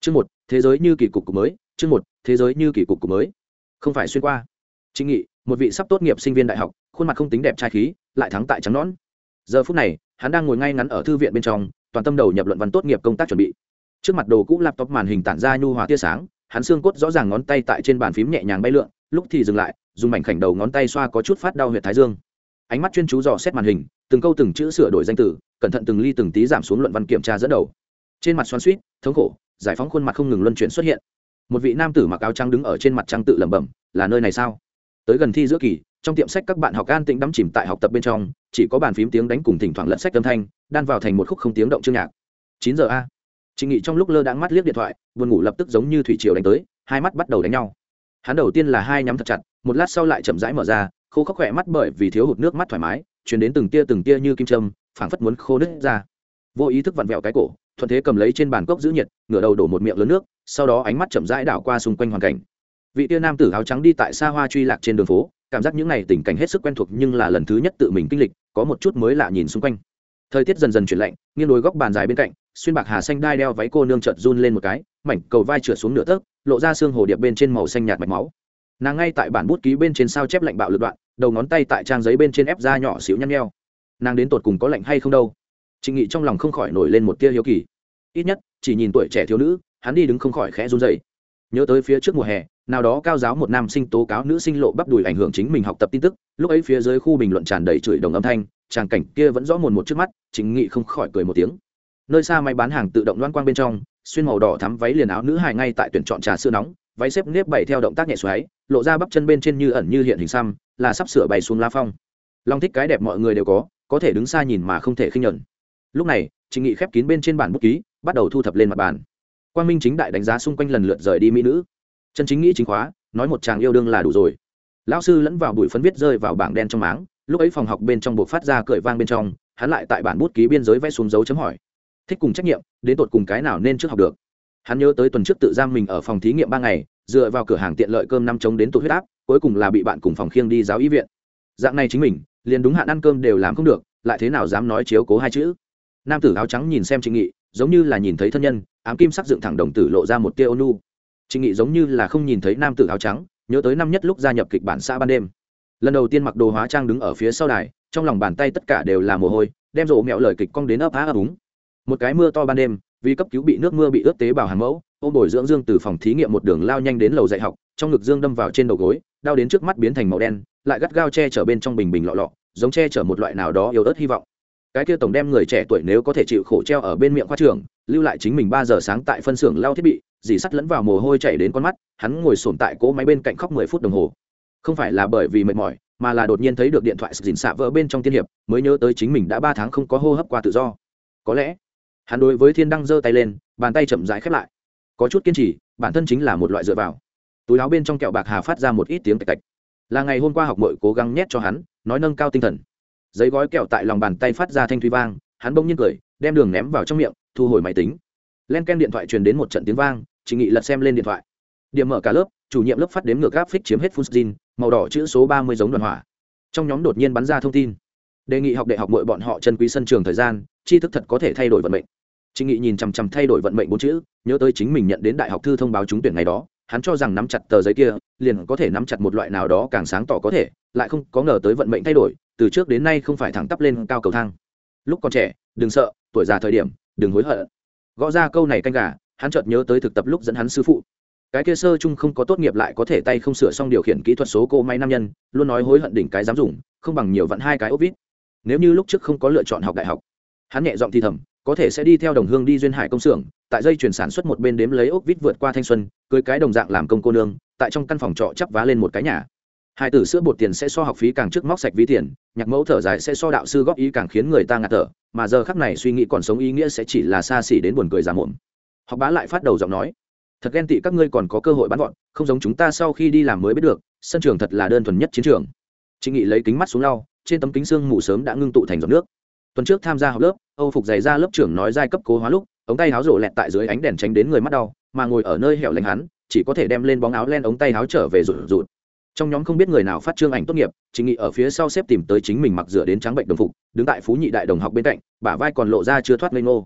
Chương một, thế giới như kỳ cục cục mới. Chương một, thế giới như kỳ cục cục mới. Không phải xuyên qua. Trịnh Nghị, một vị sắp tốt nghiệp sinh viên đại học, khuôn mặt không tính đẹp trai khí, lại thắng tại trắng nõn. Giờ phút này, hắn đang ngồi ngay ngắn ở thư viện bên trong, toàn tâm đầu nhập luận văn tốt nghiệp công tác chuẩn bị. Trước mặt đồ cũ laptop màn hình tản ra nhu hòa tia sáng, hắn xương cốt rõ ràng ngón tay tại trên bàn phím nhẹ nhàng bay lượn, lúc thì dừng lại, dùng mảnh khảnh đầu ngón tay xoa có chút phát đau huyệt thái dương. Ánh mắt chuyên chú dò xét màn hình, từng câu từng chữ sửa đổi danh từ, cẩn thận từng ly từng tí giảm xuống luận văn kiểm tra dẫn đầu. Trên mặt xoắn xuýt, thống khổ, giải phóng khuôn mặt không ngừng luân chuyển xuất hiện. Một vị nam tử mặc áo trắng đứng ở trên mặt trăng tự lẩm bẩm, là nơi này sao? Tới gần thi giữa kỳ, trong tiệm sách các bạn học an tĩnh đắm chìm tại học tập bên trong, chỉ có bàn phím tiếng đánh cùng thỉnh thoảng lật sách âm thanh, đan vào thành một khúc không tiếng động chương nhạc. 9 giờ a. Trịnh Nghị trong lúc lơ đãng mắt liếc điện thoại, buồn ngủ lập tức giống như thủy triều đánh tới, hai mắt bắt đầu đánh nhau. Hắn đầu tiên là hai nhắm thật chặt, một lát sau lại chậm rãi mở ra, khô khốc khỏe mắt bởi vì thiếu hụt nước mắt thoải mái, truyền đến từng tia như kim châm, phảng phất muốn khô nứt ra. Vô ý thức vặn vẹo cái cổ, thuận thế cầm lấy trên bàn cốc giữ nhiệt, ngửa đầu đổ một miệng lớn nước, sau đó ánh mắt chậm rãi đảo qua xung quanh hoàn cảnh. Vị tia nam tử áo trắng đi tại xa hoa truy lạc trên đường phố, cảm giác những này tình cảnh hết sức quen thuộc nhưng là lần thứ nhất tự mình kinh lịch, có một chút mới lạ nhìn xung quanh. Thời tiết dần dần chuyển lạnh, nghiêng đối góc bàn dài bên cạnh, xuyên bạc hà xanh đai đeo váy cô nương chợt run lên một cái, mảnh cầu vai trượt xuống nửa tấc, lộ ra xương hồ điệp bên trên màu xanh nhạt mạch máu. Nàng ngay tại bản bút ký bên trên sao chép lạnh bạo lực đoạn, đầu ngón tay tại trang giấy bên trên ép ra nhỏ xíu nhăn nheo. Nàng đến tột cùng có lạnh hay không đâu? Trịnh Nghị trong lòng không khỏi nổi lên một tia hiếu kỳ. Ít nhất, chỉ nhìn tuổi trẻ thiếu nữ, hắn đi đứng không khỏi khẽ run rẩy. Nhớ tới phía trước mùa hè, nào đó cao giáo một nam sinh tố cáo nữ sinh lộ bắp đùi ảnh hưởng chính mình học tập tin tức, lúc ấy phía dưới khu bình luận tràn đầy chửi đồng âm thanh, tràng cảnh kia vẫn rõ mồn một trước mắt, Trịnh Nghị không khỏi cười một tiếng. Nơi xa máy bán hàng tự động loan quang bên trong, xuyên màu đỏ thắm váy liền áo nữ hài ngay tại tuyển chọn trà sữa nóng, váy xếp nếp bày theo động tác nhẹ xoáy, lộ ra bắp chân bên trên như ẩn như hiện hình xăm, là sắp sửa bày xuống lá phong. Long thích cái đẹp mọi người đều có thể đứng xa nhìn mà không thể khinh nhẫn. Lúc này, Trịnh Nghị khép kín bên trên bản bút ký, bắt đầu thu thập lên mặt bàn. Quang minh chính đại đánh giá xung quanh lần lượt rời đi mỹ nữ. Chân chính nghĩ chính khóa, nói một chàng yêu đương là đủ rồi. Lão sư lẫn vào bụi phấn viết rơi vào bảng đen trong máng, lúc ấy phòng học bên trong buộc phát ra cười vang bên trong, hắn lại tại bản bút ký biên giới vẽ xuống dấu chấm hỏi. Thích cùng trách nhiệm, đến tột cùng cái nào nên trước học được. Hắn nhớ tới tuần trước tự giam mình ở phòng thí nghiệm 3 ngày, dựa vào cửa hàng tiện lợi cơm năm chống đến tụt huyết áp, cuối cùng là bị bạn cùng phòng khiêng đi giáo y viện. Dạng này chính mình, liền đúng hạn ăn cơm đều làm không được, lại thế nào dám nói chiếu cố hai chữ. Nam tử áo trắng nhìn xem Trịnh Nghị, giống như là nhìn thấy thân nhân, ám kim sắc dựng thẳng đồng tử lộ ra một tia ôn nhu. Trịnh Nghị giống như là không nhìn thấy nam tử áo trắng, nhớ tới năm nhất lúc gia nhập kịch bản xã ban đêm. Lần đầu tiên mặc đồ hóa trang đứng ở phía sau đài, trong lòng bàn tay tất cả đều là mồ hôi, đem rộ mẹo lời kịch cong đến ấp á ấp úng. Một cái mưa to ban đêm, vì cấp cứu bị nước mưa bị ướt tế bào hàn mẫu, ôm bồi dưỡng dương từ phòng thí nghiệm một đường lao nhanh đến lầu dạy học, trong ngực dương đâm vào trên đầu gối, đau đến trước mắt biến thành màu đen, lại gắt gao che chở bên trong bình bình lọ lọ, giống che chở một loại nào đó yếu ớt hy vọng. Cái kia tổng đem người trẻ tuổi nếu có thể chịu khổ treo ở bên miệng khoa trường, lưu lại chính mình 3 giờ sáng tại phân xưởng lao thiết bị, dì sắt lẫn vào mồ hôi chảy đến con mắt, hắn ngồi xổm tại cỗ máy bên cạnh khóc 10 phút đồng hồ. Không phải là bởi vì mệt mỏi, mà là đột nhiên thấy được điện thoại dình xạ vỡ bên trong tiên hiệp, mới nhớ tới chính mình đã 3 tháng không có hô hấp qua tự do. Có lẽ, hắn đối với thiên đăng giơ tay lên, bàn tay chậm rãi khép lại. Có chút kiên trì, bản thân chính là một loại dựa vào. Túi áo bên trong kẹo bạc hà phát ra một ít tiếng tạch tạch. Là ngày hôm qua học muội cố gắng nhét cho hắn, nói nâng cao tinh thần. Giấy gói kẹo tại lòng bàn tay phát ra thanh thúy vang, hắn bỗng nhiên cười, đem đường ném vào trong miệng, thu hồi máy tính. Len ken điện thoại truyền đến một trận tiếng vang, Trịnh Nghị lật xem lên điện thoại. Điểm mở cả lớp, chủ nhiệm lớp phát đếm ngược graphic chiếm hết full màu đỏ chữ số 30 giống đoàn hỏa. Trong nhóm đột nhiên bắn ra thông tin, đề nghị học đại học muội bọn họ chân quý sân trường thời gian, tri thức thật có thể thay đổi vận mệnh. Trịnh Nghị nhìn chằm chằm thay đổi vận mệnh 4 chữ, nhớ tới chính mình nhận đến đại học thư thông báo trúng tuyển ngày đó, hắn cho rằng nắm chặt tờ giấy kia, liền có thể nắm chặt một loại nào đó càng sáng tỏ có thể, lại không có ngờ tới vận mệnh thay đổi, từ trước đến nay không phải thẳng tắp lên cao cầu thang. Lúc còn trẻ, đừng sợ, tuổi già thời điểm, đừng hối hận. Gõ ra câu này canh gà, hắn chợt nhớ tới thực tập lúc dẫn hắn sư phụ. Cái kia sơ chung không có tốt nghiệp lại có thể tay không sửa xong điều khiển kỹ thuật số cô máy nam nhân, luôn nói hối hận đỉnh cái dám dùng, không bằng nhiều vặn 2 cái ốp vít. Nếu như lúc trước không có lựa chọn học đại học, hắn nhẹ giọng thì thầm, có thể sẽ đi theo đồng hương đi duyên hải công xưởng, tại dây chuyển sản xuất một bên đếm lấy ốp vít vượt qua thanh xuân, cưới cái đồng dạng làm công cô nương, tại trong căn phòng trọ chắp vá lên một cái nhà. Hai tử sữa bột tiền sẽ so học phí càng trước móc sạch ví tiền, nhạc mẫu thở dài sẽ so đạo sư góp ý càng khiến người ta ngạt thở, mà giờ khắc này suy nghĩ còn sống ý nghĩa sẽ chỉ là xa xỉ đến buồn cười giả mồm. Học bá lại phát đầu giọng nói, thật ghen tị các ngươi còn có cơ hội bắn gọn, không giống chúng ta sau khi đi làm mới biết được, sân trường thật là đơn thuần nhất chiến trường. Trịnh Nghị lấy kính mắt xuống lau, trên tấm kính sương mù sớm đã ngưng tụ thành giọt nước. Tuần trước tham gia học lớp, Âu phục dày ra lớp trưởng nói giai cấp cố hóa lúc, ống tay áo rổ lẹt tại dưới ánh đèn tránh đến người mắt đau, mà ngồi ở nơi hẻo lánh hắn, chỉ có thể đem lên bóng áo len ống tay áo trở về rụt rụt. Trong nhóm không biết người nào phát trương ảnh tốt nghiệp, Trịnh Nghị ở phía sau xếp tìm tới chính mình mặc rửa đến trắng bệnh đồng phục, đứng tại Phú Nhị đại đồng học bên cạnh, bả vai còn lộ ra chưa thoát ngây ngô.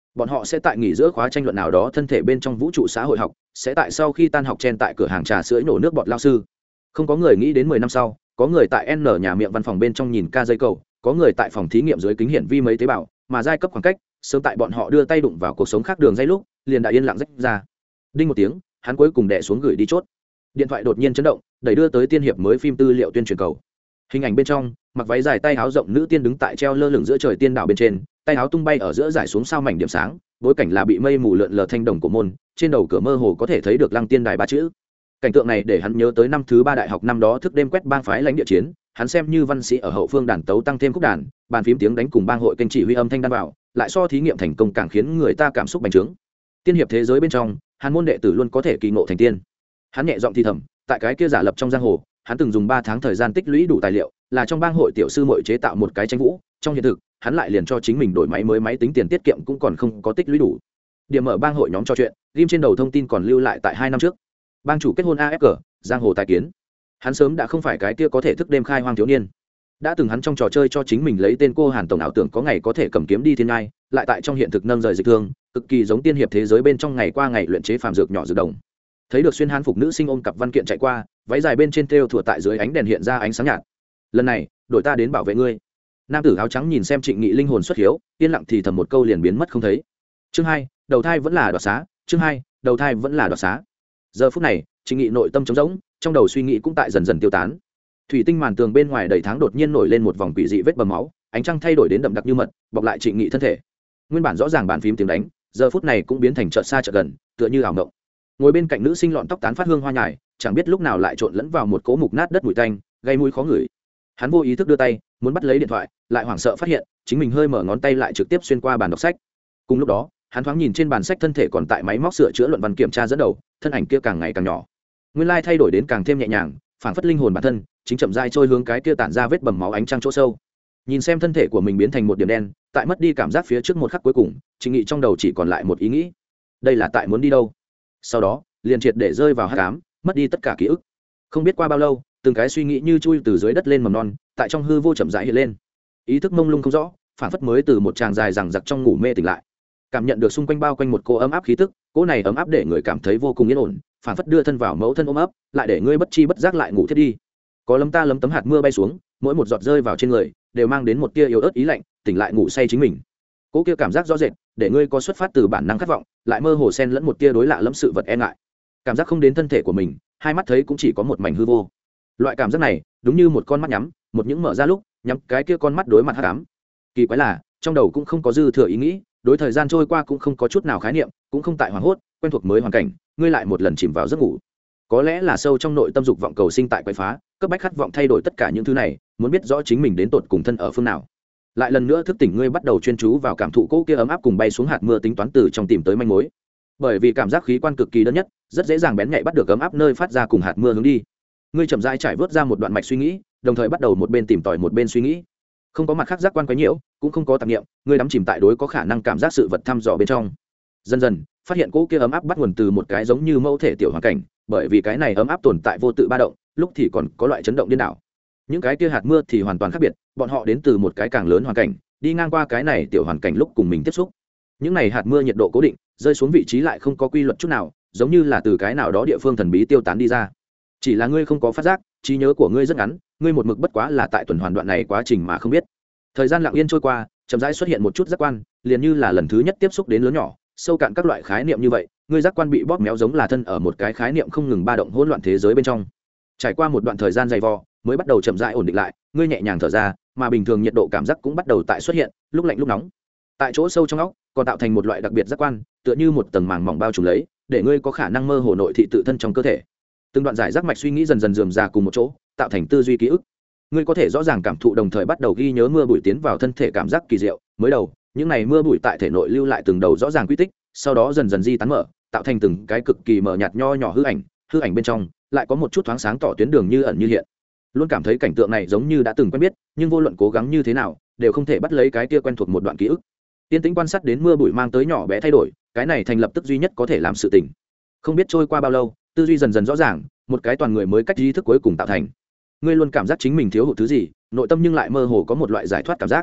bọn họ sẽ tại nghỉ giữa khóa tranh luận nào đó thân thể bên trong vũ trụ xã hội học, sẽ tại sau khi tan học chen tại cửa hàng trà sữa nổ nước bọt lao sư. Không có người nghĩ đến 10 năm sau, có người tại N nhà miệng văn phòng bên trong nhìn ca dây cầu, có người tại phòng thí nghiệm dưới kính hiển vi mấy tế bào, mà giai cấp khoảng cách, sớm tại bọn họ đưa tay đụng vào cuộc sống khác đường dây lúc, liền đã yên lặng rách ra. Đinh một tiếng, hắn cuối cùng đè xuống gửi đi chốt. Điện thoại đột nhiên chấn động, đẩy đưa tới tiên hiệp mới phim tư liệu tuyên truyền cầu. Hình ảnh bên trong, mặc váy dài tay áo rộng nữ tiên đứng tại treo lơ lửng giữa trời tiên đảo bên trên, tay áo tung bay ở giữa giải xuống sao mảnh điểm sáng, bối cảnh là bị mây mù lượn lờ thanh đồng của môn, trên đầu cửa mơ hồ có thể thấy được Lăng Tiên đài ba chữ. Cảnh tượng này để hắn nhớ tới năm thứ 3 đại học năm đó thức đêm quét bang phái lãnh địa chiến, hắn xem như văn sĩ ở hậu phương đàn tấu tăng thêm khúc đàn, bàn phím tiếng đánh cùng bang hội kênh chỉ huy âm thanh đan vào, lại so thí nghiệm thành công càng khiến người ta cảm xúc bành trướng. Tiên hiệp thế giới bên trong, Hàn môn đệ tử luôn có thể kỳ ngộ thành tiên. Hắn nhẹ giọng thì thầm, tại cái kia giả lập trong giang hồ, hắn từng dùng 3 tháng thời gian tích lũy đủ tài liệu, là trong bang hội tiểu sư muội chế tạo một cái tranh vũ, trong hiện thực, hắn lại liền cho chính mình đổi máy mới, máy tính tiền tiết kiệm cũng còn không có tích lũy đủ. Điểm mở bang hội nhóm trò chuyện, ghim trên đầu thông tin còn lưu lại tại 2 năm trước. Bang chủ kết hôn AFG, giang hồ tài kiến. Hắn sớm đã không phải cái kia có thể thức đêm khai hoang thiếu niên. Đã từng hắn trong trò chơi cho chính mình lấy tên cô Hàn tổng ảo tưởng có ngày có thể cầm kiếm đi thiên ngai, lại tại trong hiện thực nâng rời dịch thương, cực kỳ giống tiên hiệp thế giới bên trong ngày qua ngày luyện chế phàm dược nhỏ dược đồng. Thấy được xuyên hán phục nữ sinh ôm cặp văn kiện chạy qua, váy dài bên trên thêu thủa tại dưới ánh đèn hiện ra ánh sáng nhạt. Lần này, đội ta đến bảo vệ ngươi. Nam tử áo trắng nhìn xem Trịnh Nghị linh hồn xuất hiếu, yên lặng thì thầm một câu liền biến mất không thấy. Chương 2, đầu thai vẫn là đoạt xá. Chương 2, đầu thai vẫn là đoạt xá. Giờ phút này, Trịnh Nghị nội tâm trống rỗng, trong đầu suy nghĩ cũng tại dần dần tiêu tán. Thủy tinh màn tường bên ngoài đầy tháng đột nhiên nổi lên một vòng quỷ dị vết bầm máu, ánh trăng thay đổi đến đậm đặc như mật, bọc lại Trịnh Nghị thân thể. Nguyên bản rõ ràng bàn phím tiếng đánh, giờ phút này cũng biến thành chợt xa chợt gần, tựa như ảo mộng. Ngồi bên cạnh nữ sinh lọn tóc tán phát hương hoa nhài, chẳng biết lúc nào lại trộn lẫn vào một cỗ mục nát đất mùi tanh, gây mũi khó ngửi. Hắn vô ý thức đưa tay muốn bắt lấy điện thoại, lại hoảng sợ phát hiện chính mình hơi mở ngón tay lại trực tiếp xuyên qua bàn đọc sách. Cùng lúc đó, hắn thoáng nhìn trên bàn sách thân thể còn tại máy móc sửa chữa luận văn kiểm tra dẫn đầu, thân ảnh kia càng ngày càng nhỏ, nguyên lai thay đổi đến càng thêm nhẹ nhàng, phảng phất linh hồn bản thân chính chậm rãi trôi hướng cái kia tản ra vết bầm máu ánh trăng chỗ sâu. Nhìn xem thân thể của mình biến thành một điểm đen, tại mất đi cảm giác phía trước một khắc cuối cùng, Trịnh Nghị trong đầu chỉ còn lại một ý nghĩ, đây là tại muốn đi đâu. Sau đó liền triệt để rơi vào hắc ám, mất đi tất cả ký ức. Không biết qua bao lâu, từng cái suy nghĩ như chui từ dưới đất lên mầm non, tại trong hư vô chậm rãi hiện lên. Ý thức mông lung không rõ, phảng phất mới từ một tràng dài rằng giặc trong ngủ mê tỉnh lại, cảm nhận được xung quanh bao quanh một cô ấm áp khí tức, cô này ấm áp để người cảm thấy vô cùng yên ổn, phảng phất đưa thân vào mẫu thân ôm ấp, lại để ngươi bất chi bất giác lại ngủ thiết đi. Có lấm ta lấm tấm hạt mưa bay xuống, mỗi một giọt rơi vào trên người đều mang đến một tia yếu ớt ý lạnh, tỉnh lại ngủ say chính mình. Cô kia cảm giác rõ rệt, để ngươi có xuất phát từ bản năng khát vọng, lại mơ hồ xen lẫn một tia đối lạ lẫm sự vật e ngại. Cảm giác không đến thân thể của mình, hai mắt thấy cũng chỉ có một mảnh hư vô. Loại cảm giác này, đúng như một con mắt nhắm, một những mở ra lúc, nhắm cái kia con mắt đối mặt hắc ám. Kỳ quái là, trong đầu cũng không có dư thừa ý nghĩ, đối thời gian trôi qua cũng không có chút nào khái niệm, cũng không tại hoảng hốt, quen thuộc mới hoàn cảnh, ngươi lại một lần chìm vào giấc ngủ. Có lẽ là sâu trong nội tâm dục vọng cầu sinh tại quậy phá, cấp bách khát vọng thay đổi tất cả những thứ này, muốn biết rõ chính mình đến tột cùng thân ở phương nào. Lại lần nữa thức tỉnh, ngươi bắt đầu chuyên chú vào cảm thụ cỗ kia ấm áp cùng bay xuống hạt mưa, tính toán từ trong tìm tới manh mối. Bởi vì cảm giác khí quan cực kỳ đơn nhất, rất dễ dàng bén nhạy bắt được ấm áp nơi phát ra cùng hạt mưa hướng đi. Ngươi chậm rãi trải vớt ra một đoạn mạch suy nghĩ, đồng thời bắt đầu một bên tìm tòi một bên suy nghĩ. Không có mặt khác giác quan quấy nhiễu, cũng không có tạp niệm, ngươi đắm chìm tại đối có khả năng cảm giác sự vật thăm dò bên trong. Dần dần, phát hiện cỗ kia ấm áp bắt nguồn từ một cái giống như mẫu thể tiểu hoàn cảnh, bởi vì cái này ấm áp tồn tại vô tự ba động, lúc thì còn có loại chấn động điên đảo. Những cái kia hạt mưa thì hoàn toàn khác biệt, bọn họ đến từ một cái càng lớn hoàn cảnh, đi ngang qua cái này tiểu hoàn cảnh lúc cùng mình tiếp xúc. Những này hạt mưa nhiệt độ cố định, rơi xuống vị trí lại không có quy luật chút nào, giống như là từ cái nào đó địa phương thần bí tiêu tán đi ra. Chỉ là ngươi không có phát giác, trí nhớ của ngươi rất ngắn, ngươi một mực bất quá là tại tuần hoàn đoạn này quá trình mà không biết. Thời gian lặng yên trôi qua, chậm rãi xuất hiện một chút giác quan, liền như là lần thứ nhất tiếp xúc đến lớn nhỏ, sâu cạn các loại khái niệm như vậy, ngươi giác quan bị bóp méo giống là thân ở một cái khái niệm không ngừng ba động hỗn loạn thế giới bên trong. Trải qua một đoạn thời gian dày vò, mới bắt đầu chậm rãi ổn định lại, ngươi nhẹ nhàng thở ra, mà bình thường nhiệt độ cảm giác cũng bắt đầu tại xuất hiện, lúc lạnh lúc nóng. Tại chỗ sâu trong óc, còn tạo thành một loại đặc biệt giác quan, tựa như một tầng màng mỏng bao trùm lấy, để ngươi có khả năng mơ hồ nội thị tự thân trong cơ thể. Từng đoạn giải rác mạch suy nghĩ dần dần rườm rà cùng một chỗ, tạo thành tư duy ký ức. Ngươi có thể rõ ràng cảm thụ, đồng thời bắt đầu ghi nhớ mưa bụi tiến vào thân thể cảm giác kỳ diệu. Mới đầu, những này mưa bụi tại thể nội lưu lại từng đầu rõ ràng quy tích, sau đó dần dần di tán mở, tạo thành từng cái cực kỳ mờ nhạt nho nhỏ hư ảnh bên trong lại có một chút thoáng sáng tỏ tuyến đường như ẩn như hiện. Luôn cảm thấy cảnh tượng này giống như đã từng quen biết, nhưng vô luận cố gắng như thế nào, đều không thể bắt lấy cái kia quen thuộc một đoạn ký ức. Tiên tĩnh quan sát đến mưa bụi mang tới nhỏ bé thay đổi, cái này thành lập tức duy nhất có thể làm sự tình. Không biết trôi qua bao lâu, tư duy dần dần rõ ràng, một cái toàn người mới cách ý thức cuối cùng tạo thành. Ngươi luôn cảm giác chính mình thiếu hụt thứ gì, nội tâm nhưng lại mơ hồ có một loại giải thoát cảm giác.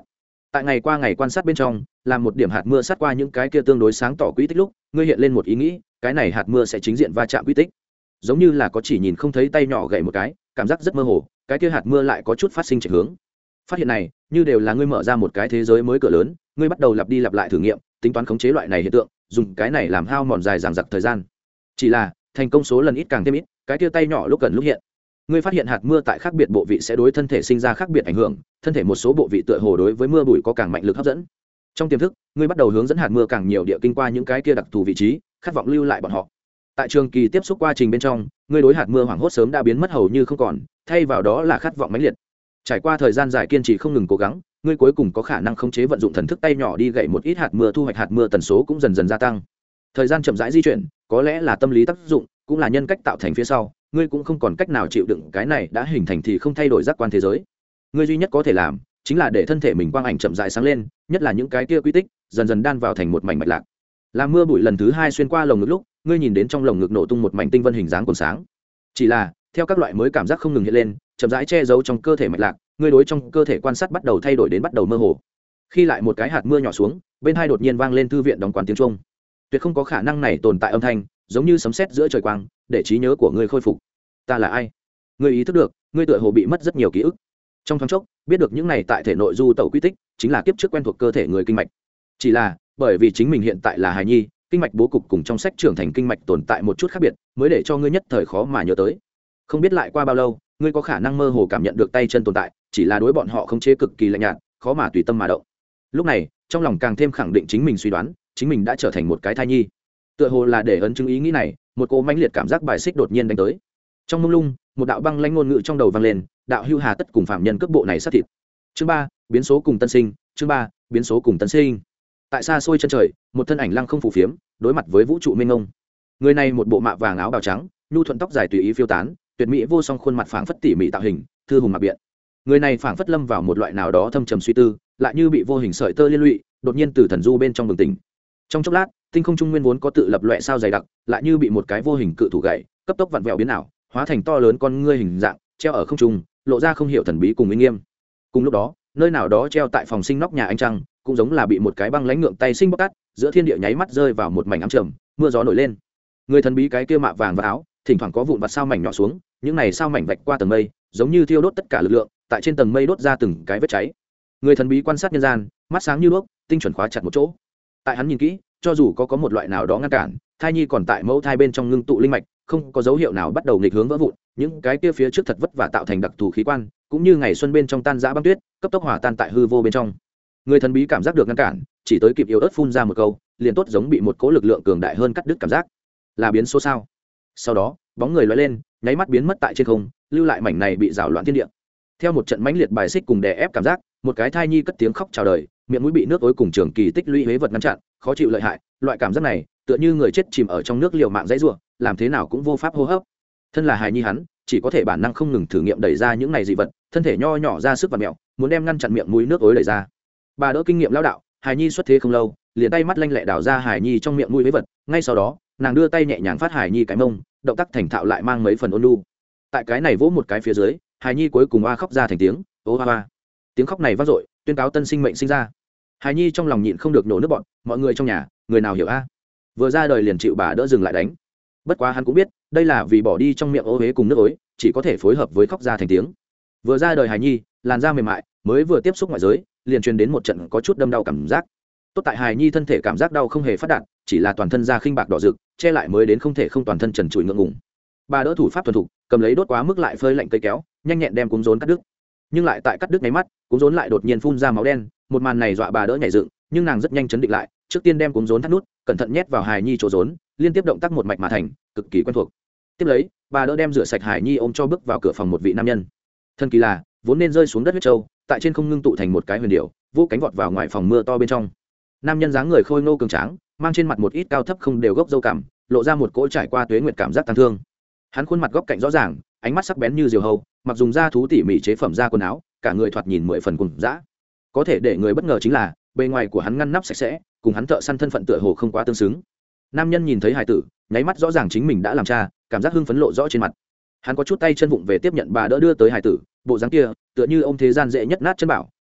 tại ngày qua ngày quan sát bên trong, làm một điểm hạt mưa sát qua những cái kia tương đối sáng tỏ quỹ tích lúc, ngươi hiện lên một ý nghĩ, cái này hạt mưa sẽ chính diện va chạm quỹ tích, giống như là có chỉ nhìn không thấy tay nhỏ gậy một cái, cảm giác rất mơ hồ, cái kia hạt mưa lại có chút phát sinh chạy hướng. Phát hiện này như đều là ngươi mở ra một cái thế giới mới cửa lớn, ngươi bắt đầu lặp đi lặp lại thử nghiệm, tính toán khống chế loại này hiện tượng, dùng cái này làm hao mòn dài dằng dặc thời gian. Chỉ là thành công số lần ít càng thêm ít, cái kia tay nhỏ lúc cần lúc hiện. Ngươi phát hiện hạt mưa tại khác biệt bộ vị sẽ đối thân thể sinh ra khác biệt ảnh hưởng, thân thể một số bộ vị tựa hồ đối với mưa bụi có càng mạnh lực hấp dẫn. Trong tiềm thức, ngươi bắt đầu hướng dẫn hạt mưa càng nhiều địa kinh qua những cái kia đặc thù vị trí, khát vọng lưu lại bọn họ. Tại trường kỳ tiếp xúc quá trình bên trong, ngươi đối hạt mưa hoảng hốt sớm đã biến mất hầu như không còn, thay vào đó là khát vọng mãnh liệt. Trải qua thời gian dài kiên trì không ngừng cố gắng, ngươi cuối cùng có khả năng khống chế vận dụng thần thức tay nhỏ đi gậy một ít hạt mưa, thu hoạch hạt mưa tần số cũng dần dần gia tăng. Thời gian chậm rãi di chuyển, có lẽ là tâm lý tác dụng, cũng là nhân cách tạo thành phía sau, ngươi cũng không còn cách nào chịu đựng cái này đã hình thành thì không thay đổi giác quan thế giới. Ngươi duy nhất có thể làm chính là để thân thể mình quang ảnh chậm rãi sáng lên, nhất là những cái kia quy tích dần dần đan vào thành một mảnh mạch lạc. Làm mưa bụi lần thứ hai xuyên qua lồng ngực lúc, ngươi nhìn đến trong lồng ngực nổ tung một mảnh tinh vân hình dáng còn sáng. Chỉ là theo các loại mới cảm giác không ngừng hiện lên, chậm rãi che giấu trong cơ thể mạch lạc, ngươi đối trong cơ thể quan sát bắt đầu thay đổi đến bắt đầu mơ hồ. Khi lại một cái hạt mưa nhỏ xuống, bên hai đột nhiên vang lên thư viện đóng quán tiếng chuông. Tuyệt không có khả năng này tồn tại âm thanh, giống như sấm sét giữa trời quang, để trí nhớ của ngươi khôi phục. Ta là ai? Ngươi ý thức được, ngươi tựa hồ bị mất rất nhiều ký ức. Trong thoáng chốc, biết được những này tại thể nội du tẩu quy tích, chính là kiếp trước quen thuộc cơ thể người kinh mạch. Chỉ là, bởi vì chính mình hiện tại là hài nhi, kinh mạch bố cục cùng trong sách trưởng thành kinh mạch tồn tại một chút khác biệt, mới để cho ngươi nhất thời khó mà nhớ tới. Không biết lại qua bao lâu, ngươi có khả năng mơ hồ cảm nhận được tay chân tồn tại, chỉ là đối bọn họ khống chế cực kỳ lạnh nhạt, khó mà tùy tâm mà động. Lúc này, trong lòng càng thêm khẳng định chính mình suy đoán, chính mình đã trở thành một cái thai nhi. Tựa hồ là để ấn chứng ý nghĩ này, một cỗ mãnh liệt cảm giác bài xích đột nhiên đánh tới. Trong mông lung, một đạo băng lãnh ngôn ngữ trong đầu vang lên, đạo hưu hà tất cùng phạm nhân cấp bộ này sát thịt. Chương 3, biến số cùng tân sinh, chương 3, biến số cùng tân sinh. Tại xa xôi chân trời, một thân ảnh lăng không phù phiếm, đối mặt với vũ trụ mênh mông. Người này một bộ mạ vàng áo bào trắng, nhu thuận tóc dài tùy ý phiêu tán, tuyệt mỹ vô song khuôn mặt phảng phất tỉ mỉ tạo hình, thư hùng mặc biện. Người này phảng phất lâm vào một loại nào đó thâm trầm suy tư, lại như bị vô hình sợi tơ liên lụy, đột nhiên từ thần du bên trong bừng tỉnh. Trong chốc lát, tinh không trung nguyên vốn có tự lập loè sao dày đặc, lại như bị một cái vô hình cự thủ gãy, cấp tốc vặn vẹo biến ảo, hóa thành to lớn con ngươi hình dạng, treo ở không trung, lộ ra không hiểu thần bí cùng uy nghiêm. Cùng lúc đó, nơi nào đó treo tại phòng sinh nóc nhà ánh trăng, cũng giống là bị một cái băng lãnh ngượng tay sinh bóc cắt, giữa thiên địa nháy mắt rơi vào một mảnh ám trầm, mưa gió nổi lên. Người thần bí cái kia mạ vàng và áo, thỉnh thoảng có vụn vặt sao mảnh nhỏ xuống, những này sao mảnh vạch qua tầng mây, giống như thiêu đốt tất cả lực lượng, tại trên tầng mây đốt ra từng cái vết cháy. Người thần bí quan sát nhân gian, mắt sáng như đuốc, tinh chuẩn khóa chặt một chỗ. Tại hắn nhìn kỹ, cho dù có một loại nào đó ngăn cản, thai nhi còn tại mẫu thai bên trong ngưng tụ linh mạch, không có dấu hiệu nào bắt đầu nghịch hướng vỡ vụn, những cái kia phía trước thật vất vả tạo thành đặc thù khí quan, cũng như ngày xuân bên trong tan rã băng tuyết, cấp tốc hòa tan tại hư vô bên trong. Người thần bí cảm giác được ngăn cản, chỉ tới kịp yếu ớt phun ra một câu, liền tốt giống bị một cỗ lực lượng cường đại hơn cắt đứt cảm giác. Là biến số sao? Sau đó, bóng người lóe lên, nháy mắt biến mất tại trên không, lưu lại mảnh này bị rào loạn thiên địa. Theo một trận mãnh liệt bài xích cùng đè ép cảm giác, một cái thai nhi cất tiếng khóc chào đời, miệng mũi bị nước ối cùng trường kỳ tích lũy huế vật ngăn chặn, khó chịu lợi hại. Loại cảm giác này, tựa như người chết chìm ở trong nước liều mạng dãy rủa, làm thế nào cũng vô pháp hô hấp. Thân là hài nhi hắn, chỉ có thể bản năng không ngừng thử nghiệm đẩy ra những này dị vật, thân thể nho nhỏ ra sức vặn mèo, muốn đem ngăn chặn miệng mũi nước ối đẩy ra. Bà đỡ kinh nghiệm lão đạo, hài nhi xuất thế không lâu, liền tay mắt lanh lẹ đào ra hài nhi trong miệng mũi huế vật, ngay sau đó, nàng đưa tay nhẹ nhàng phát hài nhi cái mông, động tác thành thạo lại mang mấy phần ôn nhu. Tại cái này vỗ một cái phía dưới, hài nhi cuối cùng oa khóc ra thành tiếng, ô oa. Tiếng khóc này vang dội, tuyên cáo tân sinh mệnh sinh ra. Hài nhi trong lòng nhịn không được nổ nước bọn, mọi người trong nhà, người nào hiểu a? Vừa ra đời liền chịu bà đỡ dừng lại đánh. Bất quá hắn cũng biết, đây là vì bỏ đi trong miệng ô huế cùng nước ối, chỉ có thể phối hợp với khóc ra thành tiếng. Vừa ra đời hài nhi, làn da mềm mại, mới vừa tiếp xúc ngoại giới, liền truyền đến một trận có chút đâm đau cảm giác. Tốt tại hài nhi thân thể cảm giác đau không hề phát đạt, chỉ là toàn thân da khinh bạc đỏ rực, che lại mới đến không thể không toàn thân trần trụi ngượng ngùng. Bà đỡ thủ pháp thuần thục, cầm lấy đốt quá mức lại phơi lạnh cây kéo, nhanh nhẹn đem cuống rốn cắt đứt. Nhưng lại tại cắt đứt mấy mắt, cuống rốn lại đột nhiên phun ra máu đen, một màn này dọa bà đỡ nhảy dựng, nhưng nàng rất nhanh chấn định lại, trước tiên đem cuống rốn thắt nút, cẩn thận nhét vào hài nhi chỗ rốn, liên tiếp động tác một mạch mà thành, cực kỳ quen thuộc. Tiếp lấy, bà đỡ đem rửa sạch hài nhi ôm cho bước vào cửa phòng một vị nam nhân. Thân kỳ là, vốn nên rơi xuống đất huyết châu, tại trên không ngưng tụ thành một cái huyền điểu, vô cánh vọt vào ngoài phòng mưa to bên trong. Nam nhân dáng người khôi ngô cường tráng, mang trên mặt một ít cao thấp không đều gốc râu cảm, lộ ra một cỗ trải qua tuế nguyệt cảm giác tang thương. Hắn khuôn mặt góc cạnh rõ ràng, ánh mắt sắc bén như diều hâu, mặc dùng da thú tỉ mỉ chế phẩm da quần áo, cả người thoạt nhìn 10 phần cùng dã. Có thể để người bất ngờ chính là, bề ngoài của hắn ngăn nắp sạch sẽ, cùng hắn thợ săn thân phận tựa hồ không quá tương xứng. Nam nhân nhìn thấy hài tử, nháy mắt rõ ràng chính mình đã làm cha, cảm giác hưng phấn lộ rõ trên mặt. Hắn có chút tay chân vụng về tiếp nhận bà đỡ đưa tới hài tử, bộ dáng kia, tựa như ôm thế gian dễ nhất nát chân bảo,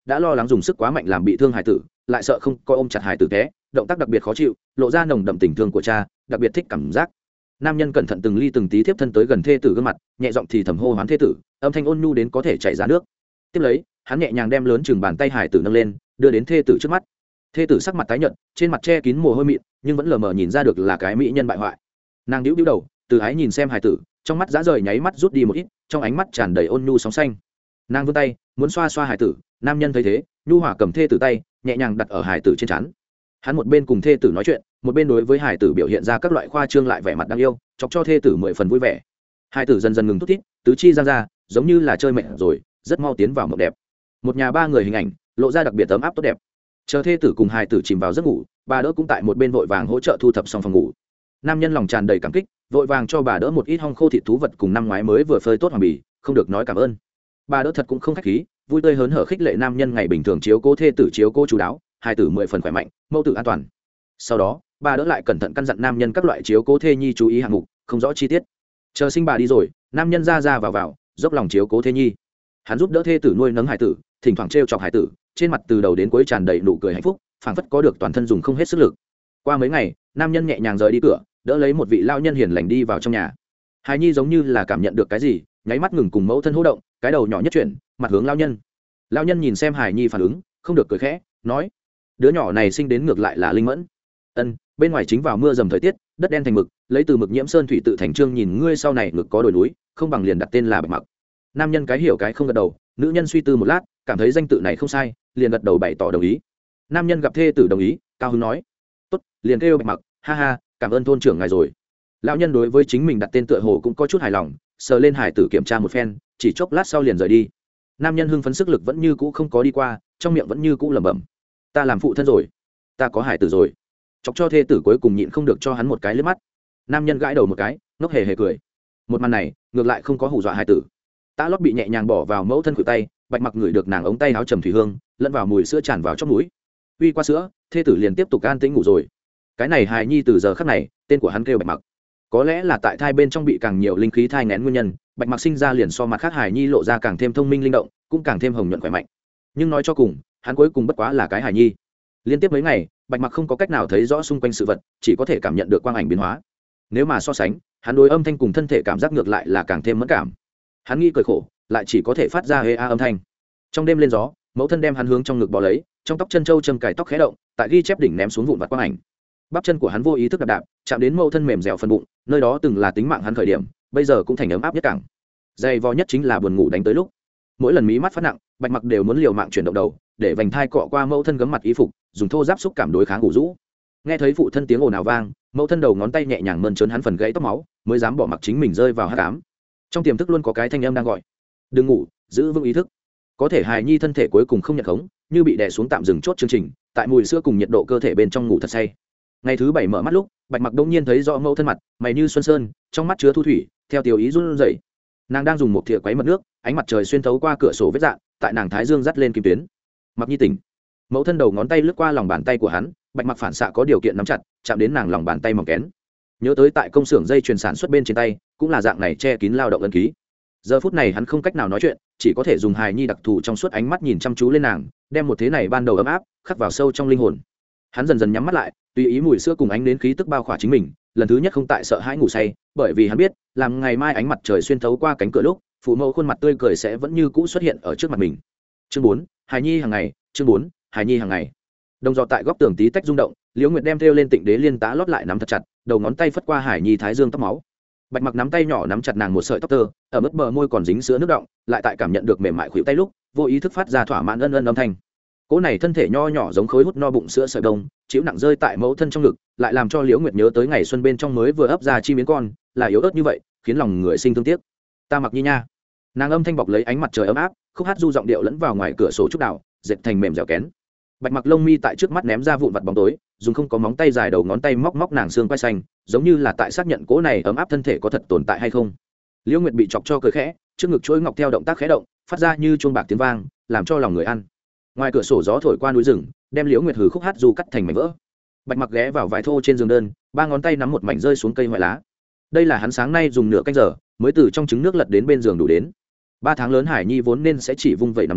đã lo lắng dùng sức quá mạnh làm bị thương hải tử, lại sợ không coi ôm chặt hải tử té, động tác đặc biệt khó chịu, lộ ra nồng đậm tình thương của cha, đặc biệt thích cảm giác. Nam nhân cẩn thận từng ly từng tí tiếp thân tới gần thê tử gương mặt, nhẹ giọng thì thầm hô hoán thê tử, âm thanh ôn nhu đến có thể chảy ra nước. Tiếp lấy, hắn nhẹ nhàng đem lớn chừng bàn tay hải tử nâng lên, đưa đến thê tử trước mắt. Thê tử sắc mặt tái nhợt, trên mặt che kín mồ hôi mịn, nhưng vẫn lờ mờ nhìn ra được là cái mỹ nhân bại hoại. Nàng nhíu nhíu đầu, từ ái nhìn xem hải tử, trong mắt dã rời nháy mắt rút đi một ít, trong ánh mắt tràn đầy ôn nhu sóng xanh. Nàng vươn tay muốn xoa xoa hải tử, nam nhân thấy thế, nhu hòa cầm thê tử tay, nhẹ nhàng đặt ở hải tử trên trán. Hắn một bên cùng thê tử nói chuyện, một bên đối với hải tử biểu hiện ra các loại khoa trương lại vẻ mặt đáng yêu, chọc cho thê tử mười phần vui vẻ. Hải tử dần dần ngừng thút thít, tứ chi giang ra, giống như là chơi mệt rồi, rất mau tiến vào mộng đẹp. Một nhà ba người hình ảnh lộ ra đặc biệt ấm áp tốt đẹp. Chờ thê tử cùng hải tử chìm vào giấc ngủ, bà đỡ cũng tại một bên vội vàng hỗ trợ thu thập xong phòng ngủ. Nam nhân lòng tràn đầy cảm kích, vội vàng cho bà đỡ một ít hong khô thịt thú vật cùng năm ngoái mới vừa phơi tốt hoàng bì, không được nói cảm ơn. Bà đỡ thật cũng không khách khí, vui tươi hớn hở khích lệ nam nhân ngày bình thường chiếu cố thê tử chiếu cố chú đáo, hai tử mười phần khỏe mạnh, mẫu tử an toàn. Sau đó, bà đỡ lại cẩn thận căn dặn nam nhân các loại chiếu cố thê nhi chú ý hạng mục, không rõ chi tiết. Chờ sinh bà đi rồi, nam nhân ra vào, dốc lòng chiếu cố thê nhi. Hắn giúp đỡ thê tử nuôi nấng hải tử, thỉnh thoảng trêu chọc hải tử, trên mặt từ đầu đến cuối tràn đầy nụ cười hạnh phúc, phảng phất có được toàn thân dùng không hết sức lực. Qua mấy ngày, nam nhân nhẹ nhàng rời đi cửa, đỡ lấy một vị lao nhân hiền lành đi vào trong nhà. Hải nhi giống như là cảm nhận được cái gì, nháy mắt ngừng cùng mẫu thân hô động, cái đầu nhỏ nhất chuyển, mặt hướng lao nhân. Lao nhân nhìn xem Hải nhi phản ứng, không được cười khẽ, nói: đứa nhỏ này sinh đến ngược lại là linh mẫn. Bên ngoài chính vào mưa dầm thời tiết, đất đen thành mực, lấy từ mực nhiễm sơn thủy tự thành trương, nhìn ngươi sau này ngực có đồi núi, không bằng liền đặt tên là Bạch Mặc. Nam nhân cái hiểu cái không gật đầu, nữ nhân suy tư một lát, cảm thấy danh tự này không sai, liền gật đầu bày tỏ đồng ý. Nam nhân gặp thê tử đồng ý, cao hứng nói: tốt, liền kêu Bạch Mặc, ha ha, cảm ơn thôn trưởng ngài rồi. Lão nhân đối với chính mình đặt tên tựa hồ cũng có chút hài lòng, sờ lên hải tử kiểm tra một phen, chỉ chốc lát sau liền rời đi. Nam nhân hưng phấn sức lực vẫn như cũ không có đi qua, trong miệng vẫn như cũ lẩm bẩm: ta làm phụ thân rồi, ta có hải tử rồi. Chọc cho thê tử cuối cùng nhịn không được cho hắn một cái liếc mắt. Nam nhân gãi đầu một cái, ngốc hề hề cười. Một màn này ngược lại không có hù dọa hải tử. Tã lót bị nhẹ nhàng bỏ vào mẫu thân khuỷu tay, Bạch Mặc ngửi được nàng ống tay áo trầm thủy hương, lẫn vào mùi sữa tràn vào trong mũi. Uy qua sữa, thê tử liền tiếp tục an tĩnh ngủ rồi. Cái này hài nhi từ giờ khắc này, tên của hắn kêu Bạch Mặc. Có lẽ là tại thai bên trong bị càng nhiều linh khí thai nghén nguyên nhân, Bạch Mặc sinh ra liền so mặt khác hài nhi lộ ra càng thêm thông minh linh động, cũng càng thêm hồng nhuận khỏe mạnh. Nhưng nói cho cùng, hắn cuối cùng bất quá là cái hài nhi. Liên tiếp mấy ngày, Bạch Mặc không có cách nào thấy rõ xung quanh sự vật, chỉ có thể cảm nhận được quang ảnh biến hóa. Nếu mà so sánh, hắn đối âm thanh cùng thân thể cảm giác ngược lại là càng thêm mẫn cảm. Hắn nghĩ cười khổ, lại chỉ có thể phát ra hê a âm thanh. Trong đêm lên gió, mẫu thân đem hắn hướng trong ngực bò lấy, trong tóc chân châu châm cài tóc khẽ động, tại ghi chép đỉnh ném xuống vụn vặt quang ảnh. Bắp chân của hắn vô ý thức đạp đạp, chạm đến mẫu thân mềm dẻo phần bụng, nơi đó từng là tính mạng hắn khởi điểm, bây giờ cũng thành ấm áp nhất cảng. Dày vò nhất chính là buồn ngủ đánh tới lúc. Mỗi lần mí mắt phát nặng, Bạch Mặc đều muốn liều mạng chuyển động đầu, để vành thai cọ qua mẫu thân gấm mặt y phục, dùng thô giáp xúc cảm đối kháng ngủ rũ. Nghe thấy phụ thân tiếng ồn ào vang, mẫu thân đầu ngón tay nhẹ nhàng mơn trớn hắn phần gãy tóc máu, mới dám bỏ mặc chính mình rơi vào hắc ám. Trong tiềm thức luôn có cái thanh âm đang gọi: đừng ngủ, giữ vững ý thức. Có thể hài nhi thân thể cuối cùng không nhận khống, như bị đè xuống tạm dừng chốt chương trình, tại mùi sữa cùng nhiệt độ cơ thể bên trong ngủ thật say. Ngày thứ 7 mở mắt lúc, Bạch Mặc đông nhiên thấy rõ mẫu thân mặt, mày như xuân sơn, trong mắt chứa thu thủy, theo tiểu ý run rẩy. Nàng đang dùng một thìa quấy mật nước, ánh mặt trời xuyên thấu qua cửa sổ vết dạn, tại nàng thái dương dắt lên kim tuyến. Mặc Nhi tỉnh. Mẫu thân đầu ngón tay lướt qua lòng bàn tay của hắn, Bạch Mặc phản xạ có điều kiện nắm chặt, chạm đến nàng lòng bàn tay mỏng kén. Nhớ tới tại công xưởng dây chuyền sản xuất bên trên tay, cũng là dạng này che kín lao động ấn ký. Giờ phút này hắn không cách nào nói chuyện, chỉ có thể dùng hài nhi đặc thù trong suốt ánh mắt nhìn chăm chú lên nàng, đem một thế này ban đầu ấm áp khắc vào sâu trong linh hồn. Hắn dần dần nhắm mắt lại, tùy ý mùi sữa cùng ánh đến khí tức bao khỏa chính mình, lần thứ nhất không tại sợ hãi ngủ say, bởi vì hắn biết, làm ngày mai ánh mặt trời xuyên thấu qua cánh cửa lúc, phụ mẫu khuôn mặt tươi cười sẽ vẫn như cũ xuất hiện ở trước mặt mình. Chương 4, hài nhi hàng ngày, chương 4, hài nhi hàng ngày. Đồng giọt tại góc tường tí tách rung động, Liễu Nguyệt đem thêu lên Tịnh Đế liên tá lót lại nắm thật chặt, đầu ngón tay phất qua hải nhi thái dương tóc máu. Bạch Mặc nắm tay nhỏ nắm chặt nàng một sợi tóc tơ, ở mức bờ môi còn dính sữa nước động, lại tại cảm nhận được mềm mại khuỷu tay lúc, vô ý thức phát ra thỏa mãn ân ân âm thanh. Cỗ này thân thể nho nhỏ giống khối hút no bụng sữa sợi đông, chịu nặng rơi tại mẫu thân trong ngực, lại làm cho Liễu Nguyệt nhớ tới ngày xuân bên trong mới vừa ấp ra chi miến con, là yếu ớt như vậy, khiến lòng người sinh thương tiếc. Ta Mặc Nhi nha. Nàng âm thanh bọc lấy ánh mặt trời ấm áp, khúc hát du giọng điệu lẫn vào ngoài cửa sổ trúc đào, dệt thành mềm dẻo kén. Bạch Mặc lông mi tại trước mắt ném ra vụn vặt bóng tối, dùng không có móng tay dài đầu ngón tay móc móc nàng xương quai xanh, giống như là tại xác nhận cỗ này ấm áp thân thể có thật tồn tại hay không. Liễu Nguyệt bị chọc cho cười khẽ, trước ngực chuỗi ngọc theo động tác khẽ động, phát ra như chuông bạc tiếng vang, làm cho lòng người ăn. Ngoài cửa sổ gió thổi qua núi rừng, đem Liễu Nguyệt hừ khúc hát du cắt thành mảnh vỡ. Bạch Mặc ghé vào vải thô trên giường đơn, ba ngón tay nắm một mảnh rơi xuống cây hoại lá. Đây là hắn sáng nay dùng nửa canh giờ mới từ trong trứng nước lật đến bên giường đủ đến. 3 tháng lớn hải nhi vốn nên sẽ chỉ vung vẩy nằm đấm,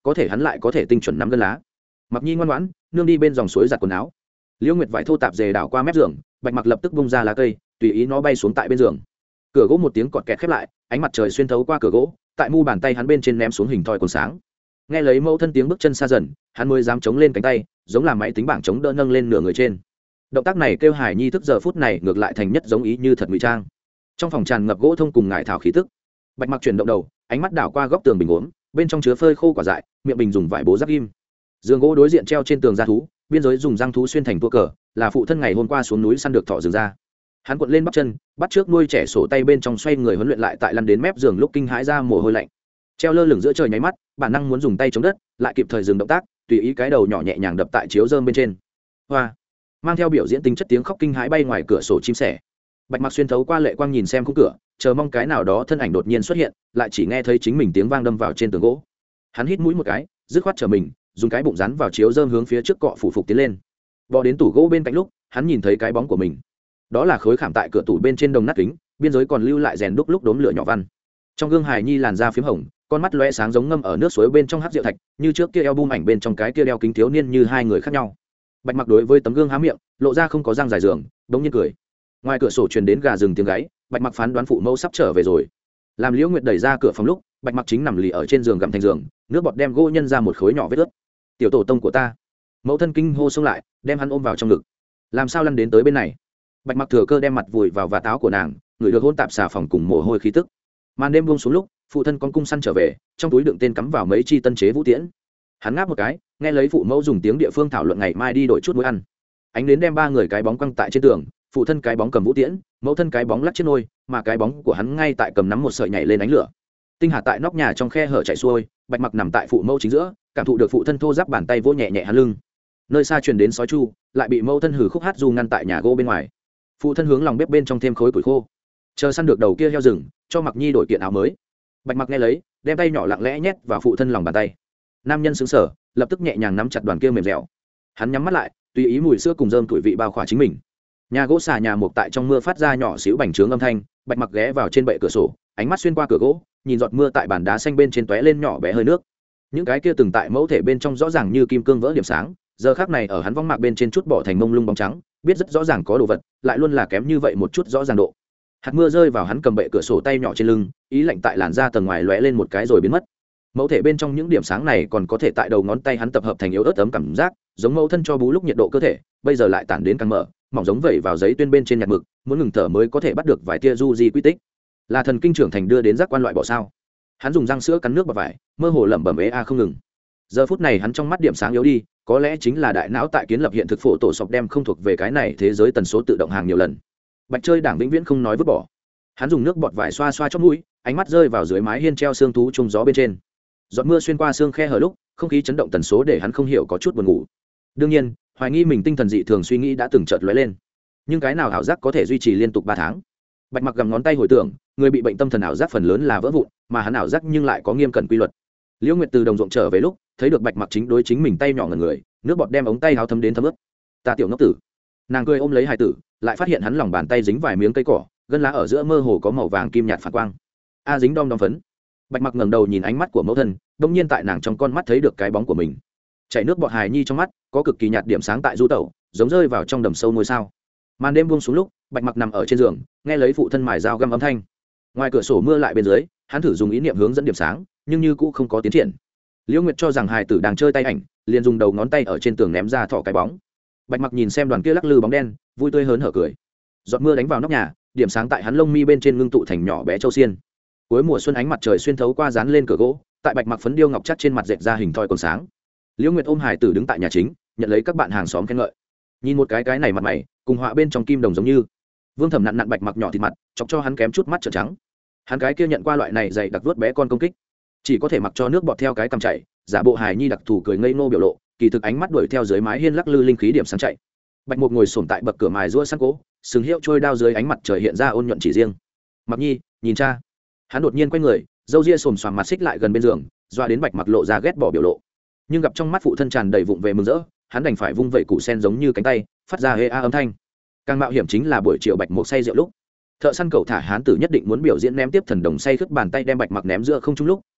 có thể hắn lại có thể tinh chuẩn nắm gân lá. Mặc Nhi ngoan ngoãn nương đi bên dòng suối giặt quần áo. Liễu Nguyệt vải thô tạp dề đảo qua mép giường, Bạch Mặc lập tức bung ra lá cây, tùy ý nó bay xuống tại bên giường. Cửa gỗ một tiếng cọt kẹt khép lại, ánh mặt trời xuyên thấu qua cửa gỗ, tại mu bàn tay hắn bên trên ném xuống hình thoi còn sáng. Nghe lấy mẫu thân tiếng bước chân xa dần, hắn mới dám chống lên cánh tay, giống làm máy tính bảng chống đỡ nâng lên nửa người trên. Động tác này kêu Hải Nhi thức giờ phút này ngược lại thành nhất giống ý như thật ngụy trang. Trong phòng tràn ngập gỗ thông cùng ngải thảo khí tức. Bạch Mặc chuyển động đầu, ánh mắt đảo qua góc tường bình uống, bên trong chứa phơi khô quả dại, miệng bình dùng vải bố giáp ghim. Giường gỗ đối diện treo trên tường da thú, biên giới dùng răng thú xuyên thành tua cờ, là phụ thân ngày hôm qua xuống núi săn được thỏ rừng ra. Hắn cuộn lên bắp chân, bắt trước nuôi trẻ sổ tay bên trong xoay người huấn luyện lại tại lăn đến mép giường lúc kinh hãi ra mồ hôi lạnh. Treo lơ lửng giữa trời nháy mắt, bản năng muốn dùng tay chống đất, lại kịp thời dừng động tác, tùy ý cái đầu nhỏ nhẹ nhàng đập tại chiếu rơm bên trên. Hoa, mang theo biểu diễn tính chất tiếng khóc kinh hãi bay ngoài cửa sổ chim sẻ. Bạch Mặc xuyên thấu qua lệ quang nhìn xem khung cửa, chờ mong cái nào đó thân ảnh đột nhiên xuất hiện, lại chỉ nghe thấy chính mình tiếng vang đâm vào trên tường gỗ. Hắn hít mũi một cái, dứt khoát trở mình, dùng cái bụng rắn vào chiếu rơm hướng phía trước cọ phủ phục tiến lên. Bò đến tủ gỗ bên cạnh lúc, hắn nhìn thấy cái bóng của mình. Đó là khối khảm tại cửa tủ bên trên đồng nát kính, biên giới còn lưu lại rèn đúc lúc đốm lửa nhỏ văn. Trong gương Hài Nhi làn da phím hồng, con mắt lóe sáng giống ngâm ở nước suối bên trong hắc rượu thạch, như trước kia album ảnh bên trong cái kia đeo kính thiếu niên như hai người khác nhau. Bạch Mặc đối với tấm gương há miệng, lộ ra không có răng dài giường, đống nhiên cười. Ngoài cửa sổ truyền đến gà rừng tiếng gáy, Bạch Mặc phán đoán phụ mẫu sắp trở về rồi. Làm Liễu Nguyệt đẩy ra cửa phòng lúc, Bạch Mặc chính nằm lì ở trên giường gặm thành giường, nước bọt đem gỗ nhân ra một khối nhỏ vết ướt. Tiểu tổ tông của ta. Mẫu thân kinh hô xông lại, đem hắn ôm vào trong ngực. Làm sao lăn đến tới bên này? Bạch Mặc thừa cơ đem mặt vùi vào vạt áo của nàng, người được hôn tạp xà phòng cùng mồ hôi khí tức. Màn đêm buông xuống lúc, phụ thân con cung săn trở về, trong túi đựng tên cắm vào mấy chi tân chế vũ tiễn. Hắn ngáp một cái, nghe lấy phụ mẫu dùng tiếng địa phương thảo luận ngày mai đi đổi chút muối ăn. Ánh đến đem ba người cái bóng quăng tại trên tường, phụ thân cái bóng cầm vũ tiễn, mẫu thân cái bóng lắc chiếc nôi, mà cái bóng của hắn ngay tại cầm nắm một sợi nhảy lên ánh lửa. Tinh hà tại nóc nhà trong khe hở chạy xuôi, Bạch Mặc nằm tại phụ mẫu chính giữa, cảm thụ được phụ thân thô giáp bàn tay vỗ nhẹ nhẹ hắn lưng. Nơi xa truyền đến sói chu, lại bị mẫu thân hừ khúc hát du ngăn tại nhà gỗ bên ngoài. Phụ thân hướng lòng bếp bên trong thêm khối củi khô, chờ săn được đầu kia heo rừng, cho Mặc Nhi đổi kiện áo mới. Bạch Mặc nghe lấy, đem tay nhỏ lặng lẽ nhét vào phụ thân lòng bàn tay. Nam nhân sững sờ, lập tức nhẹ nhàng nắm chặt đoàn kia mềm dẻo. Hắn nhắm mắt lại, tùy ý mùi sữa cùng rơm tuổi vị bao khỏa chính mình. Nhà gỗ xà nhà mục tại trong mưa phát ra nhỏ xíu bành trướng âm thanh. Bạch Mặc ghé vào trên bệ cửa sổ, ánh mắt xuyên qua cửa gỗ, nhìn giọt mưa tại bàn đá xanh bên trên tóe lên nhỏ bé hơi nước. Những cái kia từng tại mẫu thể bên trong rõ ràng như kim cương vỡ điểm sáng, giờ khắc này ở hắn vong mạc bên trên chút bỏ thành mông lung bóng trắng, biết rất rõ ràng có đồ vật, lại luôn là kém như vậy một chút rõ ràng độ. Hạt mưa rơi vào hắn cầm bệ cửa sổ tay nhỏ trên lưng, ý lạnh tại làn da tầng ngoài lóe lên một cái rồi biến mất. Mẫu thể bên trong những điểm sáng này còn có thể tại đầu ngón tay hắn tập hợp thành yếu ớt ấm cảm giác, giống mẫu thân cho bú lúc nhiệt độ cơ thể, bây giờ lại tản đến càng mở, mỏng giống vẩy vào giấy tuyên bên trên nhạt mực, muốn ngừng thở mới có thể bắt được vài tia du di quy tích. Là thần kinh trưởng thành đưa đến giác quan loại bỏ sao? Hắn dùng răng sữa cắn nước bọt vải, mơ hồ lẩm bẩm ế a không ngừng. Giờ phút này hắn trong mắt điểm sáng yếu đi, có lẽ chính là đại não tại kiến lập hiện thực phổ tổ sọc đem không thuộc về cái này thế giới tần số tự động hàng nhiều lần. Bạch chơi đảng vĩnh viễn không nói vứt bỏ. Hắn dùng nước bọt vải xoa xoa chóp mũi, ánh mắt rơi vào dưới mái hiên treo xương thú trung gió bên trên. Giọt mưa xuyên qua xương khe hở lúc, không khí chấn động tần số để hắn không hiểu có chút buồn ngủ. Đương nhiên, hoài nghi mình tinh thần dị thường suy nghĩ đã từng chợt lóe lên. Nhưng cái nào ảo giác có thể duy trì liên tục 3 tháng? Bạch Mặc gầm ngón tay hồi tưởng, người bị bệnh tâm thần ảo giác phần lớn là vỡ vụn, mà hắn ảo giác nhưng lại có nghiêm cẩn quy luật. Liễu Nguyệt từ đồng ruộng trở về lúc, thấy được Bạch Mặc chính đối chính mình tay nhỏ ngẩn người, nước bọt đem ống tay áo thấm đến thấm ướt. Ta tiểu ngốc tử. Nàng cười ôm lấy hài tử, lại phát hiện hắn lòng bàn tay dính vài miếng cây cỏ, gân lá ở giữa mơ hồ có màu vàng kim nhạt phản quang. A dính đom đom phấn. Bạch Mặc ngẩng đầu nhìn ánh mắt của mẫu thân, đột nhiên tại nàng trong con mắt thấy được cái bóng của mình. Chảy nước bọt hài nhi trong mắt, có cực kỳ nhạt điểm sáng tại du tẩu, giống rơi vào trong đầm sâu ngôi sao. Màn đêm buông xuống lúc, Bạch Mặc nằm ở trên giường, nghe lấy phụ thân mài dao găm âm thanh. Ngoài cửa sổ mưa lại bên dưới, hắn thử dùng ý niệm hướng dẫn điểm sáng, nhưng như cũ không có tiến triển. Liễu Nguyệt cho rằng hài tử đang chơi tay ảnh, liền dùng đầu ngón tay ở trên tường ném ra thỏ cái bóng. Bạch Mặc nhìn xem đoàn kia lắc lư bóng đen, vui tươi hớn hở cười. Giọt mưa đánh vào nóc nhà, điểm sáng tại hắn lông mi bên trên ngưng tụ thành nhỏ bé châu xiên. Cuối mùa xuân ánh mặt trời xuyên thấu qua dán lên cửa gỗ, tại Bạch Mặc phấn điêu ngọc chất trên mặt dệt ra hình thoi còn sáng. Liễu Nguyệt ôm hài tử đứng tại nhà chính, nhận lấy các bạn hàng xóm khen ngợi. Nhìn một cái này mặt mày, cùng họa bên trong kim đồng giống như. Vương Thẩm nặn Bạch Mặc nhỏ thịt mặt, chọc cho hắn kém chút mắt trợn trắng. Hắn cái kia nhận qua loại này dày đặc vuốt bé con công kích, chỉ có thể mặc cho nước bọt theo cái cầm chảy, giả bộ hài nhi đặc thù cười ngây ngô biểu lộ, kỳ thực ánh mắt đuổi theo dưới mái hiên lắc lư linh khí điểm sáng chạy. Bạch Mục ngồi xổm tại bậc cửa mài rũa săn cố, sừng hiệu trôi đao dưới ánh mặt trời hiện ra ôn nhuận chỉ riêng. Mặc Nhi, nhìn cha. Hắn đột nhiên quay người, râu ria xồm xoàm mặt xích lại gần bên giường, doa đến Bạch Mặc lộ ra ghét bỏ biểu lộ. Nhưng gặp trong mắt phụ thân tràn đầy vụng về mừng rỡ, hắn đành phải vung vẩy củ sen giống như cánh tay, phát ra hê a âm thanh. Càng mạo hiểm chính là buổi chiều Bạch Mục say rượu lúc, thợ săn cẩu thả hán tử nhất định muốn biểu diễn ném tiếp thần đồng say khướt bàn tay đem Bạch Mặc ném giữa không trung lúc,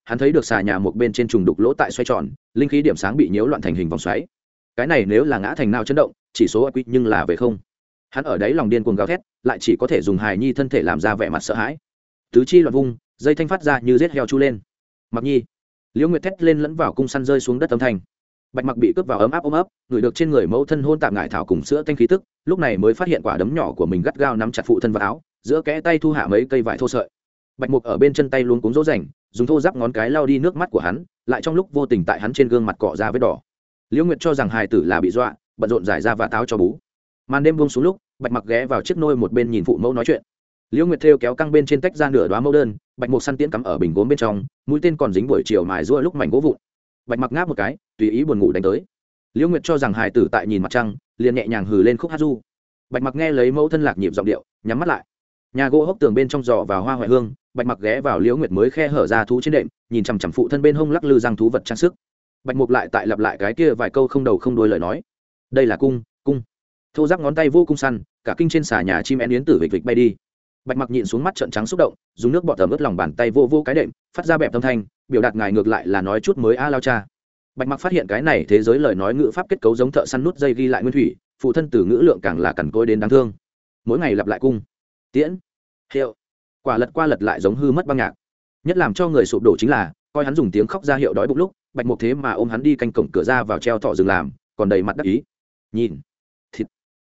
hắn thấy được xà nhà một bên trên trùng đục lỗ tại xoay tròn, linh khí điểm sáng bị nhiễu loạn thành hình vòng xoáy. Cái này nếu là ngã thành nào chấn động, chỉ số IQ nhưng là về không. Hắn ở đấy lòng điên cuồng gào thét, lại chỉ có thể dùng hài nhi thân thể làm ra vẻ mặt sợ hãi. Tứ chi loạn vung, dây thanh phát ra như giết heo chu lên. Mặc Nhi, Liễu Nguyệt thét lên lẫn vào cung săn rơi xuống đất âm thanh. Bạch Mặc bị cướp vào ấm áp ôm ấp, ngửi được trên người mẫu thân hôn tạm ngải thảo cùng sữa tanh khí tức, lúc này mới phát hiện quả đấm nhỏ của mình gắt gao nắm chặt phụ thân vào áo, giữa kẽ tay thu hạ mấy cây vải thô sợi. Bạch Mục ở bên chân tay luôn cuống dỗ dành, dùng thô giáp ngón cái lau đi nước mắt của hắn, lại trong lúc vô tình tại hắn trên gương mặt cọ ra vết đỏ. Liễu Nguyệt cho rằng hài tử là bị dọa, bận rộn giải ra và táo cho bú. Màn đêm buông xuống lúc, Bạch Mặc ghé vào chiếc nôi một bên nhìn phụ mẫu nói chuyện. Liễu Nguyệt thêu kéo căng bên trên tách ra nửa đóa mẫu đơn, Bạch Mục săn tiễn cắm ở bình gốm bên trong, mũi tên còn dính buổi chiều mài rũa lúc mảnh gỗ vụn. Bạch Mặc ngáp một cái, tùy ý buồn ngủ đánh tới. Liễu Nguyệt cho rằng hài tử tại nhìn mặt trăng, liền nhẹ nhàng hừ lên khúc hát du. Bạch Mặc nghe lấy mẫu thân lạc nhịp giọng điệu, nhắm mắt lại. Nhà gỗ hốc tường bên trong giò vào hoa hoại hương, Bạch Mặc ghé vào Liễu Nguyệt mới khe hở ra thú trên đệm, nhìn chằm chằm phụ thân bên hông lắc lư răng thú vật trang sức. Bạch Mục lại tại lặp lại cái kia vài câu không đầu không đuôi lời nói. Đây là cung. Thô giáp ngón tay vô cung săn, cả kinh trên xà nhà chim én yến tử vịch vịch bay đi. Bạch Mặc nhịn xuống mắt trợn trắng xúc động, dùng nước bọt tẩm ướt lòng bàn tay vô cái đệm, phát ra bẹp âm thanh, biểu đạt ngài ngược lại là nói chút mới a lao cha. Bạch Mặc phát hiện cái này thế giới lời nói ngữ pháp kết cấu giống thợ săn nút dây ghi lại nguyên thủy, phụ thân từ ngữ lượng càng là cằn cỗi đến đáng thương. Mỗi ngày lặp lại cung, tiễn, hiệu, quả lật qua lật lại giống hư mất băng nhạc. Nhất làm cho người sụp đổ chính là, coi hắn dùng tiếng khóc ra hiệu đói bụng lúc, Bạch Mục thế mà ôm hắn đi canh cổng cửa ra vào treo thọ rừng làm, còn đầy mặt đắc ý. Nhìn, thịt.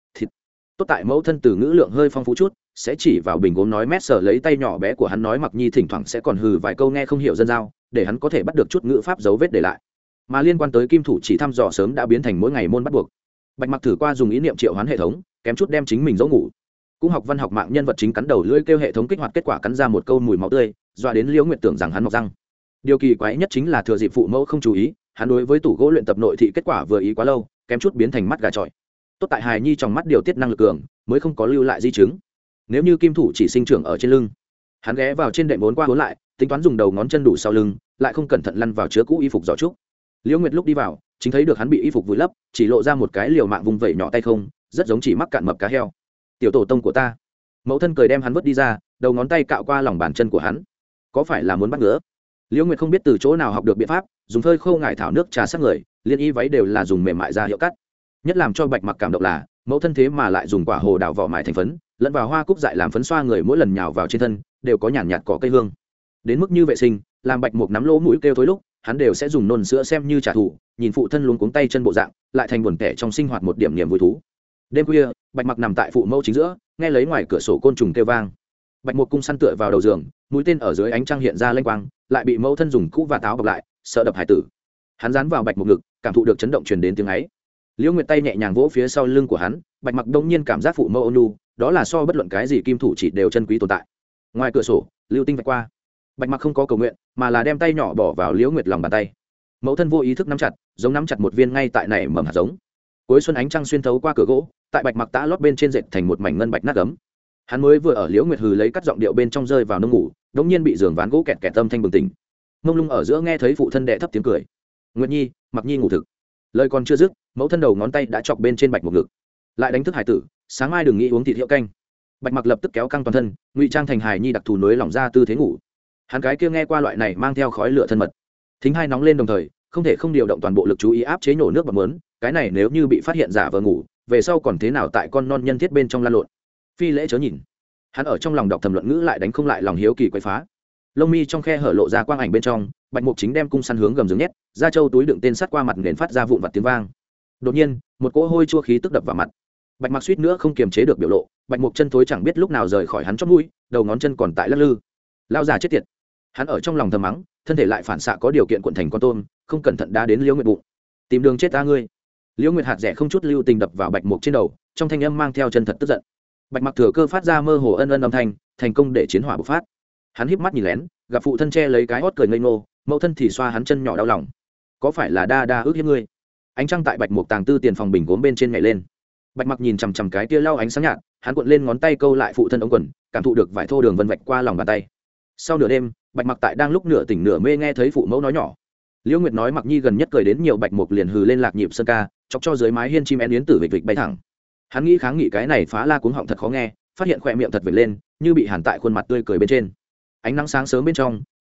Tốt tại mẫu thân từ ngữ lượng hơi phong phú chút, sẽ chỉ vào bình gốm nói mét sở lấy tay nhỏ bé của hắn nói Mặc Nhi thỉnh thoảng sẽ còn hừ vài câu nghe không hiểu dân giao, để hắn có thể bắt được chút ngữ pháp dấu vết để lại. Mà liên quan tới kim thủ chỉ thăm dò sớm đã biến thành mỗi ngày môn bắt buộc. Bạch Mặc thử qua dùng ý niệm triệu hoán hệ thống, kém chút đem chính mình dỗ ngủ. Cũng học văn học mạng nhân vật chính cắn đầu lưỡi kêu hệ thống kích hoạt, kết quả cắn ra một câu mùi máu tươi, doa đến Liễu Nguyệt tưởng rằng hắn mọc răng. Điều kỳ quái nhất chính là thừa dịp phụ mẫu không chú ý, hắn đối với tủ gỗ luyện tập nội thị kết quả vừa ý quá lâu, kém chút biến thành mắt gà trọi. Tốt tại hài nhi trong mắt điều tiết năng lực cường, mới không có lưu lại di chứng. Nếu như kim thủ chỉ sinh trưởng ở trên lưng, hắn ghé vào trên đệm bốn qua bốn lại, tính toán dùng đầu ngón chân đủ sau lưng, lại không cẩn thận lăn vào chứa cũ y phục giỏ trúc. Liễu Nguyệt lúc đi vào, chính thấy được hắn bị y phục vùi lấp, chỉ lộ ra một cái liều mạng vùng vẩy nhỏ tay không, rất giống chỉ mắc cạn mập cá heo. Tiểu tổ tông của ta. Mẫu thân cười đem hắn vớt đi ra, đầu ngón tay cạo qua lòng bàn chân của hắn. Có phải là muốn bắt ngứa? Liễu Nguyệt không biết từ chỗ nào học được biện pháp, dùng phơi khô ngải thảo nước trà sát người, liên y váy đều là dùng mềm mại ra hiệu cắt. Nhất làm cho Bạch Mặc cảm động là, mẫu thân thế mà lại dùng quả hồ đào vỏ mài thành phấn, lẫn vào hoa cúc dại làm phấn xoa người, mỗi lần nhào vào trên thân đều có nhàn nhạt cỏ cây hương. Đến mức như vệ sinh, làm Bạch Mục nắm lỗ mũi kêu thối lúc, hắn đều sẽ dùng nôn sữa xem như trả thù, nhìn phụ thân luống cuống tay chân bộ dạng, lại thành buồn tẻ trong sinh hoạt một điểm niềm vui thú. Đêm khuya, Bạch Mặc nằm tại phụ mẫu chính giữa, nghe lấy ngoài cửa sổ côn trùng kêu vang. Bạch Mục cung săn tựa vào đầu giường, mũi tên ở dưới ánh trăng hiện ra lênh quang, lại bị mẫu thân dùng cũ và táo bọc lại, sợ đập hải tử. Hắn dán vào Bạch Mục ngực, cảm thụ được chấn động truyền đến tiếng ấy. Liễu Nguyệt tay nhẹ nhàng vỗ phía sau lưng của hắn, Bạch Mặc đông nhiên cảm giác phụ mẫu ôn nhu, đó là so bất luận cái gì kim thủ chỉ đều chân quý tồn tại. Ngoài cửa sổ, lưu tinh vạch qua. Bạch Mặc không có cầu nguyện, mà là đem tay nhỏ bỏ vào Liễu Nguyệt lòng bàn tay. Mẫu thân vô ý thức nắm chặt, giống nắm chặt một viên ngay tại này mầm hạt giống. Cuối xuân ánh trăng xuyên thấu qua cửa gỗ, tại Bạch Mặc tã lót bên trên dệt thành một mảnh ngân bạch nát gấm. Hắn mới vừa ở Liễu Nguyệt hừ lấy cắt giọng điệu bên trong rơi vào nông ngủ, đống nhiên bị giường ván gỗ kẹt kẹt âm thanh bừng tỉnh. Mông lung ở giữa nghe thấy phụ thân đệ thấp tiếng cười. Nguyệt Nhi, Mặc Nhi ngủ thực. Lời còn chưa dứt, mẫu thân đầu ngón tay đã chọc bên trên Bạch Mục ngực. Lại đánh thức hải tử, sáng mai đừng nghĩ uống thịt hiệu canh. Bạch Mặc lập tức kéo căng toàn thân, ngụy trang thành hài nhi đặc thù nối lỏng ra tư thế ngủ. Hắn cái kia nghe qua loại này mang theo khói lửa thân mật, thính hai nóng lên đồng thời, không thể không điều động toàn bộ lực chú ý áp chế nhổ nước bọt mớn. Cái này nếu như bị phát hiện giả vờ ngủ, về sau còn thế nào tại con non nhân thiết bên trong lan lộn. Phi lễ chớ nhìn. Hắn ở trong lòng đọc thầm luận ngữ, lại đánh không lại lòng hiếu kỳ quấy phá. Lông mi trong khe hở lộ ra quang ảnh bên trong, Bạch Mục chính đem cung săn hướng gầm giường nhét, ra châu túi đựng tên sắt qua mặt nền phát ra vụn vặt tiếng vang. Đột nhiên, một cỗ hôi chua khí tức đập vào mặt. Bạch Mặc suýt nữa không kiềm chế được biểu lộ, Bạch Mục chân thối chẳng biết lúc nào rời khỏi hắn chóp mũi, đầu ngón chân còn tại lắc lư. Lao già chết tiệt. Hắn ở trong lòng thầm mắng, thân thể lại phản xạ có điều kiện cuộn thành con tôm, không cẩn thận đá đến Liễu Nguyệt bụng. Tìm đường chết ta ngươi. Liễu Nguyệt hạt rẻ không chút lưu tình đập vào Bạch Mục trên đầu, trong thanh âm mang theo chân thật tức giận. Bạch Mặc thừa cơ phát ra mơ hồ ân ân âm thanh, thành công để chiến hỏa bộc phát. Hắn híp mắt nhìn lén, gặp phụ thân che lấy cái hót cười ngây ngô, mẫu thân thì xoa hắn chân nhỏ đau lòng. Có phải là đa đa ước hiếp ngươi? Ánh trăng tại Bạch Mục tàng tư tiền phòng bình gốm bên trên nhảy lên. Bạch Mặc nhìn chằm chằm cái tia lau ánh sáng nhạt, hắn cuộn lên ngón tay câu lại phụ thân ống quần, cảm thụ được vải thô đường vân vạch qua lòng bàn tay. Sau nửa đêm, Bạch Mặc tại đang lúc nửa tỉnh nửa mê nghe thấy phụ mẫu nói nhỏ. Liễu Nguyệt nói Mặc Nhi gần nhất cười đến nhiều, Bạch Mục liền hừ lên lạc nhịp sơn ca, chọc cho dưới mái hiên chim én yến tử vịch vịch bay thẳng. Hắn nghĩ kháng nghị cái này phá la cuống họng thật khó nghe, phát hiện khỏe miệng thật vệt lên, như bị hàn tại khuôn mặt tươi cười bên trên. Ánh nắng sáng sớm bên trong,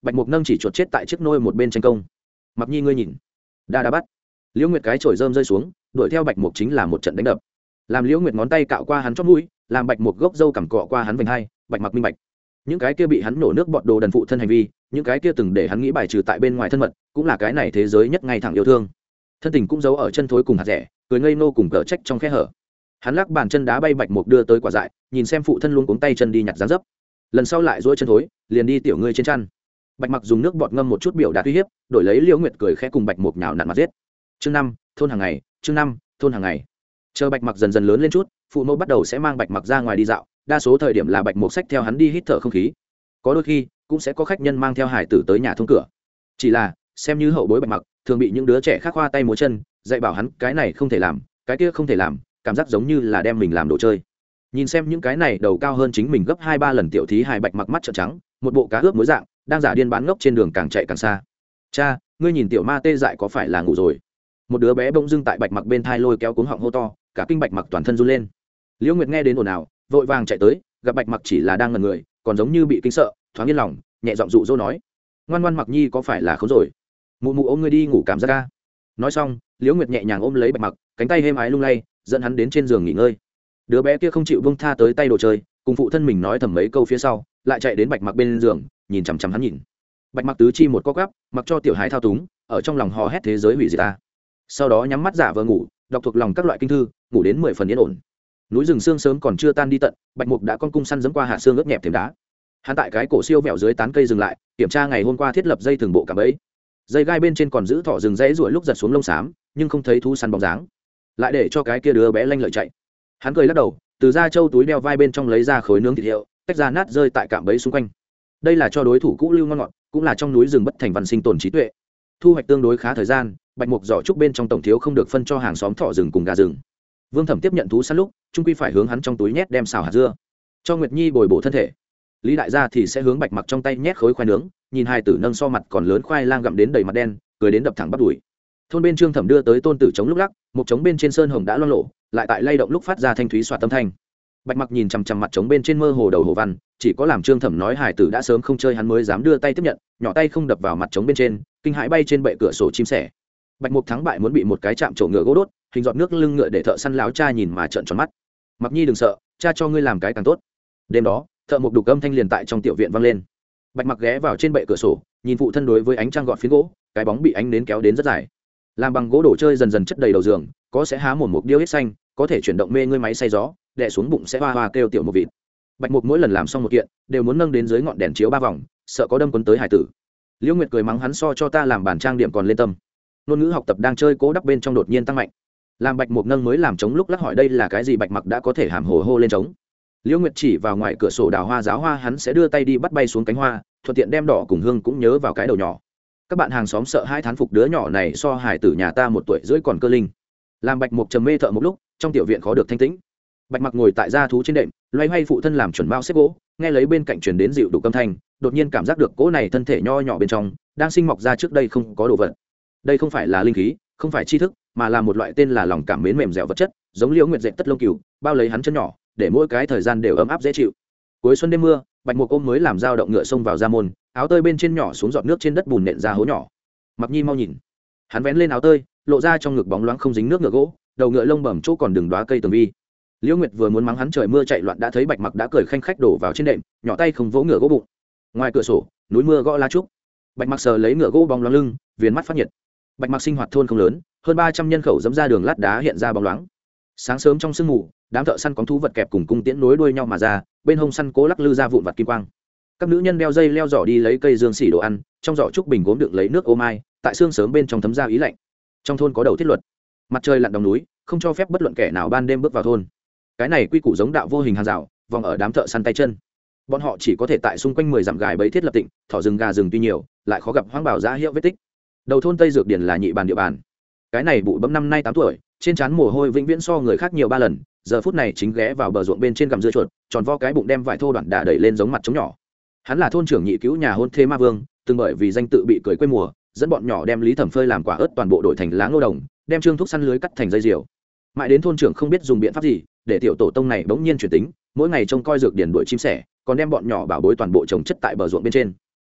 Bạch Mục nâng chỉ chuột chết tại chiếc nôi một bên tranh công. Mặc Nhi ngươi nhìn, đa bắt. Liễu Nguyệt cái chổi rơm rơi xuống, đuổi theo Bạch Mục chính là một trận đánh đập. Làm Liễu Nguyệt ngón tay cạo qua hắn chóp mũi, làm Bạch Mục gốc râu cằm cọ qua hắn vành hai, Bạch Mặc minh bạch. Những cái kia bị hắn nổ nước bọt đồ đần phụ thân hành vi, những cái kia từng để hắn nghĩ bài trừ tại bên ngoài thân mật, cũng là cái này thế giới nhất ngay thẳng yêu thương. Thân tình cũng giấu ở chân thối cùng hạt rẻ, cười ngây nô cùng cỡ trách trong khe hở. Hắn lắc bàn chân đá bay Bạch Mục đưa tới quả dại, nhìn xem phụ thân luôn cuống tay chân đi nhặt dáng dấp. Lần sau lại duỗi chân thối, liền đi tiểu ngươi trên chăn. Bạch Mặc dùng nước bọt ngâm một chút biểu đạt uy hiếp, đổi lấy Liễu Nguyệt cười khẽ cùng Bạch Mục nhào nặn mặt giết. Chương 5, thôn hàng ngày, chương 5, thôn hàng ngày. Chờ Bạch Mặc dần dần lớn lên chút, phụ mẫu bắt đầu sẽ mang Bạch Mặc ra ngoài đi dạo, đa số thời điểm là Bạch Mục xách theo hắn đi hít thở không khí. Có đôi khi cũng sẽ có khách nhân mang theo hải tử tới nhà thông cửa. Chỉ là xem như hậu bối Bạch Mặc, thường bị những đứa trẻ khác khoa tay múa chân, dạy bảo hắn cái này không thể làm, cái kia không thể làm, cảm giác giống như là đem mình làm đồ chơi. Nhìn xem những cái này đầu cao hơn chính mình gấp 2-3 lần tiểu thí hài, Bạch Mặc mắt trợn trắng, một bộ cá ướp muối dạng, đang giả điên bán ngốc trên đường càng chạy càng xa. Cha, ngươi nhìn tiểu ma tê dại có phải là ngủ rồi? Một đứa bé bỗng dưng tại Bạch Mặc bên thai lôi kéo cuống họng hô to, cả kinh Bạch Mặc toàn thân run lên. Liễu Nguyệt nghe đến ồn ào, vội vàng chạy tới, gặp Bạch Mặc chỉ là đang ngẩn người, còn giống như bị kinh sợ, thoáng yên lòng, nhẹ giọng dụ dỗ nói: ngoan ngoan Mặc Nhi có phải là khốn rồi? Mụ mụ ôm ngươi đi ngủ cảm giác ca. Nói xong, Liễu Nguyệt nhẹ nhàng ôm lấy Bạch Mặc, cánh tay êm ái lung lay, dẫn hắn đến trên giường nghỉ ngơi. Đứa bé kia không chịu buông tha tới tay đồ chơi, cùng phụ thân mình nói thầm mấy câu phía sau, lại chạy đến Bạch Mặc bên giường, nhìn chằm chằm hắn nhìn. Bạch Mặc tứ chi một co quắp, mặc cho tiểu hài thao túng, ở trong lòng hò hét thế giới hủy diệt ta. Sau đó nhắm mắt giả vờ ngủ, đọc thuộc lòng các loại kinh thư, ngủ đến 10 phần yên ổn. Núi rừng sương sớm còn chưa tan đi tận, Bạch Mục đã con cung săn giẫm qua hạ xương ướt nhẹp thềm đá. Hắn tại cái cổ siêu vẹo dưới tán cây dừng lại, kiểm tra ngày hôm qua thiết lập dây thường bộ cả bẫy. Dây gai bên trên còn giữ thỏ rừng rẽ ruổi lúc giật xuống lông xám, nhưng không thấy thú săn bóng dáng. Lại để cho cái kia đứa bé lanh lợi chạy. Hắn cười lắc đầu, từ da trâu túi đeo vai bên trong lấy ra khối nướng thịt hiệu, tách ra nát rơi tại cạm bẫy xung quanh. Đây là cho đối thủ cũ lưu ngon ngọt, cũng là trong núi rừng bất thành văn sinh tồn trí tuệ. Thu hoạch tương đối khá thời gian, Bạch Mục giỏ trúc bên trong tổng thiếu không được phân cho hàng xóm thỏ rừng cùng gà rừng. Vương Thẩm tiếp nhận thú săn lúc, trung quy phải hướng hắn trong túi nhét đem xào hạt dưa, cho Nguyệt Nhi bồi bổ thân thể. Lý đại gia thì sẽ hướng Bạch Mặc trong tay nhét khối khoai nướng, nhìn hai tử nâng so mặt còn lớn khoai lang gặm đến đầy mặt đen, cười đến đập thẳng bắp đùi. Thôn bên Trương Thẩm đưa tới tôn tử chống lúc lắc, một trống bên trên sơn hồng đã loang lộ, lại tại lay động lúc phát ra thanh thúy xoạt tâm thanh. Bạch Mặc nhìn chằm chằm mặt trống bên trên mơ hồ đầu hồ văn, chỉ có làm Trương Thẩm nói hải tử đã sớm không chơi hắn mới dám đưa tay tiếp nhận, nhỏ tay không đập vào mặt trống bên trên, kinh hãi bay trên bệ cửa sổ chim sẻ. Bạch Mục thắng bại muốn bị một cái chạm trổ ngựa gỗ đốt, hình giọt nước lưng ngựa để thợ săn láo cha nhìn mà trợn tròn mắt. Mặc Nhi đừng sợ, cha cho ngươi làm cái càng tốt. Đêm đó, thợ mộc đục âm thanh liền tại trong tiểu viện vang lên. Bạch Mặc ghé vào trên bệ cửa sổ, nhìn phụ thân đối với ánh trăng gọt phiến gỗ, cái bóng bị ánh nến kéo đến rất dài. Làm bằng gỗ đồ chơi dần dần chất đầy đầu giường, có sẽ há mồm mục điêu hết xanh, có thể chuyển động mê ngươi máy xay gió, đè xuống bụng sẽ hoa hoa kêu tiểu một vịt. Bạch Mục mỗi lần làm xong một kiện, đều muốn nâng đến dưới ngọn đèn chiếu 3 vòng, sợ có đâm quấn tới hải tử. Liễu Nguyệt cười mắng hắn so cho ta làm bản trang điểm còn lên tâm. Ngôn ngữ học tập đang chơi cố đắc bên trong đột nhiên tăng mạnh. Làm Bạch Mục nâng mới làm trống lúc lắc hỏi đây là cái gì, Bạch Mặc đã có thể hàm hồ hô lên trống. Liễu Nguyệt chỉ vào ngoài cửa sổ đào hoa giáo hoa, hắn sẽ đưa tay đi bắt bay xuống cánh hoa, thuận tiện đem đỏ cùng hương cũng nhớ vào cái đầu nhỏ. Các bạn hàng xóm sợ hai thán phục đứa nhỏ này so hải tử nhà ta 1 tuổi rưỡi còn cơ linh. Làm Bạch Mục trầm mê thợ một lúc, trong tiểu viện khó được thanh tĩnh. Bạch Mặc ngồi tại gia thú trên đệm, loay hoay phụ thân làm chuẩn bao xếp gỗ, nghe lấy bên cạnh truyền đến dịu đủ âm thanh, đột nhiên cảm giác được cỗ này thân thể nho nhỏ bên trong đang sinh mọc ra trước đây không có đồ vật. Đây không phải là linh khí, không phải tri thức, mà là một loại tên là lòng cảm mến mềm dẻo vật chất, giống Liễu Nguyệt dệt tất lông cừu, bao lấy hắn chân nhỏ, để mỗi cái thời gian đều ấm áp dễ chịu. Cuối xuân đêm mưa, Bạch Mục ôm mới làm dao động ngựa xông vào ra môn, áo tơi bên trên nhỏ xuống giọt nước trên đất bùn nện ra hố nhỏ. Mặc Nhi mau nhìn. Hắn vén lên áo tơi, lộ ra trong ngực bóng loáng không dính nước ngựa gỗ, đầu ngựa lông bẩm chỗ còn đường đóa cây tường vi. Liễu Nguyệt vừa muốn mắng hắn trời mưa chạy loạn, đã thấy Bạch Mặc đã cười khanh khách đổ vào trên đệm, nhỏ tay không vỗ ngựa gỗ bụng. Ngoài cửa sổ, núi mưa gõ lá trúc. Bạch Mặc sờ lấy ngựa gỗ bóng loáng lưng, viền mắt phát nhiệt. Bạch Mặc sinh hoạt thôn không lớn, hơn 300 nhân khẩu dẫm ra đường lát đá hiện ra bóng loáng. Sáng sớm trong sương mù, đám thợ săn có thú vật kẹp cùng cung tiễn nối đuôi nhau mà ra, bên hông săn cố lắc lư ra vụn vặt kim quang. Các nữ nhân đeo dây leo giỏ đi lấy cây dương xỉ đồ ăn, trong giỏ trúc bình gốm đựng lấy nước ô mai, tại sương sớm bên trong thấm ra ý lạnh. Trong thôn có đầu thiết luật, mặt trời lặn đồng núi, không cho phép bất luận kẻ nào ban đêm bước vào thôn. Cái này quy củ giống đạo vô hình hàng rào, vòng ở đám thợ săn tay chân. Bọn họ chỉ có thể tại xung quanh 10 dặm gài bẫy thiết lập tịnh, thỏ rừng gà rừng tuy nhiều, lại khó gặp hoang bảo dã hiệu vết tích. Đầu thôn Tây Dược Điển là nhị bàn địa bàn. Cái này bụ bấm năm nay 8 tuổi, trên trán mồ hôi vĩnh viễn so người khác nhiều 3 lần, giờ phút này chính ghé vào bờ ruộng bên trên gặm dưa chuột, tròn vo cái bụng đem vải thô đoạn đà đẩy lên giống mặt trống nhỏ. Hắn là thôn trưởng nhị cứu nhà hôn thê ma vương, từng bởi vì danh tự bị cười quê mùa, dẫn bọn nhỏ đem Lý Thẩm phơi làm quả ớt toàn bộ đổi thành lá ngô đồng, đem trương thúc săn lưới cắt thành dây diều. Mãi đến thôn trưởng không biết dùng biện pháp gì, để tiểu tổ tông này bỗng nhiên chuyển tính, mỗi ngày trông coi dược điển đuổi chim sẻ, còn đem bọn nhỏ bảo bối toàn bộ trồng chất tại bờ ruộng bên trên.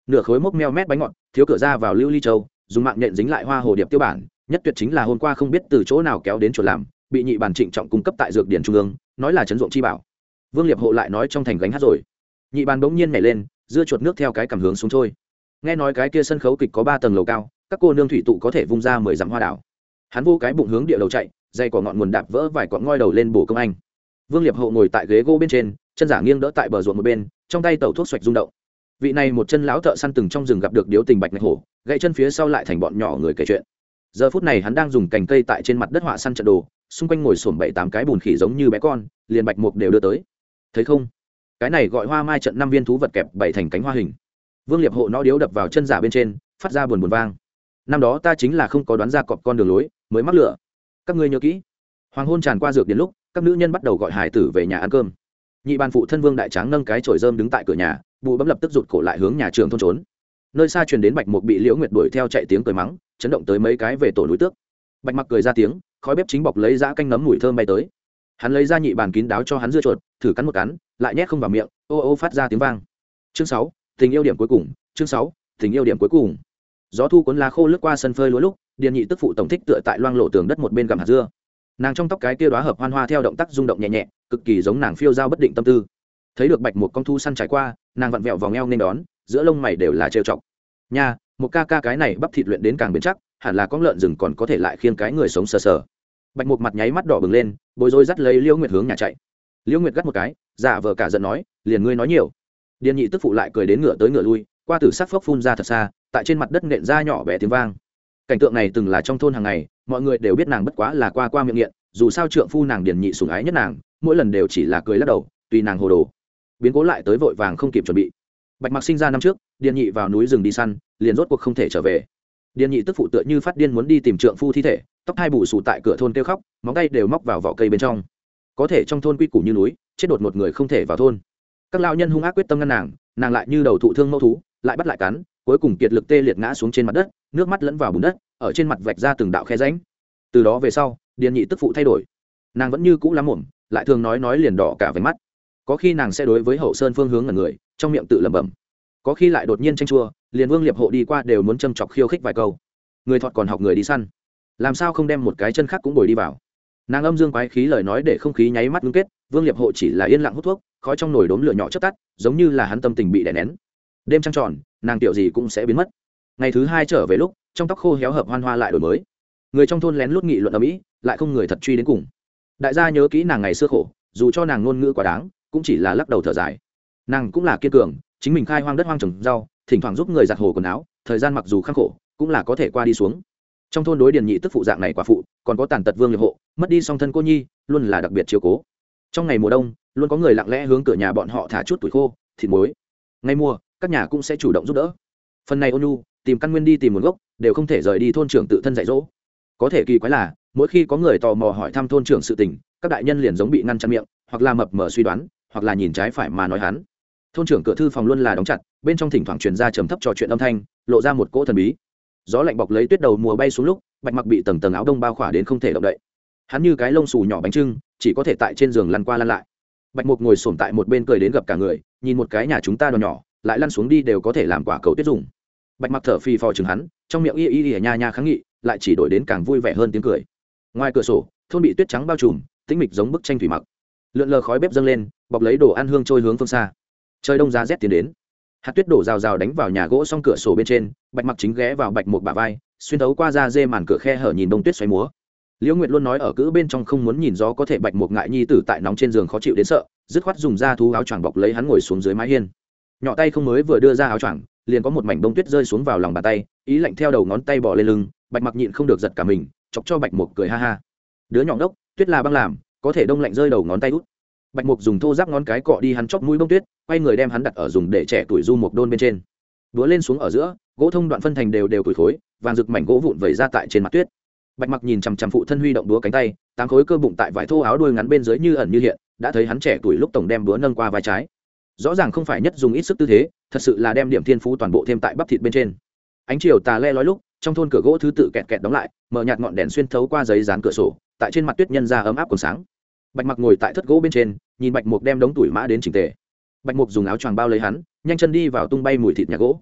nửa khối mốc meo mét bánh ngọt, thiếu cửa ra vào lưu ly châu, dùng mạng nhện dính lại hoa hồ điệp tiêu bản, nhất tuyệt chính là hôm qua không biết từ chỗ nào kéo đến chuột làm, bị nhị bàn trịnh trọng cung cấp tại dược điển trung ương, nói là trấn ruộng chi bảo. Vương Liệp Hộ lại nói trong thành gánh hát rồi. Nhị bàn bỗng nhiên nhảy lên, dưa chuột nước theo cái cảm hướng xuống trôi. Nghe nói cái kia sân khấu kịch có 3 tầng lầu cao, các cô nương thủy tụ có thể vung ra 10 dặm hoa đảo. Hắn vô cái bụng hướng địa đầu chạy, dây cỏ ngọn nguồn đạp vỡ vài cọn ngoi đầu lên bổ công anh. Vương Liệp Hộ ngồi tại ghế gỗ bên trên, chân giả nghiêng đỡ tại bờ ruộng một bên, trong tay tẩu thuốc xoạch rung động. Vị này một chân lão thợ săn từng trong rừng gặp được điếu tình bạch ngạch hổ, gãy chân phía sau lại thành bọn nhỏ người kể chuyện. Giờ phút này hắn đang dùng cành cây tại trên mặt đất họa săn trận đồ, xung quanh ngồi xổm 7-8 cái bùn khỉ giống như bé con, liền bạch mục đều đưa tới. Thấy không? Cái này gọi hoa mai trận 5 viên thú vật kẹp 7 thành cánh hoa hình. Vương Liệp Hộ nó điếu đập vào chân giả bên trên, phát ra buồn vang. Năm đó ta chính là không có đoán ra cọp con đường lối, mới mắc lửa. Các ngươi nhớ kỹ. Hoàng hôn tràn qua dược điển lúc, các nữ nhân bắt đầu gọi hải tử về nhà ăn cơm. Nhị ban phụ thân Vương đại tráng nâng cái chổi rơm đứng tại cửa nhà, bụ bấm lập tức rụt cổ lại hướng nhà trường thôn trốn. Nơi xa truyền đến bạch mục bị Liễu Nguyệt đuổi theo chạy tiếng cười mắng, chấn động tới mấy cái về tổ núi tước. Bạch mặc cười ra tiếng, khói bếp chính bọc lấy dã canh nấm mùi thơm bay tới. Hắn lấy ra nhị bàn kín đáo cho hắn dưa chuột, thử cắn một cắn, lại nhét không vào miệng, ô ô phát ra tiếng vang. Chương 6, tình yêu điểm cuối cùng. Chương 6, tình yêu điểm cuối cùng. Gió thu cuốn lá khô lướt qua sân phơi lúa lúc, Điền Nhị tức phụ tổng thích tựa tại loang lộ tường đất một bên gặm hạt dưa. Nàng trong tóc cái kia đóa hợp hoan hoa theo động tác rung động nhẹ nhẹ, cực kỳ giống nàng phiêu dao bất định tâm tư. Thấy được bạch một con thu săn trải qua, nàng vặn vẹo vòng eo nên đón, giữa lông mày đều là trêu chọc. Nha, một ca ca cái này bắp thịt luyện đến càng bền chắc, hẳn là con lợn rừng còn có thể lại khiêng cái người sống sờ sờ. Bạch Mục mặt nháy mắt đỏ bừng lên, bối rối dắt lấy Liễu Nguyệt hướng nhà chạy. Liễu Nguyệt gắt một cái, giả vờ cả giận nói, liền ngươi nói nhiều. Điền Nhị tức phụ lại cười đến ngựa tới ngựa lui, qua tử sắc phốc phun ra thật xa, tại trên mặt đất nện ra nhỏ bé tiếng vang. Cảnh tượng này từng là trong thôn hàng ngày, mọi người đều biết nàng bất quá là qua miệng nghiện, dù sao trượng phu nàng Điền Nhị sủng ái nhất nàng, mỗi lần đều chỉ là cười lắc đầu, tùy nàng hồ đồ. Biến cố lại tới vội vàng không kịp chuẩn bị. Bạch Mặc sinh ra năm trước, Điền Nhị vào núi rừng đi săn, liền rốt cuộc không thể trở về. Điền Nhị tức phụ tựa như phát điên muốn đi tìm trượng phu thi thể, tóc hai bù xù tại cửa thôn kêu khóc, móng tay đều móc vào vỏ cây bên trong. Có thể trong thôn quy củ như núi, chết đột một người không thể vào thôn. Các lão nhân hung ác quyết tâm ngăn nàng lại như đầu thụ thương mâu thú, lại bắt lại cắn, cuối cùng kiệt lực tê liệt ngã xuống trên mặt đất, nước mắt lẫn vào bùn đất, ở trên mặt vạch ra từng đạo khe rãnh. Từ đó về sau, Điền Nhị tức phụ thay đổi. Nàng vẫn như cũ lắm mồm, lại thường nói liền đỏ cả váy mắt. Có khi nàng sẽ đối với Hậu Sơn phương hướng ngẩn người, trong miệng tự lẩm bẩm. Có khi lại đột nhiên tranh chua, liền Vương Liệp Hộ đi qua đều muốn châm chọc khiêu khích vài câu. Người thọt còn học người đi săn, làm sao không đem một cái chân khác cũng bồi đi vào. Nàng âm dương quái khí lời nói để không khí nháy mắt ngưng kết. Vương Liệp Hộ chỉ là yên lặng hút thuốc, khói trong nồi đốm lửa nhỏ chớp tắt, giống như là hắn tâm tình bị đè nén. Đêm trăng tròn, nàng tiểu gì cũng sẽ biến mất. Ngày thứ hai trở về lúc, trong tóc khô héo hợp hoan hoa lại đổi mới. Người trong thôn lén lút nghị luận ở mỹ, lại không người thật truy đến cùng. Đại gia nhớ kỹ nàng ngày xưa khổ, dù cho nàng ngôn ngữ quá đáng, cũng chỉ là lắc đầu thở dài. Nàng cũng là kiên cường, chính mình khai hoang đất hoang trồng rau, thỉnh thoảng giúp người giặt hồ quần áo, thời gian mặc dù khắc khổ, cũng là có thể qua đi xuống. Trong thôn đối Điền Nhị tức phụ dạng này quả phụ, còn có tàn tật Vương Liệp Hộ, mất đi song thân cô nhi, luôn là đặc biệt chiếu cố. Trong ngày mùa đông, luôn có người lặng lẽ hướng cửa nhà bọn họ thả chút tuổi khô, thịt muối. Ngày mùa, các nhà cũng sẽ chủ động giúp đỡ. Phần này ôn nhu, tìm căn nguyên đi tìm nguồn gốc, đều không thể rời đi thôn trưởng tự thân dạy dỗ. Có thể kỳ quái là, mỗi khi có người tò mò hỏi thăm thôn trưởng sự tình, các đại nhân liền giống bị ngăn chặn miệng, hoặc là mập mờ suy đoán, hoặc là nhìn trái phải mà nói hắn. Thôn trưởng cửa thư phòng luôn là đóng chặt, bên trong thỉnh thoảng truyền ra trầm thấp trò chuyện âm thanh, lộ ra một cỗ thần bí. Gió lạnh bọc lấy tuyết đầu mùa bay xuống lúc, Bạch Mặc bị tầng tầng áo đông bao khỏa đến không thể động đậy. Hắn như cái lông xù nhỏ bánh trưng, chỉ có thể tại trên giường lăn qua lăn lại. Bạch Mục ngồi xổm tại một bên cười đến gặp cả người, nhìn một cái nhà chúng ta đòn nhỏ, lại lăn xuống đi đều có thể làm quả cầu tuyết dùng. Bạch Mặc thở phì phò chừng hắn, trong miệng y y nha nha kháng nghị, lại chỉ đổi đến càng vui vẻ hơn tiếng cười. Ngoài cửa sổ, thôn bị tuyết trắng bao trùm, tĩnh mịch giống bức tranh thủy mặc. Lượn lờ khói bếp dâng lên, bọc lấy đồ ăn hương trôi hướng phương xa. Trời đông giá rét tiến đến, hạt tuyết đổ rào rào đánh vào nhà gỗ song cửa sổ bên trên. Bạch Mặc chính ghé vào Bạch Mục bả vai, xuyên thấu qua da dê màn cửa khe hở nhìn đông tuyết xoáy múa. Liễu Nguyệt luôn nói ở cữ bên trong không muốn nhìn gió, có thể Bạch Mục ngại nhi tử tại nóng trên giường khó chịu đến sợ, dứt khoát dùng da thú áo choàng bọc lấy hắn ngồi xuống dưới mái hiên. Nhỏ tay không mới vừa đưa ra áo choàng, liền có một mảnh bông tuyết rơi xuống vào lòng bàn tay, ý lạnh theo đầu ngón tay bỏ lên lưng. Bạch Mặc nhịn không được giật cả mình, chọc cho Bạch Mục cười ha ha. Đứa nhỏ đốc, tuyết là băng làm, có thể đông lạnh rơi đầu ngón tay út. Bạch Mục dùng thô giáp ngón cái cọ đi hắn chóp mũi bông tuyết, quay người đem hắn đặt ở dùng để trẻ tuổi du một đôn bên trên. Đũa lên xuống ở giữa, gỗ thông đoạn phân thành đều tuổi khối, vàng rực mảnh gỗ vụn vẩy ra tại trên mặt tuyết. Bạch Mặc nhìn chằm chằm phụ thân huy động đũa cánh tay, tám khối cơ bụng tại vải thô áo đuôi ngắn bên dưới như ẩn như hiện, đã thấy hắn trẻ tuổi lúc tổng đem đũa nâng qua vai trái. Rõ ràng không phải nhất dùng ít sức tư thế, thật sự là đem điểm thiên phú toàn bộ thêm tại bắp thịt bên trên. Ánh chiều tà le lói lúc, trong thôn cửa gỗ thứ tự kẹt kẹt đóng lại, mở nhạt ngọn đèn xuyên thấu qua giấy dán cửa sổ, tại trên mặt tuyết nhân ra ấm áp còn sáng. Bạch Mặc ngồi tại thất gỗ bên trên, nhìn Bạch Mục đem đống tuổi mã đến chỉnh tề. Bạch Mục dùng áo choàng bao lấy hắn, nhanh chân đi vào tung bay mùi thịt nhà gỗ.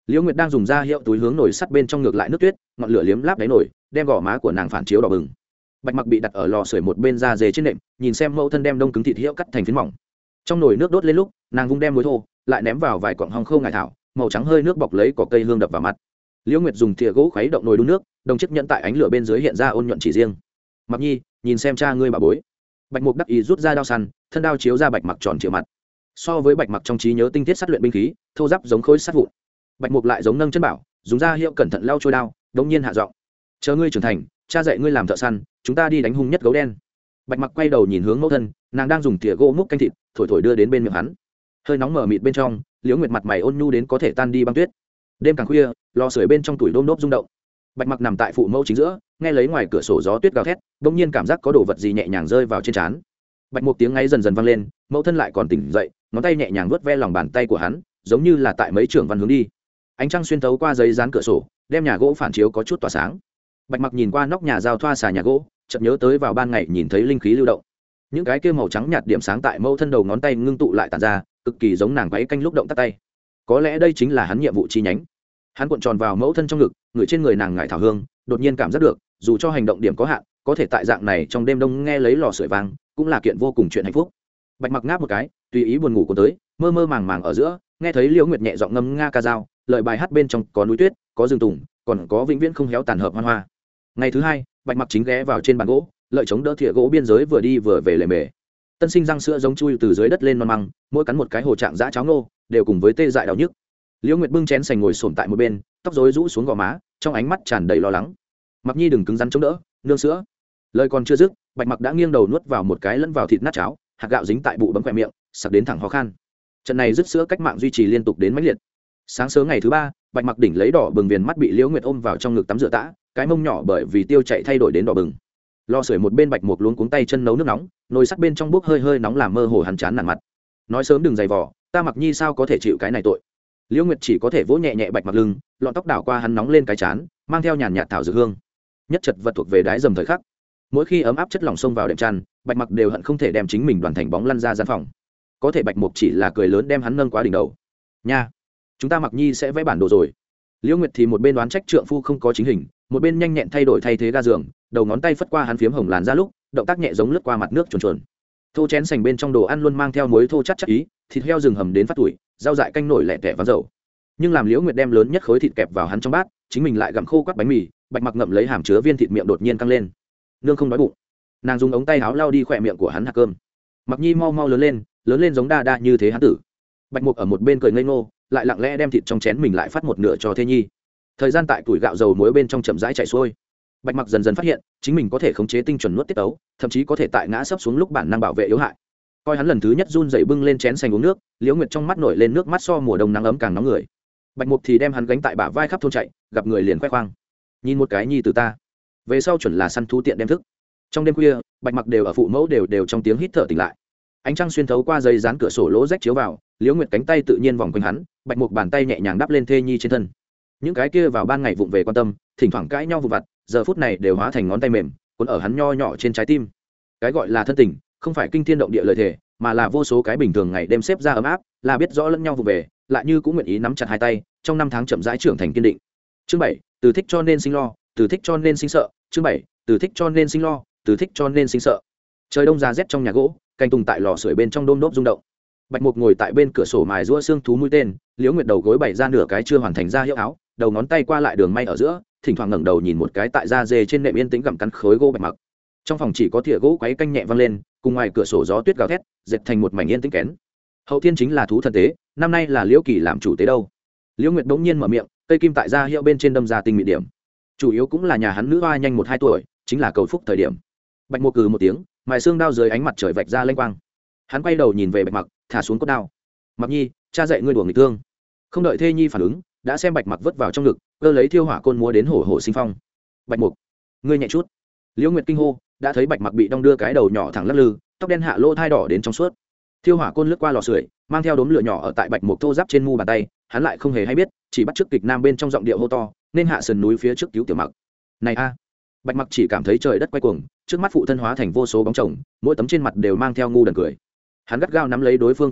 Liễu Nguyệt đang dùng da hiệu túi hướng nồi sắt bên trong ngược lại nước tuyết, ngọn lửa liếm láp đáy nồi, đem gò má của nàng phản chiếu đỏ bừng. Bạch Mặc bị đặt ở lò sưởi một bên da dề trên nệm, nhìn xem mẫu thân đem đông cứng thịt hiệu cắt thành phiến mỏng. Trong nồi nước đốt lên lúc, nàng vung đem muối thô, lại ném vào vài cọng hong khô ngải thảo, màu trắng hơi nước bọc lấy cỏ cây hương đập vào mặt. Liễu Nguyệt dùng thìa gỗ khuấy động nồi đun nước, đồng chiếc nhẫn tại ánh lửa bên dưới hiện ra ôn nhuận chỉ riêng. Mặc Nhi, nhìn xem cha ngươi bà bối. Bạch Mục đắc ý rút ra đao săn, thân đao chiếu ra Bạch Mặc tròn trịa mặt. So với Bạch Mặc trong trí nhớ tinh tiết sát luyện binh khí, thô giáp giống khối sắt vụn. Bạch Mục lại giống nâng chân bảo, dùng da hiệu cẩn thận lau trôi đao, đống nhiên hạ giọng: chờ ngươi trưởng thành, cha dạy ngươi làm thợ săn, chúng ta đi đánh hung nhất gấu đen. Bạch Mặc quay đầu nhìn hướng mẫu thân, nàng đang dùng thìa gỗ múc canh thịt, thổi thổi đưa đến bên miệng hắn. Hơi nóng mở mịt bên trong, Liễu Nguyệt mặt mày ôn nhu đến có thể tan đi băng tuyết. Đêm càng khuya, lò sưởi bên trong tủi đôm đốp rung động. Bạch Mặc nằm tại phụ mẫu chính giữa, nghe lấy ngoài cửa sổ gió tuyết gào thét, bỗng nhiên cảm giác có đồ vật gì nhẹ nhàng rơi vào trên trán. Bạch Mục tiếng ngáy dần dần vang lên, mẫu thân lại còn tỉnh dậy, ngón tay nhẹ nhàng vuốt ve lòng bàn tay của hắn, giống như là tại mấy trưởng văn hướng đi. Ánh trăng xuyên thấu qua giấy dán cửa sổ, đem nhà gỗ phản chiếu có chút tỏa sáng. Bạch Mặc nhìn qua nóc nhà giao thoa xà nhà gỗ, chợt nhớ tới vào ban ngày nhìn thấy linh khí lưu động. Những cái kia màu trắng nhạt điểm sáng tại mẫu thân đầu ngón tay ngưng tụ lại tản ra, cực kỳ giống nàng quấy canh lúc động tắt tay. Có lẽ đây chính là hắn nhiệm vụ chi nhánh. Hắn cuộn tròn vào mẫu thân trong ngực, người trên người nàng ngải thảo hương, đột nhiên cảm giác được, dù cho hành động điểm có hạn, có thể tại dạng này trong đêm đông nghe lấy lò sưởi vang, cũng là kiện vô cùng chuyện hạnh phúc. Bạch Mặc ngáp một cái, tùy ý buồn ngủ của tới, mơ mơ màng màng ở giữa, nghe thấy Liễu Nguyệt nhẹ giọng ngâm nga ca dao, lời bài hát bên trong có núi tuyết, có rừng tùng, còn có vĩnh viễn không héo tàn hợp hoan hoa. Ngày thứ hai, Bạch Mặc chính ghé vào trên bàn gỗ, lợi chống đỡ thìa gỗ biên giới vừa đi vừa về lề mề. Tân sinh răng sữa giống chui từ dưới đất lên non măng, mỗi cắn một cái hồ trạng dã cháo ngô, đều cùng với tê dại đau nhức. Liễu Nguyệt bưng chén sành ngồi xổm tại một bên, tóc rối rũ xuống gò má, trong ánh mắt tràn đầy lo lắng. Mặc Nhi đừng cứng rắn chống đỡ, nương sữa. Lời còn chưa dứt, Bạch Mặc đã nghiêng đầu nuốt vào một cái lẫn vào thịt nát cháo, hạt gạo dính tại bụ bấm khỏe miệng, sặc đến thẳng ho khan. Trận này dứt sữa cách mạng duy trì liên tục đến mãnh liệt. Sáng sớm ngày thứ ba, Bạch Mặc đỉnh lấy đỏ bừng viền mắt bị Liễu Nguyệt ôm vào trong ngực tắm rửa tã, cái mông nhỏ bởi vì tiêu chạy thay đổi đến đỏ bừng. Lò sưởi một bên Bạch Mục luống cuống tay chân nấu nước nóng, nồi sắt bên trong bốc hơi hơi nóng làm mơ hồ hắn chán nản mặt. Nói sớm đừng dày vò, ta Mặc Nhi sao có thể chịu cái này tội. Liễu Nguyệt chỉ có thể vỗ nhẹ nhẹ Bạch Mặc lưng, lọn tóc đảo qua hắn nóng lên cái chán, mang theo nhàn nhạt thảo dược hương. Nhất chật vật thuộc về đái dầm thời khắc. Mỗi khi ấm áp chất lỏng xông vào đệm chăn, Bạch Mặc đều hận không thể đem chính mình đoàn thành bóng lăn ra gian phòng. Có thể Bạch Mục chỉ là cười lớn đem hắn nâng quá đỉnh đầu. Nha, chúng ta Mặc Nhi sẽ vẽ bản đồ rồi. Liễu Nguyệt thì một bên đoán trách trượng phu không có chính hình, một bên nhanh nhẹn thay đổi thay thế ga giường, đầu ngón tay phất qua hắn phiếm hồng làn ra lúc, động tác nhẹ giống lướt qua mặt nước chuồn chuồn. Thô chén sành bên trong đồ ăn luôn mang theo muối thô chắc chắc ý, thịt heo rừng hầm đến phát tuổi, rau dại canh nổi lẹ tẻ ván dầu. Nhưng làm Liễu Nguyệt đem lớn nhất khối thịt kẹp vào hắn trong bát, chính mình lại gặm khô quắt bánh mì. Bạch Mặc ngậm lấy hàm chứa viên thịt miệng đột nhiên căng lên. Nương không đói bụng. Nàng dùng ống tay áo lau đi khỏe miệng của hắn hạt cơm. Mặc Nhi mau mau lớn lên giống đa đa như thế hắn tử. Bạch Mục ở một bên cười ngây ngô, lại lặng lẽ đem thịt trong chén mình lại phát một nửa cho Thê Nhi. Thời gian tại tuổi gạo dầu muối bên trong chậm rãi chảy xuôi. Bạch Mặc dần dần phát hiện, chính mình có thể khống chế tinh chuẩn nuốt tiết tấu, thậm chí có thể tại ngã sấp xuống lúc bản năng bảo vệ yếu hại. Coi hắn lần thứ nhất run dậy bưng lên chén xanh uống nước, Liễu Nguyệt trong mắt nổi lên nước mắt so mùa đông nắng ấm càng nóng người. Bạch Mục thì đem hắn gánh tại bả vai khắp thôn chạy, gặp người liền khoe khoang. Nhìn một cái nhi từ ta, về sau chuẩn là săn thú tiện đem thức. Trong đêm khuya, Bạch Mặc đều ở phụ mẫu đều trong tiếng hít thở tỉnh lại. Ánh trăng xuyên thấu qua dây dán cửa sổ lỗ rách chiếu vào, Liễu Nguyệt cánh tay tự nhiên vòng quanh hắn, Bạch Mục bàn tay nhẹ nhàng đắp lên Thê Nhi trên thân. Những cái kia vào ban ngày vụng về quan tâm, thỉnh thoảng cãi nhau vụ vặt, giờ phút này đều hóa thành ngón tay mềm, cuốn ở hắn nho nhỏ trên trái tim. Cái gọi là thân tình, không phải kinh thiên động địa lời thề, mà là vô số cái bình thường ngày đêm xếp ra ấm áp, là biết rõ lẫn nhau vụ về, lại như cũng nguyện ý nắm chặt hai tay, trong năm tháng chậm rãi trưởng thành kiên định. Chương 7, từ thích cho nên sinh lo, từ thích cho nên sinh sợ. Chương 7, từ thích cho nên sinh lo, từ thích cho nên sinh sợ. Trời đông ra rét trong nhà gỗ, canh tùng tại lò sưởi bên trong đôm đốp rung động. Bạch Mục ngồi tại bên cửa sổ mài giũa xương thú mũi tên, Liễu Nguyệt đầu gối bày ra nửa cái chưa hoàn thành da hiệu áo, đầu ngón tay qua lại đường may ở giữa, thỉnh thoảng ngẩng đầu nhìn một cái tại da dê trên nệm yên tĩnh gặm cắn khối gỗ Bạch Mặc. Trong phòng chỉ có thìa gỗ quấy canh nhẹ vang lên, cùng ngoài cửa sổ gió tuyết gào thét, dệt thành một mảnh yên tĩnh kén. Hậu thiên chính là thú thần tế, năm nay là Liễu Kỳ làm chủ tế đâu. Liễu Nguyệt bỗng nhiên mở miệng, cây kim tại da hiệu bên trên đâm ra tinh mịn điểm. Chủ yếu cũng là nhà hắn nữ hoa nhanh 1-2 tuổi, chính là cầu phúc thời điểm. Bạch Mục cừ một tiếng, mài xương đao dưới ánh mặt trời vạch ra lênh quang. Hắn quay đầu nhìn về Bạch Mặc, thả xuống cốt đao. Mặc Nhi, cha dạy ngươi đùa nghịch thương. Không đợi Thê Nhi phản ứng, đã xem Bạch Mặc vứt vào trong ngực, cơ lấy thiêu hỏa côn múa đến hổ hổ sinh phong. Bạch Mục, ngươi nhẹ chút. Liễu Nguyệt kinh hô, đã thấy Bạch Mặc bị đong đưa cái đầu nhỏ thẳng lắc lư, tóc đen hạ lỗ thai đỏ đến trong suốt. Thiêu hỏa côn lướt qua lò sưởi, mang theo đốm lửa nhỏ ở tại Bạch Mục thô giáp trên mu bàn tay, hắn lại không hề hay biết, chỉ bắt chước kịch nam bên trong giọng điệu hô to, nên hạ sườn núi phía trước cứu tiểu Mặc. Này a! Bạch Mặc chỉ cảm thấy trời đất quay cuồng, trước mắt phụ thân hóa thành vô số bóng chồng, mỗi tấm trên mặt đều mang theo ngu đần cười. Hắn gắt gao nắm lấy đối phương cổ áo,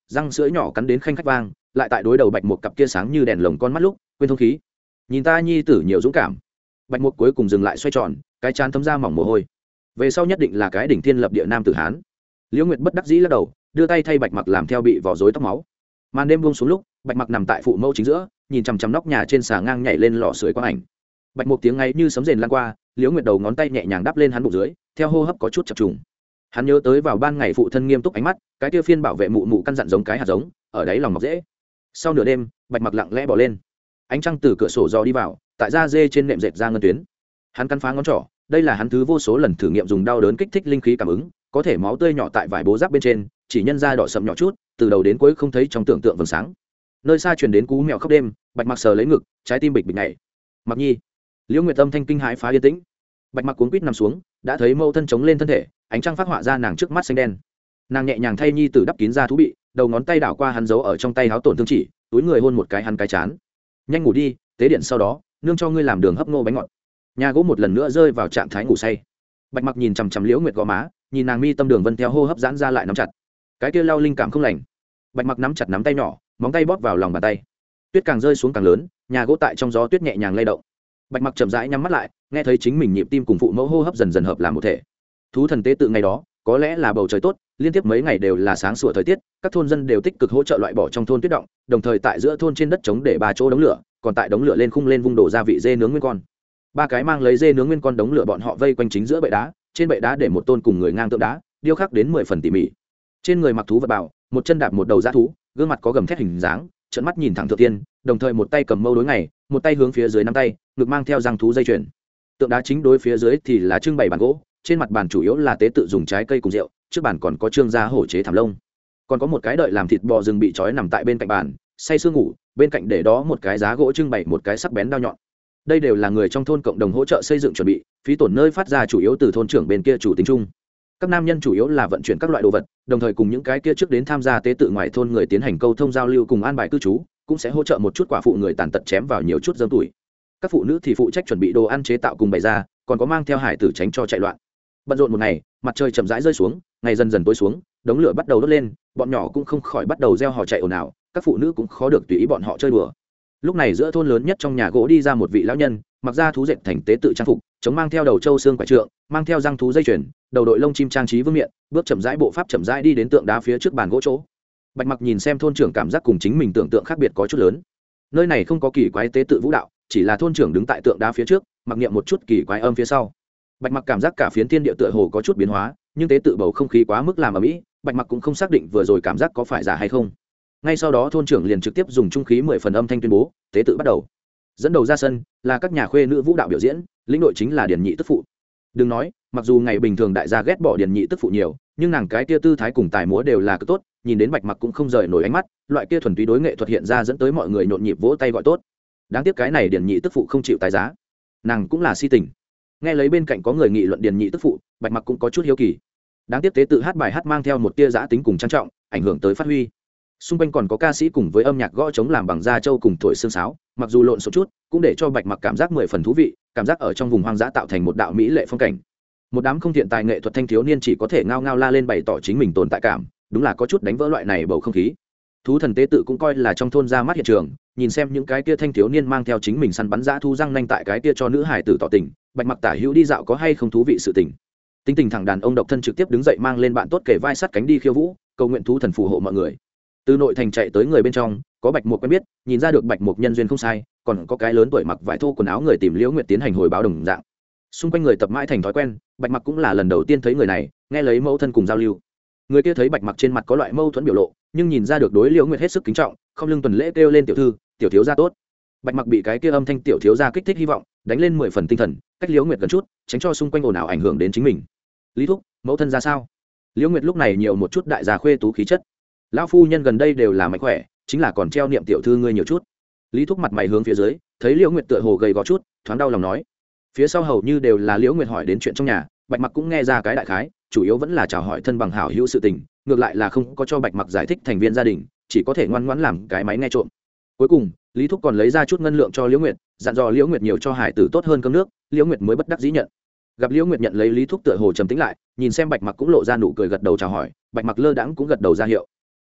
răng sữa nhỏ cắn đến khanh khách vang, lại tại đối đầu bạch một cặp kia sáng như đèn lồng con mắt lúc quên thông khí. Nhìn ta nhi tử nhiều dũng cảm. Bạch một cuối cùng dừng lại xoay tròn, cái trán thấm ra mỏng mồ hôi. Về sau nhất định là cái đỉnh thiên lập địa nam tử hán. Liễu Nguyệt bất đắc dĩ lắc đầu, đưa tay thay bạch mặc làm theo bị vỏ rối tóc máu. Màn đêm buông xuống lúc, bạch mặc nằm tại phụ mẫu chính giữa, nhìn chằm chằm nóc nhà trên xà ngang nhảy lên lò sưởi quang ảnh. Bạch một tiếng ngay như sấm rền lan qua, Liễu Nguyệt đầu ngón tay nhẹ nhàng đắp lên hắn bụng dưới, theo hô hấp có chút chập trùng. Hắn nhớ tới vào ban ngày phụ thân nghiêm túc ánh mắt, cái kia phiên bảo vệ mụ mụ căn dặn giống cái hạt giống ở đáy lòng mọc dễ. Sau nửa đêm, bạch mặc lặng lẽ bỏ lên, ánh trăng từ cửa sổ dò đi vào, tại da dê trên nệm dệt ra ngân tuyến. Hắn cắn phá ngón trỏ, đây là hắn thứ vô số lần thử nghiệm dùng đau đớn kích thích linh khí cảm ứng, có thể máu tươi nhỏ tại vải bố giáp bên trên, chỉ nhân ra đỏ sậm nhỏ chút, từ đầu đến cuối không thấy trong tưởng tượng vầng sáng. Nơi xa truyền đến cú mèo khóc đêm, bạch mặc sờ lấy ngực, trái tim bịch bịch nhảy. Mặc nhi. Liễu Nguyệt Tâm thanh kinh hãi phá yên tĩnh. Bạch mặc cuống quýt nằm xuống, đã thấy mâu thân chống lên thân thể, ánh trăng phát họa ra nàng trước mắt xanh đen. Nàng nhẹ nhàng thay nhi tử đắp kín ra thú bị, đầu ngón tay đảo qua hắn giấu ở trong tay háo tổn thương chỉ, túi người hôn một cái hắn cái chán. Nhanh ngủ đi, tế điện sau đó, nương cho ngươi làm đường hấp ngô bánh ngọt. Nhà gỗ một lần nữa rơi vào trạng thái ngủ say. Bạch mặc nhìn chằm chằm Liễu Nguyệt gò má, nhìn nàng mi tâm đường vân theo hô hấp giãn ra lại nắm chặt. Cái kia lau linh cảm không lành. Bạch mặc nắm chặt nắm tay nhỏ, móng tay bóp vào lòng bàn tay. Tuyết càng rơi xuống càng lớn, nhà gỗ tại trong gió tuyết nhẹ nhàng lay động. Bạch mặc chậm rãi nhắm mắt lại, nghe thấy chính mình nhịp tim cùng phụ mẫu hô hấp dần dần hợp làm một thể. Thú thần tế tự ngày đó, có lẽ là bầu trời tốt, liên tiếp mấy ngày đều là sáng sủa thời tiết, các thôn dân đều tích cực hỗ trợ loại bỏ trong thôn tuyết động, đồng thời tại giữa thôn trên đất trống để 3 chỗ đống lửa, còn tại đống lửa lên khung lên vung đổ gia vị dê nướng nguyên con. 3 cái mang lấy dê nướng nguyên con đống lửa bọn họ vây quanh chính giữa bệ đá, trên bệ đá để một tôn cùng người ngang tượng đá, điêu khắc đến 10 phần tỉ mỉ. Trên người mặc thú vật bào, một chân đạp một đầu dã thú, gương mặt có gầm thét hình dáng, trợn mắt nhìn thẳng thượng tiên, đồng thời một tay cầm mâu đối ngày, một tay hướng phía dưới nắm tay, ngực mang theo răng thú dây chuyền. Tượng đá chính đối phía dưới thì là trưng bày bàn gỗ, trên mặt bàn chủ yếu là tế tự dùng trái cây cùng rượu, trước bàn còn có trương gia hổ chế thảm lông, còn có một cái đợi làm thịt bò rừng bị trói nằm tại bên cạnh bàn, say sưa ngủ, bên cạnh để đó một cái giá gỗ trưng bày một cái sắc bén đao nhọn. Đây đều là người trong thôn cộng đồng hỗ trợ xây dựng chuẩn bị, phí tổn nơi phát ra chủ yếu từ thôn trưởng bên kia chủ tính chung. Các nam nhân chủ yếu là vận chuyển các loại đồ vật, đồng thời cùng những cái kia trước đến tham gia tế tự ngoài thôn người tiến hành câu thông giao lưu cùng an bài cư trú, cũng sẽ hỗ trợ một chút quả phụ người tàn tật chém vào nhiều chút dâm tuổi. Các phụ nữ thì phụ trách chuẩn bị đồ ăn chế tạo cùng bày ra, còn có mang theo hải tử tránh cho chạy loạn. Bận rộn một ngày, mặt trời chậm rãi rơi xuống, ngày dần dần tối xuống, đống lửa bắt đầu đốt lên, bọn nhỏ cũng không khỏi bắt đầu reo hò chạy ồn ào, các phụ nữ cũng khó được tùy ý bọn họ chơi đùa. Lúc này giữa thôn lớn nhất trong nhà gỗ đi ra một vị lão nhân, mặc ra thú dệt thành tế tự trang phục, chống mang theo đầu trâu xương quải trượng, mang theo răng thú dây chuyền, đầu đội lông chim trang trí vương miện, bước chậm rãi bộ pháp chậm rãi đi đến tượng đá phía trước bàn gỗ chỗ. Bạch mặc nhìn xem thôn trưởng cảm giác cùng chính mình tưởng tượng khác biệt có chút lớn. Nơi này không có kỳ quái tế tự vũ đạo, chỉ là thôn trưởng đứng tại tượng đá phía trước, mặc niệm một chút kỳ quái âm phía sau. Bạch mặc cảm giác cả phiến thiên địa tựa hồ có chút biến hóa, nhưng tế tự bầu không khí quá mức làm ở mỹ, Bạch mặc cũng không xác định vừa rồi cảm giác có phải giả hay không. Ngay sau đó thôn trưởng liền trực tiếp dùng trung khí 10 phần âm thanh tuyên bố tế tự bắt đầu. Dẫn đầu ra sân là các nhà khuê nữ vũ đạo biểu diễn, lĩnh đội chính là điển nhị tức phụ. Đừng nói, mặc dù ngày bình thường đại gia ghét bỏ điển nhị tức phụ nhiều, nhưng nàng cái kia tư thái cùng tài múa đều là cực tốt, nhìn đến Bạch mặc cũng không rời nổi ánh mắt, loại kia thuần túy đối nghệ thuật hiện ra dẫn tới mọi người nhộn nhịp vỗ tay gọi tốt. Đáng tiếc cái này điển nhị tức phụ không chịu tài giá, nàng cũng là si tình. Nghe lấy bên cạnh có người nghị luận điển nhị tức phụ, Bạch mặc cũng có chút hiếu kỳ. Đáng tiếc tế tự hát bài hát mang theo một tia giã tính cùng trang trọng, ảnh hưởng tới phát huy. Xung quanh còn có ca sĩ cùng với âm nhạc gõ trống làm bằng da trâu cùng thổi xương sáo, mặc dù lộn xộn chút, cũng để cho Bạch mặc cảm giác 10 phần thú vị, cảm giác ở trong vùng hoang dã tạo thành một đạo mỹ lệ phong cảnh. Một đám không thiện tài nghệ thuật thanh thiếu niên chỉ có thể ngao ngao la lên bày tỏ chính mình tồn tại cảm, đúng là có chút đánh vỡ loại này bầu không khí. Thú thần tế tự cũng coi là trong thôn ra mắt hiện trường, nhìn xem những cái kia thanh thiếu niên mang theo chính mình săn bắn dã thu răng nanh tại cái kia cho nữ hải tử tỏ tình, Bạch mặc tả hữu đi dạo có hay không thú vị sự tình. Tính tình thẳng đàn ông độc thân trực tiếp đứng dậy mang lên bạn tốt kể vai sát cánh đi khiêu vũ, cầu nguyện thú thần phù hộ mọi người. Từ nội thành chạy tới người bên trong, có Bạch Mục quen biết, nhìn ra được Bạch Mục nhân duyên không sai, còn có cái lớn tuổi mặc vải thô quần áo người tìm Liễu Nguyệt tiến hành hồi báo đồng dạng. Xung quanh người tập mãi thành thói quen, Bạch Mặc cũng là lần đầu tiên thấy người này, nghe lấy mẫu thân cùng giao lưu. Người kia thấy Bạch Mặc trên mặt có loại mâu thuẫn biểu lộ, nhưng nhìn ra được đối Liễu Nguyệt hết sức kính trọng, không lưng tuần lễ kêu lên tiểu thư, tiểu thiếu gia tốt. Bạch Mặc bị cái kia âm thanh tiểu thiếu gia kích thích hy vọng, đánh lên 10 phần tinh thần, cách Liễu Nguyệt gần chút, tránh cho xung quanh ồn ào ảnh hưởng đến chính mình. Lý thúc, mẫu thân ra sao? Liễu Nguyệt lúc này nhiều một chút đại gia khuê tú khí chất. Lão phu nhân gần đây đều là mạnh khỏe, chính là còn treo niệm tiểu thư ngươi nhiều chút. Lý thúc mặt mày hướng phía dưới, thấy Liễu Nguyệt tựa hồ gầy gò chút, thoáng đau lòng nói. Phía sau hầu như đều là Liễu Nguyệt hỏi đến chuyện trong nhà, Bạch Mặc cũng nghe ra cái đại khái, chủ yếu vẫn là chào hỏi thân bằng hảo hữu sự tình, ngược lại là không có cho Bạch Mặc giải thích thành viên gia đình, chỉ có thể ngoan ngoãn làm cái máy nghe trộm. Cuối cùng, Lý thúc còn lấy ra chút ngân lượng cho Liễu Nguyệt, dặn dò Liễu Nguyệt nhiều cho hải tử tốt hơn cơm nước, Liễu Nguyệt mới bất đắc dĩ nhận. Gặp Liễu Nguyệt nhận lấy Lý thúc tựa hồ trầm tĩnh lại, nhìn xem Bạch Mặc cũng lộ ra nụ cười gật đầu chào hỏi, Bạch Mặc lơ đãng cũng gật đầu ra hiệu.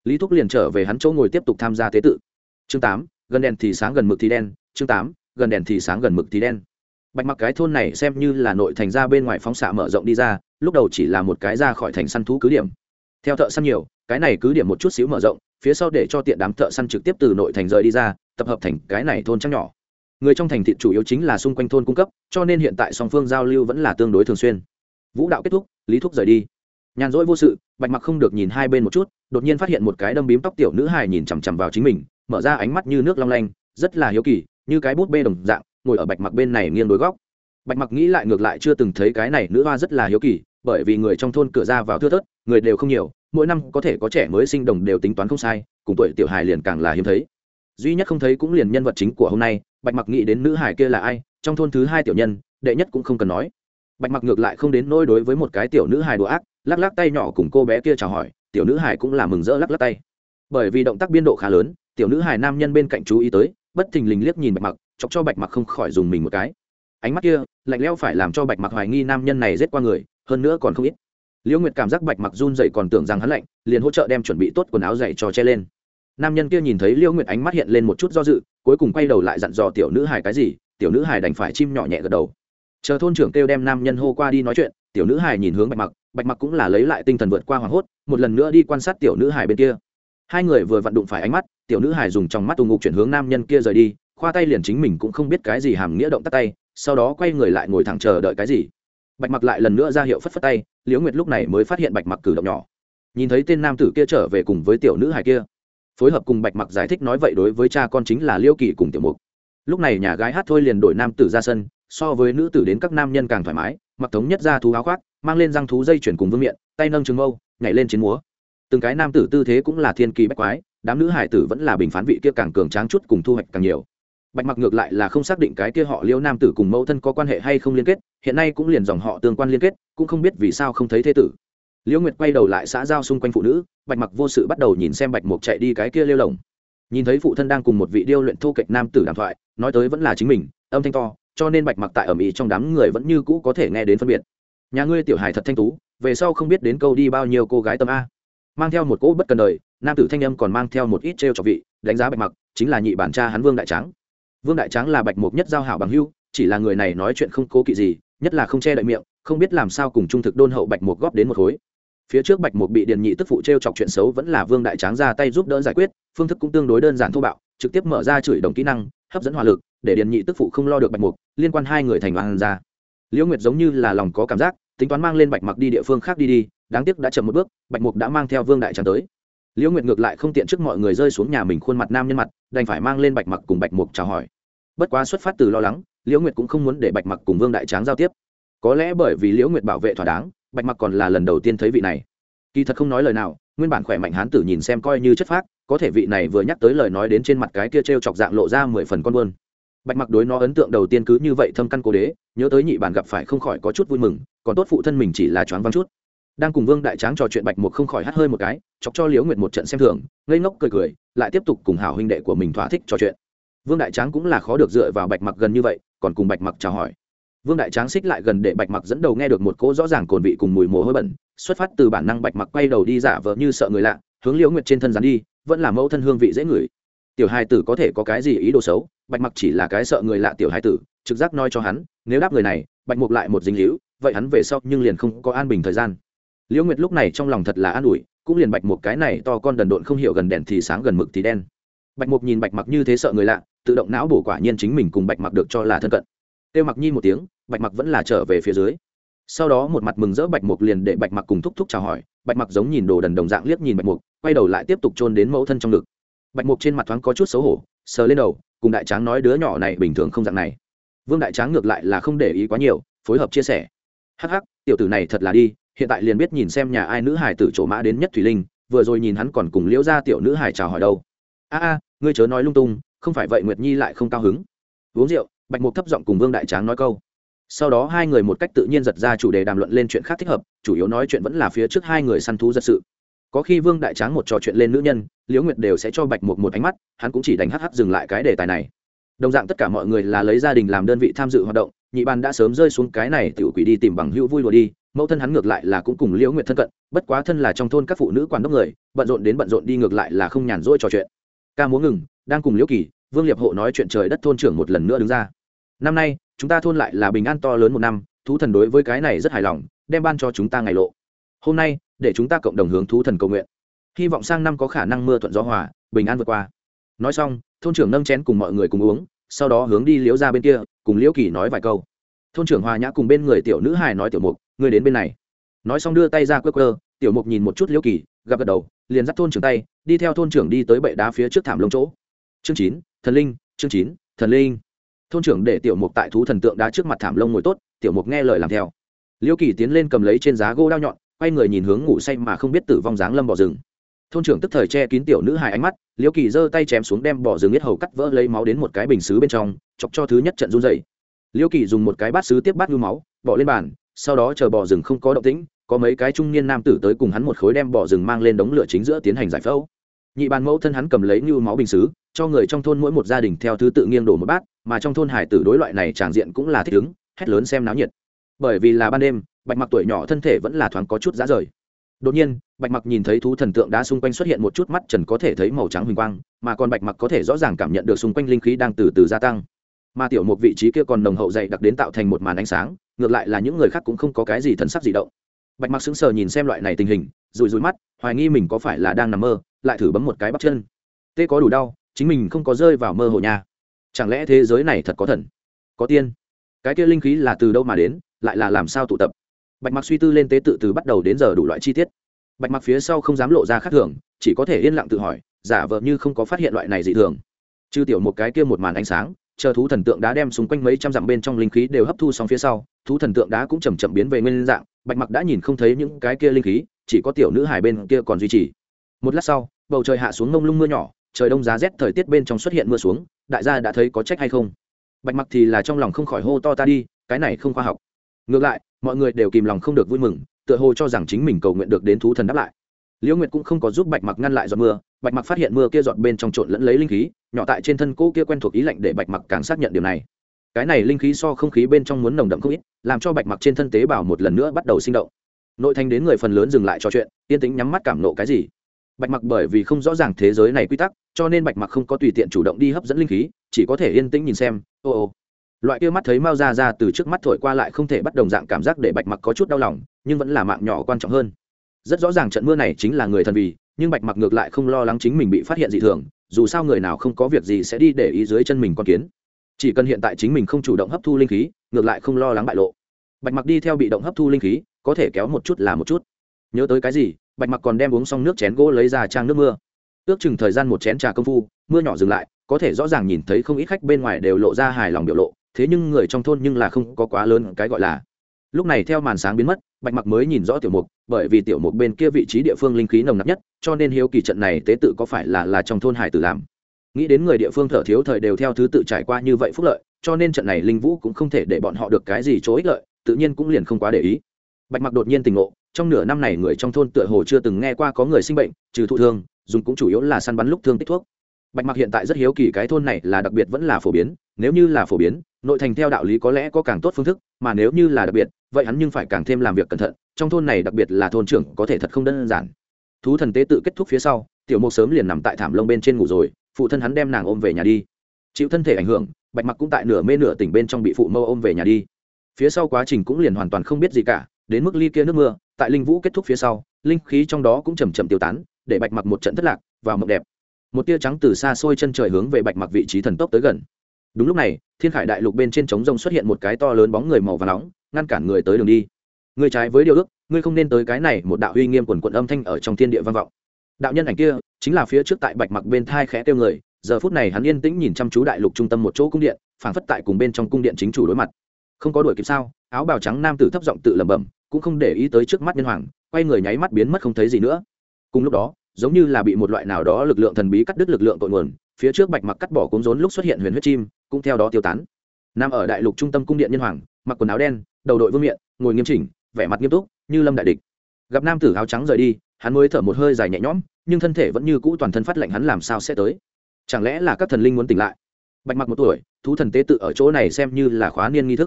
Lý Thúc liền trở về hắn chỗ ngồi tiếp tục tham gia tế tự. Chương 8, gần đèn thì sáng gần mực thì đen. Chương 8, gần đèn thì sáng gần mực thì đen. Bạch Mặc cái thôn này xem như là nội thành ra bên ngoài phóng xạ mở rộng đi ra, lúc đầu chỉ là một cái ra khỏi thành săn thú cứ điểm. Theo thợ săn nhiều, cái này cứ điểm một chút xíu mở rộng, phía sau để cho tiện đám thợ săn trực tiếp từ nội thành rời đi ra, tập hợp thành cái này thôn trắng nhỏ. Người trong thành thị chủ yếu chính là xung quanh thôn cung cấp, cho nên hiện tại song phương giao lưu vẫn là tương đối thường xuyên. Vũ đạo kết thúc, Lý Thúc rời đi. Nhàn rỗi vô sự, Bạch Mặc không được nhìn hai bên một chút, đột nhiên phát hiện một cái đâm bím tóc tiểu nữ hài nhìn chằm chằm vào chính mình, mở ra ánh mắt như nước long lanh, rất là hiếu kỳ, như cái bút bê đồng dạng, ngồi ở Bạch Mặc bên này nghiêng đối góc. Bạch Mặc nghĩ lại ngược lại chưa từng thấy cái này nữ hoa rất là hiếu kỳ, bởi vì người trong thôn cửa ra vào thưa thớt, người đều không nhiều, mỗi năm có thể có trẻ mới sinh đồng đều tính toán không sai, cùng tuổi tiểu hài liền càng là hiếm thấy. Duy nhất không thấy cũng liền nhân vật chính của hôm nay, Bạch Mặc nghĩ đến nữ hài kia là ai, trong thôn thứ hai tiểu nhân, đệ nhất cũng không cần nói. Bạch Mặc ngược lại không đến nỗi đối với một cái tiểu nữ hài đùa ác, lắc lắc tay nhỏ cùng cô bé kia chào hỏi, tiểu nữ hài cũng là mừng rỡ lắc lắc tay. Bởi vì động tác biên độ khá lớn, tiểu nữ hài nam nhân bên cạnh chú ý tới, bất thình lình liếc nhìn Bạch Mặc, chọc cho Bạch Mặc không khỏi dùng mình một cái. Ánh mắt kia lạnh lẽo phải làm cho Bạch Mặc hoài nghi nam nhân này giết qua người, hơn nữa còn không ít. Liễu Nguyệt cảm giác Bạch Mặc run rẩy còn tưởng rằng hắn lạnh, liền hỗ trợ đem chuẩn bị tốt quần áo dày cho che lên. Nam nhân kia nhìn thấy Liễu Nguyệt ánh mắt hiện lên một chút do dự, cuối cùng quay đầu lại dặn dò tiểu nữ hài cái gì, tiểu nữ hài đành phải chim nhỏ nhẹ gật đầu. Chờ thôn trưởng kêu đem nam nhân hô qua đi nói chuyện, tiểu nữ hài nhìn hướng Bạch Mặc, Bạch Mặc cũng là lấy lại tinh thần vượt qua hoảng hốt, một lần nữa đi quan sát tiểu nữ hài bên kia. Hai người vừa vặn đụng phải ánh mắt, tiểu nữ hài dùng trong mắt u ngục chuyển hướng nam nhân kia rời đi, khoa tay liền chính mình cũng không biết cái gì hàm nghĩa động tác tay, sau đó quay người lại ngồi thẳng chờ đợi cái gì. Bạch Mặc lại lần nữa ra hiệu phất phất tay, Liễu Nguyệt lúc này mới phát hiện Bạch Mặc cử động nhỏ, nhìn thấy tên nam tử kia trở về cùng với tiểu nữ hài kia, phối hợp cùng Bạch Mặc giải thích nói vậy đối với cha con chính là Liễu Kỳ cùng Tiểu Mục. Lúc này nhà gái hát thôi liền đổi nam tử ra sân, so với nữ tử đến các nam nhân càng thoải mái, mặc thống nhất ra thú áo khoác, mang lên răng thú dây chuyển cùng vương miện, tay nâng trường mâu, nhảy lên chiến múa. Từng cái nam tử tư thế cũng là thiên kỳ bách quái, đám nữ hải tử vẫn là bình phán vị kia càng cường tráng chút cùng thu hoạch càng nhiều. Bạch Mặc ngược lại là không xác định cái kia họ Liễu nam tử cùng mẫu thân có quan hệ hay không liên kết, hiện nay cũng liền dòng họ tương quan liên kết, cũng không biết vì sao không thấy thế tử. Liễu Nguyệt quay đầu lại xã giao xung quanh phụ nữ, Bạch Mặc vô sự bắt đầu nhìn xem Bạch Mục chạy đi cái kia lêu lồng. Nhìn thấy phụ thân đang cùng một vị điêu luyện thu kịch nam tử đàm thoại, nói tới vẫn là chính mình, âm thanh to, cho nên Bạch Mặc tại ầm ĩ trong đám người vẫn như cũ có thể nghe đến phân biệt. Nhà ngươi tiểu hài thật thanh tú, về sau không biết đến câu đi bao nhiêu cô gái tâm a. Mang theo một cỗ bất cần đời, nam tử thanh âm còn mang theo một ít trêu chọc vị, đánh giá Bạch Mặc, chính là nhị bản cha hắn Vương Đại Tráng. Vương Đại Tráng là Bạch Mục nhất giao hảo bằng hữu, chỉ là người này nói chuyện không cố kỵ gì, nhất là không che đậy miệng, không biết làm sao cùng trung thực đôn hậu Bạch Mục góp đến một khối. Phía trước Bạch Mục bị Điền Nhị tức phụ trêu chọc chuyện xấu vẫn là Vương Đại Tráng ra tay giúp đỡ giải quyết, phương thức cũng tương đối đơn giản thô bạo, trực tiếp mở ra chửi đồng kỹ năng, hấp dẫn hỏa lực, để Điền Nhị tức phụ không lo được Bạch Mục, liên quan hai người thành oan ra. Liễu Nguyệt giống như là lòng có cảm giác, tính toán mang lên Bạch Mặc đi địa phương khác đi, đáng tiếc đã chậm một bước, Bạch Mục đã mang theo Vương Đại Tráng tới. Liễu Nguyệt ngược lại không tiện trước mọi người rơi xuống nhà mình khuôn mặt nam nhân mặt, đành phải mang lên Bạch Mặc cùng Bạch Mục chào hỏi. Bất quá xuất phát từ lo lắng, Liễu Nguyệt cũng không muốn để Bạch Mặc cùng Vương Đại Tráng giao tiếp. Có lẽ bởi vì Liễu Nguyệt bảo vệ thỏa đáng, Bạch Mặc còn là lần đầu tiên thấy vị này. Kỳ thật không nói lời nào, nguyên bản khỏe mạnh hán tử nhìn xem coi như chất phác, có thể vị này vừa nhắc tới lời nói đến trên mặt cái kia trêu chọc dạng lộ ra 10 phần con buôn. Bạch Mặc đối nó ấn tượng đầu tiên cứ như vậy thâm căn cố đế, nhớ tới nhị bản gặp phải không khỏi có chút vui mừng, còn tốt phụ thân mình chỉ là choáng váng chút. Đang cùng Vương Đại Tráng trò chuyện Bạch Mục không khỏi hắt hơi một cái, chọc cho Liễu Nguyệt một trận xem thường, ngây ngốc cười cười, lại tiếp tục cùng hảo huynh đệ của mình thỏa thích trò chuyện. Vương Đại Tráng cũng là khó được dựa vào Bạch Mặc gần như vậy, còn cùng Bạch Mặc chào hỏi. Vương Đại Tráng xích lại gần để Bạch Mặc dẫn đầu nghe được một cỗ rõ ràng cồn vị cùng mùi mồ hôi bẩn, xuất phát từ bản năng Bạch Mặc quay đầu đi giả vờ như sợ người lạ, hướng Liễu Nguyệt trên thân dán đi, vẫn là mẫu thân hương vị dễ ngửi. Tiểu hài tử có thể có cái gì ý đồ xấu, Bạch Mặc chỉ là cái sợ người lạ tiểu hài tử, trực giác nói cho hắn, nếu đáp người này, Bạch Mục lại một dính líu, vậy hắn về sau nhưng liền không có an bình thời gian. Liễu Nguyệt lúc này trong lòng thật là an ủi, cũng liền Bạch Mục cái này to con đần độn không hiểu gần đèn thì sáng gần mực thì đen. Bạch Mục nhìn Bạch Mặc như thế sợ người lạ, tự động não bổ quả nhiên chính mình cùng Bạch Mặc được cho là thân cận. Tiêu Mặc Nhi một tiếng, Bạch Mặc vẫn là trở về phía dưới. Sau đó một mặt mừng rỡ Bạch Mục liền để Bạch Mặc cùng thúc thúc chào hỏi, Bạch Mặc giống nhìn đồ đần đồng dạng liếc nhìn Bạch Mục, quay đầu lại tiếp tục chôn đến mẫu thân trong ngực. Bạch Mục trên mặt thoáng có chút xấu hổ, sờ lên đầu, cùng Đại Tráng nói đứa nhỏ này bình thường không dạng này. Vương Đại Tráng ngược lại là không để ý quá nhiều, phối hợp chia sẻ. Hắc hắc, tiểu tử này thật là đi, hiện tại liền biết nhìn xem nhà ai nữ hải tử chỗ mã đến nhất Thủy Linh, vừa rồi nhìn hắn còn cùng Liễu gia tiểu nữ hải chào hỏi đâu. A, ngươi chớ nói lung tung, không phải vậy Nguyệt Nhi lại không cao hứng. Uống rượu, Bạch Mục thấp giọng cùng Vương Đại Tráng nói câu. Sau đó hai người một cách tự nhiên giật ra chủ đề đàm luận lên chuyện khác thích hợp, chủ yếu nói chuyện vẫn là phía trước hai người săn thú giật sự. Có khi Vương Đại Tráng một trò chuyện lên nữ nhân, Liễu Nguyệt đều sẽ cho Bạch Mục một ánh mắt, hắn cũng chỉ đành hắc dừng lại cái đề tài này. Đồng dạng tất cả mọi người là lấy gia đình làm đơn vị tham dự hoạt động, nhị ban đã sớm rơi xuống cái này tiểu quỷ đi tìm bằng hữu vui đùa đi, mẫu thân hắn ngược lại là cũng cùng liễu nguyệt thân cận, bất quá thân là trong thôn các phụ nữ quản đốc người, bận rộn đến bận rộn đi, ngược lại là không nhàn rỗi trò chuyện. Ca múa ngừng, đang cùng liễu kỳ, Vương Liệp Hộ nói chuyện trời đất. Thôn trưởng một lần nữa đứng ra. Năm nay chúng ta thôn lại là bình an to lớn một năm, thú thần đối với cái này rất hài lòng, đem ban cho chúng ta ngày lộ. Hôm nay để chúng ta cộng đồng hướng thú thần cầu nguyện, hy vọng sang năm có khả năng mưa thuận gió hòa, bình an vượt qua. Nói xong, thôn trưởng nâng chén cùng mọi người cùng uống, sau đó hướng đi liễu ra bên kia, cùng liễu kỳ nói vài câu. Thôn trưởng Hòa Nhã cùng bên người tiểu nữ hài nói tiểu mục, ngươi đến bên này. Nói xong đưa tay ra quơ quơ, tiểu mục nhìn một chút liễu kỳ, gặp gật đầu, liền dắt thôn trưởng tay, đi theo thôn trưởng đi tới bệ đá phía trước thảm lông chỗ. Chương 9, thần linh. Chương 9, thần linh. Thôn trưởng để tiểu mục tại thú thần tượng đá trước mặt thảm lông ngồi tốt, tiểu mục nghe lời làm theo. Liễu kỳ tiến lên cầm lấy trên giá gỗ đao nhọn, quay người nhìn hướng ngủ say mà không biết tử vong dáng lâm bò rừng. Thôn trưởng tức thời che kín tiểu nữ hài ánh mắt, liễu kỳ giơ tay chém xuống đem bò rừng yết hầu cắt vỡ, lấy máu đến một cái bình sứ bên trong, chọc cho thứ nhất trận run dậy. Liễu kỳ dùng một cái bát sứ tiếp bát nhu máu, bỏ lên bàn, sau đó chờ bò rừng không có động tĩnh, có mấy cái trung niên nam tử tới cùng hắn một khối đem bò rừng mang lên đống lửa chính giữa tiến hành giải phẫu. Nhị bàn mẫu thân hắn cầm lấy nhu máu bình sứ, cho người trong thôn mỗi một gia đình theo thứ tự nghiêng đổ một bát, mà trong thôn hải tử đối loại này tràng diện cũng là thích ứng, hét lớn xem náo nhiệt. Bởi vì là ban đêm, Bạch Mặc tuổi nhỏ thân thể vẫn là thoáng có chút rã rời. Đột nhiên, Bạch Mặc nhìn thấy thú thần tượng đá xung quanh xuất hiện một chút mắt trần có thể thấy màu trắng huỳnh quang, mà còn Bạch Mặc có thể rõ ràng cảm nhận được xung quanh linh khí đang từ từ gia tăng. Mà tiểu một vị trí kia còn nồng hậu dày đặc đến tạo thành một màn ánh sáng, ngược lại là những người khác cũng không có cái gì thần sắc gì động. Bạch Mặc sững sờ nhìn xem loại này tình hình, rủi rủi mắt, hoài nghi mình có phải là đang nằm mơ, lại thử bấm một cái bắp chân. Tê có đủ đau, chính mình không có rơi vào mơ hồ nha. Chẳng lẽ thế giới này thật có thần, có tiên? Cái kia linh khí là từ đâu mà đến, lại là làm sao tụ tập? Bạch Mặc suy tư lên tế tự từ bắt đầu đến giờ đủ loại chi tiết. Bạch Mặc phía sau không dám lộ ra khác thường, chỉ có thể yên lặng tự hỏi, giả vờ như không có phát hiện loại này dị thường. Trừ tiểu một cái kia một màn ánh sáng, chờ thú thần tượng đá đem xung quanh mấy trăm dặm bên trong linh khí đều hấp thu xong phía sau, thú thần tượng đá cũng chậm chậm biến về nguyên dạng. Bạch Mặc đã nhìn không thấy những cái kia linh khí, chỉ có tiểu nữ hài bên kia còn duy trì. Một lát sau, bầu trời hạ xuống mông lung mưa nhỏ, trời đông giá rét, thời tiết bên trong xuất hiện mưa xuống, đại gia đã thấy có trách hay không? Bạch Mặc thì là trong lòng không khỏi hô to ta đi, cái này không khoa học. Ngược lại, mọi người đều kìm lòng không được vui mừng, tựa hồ cho rằng chính mình cầu nguyện được đến thú thần đáp lại. Liễu Nguyệt cũng không có giúp Bạch Mặc ngăn lại giọt mưa, Bạch Mặc phát hiện mưa kia giọt bên trong trộn lẫn lấy linh khí, nhỏ tại trên thân cô kia quen thuộc ý lạnh để Bạch Mặc càng xác nhận điều này. Cái này linh khí so không khí bên trong muốn nồng đậm không ít, làm cho Bạch Mặc trên thân tế bào một lần nữa bắt đầu sinh động. Nội thành đến người phần lớn dừng lại trò chuyện, yên tĩnh nhắm mắt cảm nộ cái gì. Bạch Mặc bởi vì không rõ ràng thế giới này quy tắc, cho nên Bạch Mặc không có tùy tiện chủ động đi hấp dẫn linh khí, chỉ có thể yên tĩnh nhìn xem. Loại kia mắt thấy mau ra từ trước mắt thổi qua lại không thể bắt đồng dạng cảm giác để Bạch Mặc có chút đau lòng, nhưng vẫn là mạng nhỏ quan trọng hơn. Rất rõ ràng trận mưa này chính là người thần vì, nhưng Bạch Mặc ngược lại không lo lắng chính mình bị phát hiện dị thường, dù sao người nào không có việc gì sẽ đi để ý dưới chân mình con kiến. Chỉ cần hiện tại chính mình không chủ động hấp thu linh khí, ngược lại không lo lắng bại lộ. Bạch Mặc đi theo bị động hấp thu linh khí, có thể kéo một chút là một chút. Nhớ tới cái gì, Bạch Mặc còn đem uống xong nước chén gỗ lấy ra trang nước mưa. Ước chừng thời gian một chén trà công phu, mưa nhỏ dừng lại, có thể rõ ràng nhìn thấy không ít khách bên ngoài đều lộ ra hài lòng biểu lộ, thế nhưng người trong thôn nhưng là không có quá lớn cái gọi là. Lúc này theo màn sáng biến mất, Bạch Mặc mới nhìn rõ tiểu mục, bởi vì tiểu mục bên kia vị trí địa phương linh khí nồng nặc nhất, cho nên hiếu kỳ trận này tế tự có phải là trong thôn hải tử làm. Nghĩ đến người địa phương thở thiếu thời đều theo thứ tự trải qua như vậy phúc lợi, cho nên trận này linh vũ cũng không thể để bọn họ được cái gì chỗ ích lợi, tự nhiên cũng liền không quá để ý. Bạch Mặc đột nhiên tỉnh ngộ, trong nửa năm này người trong thôn tựa hồ chưa từng nghe qua có người sinh bệnh, trừ thụ thương, dùng cũng chủ yếu là săn bắn lúc thương tích thuốc. Bạch Mặc hiện tại rất hiếu kỳ cái thôn này là đặc biệt vẫn là phổ biến, nếu như là phổ biến, nội thành theo đạo lý có lẽ có càng tốt phương thức, mà nếu như là đặc biệt, vậy hắn nhưng phải càng thêm làm việc cẩn thận, trong thôn này đặc biệt là thôn trưởng có thể thật không đơn giản. Thú thần tế tự kết thúc phía sau, tiểu mục sớm liền nằm tại thảm lông bên trên ngủ rồi, phụ thân hắn đem nàng ôm về nhà đi. Chịu thân thể ảnh hưởng, Bạch Mặc cũng tại nửa mê nửa tỉnh bên trong bị phụ mâu ôm về nhà đi. Phía sau quá trình cũng liền hoàn toàn không biết gì cả, đến mức ly kia nước mưa, tại linh vũ kết thúc phía sau, linh khí trong đó cũng chậm chậm tiêu tán, để Bạch Mặc một trận thất lạc vào mộng đẹp. Một tia trắng từ xa xôi chân trời hướng về Bạch Mặc vị trí thần tốc tới gần. Đúng lúc này, Thiên Khải đại lục bên trên trống rông xuất hiện một cái to lớn bóng người màu vàng nóng, ngăn cản người tới đường đi. Người trái với điều ước, ngươi không nên tới cái này. Một đạo uy nghiêm quần quần âm thanh ở trong thiên địa vang vọng. Đạo nhân ảnh kia chính là phía trước tại Bạch Mặc bên thai khẽ kêu người, giờ phút này hắn yên tĩnh nhìn chăm chú đại lục trung tâm một chỗ cung điện, phảng phất tại cùng bên trong cung điện chính chủ đối mặt. Không có đuổi kịp sao? Áo bào trắng nam tử thấp giọng tự lẩm bẩm, cũng không để ý tới trước mắt nhân hoàng, quay người nháy mắt biến mất không thấy gì nữa. Cùng lúc đó, giống như là bị một loại nào đó lực lượng thần bí cắt đứt lực lượng cội nguồn, phía trước Bạch Mặc cắt bỏ cuốn rốn lúc xuất hiện huyền huyết chim, cũng theo đó tiêu tán. Nằm ở đại lục trung tâm cung điện nhân hoàng, mặc quần áo đen, đầu đội vương miện, ngồi nghiêm chỉnh, vẻ mặt nghiêm túc, như lâm đại địch. Gặp nam tử áo trắng rời đi, hắn mới thở một hơi dài nhẹ nhõm, nhưng thân thể vẫn như cũ toàn thân phát lạnh, hắn làm sao sẽ tới? Chẳng lẽ là các thần linh muốn tỉnh lại? Bạch Mặc 1 tuổi, thú thần tế tự ở chỗ này xem như là khóa niên nghi thức.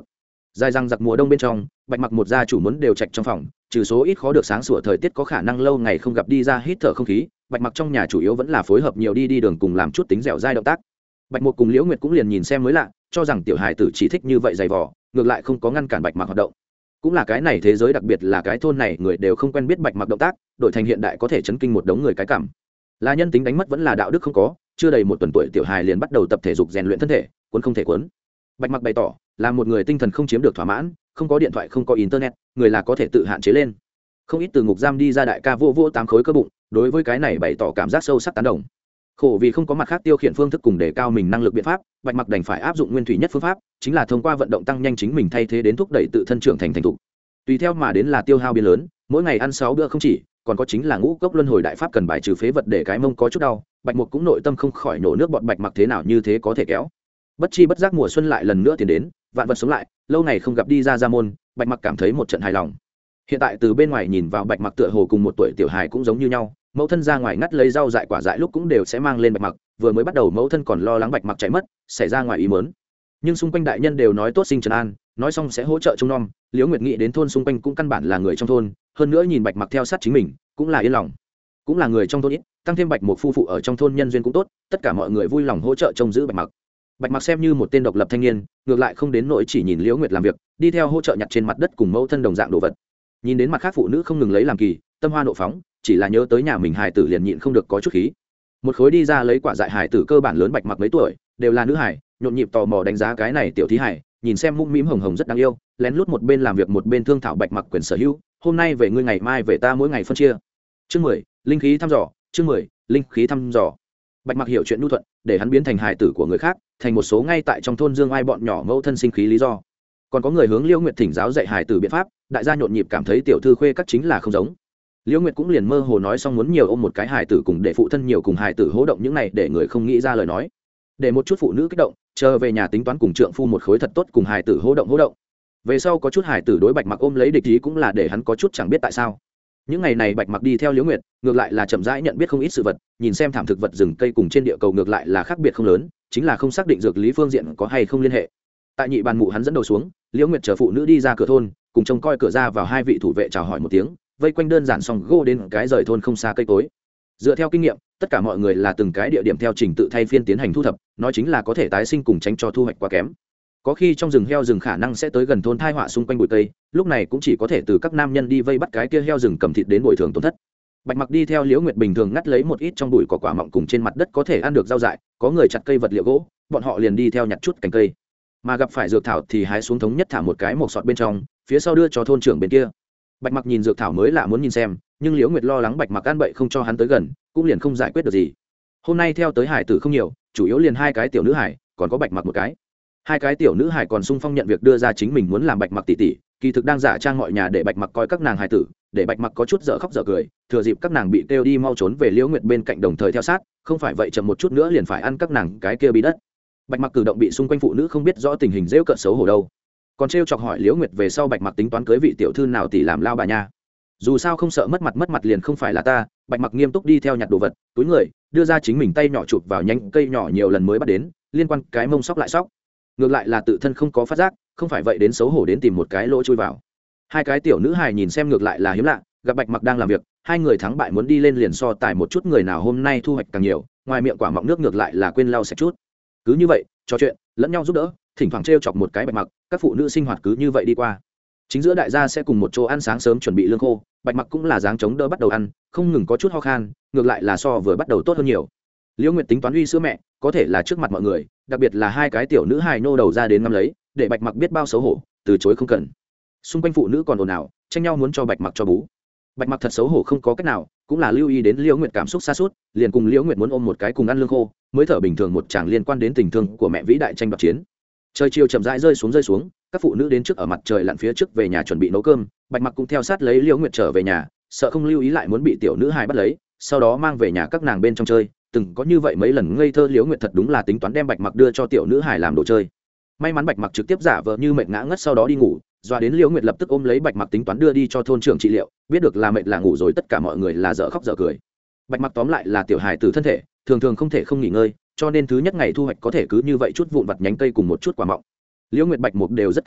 dài răng giặc mùa đông bên trong, Bạch Mặc một gia chủ muốn đều trạch trong phòng, trừ số ít khó được sáng sủa thời tiết có khả năng lâu ngày không gặp đi ra hít thở không khí, Bạch Mặc trong nhà chủ yếu vẫn là phối hợp nhiều đi đường cùng làm chút tính dẻo dai động tác. Bạch Mục cùng Liễu Nguyệt cũng liền nhìn xem mới lạ, cho rằng tiểu hài tử chỉ thích như vậy dày vò, ngược lại không có ngăn cản Bạch Mặc hoạt động. Cũng là cái này thế giới đặc biệt là cái thôn này người đều không quen biết Bạch Mặc động tác, đổi thành hiện đại có thể chấn kinh một đống người cái cảm. Là nhân tính đánh mất vẫn là đạo đức không có, chưa đầy một tuần tuổi tiểu hài liền bắt đầu tập thể dục rèn luyện thân thể, cuốn không thể cuốn. Bạch Mặc bày tỏ, là một người tinh thần không chiếm được thỏa mãn, không có điện thoại không có internet, người là có thể tự hạn chế lên. Không ít từ ngục giam đi ra đại ca vô 8 khối cơ bụng, đối với cái này bày tỏ cảm giác sâu sắc tán đồng. Khổ vì không có mặt khác tiêu khiển phương thức cùng để cao mình năng lực biện pháp, Bạch Mặc đành phải áp dụng nguyên thủy nhất phương pháp, chính là thông qua vận động tăng nhanh chính mình thay thế đến thúc đẩy tự thân trưởng thành thục. Tùy theo mà đến là tiêu hao biến lớn, mỗi ngày ăn 6 bữa không chỉ, còn có chính là ngũ cốc luân hồi đại pháp cần bài trừ phế vật để cái mông có chút đau. Bạch Mục cũng nội tâm không khỏi nổ nước bọt, Bạch Mặc thế nào như thế có thể kéo. Bất chi bất giác mùa xuân lại lần nữa tiến đến, vạn vật sống lại, lâu ngày không gặp đi ra môn, Bạch Mặc cảm thấy một trận hài lòng. Hiện tại từ bên ngoài nhìn vào Bạch Mặc tựa hồ cùng một tuổi tiểu hài cũng giống như nhau, mẫu thân ra ngoài ngắt lấy rau dại quả dại lúc cũng đều sẽ mang lên Bạch Mặc, vừa mới bắt đầu mẫu thân còn lo lắng Bạch Mặc chạy mất, xảy ra ngoài ý muốn. Nhưng xung quanh đại nhân đều nói tốt sinh trấn an, nói xong sẽ hỗ trợ trông nom. Liễu Nguyệt nghĩ đến thôn xung quanh cũng căn bản là người trong thôn, hơn nữa nhìn Bạch Mặc theo sát chính mình, cũng là yên lòng. Cũng là người trong thôn ít, tăng thêm Bạch Mục phu phụ ở trong thôn nhân duyên cũng tốt, tất cả mọi người vui lòng hỗ trợ trông giữ Bạch Mặc. Bạch Mặc xem như một tên độc lập thanh niên, ngược lại không đến nỗi chỉ nhìn Liễu Nguyệt làm việc, đi theo hỗ trợ nhặt trên mặt đất cùng mẫu thân đồng dạng đồ vật. Nhìn đến mặt khác phụ nữ không ngừng lấy làm kỳ, tâm hoa nộ phóng, chỉ là nhớ tới nhà mình hài tử liền nhịn không được có chút khí. Một khối đi ra lấy quả dại hài tử cơ bản lớn Bạch Mặc mấy tuổi, đều là nữ hài, nhộn nhịp tò mò đánh giá cái này tiểu thí hài, nhìn xem mũm mĩm hồng hồng rất đáng yêu, lén lút một bên làm việc một bên thương thảo Bạch Mặc quyền sở hữu, hôm nay về ngươi ngày mai về ta mỗi ngày phân chia. Chương 10, linh khí thăm dò, chương 10, linh khí thăm dò. Bạch Mặc hiểu chuyện nhu thuận, để hắn biến thành hài tử của người khác, thành một số ngay tại trong thôn Dương Ai bọn nhỏ mẫu thân sinh khí lý do. Còn có người hướng Liễu Nguyệt thỉnh giáo dạy hài tử biện pháp, đại gia nhộn nhịp cảm thấy tiểu thư khuê các chính là không giống. Liễu Nguyệt cũng liền mơ hồ nói xong muốn nhiều ôm một cái hài tử cùng để phụ thân nhiều cùng hài tử hỗ động những này để người không nghĩ ra lời nói. Để một chút phụ nữ kích động, chờ về nhà tính toán cùng trượng phu một khối thật tốt cùng hài tử hỗ động. Về sau có chút hài tử đối Bạch Mặc ôm lấy địch ý cũng là để hắn có chút chẳng biết tại sao. Những ngày này Bạch Mặc đi theo Liễu Nguyệt, ngược lại là chậm rãi nhận biết không ít sự vật, nhìn xem thảm thực vật rừng cây cùng trên địa cầu ngược lại là khác biệt không lớn, chính là không xác định dược lý phương diện có hay không liên hệ. Tại nhị bàn mụ hắn dẫn đầu xuống, Liễu Nguyệt chờ phụ nữ đi ra cửa thôn, cùng trông coi cửa ra vào hai vị thủ vệ chào hỏi một tiếng, vây quanh đơn giản xong gô đến cái rời thôn không xa cây cối. Dựa theo kinh nghiệm, tất cả mọi người là từng cái địa điểm theo trình tự thay phiên tiến hành thu thập, nói chính là có thể tái sinh cùng tránh cho thu hoạch quá kém. Có khi trong rừng heo rừng khả năng sẽ tới gần thôn thai họa xung quanh bụi cây, lúc này cũng chỉ có thể từ các nam nhân đi vây bắt cái kia heo rừng cầm thịt đến bồi thường tổn thất. Bạch Mặc đi theo Liễu Nguyệt bình thường ngắt lấy một ít trong bụi cỏ quả mọng cùng trên mặt đất có thể ăn được rau dại, có người chặt cây vật liệu gỗ, bọn họ liền đi theo nhặt chút cành cây. Mà gặp phải dược thảo thì hái xuống thống nhất thả một cái một sọt bên trong, phía sau đưa cho thôn trưởng bên kia. Bạch Mặc nhìn dược thảo mới lạ muốn nhìn xem, nhưng Liễu Nguyệt lo lắng Bạch Mặc ăn bậy không cho hắn tới gần, cũng liền không giải quyết được gì. Hôm nay theo tới hải tử không nhiều, chủ yếu liền hai cái tiểu nữ hải, còn có Bạch Mặc một cái. Hai cái tiểu nữ hải còn sung phong nhận việc đưa ra chính mình muốn làm Bạch Mặc tỷ tỷ, kỳ thực đang giả trang mọi nhà để Bạch Mặc coi các nàng hải tử, để Bạch Mặc có chút dở khóc dở cười, thừa dịp các nàng bị kêu đi mau trốn về Liễu Nguyệt bên cạnh đồng thời theo sát, không phải vậy chậm một chút nữa liền phải ăn các nàng cái kia bí đất. Bạch Mặc cử động bị xung quanh phụ nữ không biết rõ tình hình rêu cợt xấu hổ đâu. Còn trêu chọc hỏi Liễu Nguyệt về sau Bạch Mặc tính toán cưới vị tiểu thư nào tỷ làm lao bà nha. Dù sao không sợ mất mặt liền không phải là ta. Bạch Mặc nghiêm túc đi theo nhặt đồ vật, túi người, đưa ra chính mình tay nhỏ chụp vào nhánh cây nhỏ nhiều lần mới bắt đến, liên quan cái mông sóc lại sóc. Ngược lại là tự thân không có phát giác, không phải vậy đến xấu hổ đến tìm một cái lỗ chui vào. Hai cái tiểu nữ hài nhìn xem ngược lại là hiếm lạ, gặp Bạch Mặc đang làm việc, hai người thắng bại muốn đi lên liền so tài một chút người nào hôm nay thu hoạch càng nhiều, ngoài miệng quả mọng nước ngược lại là quên lau sạch chút. Cứ như vậy, trò chuyện, lẫn nhau giúp đỡ, thỉnh thoảng trêu chọc một cái Bạch Mặc, các phụ nữ sinh hoạt cứ như vậy đi qua. Chính giữa đại gia sẽ cùng một chỗ ăn sáng sớm chuẩn bị lương khô, Bạch Mặc cũng là dáng chống đỡ bắt đầu ăn, không ngừng có chút ho khan, ngược lại là so vừa bắt đầu tốt hơn nhiều. Liễu Nguyệt tính toán uy sữa mẹ, có thể là trước mặt mọi người, đặc biệt là hai cái tiểu nữ hài nô đầu ra đến ngắm lấy, để Bạch Mặc biết bao xấu hổ, từ chối không cần. Xung quanh phụ nữ còn ồn ào, tranh nhau muốn cho Bạch Mặc cho bú. Bạch Mặc thật xấu hổ không có cách nào, cũng là lưu ý đến Liễu Nguyệt cảm xúc xa suốt, liền cùng Liễu Nguyệt muốn ôm một cái cùng ăn lương khô, mới thở bình thường một chàng liên quan đến tình thương của mẹ vĩ đại tranh đoạt chiến. Trời chiều chậm rãi rơi xuống, các phụ nữ đến trước ở mặt trời lặn phía trước về nhà chuẩn bị nấu cơm, Bạch Mặc cũng theo sát lấy Liễu Nguyệt trở về nhà, sợ không lưu ý lại muốn bị tiểu nữ hài bắt lấy, sau đó mang về nhà các nàng bên trong chơi, từng có như vậy mấy lần ngây thơ. Liễu Nguyệt thật đúng là tính toán đem Bạch Mặc đưa cho tiểu nữ hài làm đồ chơi. May mắn Bạch Mặc trực tiếp giả vờ như mệt ngã ngất sau đó đi ngủ, doa đến Liễu Nguyệt lập tức ôm lấy Bạch Mặc tính toán đưa đi cho thôn trưởng trị liệu, biết được là mệt là ngủ rồi tất cả mọi người là dở khóc dở cười. Bạch Mặc tóm lại là tiểu hài tử thân thể, thường thường không thể không nghỉ ngơi, cho nên thứ nhất ngày thu hoạch có thể cứ như vậy chút vụn vặt nhánh cây cùng một chút quả mọng. Liễu Nguyệt Bạch Mục đều rất cao hứng,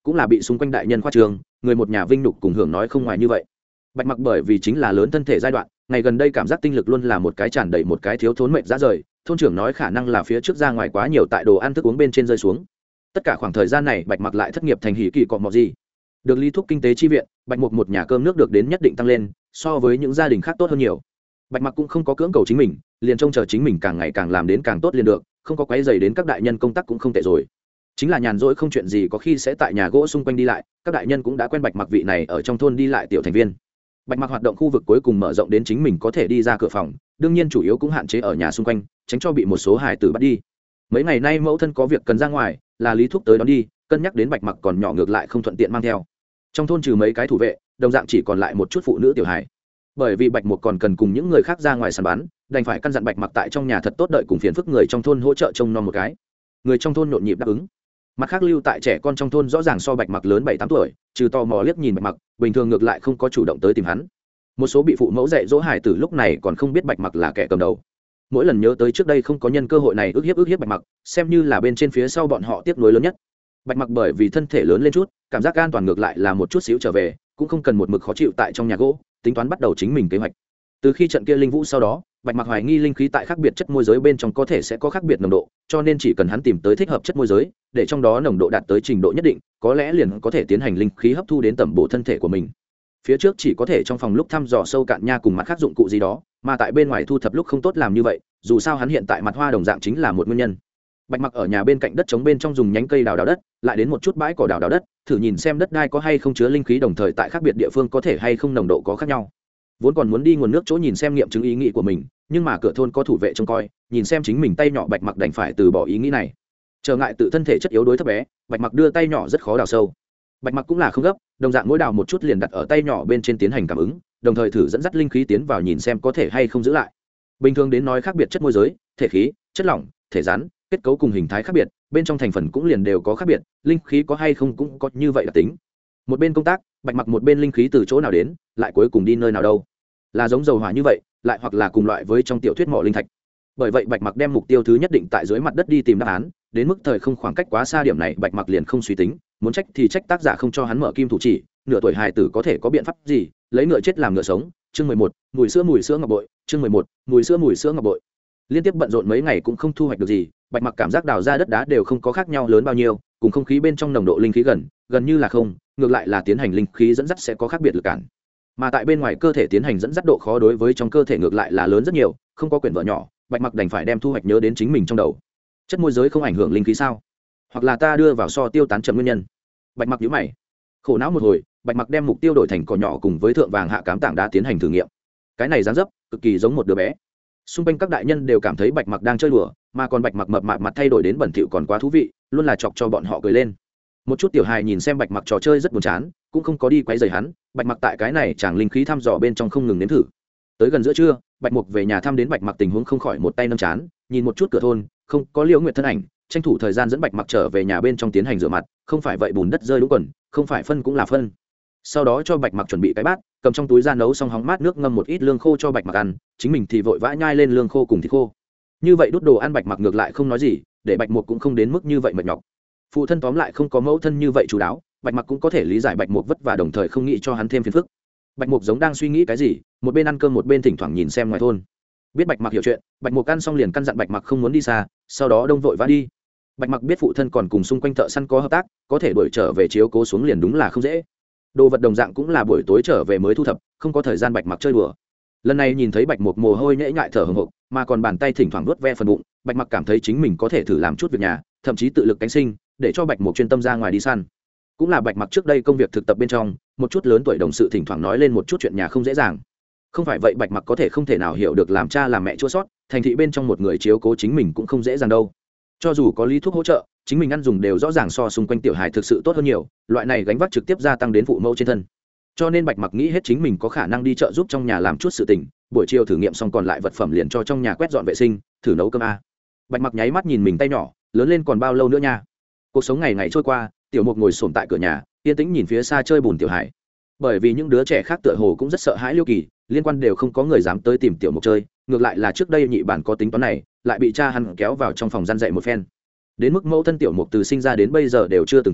cũng là bị xung quanh đại nhân khoa trường người một nhà vinh nhục cùng hưởng nói không ngoài như vậy. Bạch Mặc bởi vì chính là lớn thân thể giai đoạn, ngày gần đây cảm giác tinh lực luôn là một cái tràn đầy một cái thiếu thốn mệt ra rời. Thôn trưởng nói khả năng là phía trước ra ngoài quá nhiều tại đồ ăn thức uống bên trên rơi xuống. Tất cả khoảng thời gian này Bạch Mặc lại thất nghiệp thành hỉ kỳ cọ mọ gì. Được Lý Thúc kinh tế chi viện, Bạch Mục một nhà cơm nước được đến nhất định tăng lên, so với những gia đình khác tốt hơn nhiều. Bạch Mặc cũng không có cưỡng cầu chính mình, liền trông chờ chính mình càng ngày càng làm đến càng tốt liền được, không có quấy rầy đến các đại nhân công tác cũng không tệ rồi. Chính là nhàn rỗi không chuyện gì có khi sẽ tại nhà gỗ xung quanh đi lại, các đại nhân cũng đã quen Bạch Mặc vị này ở trong thôn đi lại tiểu thành viên. Bạch Mặc hoạt động khu vực cuối cùng mở rộng đến chính mình có thể đi ra cửa phòng, đương nhiên chủ yếu cũng hạn chế ở nhà xung quanh, tránh cho bị một số hài tử bắt đi. Mấy ngày nay mẫu thân có việc cần ra ngoài, là Lý Thúc tới đón đi, cân nhắc đến Bạch Mặc còn nhỏ ngược lại không thuận tiện mang theo. Trong thôn trừ mấy cái thủ vệ, đồng dạng chỉ còn lại một chút phụ nữ tiểu hài. Bởi vì Bạch Mục còn cần cùng những người khác ra ngoài săn bắn, đành phải căn dặn Bạch Mặc tại trong nhà thật tốt đợi cùng phiền phức người trong thôn hỗ trợ trông nom một cái. Người trong thôn nhộn nhịp đáp ứng. Mặt khác lưu tại trẻ con trong thôn rõ ràng so Bạch Mặc lớn 7-8 tuổi, trừ tò mò liếc nhìn Bạch Mặc, bình thường ngược lại không có chủ động tới tìm hắn. Một số bị phụ mẫu dạy dỗ hài tử lúc này còn không biết Bạch Mặc là kẻ cầm đầu. Mỗi lần nhớ tới trước đây không có nhân cơ hội này ức hiếp Bạch Mặc, xem như là bên trên phía sau bọn họ tiếc nuối lớn nhất. Bạch Mặc bởi vì thân thể lớn lên chút, cảm giác an toàn ngược lại là một chút xíu trở về, cũng không cần một mực khó chịu tại trong nhà gỗ, tính toán bắt đầu chính mình kế hoạch. Từ khi trận kia linh vũ sau đó, Bạch Mặc hoài nghi linh khí tại khác biệt chất môi giới bên trong có thể sẽ có khác biệt nồng độ, cho nên chỉ cần hắn tìm tới thích hợp chất môi giới, để trong đó nồng độ đạt tới trình độ nhất định, có lẽ liền có thể tiến hành linh khí hấp thu đến tẩm bổ thân thể của mình. Phía trước chỉ có thể trong phòng lúc thăm dò sâu cạn nha cùng mặt khác dụng cụ gì đó, mà tại bên ngoài thu thập lúc không tốt làm như vậy, dù sao hắn hiện tại mặt hoa đồng dạng chính là một nguyên nhân. Bạch Mặc ở nhà bên cạnh đất trống bên trong dùng nhánh cây đào đất, lại đến một chút bãi cỏ đào đất, thử nhìn xem đất đai có hay không chứa linh khí, đồng thời tại khác biệt địa phương có thể hay không nồng độ có khác nhau. Vốn còn muốn đi nguồn nước chỗ nhìn xem nghiệm chứng ý nghĩ của mình, nhưng mà cửa thôn có thủ vệ trông coi, nhìn xem chính mình tay nhỏ, Bạch Mặc đành phải từ bỏ ý nghĩ này. Trở ngại tự thân thể chất yếu đối thấp bé, Bạch Mặc đưa tay nhỏ rất khó đào sâu. Bạch Mặc cũng là không gấp, đồng dạng mỗi đào một chút liền đặt ở tay nhỏ bên trên tiến hành cảm ứng, đồng thời thử dẫn dắt linh khí tiến vào nhìn xem có thể hay không giữ lại. Bình thường đến nói khác biệt chất môi giới, thể khí, chất lỏng, thể rắn, kết cấu cùng hình thái khác biệt, bên trong thành phần cũng liền đều có khác biệt, linh khí có hay không cũng có như vậy đặc tính. Một bên công tác, Bạch Mặc một bên linh khí từ chỗ nào đến, lại cuối cùng đi nơi nào đâu? Là giống dầu hỏa như vậy, lại hoặc là cùng loại với trong tiểu thuyết mỏ linh thạch. Bởi vậy Bạch Mặc đem mục tiêu thứ nhất định tại dưới mặt đất đi tìm đáp án, đến mức thời không khoảng cách quá xa điểm này Bạch Mặc liền không suy tính, muốn trách thì trách tác giả không cho hắn mở kim thủ chỉ, nửa tuổi hài tử có thể có biện pháp gì, lấy ngựa chết làm ngựa sống. Chương 11, mùi sữa ngọc bội. Chương 11, mùi sữa ngọc bội. Liên tiếp bận rộn mấy ngày cũng không thu hoạch được gì, Bạch Mặc cảm giác đào ra đất đá đều không có khác nhau lớn bao nhiêu, cùng không khí bên trong nồng độ linh khí gần như là không, ngược lại là tiến hành linh khí dẫn dắt sẽ có khác biệt lực cản. Mà tại bên ngoài cơ thể tiến hành dẫn dắt độ khó đối với trong cơ thể ngược lại là lớn rất nhiều, không có quyển vợ nhỏ, Bạch Mặc đành phải đem thu hoạch nhớ đến chính mình trong đầu. Chất môi giới không ảnh hưởng linh khí sao? Hoặc là ta đưa vào so tiêu tán chậm nguyên nhân? Bạch Mặc nhíu mày, khổ não một hồi, Bạch Mặc đem mục tiêu đổi thành cỏ nhỏ cùng với thượng vàng hạ cám tảng đá tiến hành thử nghiệm. Cái này dáng dấp cực kỳ giống một đứa bé. Xung quanh các đại nhân đều cảm thấy Bạch Mặc đang chơi đùa, mà còn Bạch Mặc mập mạp mặt thay đổi đến bẩn thỉu còn quá thú vị, luôn là chọc cho bọn họ cười lên. Một chút tiểu hài nhìn xem Bạch Mặc trò chơi rất buồn chán, cũng không có đi quấy rầy hắn. Bạch Mặc tại cái này chàng linh khí thăm dò bên trong không ngừng nếm thử. Tới gần giữa trưa, Bạch Mục về nhà thăm đến Bạch Mặc tình huống không khỏi một tay nâng chán, nhìn một chút cửa thôn, không có Liễu Nguyệt thân ảnh, tranh thủ thời gian dẫn Bạch Mặc trở về nhà bên trong tiến hành rửa mặt, không phải vậy bùn đất rơi đúng quần, không phải phân cũng là phân. Sau đó cho Bạch Mặc chuẩn bị cái bát, cầm trong túi ra nấu xong hóng mát nước ngâm một ít lương khô cho Bạch Mặc ăn, chính mình thì vội vã nhai lên lương khô cùng thịt khô. Như vậy đút đồ ăn Bạch Mặc ngược lại không nói gì, để Bạch Mục cũng không đến mức như vậy mệt nhọc. Phụ thân tóm lại không có mẫu thân như vậy chú đáo, Bạch Mặc cũng có thể lý giải Bạch Mục vất vả, đồng thời không nghĩ cho hắn thêm phiền phức. Bạch Mục giống đang suy nghĩ cái gì, một bên ăn cơm một bên thỉnh thoảng nhìn xem ngoài thôn. Biết Bạch Mặc hiểu chuyện, Bạch Mục ăn xong liền căn dặn Bạch Mặc không muốn đi xa, sau đó đông vội vã đi. Bạch Mặc biết phụ thân còn cùng xung quanh thợ săn có hợp tác, có thể đuổi trở về chiếu cố xuống liền đúng là không dễ. Đồ vật đồng dạng cũng là buổi tối trở về mới thu thập, không có thời gian Bạch Mặc chơi đùa. Lần này nhìn thấy Bạch Mục mồ hôi nhễ nhại thở hổn hộc, mà còn bàn tay thỉnh thoảng vuốt ve phần bụng, Bạch Mặc cảm thấy chính mình có thể thử làm chút việc nhà, thậm chí tự lực cánh sinh, để cho Bạch Mục chuyên tâm ra ngoài đi săn. Cũng là Bạch Mặc trước đây công việc thực tập bên trong, một chút lớn tuổi đồng sự thỉnh thoảng nói lên một chút chuyện nhà không dễ dàng. Không phải vậy Bạch Mặc có thể không thể nào hiểu được làm cha làm mẹ chua sót, thành thị bên trong một người chiếu cố chính mình cũng không dễ dàng đâu. Cho dù có lý thuốc hỗ trợ, chính mình ăn dùng đều rõ ràng so xung quanh tiểu hài thực sự tốt hơn nhiều, loại này gánh vác trực tiếp gia tăng đến phụ mẫu trên thân. Cho nên Bạch Mặc nghĩ hết chính mình có khả năng đi chợ giúp trong nhà làm chút sự tình, buổi chiều thử nghiệm xong còn lại vật phẩm liền cho trong nhà quét dọn vệ sinh, thử nấu cơm a. Bạch Mặc nháy mắt nhìn mình tay nhỏ, lớn lên còn bao lâu nữa nha. Cuộc sống ngày ngày trôi qua, Tiểu Mục ngồi xổm tại cửa nhà, yên tĩnh nhìn phía xa chơi bùn tiểu hải. Bởi vì những đứa trẻ khác tựa hồ cũng rất sợ hãi Liêu Kỳ, liên quan đều không có người dám tới tìm Tiểu Mục chơi, ngược lại là trước đây nhị bản có tính toán này, lại bị cha hắn kéo vào trong phòng gian dạy một phen. Đến mức mẫu thân Tiểu Mục từ sinh ra đến bây giờ đều chưa từng thấy,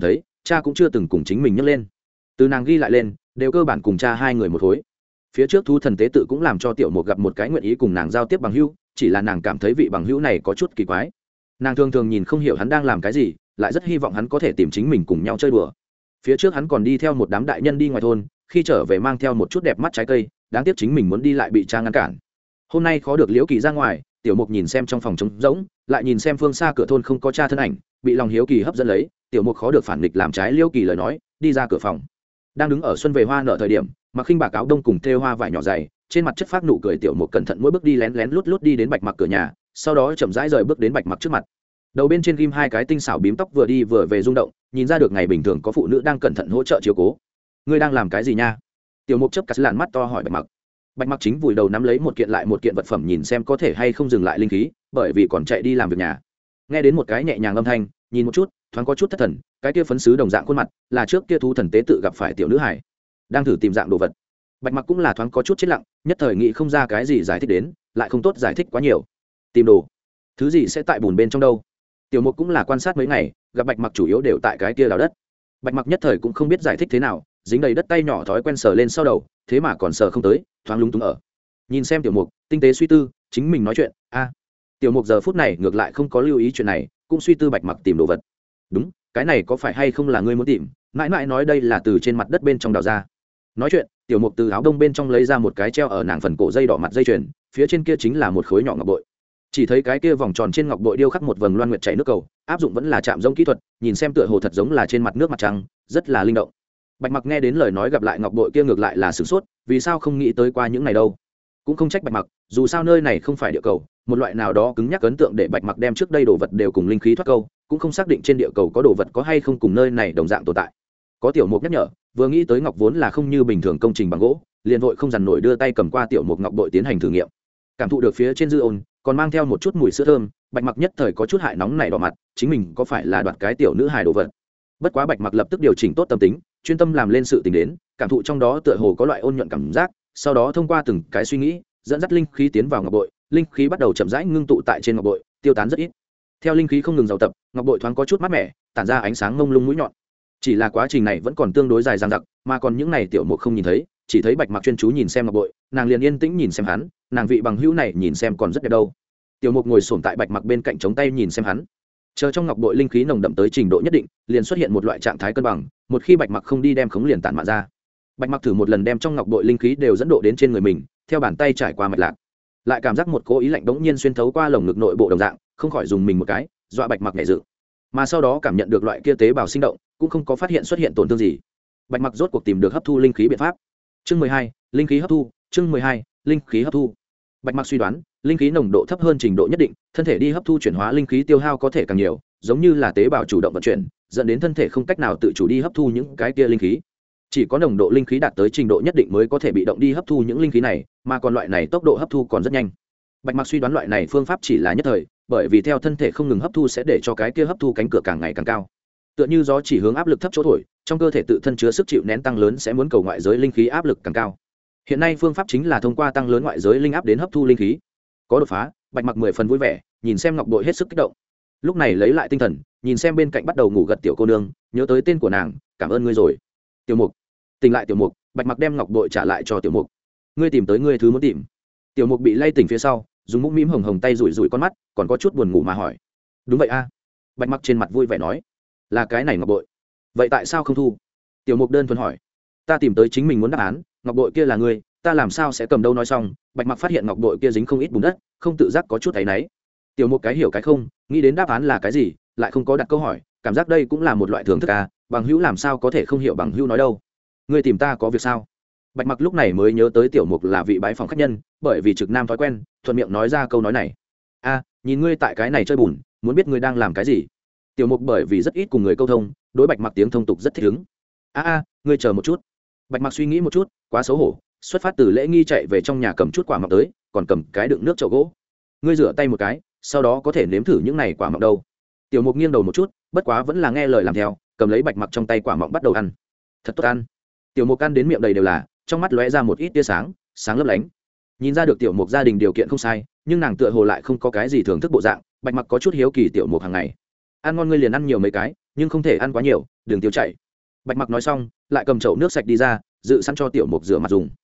cha cũng chưa từng cùng chính mình nhắc lên. Từ nàng ghi lại lên đều cơ bản cùng cha hai người một khối. Phía trước thú thần tế tự cũng làm cho tiểu mục gặp một cái nguyện ý cùng nàng giao tiếp bằng hữu, chỉ là nàng cảm thấy vị bằng hữu này có chút kỳ quái. Nàng thường thường nhìn không hiểu hắn đang làm cái gì, lại rất hy vọng hắn có thể tìm chính mình cùng nhau chơi đùa. Phía trước hắn còn đi theo một đám đại nhân đi ngoài thôn, khi trở về mang theo một chút đẹp mắt trái cây, đáng tiếc chính mình muốn đi lại bị cha ngăn cản. Hôm nay khó được Liễu Kỳ ra ngoài, tiểu mục nhìn xem trong phòng trống rỗng, lại nhìn xem phương xa cửa thôn không có cha thân ảnh, bị lòng hiếu kỳ hấp dẫn lấy, tiểu mục khó được phản nghịch làm trái Liễu Kỳ lời nói, đi ra cửa phòng. Đang đứng ở xuân về hoa nở thời điểm, mặc khinh bạc áo đông cùng thêu hoa vải nhỏ dày, trên mặt chất phác nụ cười, tiểu mục cẩn thận mỗi bước đi lén lén lút lút đi đến Bạch Mặc cửa nhà, sau đó chậm rãi rời bước đến Bạch Mặc trước mặt. Đầu bên trên ghim hai cái tinh xảo bím tóc vừa đi vừa về rung động, nhìn ra được ngày bình thường có phụ nữ đang cẩn thận hỗ trợ chiếu cố. Ngươi đang làm cái gì nha? Tiểu mục chớp cắt làn mắt to hỏi Bạch Mặc. Bạch Mặc chính vùi đầu nắm lấy một kiện lại một kiện vật phẩm nhìn xem có thể hay không dừng lại linh khí, bởi vì còn chạy đi làm việc nhà. Nghe đến một cái nhẹ nhàng âm thanh, nhìn một chút, thoáng có chút thất thần, cái kia phấn sứ đồng dạng khuôn mặt, là trước kia thú thần tế tự gặp phải tiểu nữ hải, đang thử tìm dạng đồ vật. Bạch Mặc cũng là thoáng có chút chết lặng, nhất thời nghĩ không ra cái gì giải thích đến, lại không tốt giải thích quá nhiều. Tìm đồ, thứ gì sẽ tại bùn bên trong đâu? Tiểu mục cũng là quan sát mấy ngày, gặp Bạch Mặc chủ yếu đều tại cái kia đào đất. Bạch Mặc nhất thời cũng không biết giải thích thế nào, dính đầy đất tay nhỏ thói quen sờ lên sau đầu, thế mà còn sờ không tới, thoáng lúng túng ở. Nhìn xem tiểu mục, tinh tế suy tư, chính mình nói chuyện, tiểu mục giờ phút này ngược lại không có lưu ý chuyện này, cũng suy tư Bạch Mặc tìm đồ vật. Đúng, cái này có phải hay không là ngươi muốn tìm? Mãi mãi nói đây là từ trên mặt đất bên trong đào ra. Nói chuyện, tiểu mục từ áo đông bên trong lấy ra một cái treo ở nàng phần cổ dây đỏ mặt dây chuyền, phía trên kia chính là một khối nhỏ ngọc bội. Chỉ thấy cái kia vòng tròn trên ngọc bội điêu khắc một vầng loan nguyệt chảy nước cầu, áp dụng vẫn là chạm giống kỹ thuật, nhìn xem tựa hồ thật giống là trên mặt nước mặt trăng, rất là linh động. Bạch Mặc nghe đến lời nói gặp lại ngọc bội kia ngược lại là sửng sốt, vì sao không nghĩ tới qua những này đâu? Cũng không trách Bạch Mặc, dù sao nơi này không phải địa cầu, một loại nào đó cứng nhắc ấn tượng để Bạch Mặc đem trước đây đồ vật đều cùng linh khí thoát câu, cũng không xác định trên địa cầu có đồ vật có hay không cùng nơi này đồng dạng tồn tại. Có tiểu mục nhắc nhở, vừa nghĩ tới ngọc vốn là không như bình thường công trình bằng gỗ, liền vội không dằn nổi đưa tay cầm qua tiểu mục ngọc bội tiến hành thử nghiệm. Cảm thụ được phía trên dư ôn, còn mang theo một chút mùi sữa thơm, Bạch Mặc nhất thời có chút hại nóng này đỏ mặt, chính mình có phải là đoạt cái tiểu nữ hài đồ vật. Bất quá Bạch Mặc lập tức điều chỉnh tốt tâm tính, chuyên tâm làm lên sự tình đến, cảm thụ trong đó tựa hồ có loại ôn nhuận cảm giác, sau đó thông qua từng cái suy nghĩ, dẫn dắt linh khí tiến vào ngọc bội, linh khí bắt đầu chậm rãi ngưng tụ tại trên ngọc bội, tiêu tán rất ít. Theo linh khí không ngừng giàu tập, ngọc bội thoáng có chút mát mẻ, tản ra ánh sáng ngông lung mũi nhọn. Chỉ là quá trình này vẫn còn tương đối dài dằng dặc, mà còn những này tiểu mục không nhìn thấy, chỉ thấy Bạch Mặc chuyên chú nhìn xem ngọc bội, nàng liền yên tĩnh nhìn xem hắn, nàng vị bằng hữu này nhìn xem còn rất đẹp đâu. Tiểu mục ngồi xổm tại Bạch Mặc bên cạnh chống tay nhìn xem hắn, chờ trong ngọc bội linh khí nồng đậm tới trình độ nhất định, liền xuất hiện một loại trạng thái cân bằng, một khi Bạch Mặc không đi đem khống liền tản mạn ra. Bạch Mặc thử một lần đem trong ngọc bội linh khí đều dẫn độ đến trên người mình, theo bàn tay trải qua mạch lạc, lại cảm giác một cỗ ý lạnh đống nhiên xuyên thấu qua lồng ngực nội bộ đồng dạng, không khỏi dùng mình một cái, dọa Bạch Mặc nhảy dựng. Mà sau đó cảm nhận được loại kia tế bào sinh động, cũng không có phát hiện xuất hiện tổn thương gì. Bạch Mặc rốt cuộc tìm được hấp thu linh khí biện pháp. Chương 12, linh khí hấp thu, chương 12, linh khí hấp thu. Bạch Mặc suy đoán, linh khí nồng độ thấp hơn trình độ nhất định, thân thể đi hấp thu chuyển hóa linh khí tiêu hao có thể càng nhiều, giống như là tế bào chủ động vận chuyển, dẫn đến thân thể không cách nào tự chủ đi hấp thu những cái kia linh khí. Chỉ có nồng độ linh khí đạt tới trình độ nhất định mới có thể bị động đi hấp thu những linh khí này, mà còn loại này tốc độ hấp thu còn rất nhanh. Bạch Mặc suy đoán loại này phương pháp chỉ là nhất thời, bởi vì theo thân thể không ngừng hấp thu sẽ để cho cái kia hấp thu cánh cửa càng ngày càng cao. Tựa như gió chỉ hướng áp lực thấp chỗ thổi, trong cơ thể tự thân chứa sức chịu nén tăng lớn sẽ muốn cầu ngoại giới linh khí áp lực càng cao. Hiện nay phương pháp chính là thông qua tăng lớn ngoại giới linh áp đến hấp thu linh khí. Có đột phá, Bạch Mặc 10 phần vui vẻ, nhìn xem ngọc bội hết sức kích động. Lúc này lấy lại tinh thần, nhìn xem bên cạnh bắt đầu ngủ gật tiểu cô nương, nhớ tới tên của nàng, cảm ơn ngươi rồi. Tiểu Mục. Tỉnh lại Tiểu Mục, Bạch Mặc đem ngọc bội trả lại cho Tiểu Mục. Ngươi tìm tới ngươi thứ muốn tìm. Tiểu Mục bị lay tỉnh phía sau, dùng mũm mĩm hồng hồng tay rủi rủi con mắt, còn có chút buồn ngủ mà hỏi. Đúng vậy a. Bạch Mặc trên mặt vui vẻ nói. Là cái này ngọc bội. Vậy tại sao không thu? Tiểu Mục đơn thuần hỏi. Ta tìm tới chính mình muốn đáp án, ngọc bội kia là ngươi, ta làm sao sẽ cầm đâu. Nói xong, Bạch Mặc phát hiện ngọc bội kia dính không ít bùn đất, không tự giác có chút thấy náy. Tiểu Mục cái hiểu cái không, nghĩ đến đáp án là cái gì, lại không có đặt câu hỏi, cảm giác đây cũng là một loại thưởng thức à, bằng hữu làm sao có thể không hiểu bằng hữu nói đâu. Ngươi tìm ta có việc sao? Bạch Mặc lúc này mới nhớ tới Tiểu Mục là vị bái phòng khách nhân, bởi vì trực nam thói quen, thuận miệng nói ra câu nói này. A, nhìn ngươi tại cái này chơi bùn, muốn biết ngươi đang làm cái gì? Tiểu Mục bởi vì rất ít cùng người câu thông, đối Bạch Mặc tiếng thông tục rất thích ứng. Ngươi chờ một chút. Bạch Mặc suy nghĩ một chút, quá xấu hổ, xuất phát từ lễ nghi chạy về trong nhà cầm chút quả mọng tới, còn cầm cái đựng nước chậu gỗ. Ngươi rửa tay một cái, sau đó có thể nếm thử những này quả mọng đâu. Tiểu Mục nghiêng đầu một chút, bất quá vẫn là nghe lời làm theo, cầm lấy Bạch Mặc trong tay quả mọng bắt đầu ăn. Thật tốt ăn. Tiểu Mục ăn đến miệng đầy đều là, trong mắt lóe ra một ít tia sáng, sáng lấp lánh. Nhìn ra được Tiểu Mục gia đình điều kiện không sai, nhưng nàng tựa hồ lại không có cái gì thưởng thức bộ dạng. Bạch Mặc có chút hiếu kỳ Tiểu Mục hàng ngày ăn ngon, ngươi liền ăn nhiều mấy cái, nhưng không thể ăn quá nhiều, đường tiêu chảy. Bạch Mặc nói xong lại cầm chậu nước sạch đi ra, dự sẵn cho tiểu mục rửa mặt dùng.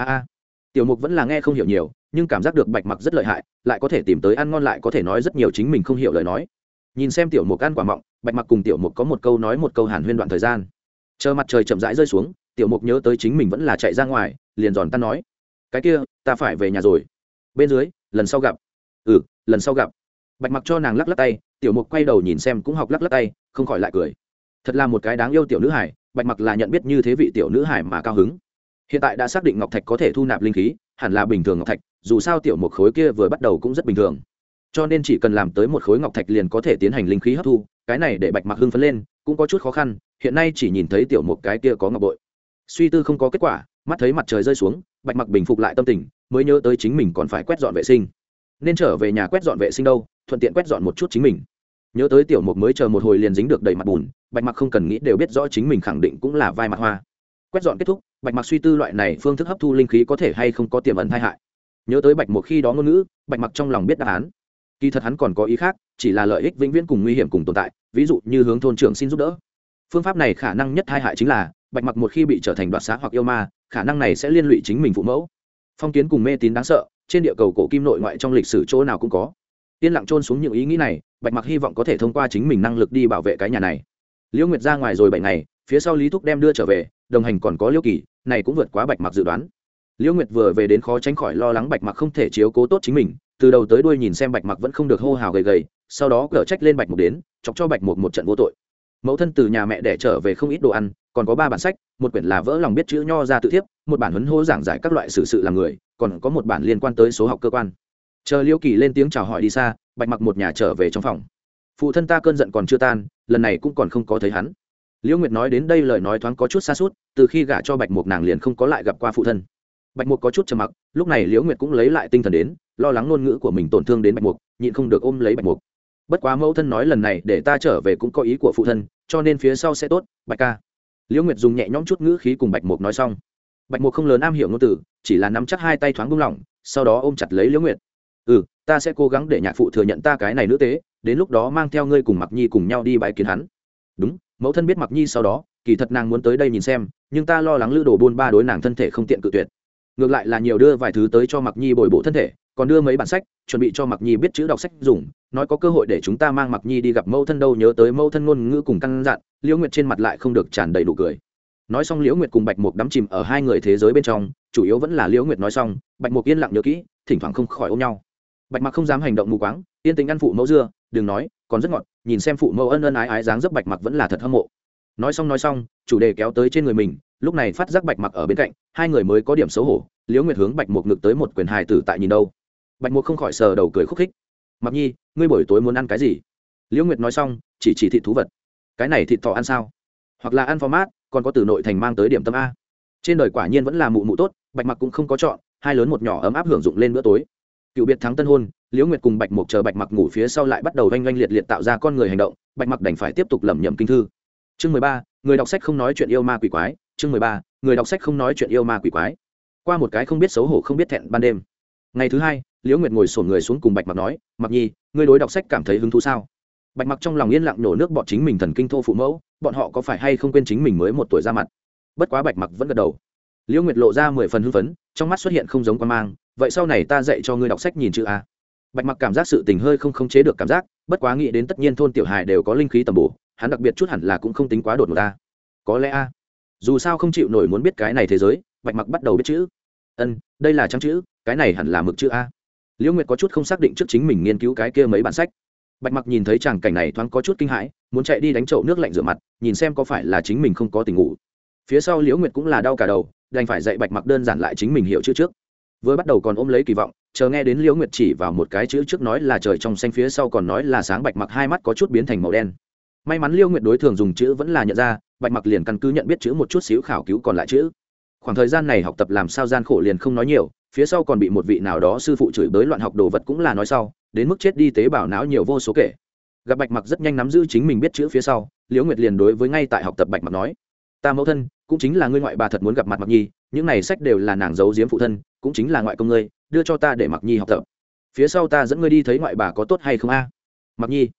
Tiểu mục vẫn là nghe không hiểu nhiều, nhưng cảm giác được Bạch Mặc rất lợi hại, lại có thể tìm tới ăn ngon, lại có thể nói rất nhiều chính mình không hiểu lời nói. Nhìn xem tiểu mục ăn quả mọng, Bạch Mặc cùng tiểu mục có một câu nói một câu hàn huyên đoạn thời gian. Chờ mặt trời chậm rãi rơi xuống, tiểu mục nhớ tới chính mình vẫn là chạy ra ngoài, liền giòn tan nói: cái kia ta phải về nhà rồi, bên dưới lần sau gặp. Lần sau gặp. Bạch Mặc cho nàng lắc lắc tay, tiểu mục quay đầu nhìn xem cũng học lắc lắc tay, không khỏi lại cười. Thật là một cái đáng yêu tiểu nữ hải. Bạch Mặc là nhận biết như thế vị tiểu nữ hải mà cao hứng. Hiện tại đã xác định ngọc thạch có thể thu nạp linh khí, hẳn là bình thường ngọc thạch, dù sao tiểu mục khối kia vừa bắt đầu cũng rất bình thường, cho nên chỉ cần làm tới một khối ngọc thạch liền có thể tiến hành linh khí hấp thu. Cái này để Bạch Mặc hưng phấn lên, cũng có chút khó khăn, hiện nay chỉ nhìn thấy tiểu mục cái kia có ngọc bội. Suy tư không có kết quả, mắt thấy mặt trời rơi xuống, Bạch Mặc bình phục lại tâm tình, mới nhớ tới chính mình còn phải quét dọn vệ sinh, nên trở về nhà quét dọn vệ sinh đâu, thuận tiện quét dọn một chút chính mình. Nhớ tới tiểu mục mới chờ một hồi liền dính được đầy mặt bùn, Bạch Mặc không cần nghĩ đều biết rõ chính mình khẳng định cũng là vai mặt hoa. Quét dọn kết thúc, Bạch Mặc suy tư loại này phương thức hấp thu linh khí có thể hay không có tiềm ẩn tai hại. Nhớ tới Bạch Mục khi đó ngôn ngữ, Bạch Mặc trong lòng biết đáp án. Kỳ thật hắn còn có ý khác, chỉ là lợi ích vĩnh viễn cùng nguy hiểm cùng tồn tại, ví dụ như hướng thôn trưởng xin giúp đỡ. Phương pháp này khả năng nhất tai hại chính là Bạch Mặc một khi bị trở thành đoạt xá hoặc yêu ma, khả năng này sẽ liên lụy chính mình phụ mẫu. Phong kiến cùng mê tín đáng sợ, trên địa cầu cổ kim nội ngoại trong lịch sử chỗ nào cũng có. Yên lặng chôn xuống những ý nghĩ này, Bạch Mặc hy vọng có thể thông qua chính mình năng lực đi bảo vệ cái nhà này. Liễu Nguyệt ra ngoài rồi 7 ngày, phía sau Lý Thúc đem đưa trở về, đồng hành còn có Liễu Kỳ, này cũng vượt quá Bạch Mặc dự đoán. Liễu Nguyệt vừa về đến khó tránh khỏi lo lắng Bạch Mặc không thể chiếu cố tốt chính mình, từ đầu tới đuôi nhìn xem Bạch Mặc vẫn không được hô hào gầy gầy, sau đó cở trách lên Bạch Mục đến, chọc cho Bạch Mục một trận vô tội. Mẫu thân từ nhà mẹ đẻ trở về không ít đồ ăn, còn có 3 bản sách, một quyển là vỡ lòng biết chữ nho ra tự thiếp, một bản huấn hô giảng giải các loại sự làm người, còn có một bản liên quan tới số học cơ quan. Chờ Liễu Kỳ lên tiếng chào hỏi đi xa, Bạch Mặc một nhà trở về trong phòng. Phụ thân ta cơn giận còn chưa tan, lần này cũng còn không có thấy hắn. Liễu Nguyệt nói đến đây lời nói thoáng có chút xa sút, từ khi gả cho Bạch Mục nàng liền không có lại gặp qua phụ thân. Bạch Mục có chút trầm mặc, lúc này Liễu Nguyệt cũng lấy lại tinh thần đến, lo lắng ngôn ngữ của mình tổn thương đến Bạch Mục, nhịn không được ôm lấy Bạch Mục. Bất quá mẫu thân nói lần này để ta trở về cũng có ý của phụ thân, cho nên phía sau sẽ tốt, Bạch ca. Liễu Nguyệt dùng nhẹ nhõm chút ngữ khí cùng Bạch Mục nói xong. Bạch Mục không lớn am hiểu ngôn từ, chỉ là nắm chắc hai tay thoáng buông lỏng, sau đó ôm chặt lấy Liễu Nguyệt. Ta sẽ cố gắng để nhạc phụ thừa nhận ta cái này nữ tế, đến lúc đó mang theo ngươi cùng Mặc Nhi cùng nhau đi bái kiến hắn. Đúng, mẫu thân biết Mặc Nhi sau đó, kỳ thật nàng muốn tới đây nhìn xem, nhưng ta lo lắng lữ đồ buôn ba đối nàng thân thể không tiện cự tuyệt. Ngược lại là nhiều đưa vài thứ tới cho Mặc Nhi bồi bổ thân thể, còn đưa mấy bản sách, chuẩn bị cho Mặc Nhi biết chữ đọc sách dùng, nói có cơ hội để chúng ta mang Mặc Nhi đi gặp mẫu thân đâu. Nhớ tới mẫu thân ngôn ngữ cùng căn dặn, Liễu Nguyệt trên mặt lại không được tràn đầy đủ cười. Nói xong Liễu Nguyệt cùng Bạch Mục đắm chìm ở hai người thế giới bên trong, chủ yếu vẫn là Liễu Nguyệt nói xong, Bạch Mục yên lặng nhớ kỹ, thỉnh thoảng không khỏi ôm nhau. Bạch Mặc không dám hành động mù quáng, yên tĩnh ăn phụ mẫu dưa, đừng nói, còn rất ngọt, nhìn xem phụ mẫu ân ân ái ái dáng dấp Bạch Mặc vẫn là thật hâm mộ. Nói xong, chủ đề kéo tới trên người mình, lúc này phát giác Bạch Mặc ở bên cạnh, hai người mới có điểm xấu hổ. Liễu Nguyệt hướng Bạch Mục ngực tới một quyền hài tử tại nhìn đâu. Bạch Mục không khỏi sờ đầu cười khúc khích. Mặc Nhi, ngươi buổi tối muốn ăn cái gì? Liễu Nguyệt nói xong, chỉ thịt thú vật. Cái này thịt thỏ ăn sao? Hoặc là ăn format, còn có từ nội thành mang tới điểm tâm a. Trên đời quả nhiên vẫn là mụ mụ tốt, Bạch Mặc cũng không có chọn, hai lớn một nhỏ ấm áp hưởng dụng lên bữa tối. Cựu biệt thắng tân hôn, Liễu Nguyệt cùng Bạch Mục chờ Bạch Mặc ngủ phía sau lại bắt đầu oanh oanh liệt liệt tạo ra con người hành động, Bạch Mặc đành phải tiếp tục lẩm nhẩm kinh thư. Chương 13, người đọc sách không nói chuyện yêu ma quỷ quái. Chương 13, người đọc sách không nói chuyện yêu ma quỷ quái. Qua một cái không biết xấu hổ không biết thẹn ban đêm. Ngày thứ hai, Liễu Nguyệt ngồi xổm người xuống cùng Bạch Mặc nói, Mặc Nhi, ngươi đối đọc sách cảm thấy hứng thú sao? Bạch Mặc trong lòng yên lặng nổ nước bọt, chính mình thần kinh thô phụ mẫu, bọn họ có phải hay không quên chính mình mới 1 tuổi ra mặt? Bất quá Bạch Mặc vẫn gật đầu. Liễu Nguyệt lộ ra 10 phần hưng phấn, trong mắt xuất hiện không giống quan mang, vậy sau này ta dạy cho ngươi đọc sách nhìn chữ a. Bạch Mặc cảm giác sự tình hơi không khống chế được cảm giác, bất quá nghĩ đến tất nhiên thôn tiểu hài đều có linh khí tầm bổ, hắn đặc biệt chút hẳn là cũng không tính quá đột ngột ta. Có lẽ a. Dù sao không chịu nổi muốn biết cái này thế giới, Bạch Mặc bắt đầu biết chữ. Đây là trắng chữ, cái này hẳn là mực chữ a. Liễu Nguyệt có chút không xác định trước chính mình nghiên cứu cái kia mấy bản sách. Bạch Mặc nhìn thấy tràng cảnh này thoáng có chút kinh hãi, muốn chạy đi đánh chậu nước lạnh rửa mặt, nhìn xem có phải là chính mình không có tỉnh ngủ. Phía sau Liễu Nguyệt cũng là đau cả đầu, đành phải dạy Bạch Mặc đơn giản lại chính mình hiểu chữ trước. Vừa bắt đầu còn ôm lấy kỳ vọng, chờ nghe đến Liễu Nguyệt chỉ vào một cái chữ trước nói là trời trong xanh, phía sau còn nói là sáng, Bạch Mặc hai mắt có chút biến thành màu đen. May mắn Liễu Nguyệt đối thường dùng chữ vẫn là nhận ra, Bạch Mặc liền căn cứ nhận biết chữ một chút xíu khảo cứu còn lại chữ. Khoảng thời gian này học tập làm sao gian khổ liền không nói nhiều, phía sau còn bị một vị nào đó sư phụ chửi bới loạn học đồ vật cũng là nói sau, đến mức chết đi tế bào não nhiều vô số kể. Gặp Bạch Mặc rất nhanh nắm giữ chính mình biết chữ phía sau, Liễu Nguyệt liền đối với ngay tại học tập Bạch Mặc nói, ta mẫu thân cũng chính là ngươi ngoại bà thật muốn gặp mặt Mặc Nhi, những này sách đều là nàng giấu giếm phụ thân, cũng chính là ngoại công ngươi đưa cho ta để Mặc Nhi học tập, phía sau ta dẫn ngươi đi thấy ngoại bà có tốt hay không a? Mặc Nhi.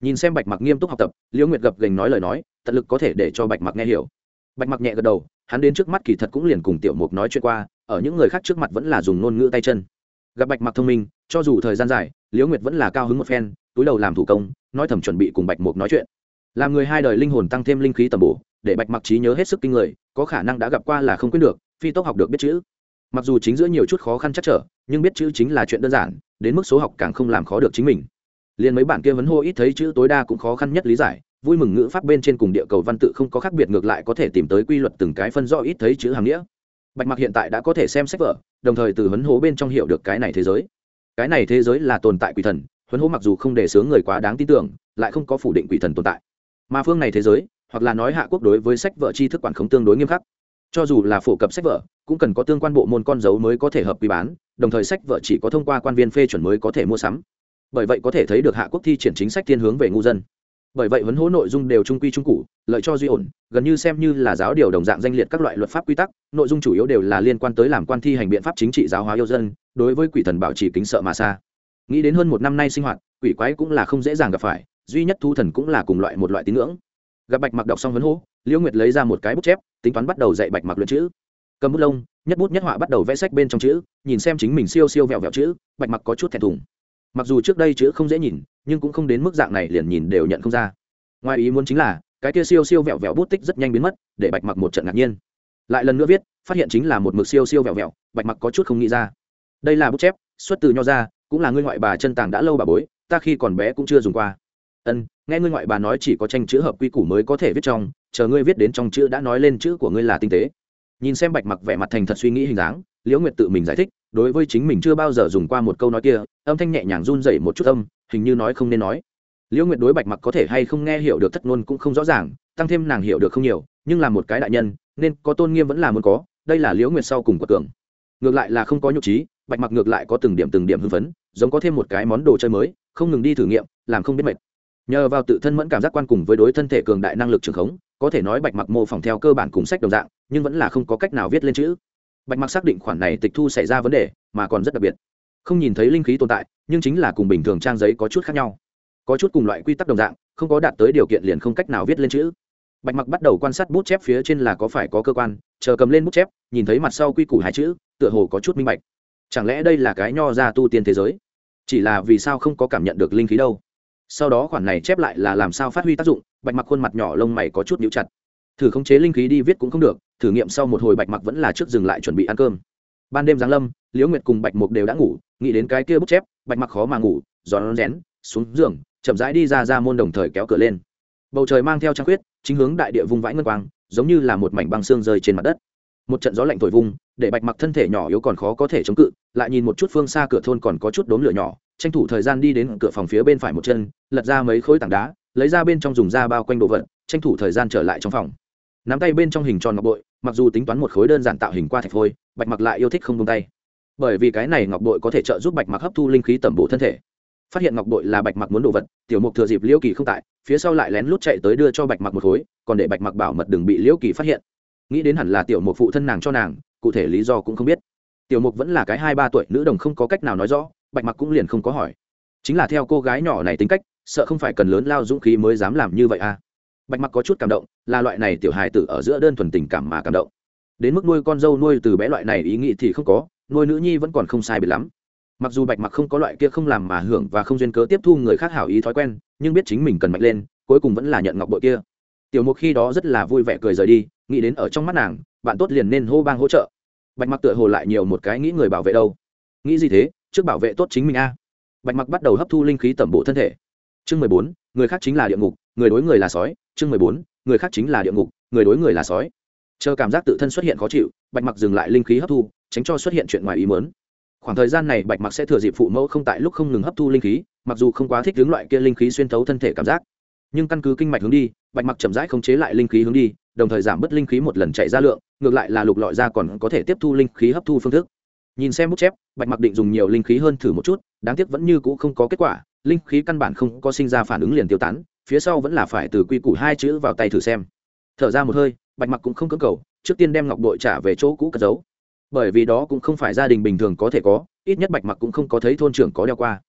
Nhìn xem Bạch Mặc nghiêm túc học tập, Liễu Nguyệt gập gềnh nói lời nói, tận lực có thể để cho Bạch Mặc nghe hiểu. Bạch Mặc nhẹ gật đầu, hắn đến trước mắt kỳ thật cũng liền cùng Tiểu Mục nói chuyện qua, ở những người khác trước mặt vẫn là dùng ngôn ngữ tay chân. Gặp Bạch Mặc thông minh, cho dù thời gian dài, Liễu Nguyệt vẫn là cao hứng một phen, túi đầu làm thủ công, nói thầm chuẩn bị cùng Bạch Mục nói chuyện. Làm người hai đời linh hồn tăng thêm linh khí tầm bổ, để Bạch Mặc trí nhớ hết sức kinh người, có khả năng đã gặp qua là không quên được, phi tốc học được biết chữ. Mặc dù chính giữa nhiều chút khó khăn chắc trở, nhưng biết chữ chính là chuyện đơn giản, đến mức số học càng không làm khó được chính mình. Liên mấy bản kia vấn hô ít thấy chữ tối đa cũng khó khăn nhất lý giải, vui mừng ngữ pháp bên trên cùng địa cầu văn tự không có khác biệt, ngược lại có thể tìm tới quy luật từng cái phân rõ ít thấy chữ hàm nghĩa. Bạch Mặc hiện tại đã có thể xem sách vở, đồng thời từ vấn hố bên trong hiểu được cái này thế giới. Cái này thế giới là tồn tại quỷ thần, vấn hố mặc dù không để sướng người quá đáng tin tưởng, lại không có phủ định quỷ thần tồn tại. Mà phương này thế giới, hoặc là nói hạ quốc đối với sách vở tri thức quản khống tương đối nghiêm khắc. Cho dù là phổ cập sách vở, cũng cần có tương quan bộ môn con dấu mới có thể hợp quy bán, đồng thời sách vở chỉ có thông qua quan viên phê chuẩn mới có thể mua sắm. Bởi vậy có thể thấy được hạ quốc thi triển chính sách thiên hướng về ngu dân. Bởi vậy huấn hố nội dung đều trung quy trung cụ, lợi cho duy ổn, gần như xem như là giáo điều đồng dạng danh liệt các loại luật pháp quy tắc, nội dung chủ yếu đều là liên quan tới làm quan thi hành biện pháp chính trị giáo hóa yêu dân, đối với quỷ thần bảo trì kính sợ mà xa. Nghĩ đến hơn một năm nay sinh hoạt, quỷ quái cũng là không dễ dàng gặp phải, duy nhất thu thần cũng là cùng loại một loại tín ngưỡng. Gặp Bạch Mặc đọc xong huấn hố, Liễu Nguyệt lấy ra một cái bút chép, tính toán bắt đầu dạy Bạch Mặc luyện chữ. Cầm bút lông, nhất bút nhất họa bắt đầu vẽ sách bên trong chữ, nhìn xem chính mình siêu siêu vẹo vẹo chữ, Bạch Mặc có chút thẹn thùng. Mặc dù trước đây chữ không dễ nhìn, nhưng cũng không đến mức dạng này liền nhìn đều nhận không ra. Ngoài ý muốn chính là cái kia siêu siêu vẹo vẹo bút tích rất nhanh biến mất, để Bạch Mặc một trận ngạc nhiên. Lại lần nữa viết, phát hiện chính là một mực siêu siêu vẹo vẹo, Bạch Mặc có chút không nghĩ ra. Đây là bút chép, xuất từ Nho gia, cũng là ngươi ngoại bà chân tàng đã lâu bà bối, ta khi còn bé cũng chưa dùng qua. Nghe ngươi ngoại bà nói chỉ có tranh chữ hợp quy củ mới có thể viết trong, chờ ngươi viết đến trong chữ đã nói lên chữ của ngươi là tinh tế. Nhìn xem Bạch Mặc vẻ mặt thành thật suy nghĩ hình dáng, Liễu Nguyệt tự mình giải thích, đối với chính mình chưa bao giờ dùng qua một câu nói kia, âm thanh nhẹ nhàng run rẩy một chút âm, hình như nói không nên nói. Liễu Nguyệt đối Bạch Mặc có thể hay không nghe hiểu được thất ngôn cũng không rõ ràng, tăng thêm nàng hiểu được không nhiều, nhưng là một cái đại nhân, nên có tôn nghiêm vẫn là muốn có, đây là Liễu Nguyệt sau cùng của tưởng. Ngược lại là không có nhục trí, Bạch Mặc ngược lại có từng điểm hưng phấn, giống có thêm một cái món đồ chơi mới, không ngừng đi thử nghiệm, làm không biết mệt. Nhờ vào tự thân mẫn cảm giác quan cùng với đối thân thể cường đại năng lực trường khống, có thể nói Bạch Mặc mô phỏng theo cơ bản cùng sách đồng dạng, nhưng vẫn là không có cách nào viết lên chữ. Bạch Mặc xác định khoản này tịch thu xảy ra vấn đề, mà còn rất đặc biệt. Không nhìn thấy linh khí tồn tại, nhưng chính là cùng bình thường trang giấy có chút khác nhau. Có chút cùng loại quy tắc đồng dạng, không có đạt tới điều kiện liền không cách nào viết lên chữ. Bạch Mặc bắt đầu quan sát bút chép phía trên là có phải có cơ quan, chờ cầm lên bút chép, nhìn thấy mặt sau quy củ hai chữ, tựa hồ có chút minh bạch. Chẳng lẽ đây là cái Nho gia tu tiên thế giới? Chỉ là vì sao không có cảm nhận được linh khí đâu? Sau đó khoản này chép lại là làm sao phát huy tác dụng? Bạch Mặc khuôn mặt nhỏ lông mày có chút nhíu chặt. Thử khống chế linh khí đi viết cũng không được, thử nghiệm sau một hồi Bạch Mặc vẫn là trước dừng lại chuẩn bị ăn cơm. Ban đêm giáng lâm, Liễu Nguyệt cùng Bạch Mục đều đã ngủ, nghĩ đến cái kia bút chép, Bạch Mặc khó mà ngủ, rón rén xuống giường, chậm rãi đi ra môn, đồng thời kéo cửa lên. Bầu trời mang theo trăng khuyết, chính hướng đại địa vung vãi ngân quang, giống như là một mảnh băng xương rơi trên mặt đất. Một trận gió lạnh thổi vung, để Bạch Mặc thân thể nhỏ yếu còn khó có thể chống cự, lại nhìn một chút phương xa cửa thôn còn có chút đốm lửa nhỏ, tranh thủ thời gian đi đến cửa phòng phía bên phải một chân, lật ra mấy khối tảng đá, lấy ra bên trong dùng da bao quanh đồ vật, tranh thủ thời gian trở lại trong phòng. Nắm tay bên trong hình tròn ngọc bội, mặc dù tính toán một khối đơn giản tạo hình qua thạch phôi, Bạch Mặc lại yêu thích không buông tay, bởi vì cái này ngọc bội có thể trợ giúp Bạch Mặc hấp thu linh khí tẩm bổ thân thể. Phát hiện ngọc bội là Bạch Mặc muốn đồ vật, Tiểu Mục thừa dịp Liễu Kỳ không tại, phía sau lại lén lút chạy tới đưa cho Bạch Mặc một khối, còn để Bạch Mặc bảo mật đừng bị Liễu Kỳ phát hiện. Nghĩ đến hẳn là Tiểu Mục phụ thân nàng cho nàng, cụ thể lý do cũng không biết. Tiểu Mục vẫn là cái 2-3 tuổi nữ đồng không có cách nào nói rõ, Bạch Mặc cũng liền không có hỏi. Chính là theo cô gái nhỏ này tính cách, sợ không phải cần lớn lao dũng khí mới dám làm như vậy à. Bạch Mặc có chút cảm động, là loại này tiểu hài tử ở giữa đơn thuần tình cảm mà cảm động. Đến mức nuôi con dâu nuôi từ bé loại này ý nghĩ thì không có, nuôi nữ nhi vẫn còn không sai biệt lắm. Mặc dù Bạch Mặc không có loại kia không làm mà hưởng và không duyên cớ tiếp thu người khác hảo ý thói quen, nhưng biết chính mình cần mạnh lên, cuối cùng vẫn là nhận ngọc bội kia. Tiểu Mục khi đó rất là vui vẻ cười rời đi, nghĩ đến ở trong mắt nàng, bạn tốt liền nên hô bang hỗ trợ. Bạch Mặc tựa hồ lại nhiều một cái nghĩ người bảo vệ đâu. Nghĩ gì thế, trước bảo vệ tốt chính mình a. Bạch Mặc bắt đầu hấp thu linh khí tẩm bổ thân thể. Chương 14, người khác chính là địa ngục, người đối người là sói. Chương 14, người khác chính là địa ngục, người đối người là sói. Chờ cảm giác tự thân xuất hiện khó chịu, Bạch Mặc dừng lại linh khí hấp thu, tránh cho xuất hiện chuyện ngoài ý muốn. Khoảng thời gian này Bạch Mặc sẽ thừa dịp phụ mẫu không tại lúc không ngừng hấp thu linh khí, mặc dù không quá thích hướng loại kia linh khí xuyên thấu thân thể cảm giác, nhưng căn cứ kinh mạch hướng đi, Bạch Mặc chậm rãi khống chế lại linh khí hướng đi, đồng thời giảm bớt linh khí một lần chạy ra lượng, ngược lại là lục lọi ra còn có thể tiếp thu linh khí hấp thu phương thức. Nhìn xem bút chép, Bạch Mặc định dùng nhiều linh khí hơn thử một chút, đáng tiếc vẫn như cũ không có kết quả, linh khí căn bản không có sinh ra phản ứng liền tiêu tán, phía sau vẫn là phải từ quy củ 2 chữ vào tay thử xem. Thở ra một hơi, Bạch Mặc cũng không cưỡng cầu, trước tiên đem ngọc bội trả về chỗ cũ cất giấu, bởi vì đó cũng không phải gia đình bình thường có thể có, ít nhất Bạch Mặc cũng không có thấy thôn trưởng có đeo qua.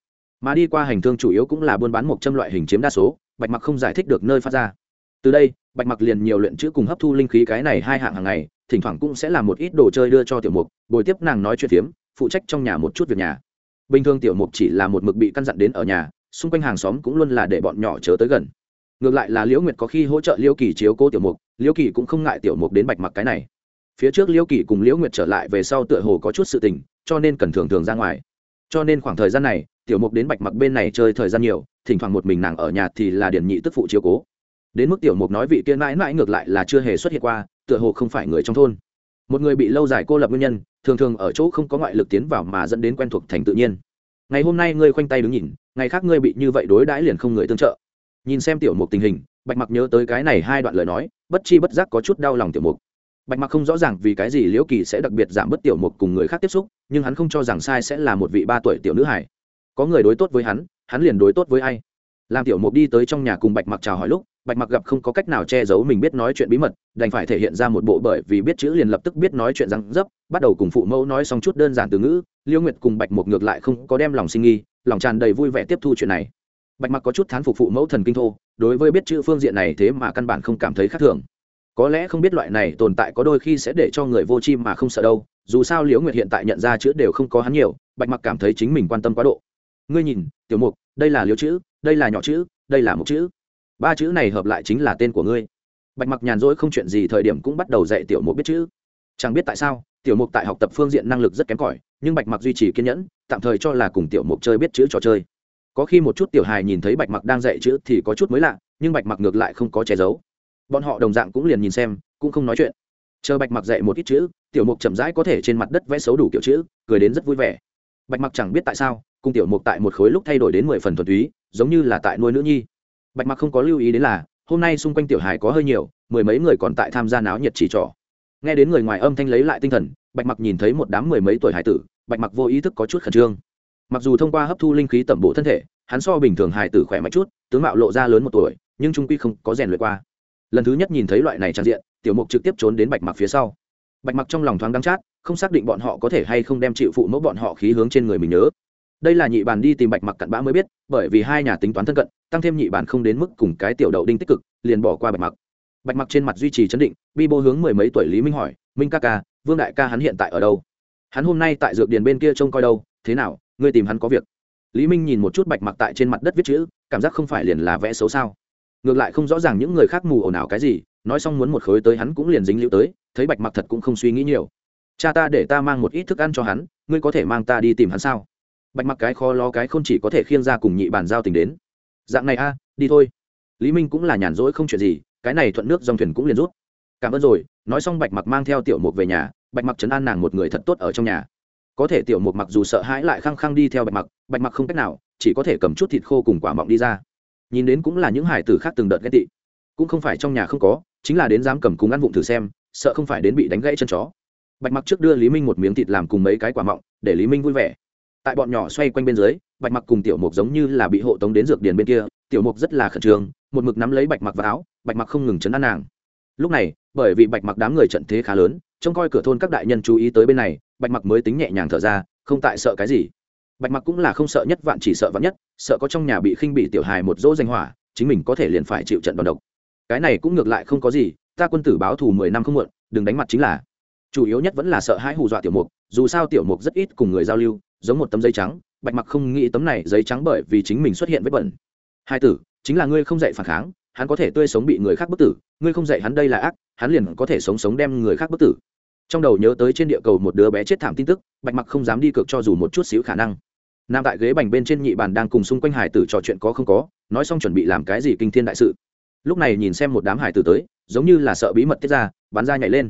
mà đi qua hành thương chủ yếu cũng là buôn bán một châm loại hình chiếm đa số. Bạch Mặc không giải thích được nơi phát ra. Từ đây Bạch Mặc liền nhiều luyện chữ cùng hấp thu linh khí cái này hai hạng hàng ngày, thỉnh thoảng cũng sẽ làm một ít đồ chơi đưa cho tiểu mục, bồi tiếp nàng nói chuyện phiếm, phụ trách trong nhà một chút việc nhà. Bình thường tiểu mục chỉ là một mực bị căn dặn đến ở nhà, xung quanh hàng xóm cũng luôn là để bọn nhỏ chớ tới gần. Ngược lại là Liễu Nguyệt có khi hỗ trợ Liễu Kỳ chiếu cố tiểu mục, Liễu Kỳ cũng không ngại tiểu mục đến Bạch Mặc cái này. Phía trước Liễu Kỳ cùng Liễu Nguyệt trở lại về sau tựa hồ có chút sự tình, cho nên cần thường thường ra ngoài. Cho nên khoảng thời gian này, tiểu mục đến Bạch Mặc bên này chơi thời gian nhiều, thỉnh thoảng một mình nàng ở nhà thì là điển nhị tức phụ chiếu cố. Đến mức tiểu mục nói vị kia mãi mãi ngược lại là chưa hề xuất hiện qua, tựa hồ không phải người trong thôn. Một người bị lâu dài cô lập nguyên nhân, thường thường ở chỗ không có ngoại lực tiến vào mà dẫn đến quen thuộc thành tự nhiên. Ngày hôm nay ngươi khoanh tay đứng nhìn, ngày khác ngươi bị như vậy đối đãi liền không người tương trợ. Nhìn xem tiểu mục tình hình, Bạch Mặc nhớ tới cái này hai đoạn lời nói, bất chi bất giác có chút đau lòng tiểu mục. Bạch Mặc không rõ ràng vì cái gì Liễu Kỳ sẽ đặc biệt giảm bớt tiểu mục cùng người khác tiếp xúc, nhưng hắn không cho rằng sai sẽ là một vị 3 tuổi tiểu nữ hài. Có người đối tốt với hắn liền đối tốt với ai. Làm tiểu mục đi tới trong nhà cùng Bạch Mặc chào hỏi lúc, Bạch Mặc gặp không có cách nào che giấu mình biết nói chuyện bí mật, đành phải thể hiện ra một bộ bởi vì biết chữ liền lập tức biết nói chuyện răng dấp, bắt đầu cùng phụ mẫu nói xong chút đơn giản từ ngữ. Liễu Nguyệt cùng Bạch Mục ngược lại không có đem lòng sinh nghi, lòng tràn đầy vui vẻ tiếp thu chuyện này. Bạch Mặc có chút thán phục phụ mẫu thần kinh thô, đối với biết chữ phương diện này thế mà căn bản không cảm thấy khác thường. Có lẽ không biết loại này tồn tại có đôi khi sẽ để cho người vô tri mà không sợ đâu, dù sao Liễu Nguyệt hiện tại nhận ra chữ đều không có hắn nhiều. Bạch Mặc cảm thấy chính mình quan tâm quá độ. Ngươi nhìn, tiểu mục, đây là liễu chữ, đây là nhỏ chữ, đây là mục chữ, 3 chữ này hợp lại chính là tên của ngươi. Bạch Mặc nhàn rỗi không chuyện gì thời điểm cũng bắt đầu dạy tiểu mục biết chữ. Chẳng biết tại sao tiểu mục tại học tập phương diện năng lực rất kém cỏi, nhưng Bạch Mặc duy trì kiên nhẫn, tạm thời cho là cùng tiểu mục chơi biết chữ trò chơi. Có khi một chút tiểu hài nhìn thấy Bạch Mặc đang dạy chữ thì có chút mới lạ, nhưng Bạch Mặc ngược lại không có che giấu. Bọn họ đồng dạng cũng liền nhìn xem, cũng không nói chuyện. Chờ Bạch Mặc dạy một ít chữ, tiểu mục chậm rãi có thể trên mặt đất vẽ xấu đủ kiểu chữ, cười đến rất vui vẻ. Bạch Mặc chẳng biết tại sao cùng tiểu mục tại một khối lúc thay đổi đến 10 phần thuần túy, giống như là tại nuôi nữ nhi. Bạch Mặc không có lưu ý đến là hôm nay xung quanh tiểu hài có hơi nhiều, 10 mấy người còn tại tham gia náo nhiệt chỉ trỏ. Nghe đến người ngoài âm thanh lấy lại tinh thần, Bạch Mặc nhìn thấy một đám 10 mấy tuổi hài tử, Bạch Mặc vô ý thức có chút khẩn trương. Mặc dù thông qua hấp thu linh khí tẩm bổ thân thể, hắn so bình thường hài tử khỏe mạnh chút, tướng mạo lộ ra lớn 1 tuổi, nhưng trung quy không có rèn luyện qua. Lần thứ nhất nhìn thấy loại này trang diện, tiểu mục trực tiếp trốn đến Bạch Mặc phía sau. Bạch Mặc trong lòng thoáng đắng chát, không xác định bọn họ có thể hay không đem chịu phụ mẫu bọn họ khí hướng trên người mình nhớ. Đây là Nhị Bàn đi tìm Bạch Mặc cặn bã mới biết, bởi vì hai nhà tính toán thân cận, tăng thêm Nhị Bàn không đến mức cùng cái tiểu đậu đinh tích cực, liền bỏ qua Bạch Mặc. Bạch Mặc trên mặt duy trì trấn định, bi bô hướng 10 mấy tuổi Lý Minh hỏi, "Minh ca ca, Vương đại ca hắn hiện tại ở đâu? Hắn hôm nay tại dược điền bên kia trông coi đâu, thế nào, ngươi tìm hắn có việc?" Lý Minh nhìn một chút Bạch Mặc tại trên mặt đất viết chữ, cảm giác không phải liền là vẽ xấu sao? Ngược lại không rõ ràng những người khác mù ồn ào cái gì, nói xong muốn một khối tới hắn cũng liền dính liễu tới, thấy Bạch Mặc thật cũng không suy nghĩ nhiều. "Cha ta để ta mang một ít thức ăn cho hắn, ngươi có thể mang ta đi tìm hắn sao?" Bạch Mặc cái khó lo cái không chỉ có thể khiêng ra cùng Nhị Bàn giao tình đến. "Dạng này a, đi thôi." Lý Minh cũng là nhàn rỗi không chuyện gì, cái này thuận nước dòng thuyền cũng liền rút. "Cảm ơn rồi." Nói xong Bạch Mặc mang theo tiểu mục về nhà, Bạch Mặc trấn an nàng một người thật tốt ở trong nhà. Có thể tiểu mục mặc dù sợ hãi lại khăng khăng đi theo Bạch Mặc không cách nào, chỉ có thể cầm chút thịt khô cùng quả mọng đi ra. Nhìn đến cũng là những hải tử khác từng đợt ghét tị, cũng không phải trong nhà không có, chính là đến dám cầm cùng ăn vụng thử xem, sợ không phải đến bị đánh gãy chân chó. Bạch Mặc trước đưa Lý Minh một miếng thịt làm cùng mấy cái quả mọng, để Lý Minh vui vẻ. Tại bọn nhỏ xoay quanh bên dưới, Bạch Mặc cùng tiểu mục giống như là bị hộ tống đến dược điền bên kia, tiểu mục rất là khẩn trương, một mực nắm lấy Bạch Mặc vào áo, Bạch Mặc không ngừng trấn an nàng. Lúc này, bởi vì Bạch Mặc đám người trận thế khá lớn, trông coi cửa thôn các đại nhân chú ý tới bên này, Bạch Mặc mới tính nhẹ nhàng thở ra, không tại sợ cái gì. Bạch Mặc cũng là không sợ nhất vạn chỉ sợ vạn nhất, sợ có trong nhà bị khinh bị tiểu hài một dỗ danh hỏa, chính mình có thể liền phải chịu trận đòn độc. Cái này cũng ngược lại không có gì, ta quân tử báo thù 10 năm không muộn, đừng đánh mặt chính là. Chủ yếu nhất vẫn là sợ hãi hù dọa tiểu mục, dù sao tiểu mục rất ít cùng người giao lưu, giống một tấm giấy trắng. Bạch Mặc không nghĩ tấm này giấy trắng bởi vì chính mình xuất hiện vết bẩn. Hai tử, chính là ngươi không dạy phản kháng, hắn có thể tươi sống bị người khác bức tử, ngươi không dạy hắn đây là ác, hắn liền có thể sống sống đem người khác bức tử. Trong đầu nhớ tới trên địa cầu một đứa bé chết thảm tin tức, Bạch Mặc không dám đi cược cho dù một chút xíu khả năng. Nam tại ghế bành bên trên Nhị Bàn đang cùng xung quanh hải tử trò chuyện có không có, nói xong chuẩn bị làm cái gì kinh thiên đại sự. Lúc này nhìn xem một đám hải tử tới, giống như là sợ bí mật tiết ra, bắn ra nhảy lên.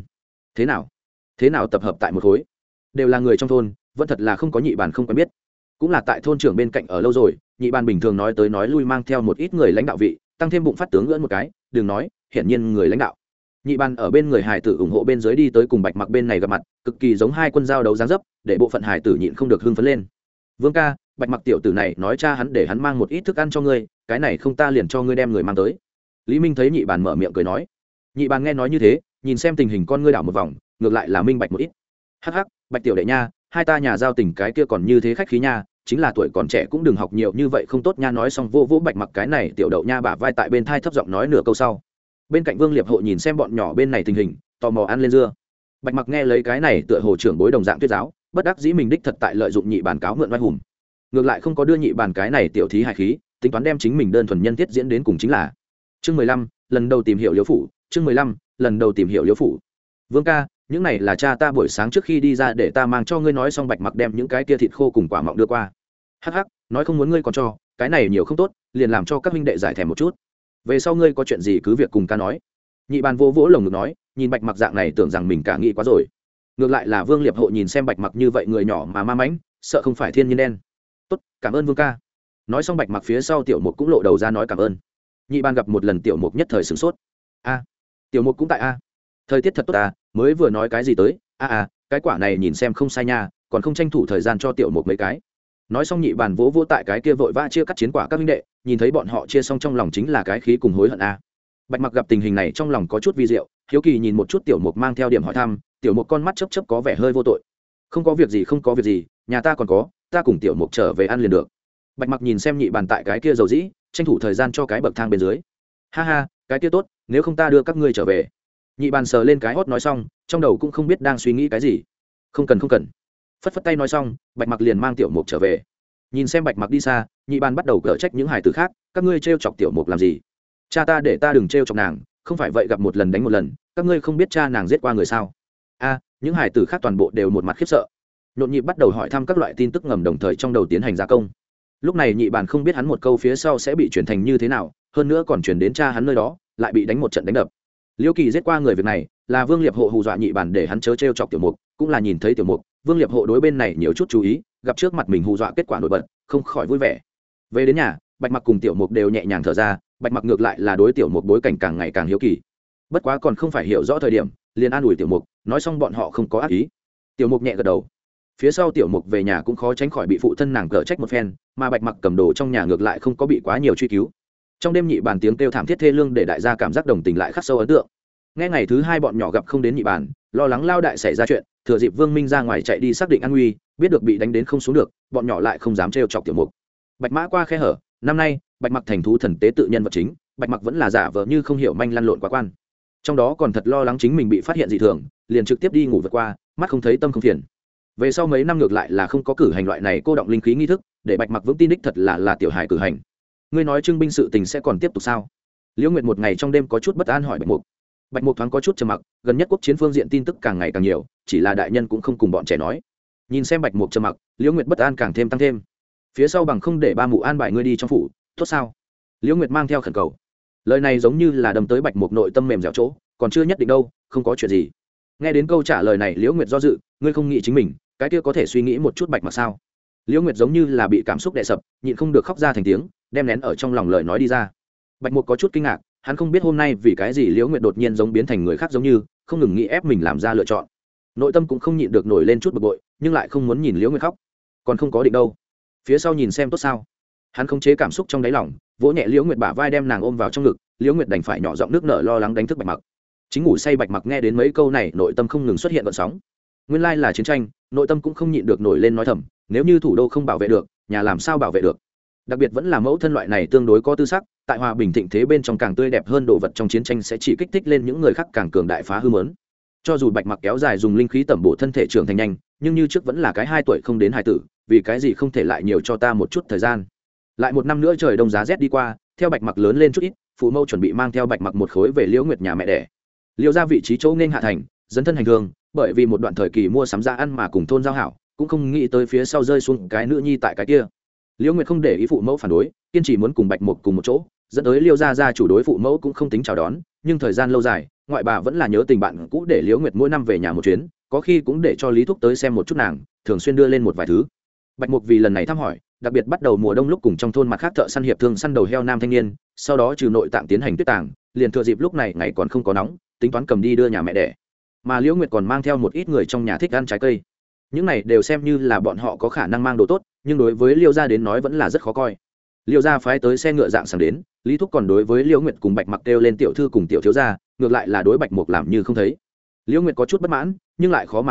Thế nào tập hợp tại một khối, đều là người trong thôn, vẫn thật là không có Nhị Bàn không quen biết. Cũng là tại thôn trưởng bên cạnh ở lâu rồi, Nhị Bàn bình thường nói tới nói lui mang theo một ít người lãnh đạo vị, tăng thêm bụng phát tướng ngưỡng một cái, đừng nói, hiển nhiên người lãnh đạo. Nhị Bàn ở bên người hải tử ủng hộ bên dưới đi tới cùng Bạch Mặc bên này gặp mặt, cực kỳ giống hai quân giao đấu dáng dấp, để bộ phận hải tử nhịn không được hưng phấn lên. "Vương ca, Bạch Mặc tiểu tử này nói cha hắn để hắn mang một ít thức ăn cho ngươi, cái này không ta liền cho ngươi đem người mang tới." Lý Minh thấy Nhị Bàn mở miệng cười nói. Nhị Bàn nghe nói như thế, nhìn xem tình hình con ngươi đảo một vòng, ngược lại là minh bạch một ít. "Hắc hắc, Bạch tiểu đệ nha, hai ta nhà giao tình cái kia còn như thế khách khí nha, chính là tuổi còn trẻ cũng đừng học nhiều như vậy không tốt nha. Nói xong vô vỗ Bạch Mặc cái này tiểu đậu nha bả vai tại bên thai thấp giọng nói nửa câu sau. Bên cạnh Vương Liệp Hộ nhìn xem bọn nhỏ bên này tình hình, tò mò ăn lên dưa. Bạch Mặc nghe lấy cái này tựa hồ trưởng bối đồng dạng thuyết giáo, bất đắc dĩ mình đích thật tại lợi dụng nhị bản cáo mượn oai hùng, ngược lại không có đưa nhị bản cái này tiểu thí hài khí, tính toán đem chính mình đơn thuần nhân tiết diễn đến cùng chính là. Chương 15, lần đầu tìm hiểu Liễu phủ. Chương 15, lần đầu tìm hiểu Liễu phủ. Vương ca, những này là cha ta buổi sáng trước khi đi ra để ta mang cho ngươi. Nói xong Bạch Mặc đem những cái kia thịt khô cùng quả mọng đưa qua. Hắc hắc, nói không muốn ngươi còn cho, cái này nhiều không tốt, liền làm cho các huynh đệ giải thèm một chút. Về sau ngươi có chuyện gì cứ việc cùng ca nói. Nhị bàn vô vỗ lồng ngực nói, nhìn Bạch Mặc dạng này tưởng rằng mình cả nghĩ quá rồi. Ngược lại là Vương Liệp Hộ nhìn xem Bạch Mặc như vậy người nhỏ mà ma mãnh, sợ không phải thiên nhiên đen. Tốt, cảm ơn Vương ca. Nói xong Bạch Mặc phía sau Tiểu Mục cũng lộ đầu ra nói cảm ơn. Nhị bàn gặp một lần Tiểu Mục nhất thời sửng sốt. A, Tiểu Mục cũng tại a. Thời tiết thật tốt à, mới vừa nói cái gì tới? Cái quả này nhìn xem không sai nha, còn không tranh thủ thời gian cho Tiểu Mục mấy cái. Nói xong nhị bàn vỗ vỗ tại cái kia vội vã chia cắt chiến quả các huynh đệ, nhìn thấy bọn họ chia xong trong lòng chính là cái khí cùng hối hận a. Bạch Mặc gặp tình hình này trong lòng có chút vi diệu, hiếu kỳ nhìn một chút Tiểu Mục mang theo điểm hỏi thăm, Tiểu Mục con mắt chớp chớp có vẻ hơi vô tội. Không có việc gì, không có việc gì, nhà ta còn có, ta cùng Tiểu Mục trở về ăn liền được. Bạch Mặc nhìn xem nhị bàn tại cái kia dầu dĩ, tranh thủ thời gian cho cái bậc thang bên dưới. Ha ha, cái kia tốt, nếu không ta đưa các ngươi trở về. Nhị bàn sờ lên cái hót nói xong, trong đầu cũng không biết đang suy nghĩ cái gì. Không cần không cần. Phất phất tay nói xong, Bạch Mặc liền mang Tiểu Mục trở về. Nhìn xem Bạch Mặc đi xa, nhị bàn bắt đầu cở trách những hài tử khác, các ngươi trêu chọc Tiểu Mục làm gì? Cha ta để ta đừng trêu chọc nàng, không phải vậy gặp một lần đánh một lần, các ngươi không biết cha nàng giết qua người sao? Những hài tử khác toàn bộ đều một mặt khiếp sợ, nhộn nhịp bắt đầu hỏi thăm các loại tin tức ngầm, đồng thời trong đầu tiến hành gia công. Lúc này nhị bàn không biết hắn một câu phía sau sẽ bị chuyển thành như thế nào, hơn nữa còn chuyển đến cha hắn nơi đó, lại bị đánh một trận đánh đập. Liễu Kỳ giết qua người việc này là Vương Liệp Hộ hù dọa nhị bàn để hắn chớ trêu chọc Tiểu Mục, cũng là nhìn thấy Tiểu Mục, Vương Liệp Hộ đối bên này nhiều chút chú ý, gặp trước mặt mình hù dọa kết quả nổi bật, không khỏi vui vẻ. Về đến nhà, Bạch Mặc cùng Tiểu Mục đều nhẹ nhàng thở ra, Bạch Mặc ngược lại là đối Tiểu Mục bối cảnh càng ngày càng hiếu kỳ. Bất quá còn không phải hiểu rõ thời điểm, liền an ủi Tiểu Mục, nói xong bọn họ không có ác ý. Tiểu Mục nhẹ gật đầu. Phía sau Tiểu Mục về nhà cũng khó tránh khỏi bị phụ thân nàng cở trách một phen, mà Bạch Mặc cầm đồ trong nhà ngược lại không có bị quá nhiều truy cứu. Trong đêm nhị bàn tiếng kêu thảm thiết thê lương để đại gia cảm giác đồng tình lại khắc sâu ấn tượng. Nghe ngày thứ hai bọn nhỏ gặp không đến nhị bàn, lo lắng lao đại xảy ra chuyện, thừa dịp Vương Minh ra ngoài chạy đi xác định an nguy, biết được bị đánh đến không xuống được, bọn nhỏ lại không dám trêu chọc Tiểu Mục. Bạch Mã qua khe hở, năm nay Bạch Mặc thành thú thần tế tự nhân vật chính, Bạch Mặc vẫn là giả vờ như không hiểu manh lăn lộn quá quan. Trong đó còn thật lo lắng chính mình bị phát hiện dị thường, liền trực tiếp đi ngủ vượt qua, mắt không thấy tâm không phiền. Về sau mấy năm ngược lại là không có cử hành loại này cô động linh khí nghi thức, để Bạch Mặc vững tin đích thật là tiểu hài cử hành. Ngươi nói trưng binh sự tình sẽ còn tiếp tục sao? Liễu Nguyệt một ngày trong đêm có chút bất an hỏi Bạch Mục. Bạch Mục thoáng có chút trầm mặc, gần nhất quốc chiến phương diện tin tức càng ngày càng nhiều, chỉ là đại nhân cũng không cùng bọn trẻ nói. Nhìn xem Bạch Mục trầm mặc, Liễu Nguyệt bất an càng thêm tăng thêm. Phía sau bằng không để ba mụ an bài ngươi đi trong phủ, tốt sao? Liễu Nguyệt mang theo khẩn cầu. Lời này giống như là đâm tới Bạch Mục nội tâm mềm dẻo chỗ, còn chưa nhất định đâu, không có chuyện gì. Nghe đến câu trả lời này, Liễu Nguyệt do dự, ngươi không nghĩ chính mình, cái kia có thể suy nghĩ một chút Bạch Mặc sao? Liễu Nguyệt giống như là bị cảm xúc đè sập, nhịn không được khóc ra thành tiếng, đem nén ở trong lòng lời nói đi ra. Bạch Mục có chút kinh ngạc, hắn không biết hôm nay vì cái gì Liễu Nguyệt đột nhiên giống biến thành người khác, giống như không ngừng nghĩ ép mình làm ra lựa chọn. Nội tâm cũng không nhịn được nổi lên chút bực bội, nhưng lại không muốn nhìn Liễu Nguyệt khóc. Còn không có định đâu, phía sau nhìn xem tốt sao? Hắn không chế cảm xúc trong đáy lòng, vỗ nhẹ Liễu Nguyệt bả vai đem nàng ôm vào trong ngực, Liễu Nguyệt đành phải nhỏ giọng nước nở lo lắng đánh thức Bạch Mặc. Chính ngủ say Bạch Mặc nghe đến mấy câu này, nội tâm không ngừng xuất hiện gợn sóng. Nguyên lai là chiến tranh, nội tâm cũng không nhịn được nổi lên nói thầm, nếu như thủ đô không bảo vệ được, nhà làm sao bảo vệ được? Đặc biệt vẫn là mẫu thân loại này tương đối có tư sắc, tại hòa bình thịnh thế bên trong càng tươi đẹp hơn đồ vật trong chiến tranh sẽ chỉ kích thích lên những người khác càng cường đại phá hư mớn. Cho dù Bạch Mặc kéo dài dùng linh khí tẩm bổ thân thể trưởng thành nhanh, nhưng như trước vẫn là cái 2 tuổi không đến hài tử, vì cái gì không thể lại nhiều cho ta một chút thời gian? Lại một năm nữa trời đông giá rét đi qua, theo Bạch Mặc lớn lên chút ít, phụ mẫu chuẩn bị mang theo Bạch Mặc một khối về Liễu Nguyệt nhà mẹ đẻ. Liễu ra vị trí chỗ nên hạ thành, dấn thân hành hương, bởi vì một đoạn thời kỳ mua sắm ra ăn mà cùng thôn giao hảo, cũng không nghĩ tới phía sau rơi xuống cái nữ nhi tại cái kia. Liễu Nguyệt không để ý phụ mẫu phản đối, kiên trì muốn cùng Bạch Mục cùng một chỗ, dẫn tới Liễu gia chủ đối phụ mẫu cũng không tính chào đón, nhưng thời gian lâu dài, ngoại bà vẫn là nhớ tình bạn cũ, để Liễu Nguyệt mỗi năm về nhà một chuyến, có khi cũng để cho Lý Thúc tới xem một chút nàng, thường xuyên đưa lên một vài thứ. Bạch Mục vì lần này thăm hỏi, đặc biệt bắt đầu mùa đông lúc cùng trong thôn mặt khác thợ săn hiệp thương săn đầu heo nam thanh niên, sau đó trừ nội tạng tiến hành tuyết tàng, liền thừa dịp lúc này ngày còn không có nóng, tính toán cầm đi đưa nhà mẹ đẻ. Mà Liễu Nguyệt còn mang theo một ít người trong nhà thích ăn trái cây. Những này đều xem như là bọn họ có khả năng mang đồ tốt, nhưng đối với Liễu gia đến nói vẫn là rất khó coi. Liễu gia phái tới xe ngựa dạng sáng đến, Lý Thúc còn đối với Liễu Nguyệt cùng Bạch Mặc kêu lên tiểu thư cùng tiểu thiếu gia, ngược lại là đối Bạch Mục làm như không thấy. Liễu Nguyệt có chút bất mãn, nhưng lại khó mà nói,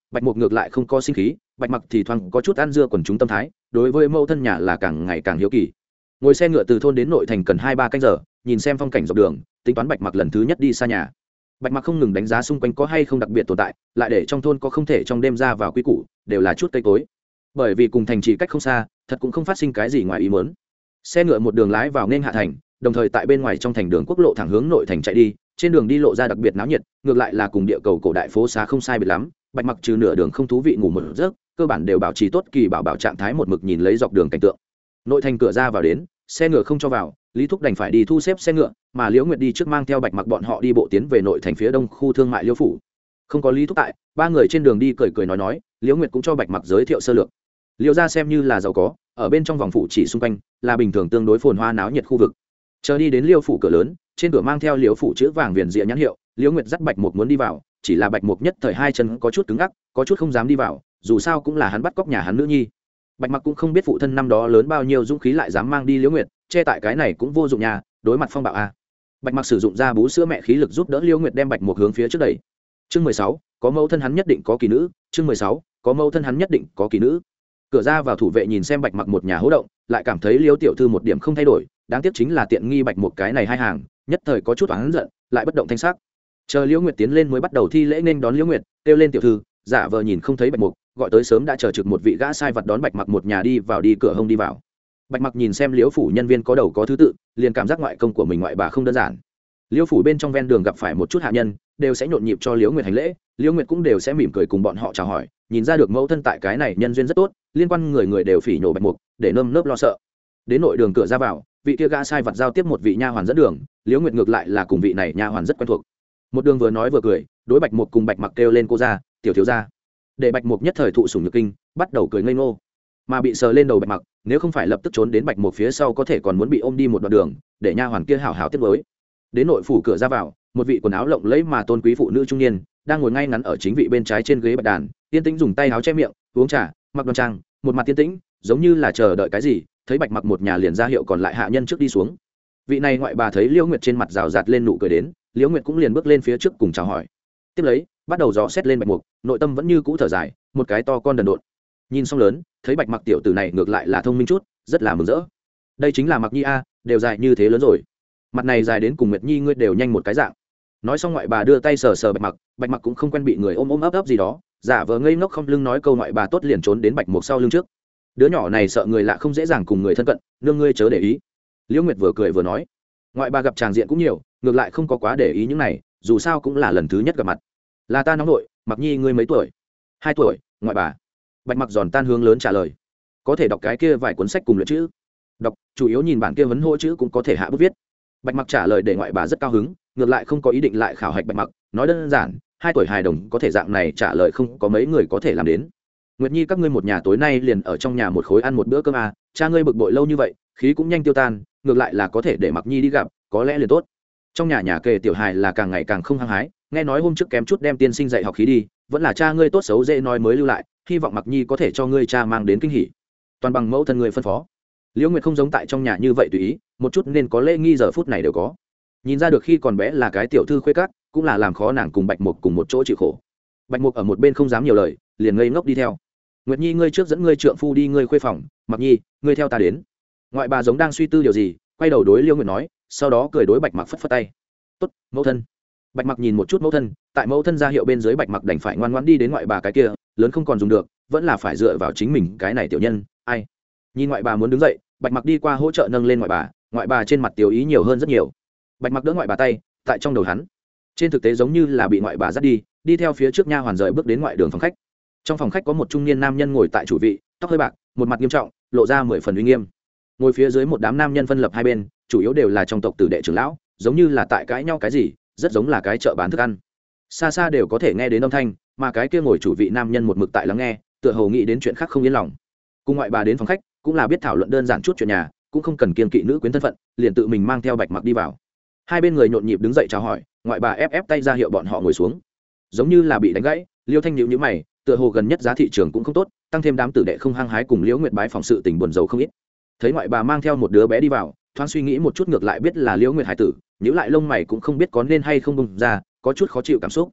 Bạch Mục ngược lại không có sinh khí, Bạch Mặc thì thoáng có chút ăn dưa quần chúng tâm thái, đối với mẫu thân nhà là càng ngày càng hiếu kỳ. Ngồi xe ngựa từ thôn đến nội thành cần 2-3 canh giờ, nhìn xem phong cảnh dọc đường, tính toán Bạch Mặc lần thứ nhất đi xa nhà. Bạch Mặc không ngừng đánh giá xung quanh có hay không đặc biệt tồn tại, lại để trong thôn có không thể trong đêm ra vào quy củ, đều là chút cây cối. Bởi vì cùng thành trì cách không xa, thật cũng không phát sinh cái gì ngoài ý muốn. Xe ngựa một đường lái vào nên hạ thành, đồng thời tại bên ngoài trong thành đường quốc lộ thẳng hướng nội thành chạy đi, trên đường đi lộ ra đặc biệt náo nhiệt, ngược lại là cùng địa cầu cổ đại phố xá không sai biệt lắm. Bạch Mặc trừ nửa đường không thú vị ngủ một giấc, cơ bản đều bảo trì tốt kỳ bảo trạng thái một mực nhìn lấy dọc đường cảnh tượng. Nội thành cửa ra vào đến, xe ngựa không cho vào, Lý Thúc đành phải đi thu xếp xe ngựa, mà Liễu Nguyệt đi trước mang theo Bạch Mặc bọn họ đi bộ tiến về nội thành phía đông khu thương mại Liễu phủ. Không có Lý Thúc tại, ba người trên đường đi cười cười nói, Liễu Nguyệt cũng cho Bạch Mặc giới thiệu sơ lược. Liễu gia xem như là giàu có, ở bên trong vòng phủ chỉ xung quanh là bình thường tương đối phồn hoa náo nhiệt khu vực. Chờ đi đến Liễu phủ cửa lớn, trên cửa mang theo Liễu phủ chữ vàng viền dịa nhãn hiệu, Liễu Nguyệt dắt Bạch Mục muốn đi vào, chỉ là Bạch Mục nhất thời hai chân có chút cứng ngắc, có chút không dám đi vào, dù sao cũng là hắn bắt cóc nhà hắn nữ nhi. Bạch Mặc cũng không biết phụ thân năm đó lớn bao nhiêu dũng khí lại dám mang đi Liễu Nguyệt, che tại cái này cũng vô dụng nhà, đối mặt phong bạo a. Bạch Mặc sử dụng ra bú sữa mẹ khí lực giúp đỡ Liễu Nguyệt đem Bạch Mục hướng phía trước đẩy. Chương 16, có mẫu thân hắn nhất định có kỳ nữ, chương 16, có mẫu thân hắn nhất định có kỳ nữ. Cửa ra vào thủ vệ nhìn xem Bạch Mặc một nhà hố động, lại cảm thấy Liễu tiểu thư một điểm không thay đổi, đáng tiếc chính là tiện nghi Bạch Mục cái này hai hàng, nhất thời có chút oán giận, lại bất động thanh sắc. Chờ Liễu Nguyệt tiến lên mới bắt đầu thi lễ nên đón Liễu Nguyệt, kêu lên tiểu thư, giả vờ nhìn không thấy Bạch Mục, gọi tới sớm đã chờ trực một vị gã sai vật đón Bạch Mặc một nhà đi vào, đi cửa hông đi vào. Bạch Mặc nhìn xem Liễu phủ nhân viên có đầu có thứ tự, liền cảm giác ngoại công của mình ngoại bà không đơn giản. Liễu phủ bên trong ven đường gặp phải một chút hạ nhân, đều sẽ nhộn nhịp cho Liễu Nguyệt hành lễ, Liễu Nguyệt cũng đều sẽ mỉm cười cùng bọn họ chào hỏi, nhìn ra được mẫu thân tại cái này nhân duyên rất tốt, liên quan người người đều phỉ nhổ Bạch Mục, để nơm nớp lo sợ. Đến nội đường cửa ra vào, vị kia gã sai vật giao tiếp một vị nha hoàn dẫn đường, Liễu Nguyệt ngược lại là cùng vị này nha hoàn rất quen thuộc. Một đường vừa nói vừa cười, đối Bạch Mục cùng Bạch Mặc kêu lên cô gia, tiểu thiếu gia. Để Bạch Mục nhất thời thụ sủng nhược kinh, bắt đầu cười ngây ngô. Mà bị sờ lên đầu Bạch Mặc, nếu không phải lập tức trốn đến Bạch Mục phía sau có thể còn muốn bị ôm đi một đoạn đường, để nha hoàn kia hảo hảo tiếp với. Đến nội phủ cửa ra vào, một vị quần áo lộng lẫy mà tôn quý phụ nữ trung niên, đang ngồi ngay ngắn ở chính vị bên trái trên ghế bạch đàn, yên tĩnh dùng tay áo che miệng, uống trà, mặc đoan trang, một mặt yên tĩnh, giống như là chờ đợi cái gì. Thấy Bạch Mặc một nhà liền ra hiệu còn lại hạ nhân trước đi xuống. Vị này ngoại bà thấy Liễu Nguyệt trên mặt rào rạt lên nụ cười đến, Liễu Nguyệt cũng liền bước lên phía trước cùng chào hỏi. Tiếp lấy, bắt đầu dò xét lên Bạch Mục, nội tâm vẫn như cũ thở dài, một cái to con đần độn. Nhìn xong lớn, thấy Bạch Mặc tiểu tử này ngược lại là thông minh chút, rất là mừng rỡ. Đây chính là Mặc Nhi a, đều dài như thế lớn rồi. Mặt này dài đến cùng Nguyệt Nhi ngươi đều nhanh một cái dạng. Nói xong ngoại bà đưa tay sờ sờ Bạch Mặc, Bạch Mặc cũng không quen bị người ôm ôm ấp ấp gì đó, giả vờ ngây ngốc không lưng nói câu ngoại bà tốt liền trốn đến Bạch Mục sau lưng trước. Đứa nhỏ này sợ người lạ không dễ dàng cùng người thân cận, nương ngươi chớ để ý. Liễu Nguyệt vừa cười vừa nói. Ngoại bà gặp tràng diện cũng nhiều, ngược lại không có quá để ý những này, dù sao cũng là lần thứ nhất gặp mặt. Là ta nóng nội, Mặc Nhi ngươi mấy tuổi? 2 tuổi, ngoại bà. Bạch Mặc giòn tan hướng lớn trả lời. Có thể đọc cái kia vài cuốn sách cùng luyện chữ. Đọc, chủ yếu nhìn bản kia vấn hô chữ cũng có thể hạ bút viết. Bạch Mặc trả lời để ngoại bà rất cao hứng, ngược lại không có ý định lại khảo hạch Bạch Mặc, nói đơn giản, 2 tuổi hài đồng có thể dạng này trả lời không có mấy người có thể làm đến. Nguyệt Nhi các ngươi một nhà tối nay liền ở trong nhà một khối ăn một bữa cơm à, cha ngươi bực bội lâu như vậy, khí cũng nhanh tiêu tan, ngược lại là có thể để Mặc Nhi đi gặp, có lẽ liền tốt. Trong nhà kề tiểu hài là càng ngày càng không hăng hái, nghe nói hôm trước kém chút đem tiên sinh dạy học khí đi, vẫn là cha ngươi tốt xấu dễ nói mới lưu lại, hy vọng Mặc Nhi có thể cho ngươi cha mang đến kinh hỉ. Toàn bằng mẫu thân người phân phó. Liễu Nguyệt không giống tại trong nhà như vậy tùy ý, một chút nên có lễ nghi giờ phút này đều có. Nhìn ra được khi còn bé là cái tiểu thư khuê các, cũng là làm khó nàng cùng Bạch Mục cùng một chỗ chịu khổ. Bạch Mục ở một bên không dám nhiều lời, liền ngây ngốc đi theo. Nguyệt Nhi ngươi trước dẫn ngươi trượng phu đi ngươi khuê phòng, Mặc Nhi, ngươi theo ta đến. Ngoại bà giống đang suy tư điều gì, quay đầu đối Liễu Nguyệt nói, sau đó cười đối Bạch Mặc phất phất tay. Tốt, mẫu thân. Bạch Mặc nhìn một chút mẫu thân, tại mẫu thân ra hiệu bên dưới Bạch Mặc đành phải ngoan ngoãn đi đến ngoại bà cái kia, lớn không còn dùng được, vẫn là phải dựa vào chính mình cái này tiểu nhân, ai. Nhìn ngoại bà muốn đứng dậy, Bạch Mặc đi qua hỗ trợ nâng lên ngoại bà trên mặt tiểu ý nhiều hơn rất nhiều. Bạch Mặc đỡ ngoại bà tay, tại trong đầu hắn, trên thực tế giống như là bị ngoại bà dắt đi theo phía trước nha hoàn rời bước đến ngoại đường phòng khách. Trong phòng khách có một trung niên nam nhân ngồi tại chủ vị, tóc hơi bạc, một mặt nghiêm trọng, lộ ra 10 phần uy nghiêm. Ngồi phía dưới một đám nam nhân phân lập hai bên, chủ yếu đều là trong tộc tử đệ trưởng lão, giống như là tại cãi nhau cái gì, rất giống là cái chợ bán thức ăn. Xa xa đều có thể nghe đến âm thanh, mà cái kia ngồi chủ vị nam nhân một mực tại lắng nghe, tựa hồ nghĩ đến chuyện khác không yên lòng. Cùng ngoại bà đến phòng khách, cũng là biết thảo luận đơn giản chút chuyện nhà, cũng không cần kiêng kỵ nữ quyến thân phận, liền tự mình mang theo Bạch Mặc đi vào. Hai bên người nhộn nhịp đứng dậy chào hỏi, ngoại bà ép tay ra hiệu bọn họ ngồi xuống. Giống như là bị đánh gãy, Liêu Thanh nhíu nhíu mày, tựa hồ gần nhất giá thị trường cũng không tốt, tăng thêm đám tử đệ không hăng hái cùng Liễu Nguyệt bái phòng sự tình buồn rầu không ít. Thấy ngoại bà mang theo một đứa bé đi vào, thoáng suy nghĩ một chút ngược lại biết là Liễu Nguyệt hải tử, nhíu lại lông mày cũng không biết có nên hay không bung ra, có chút khó chịu cảm xúc.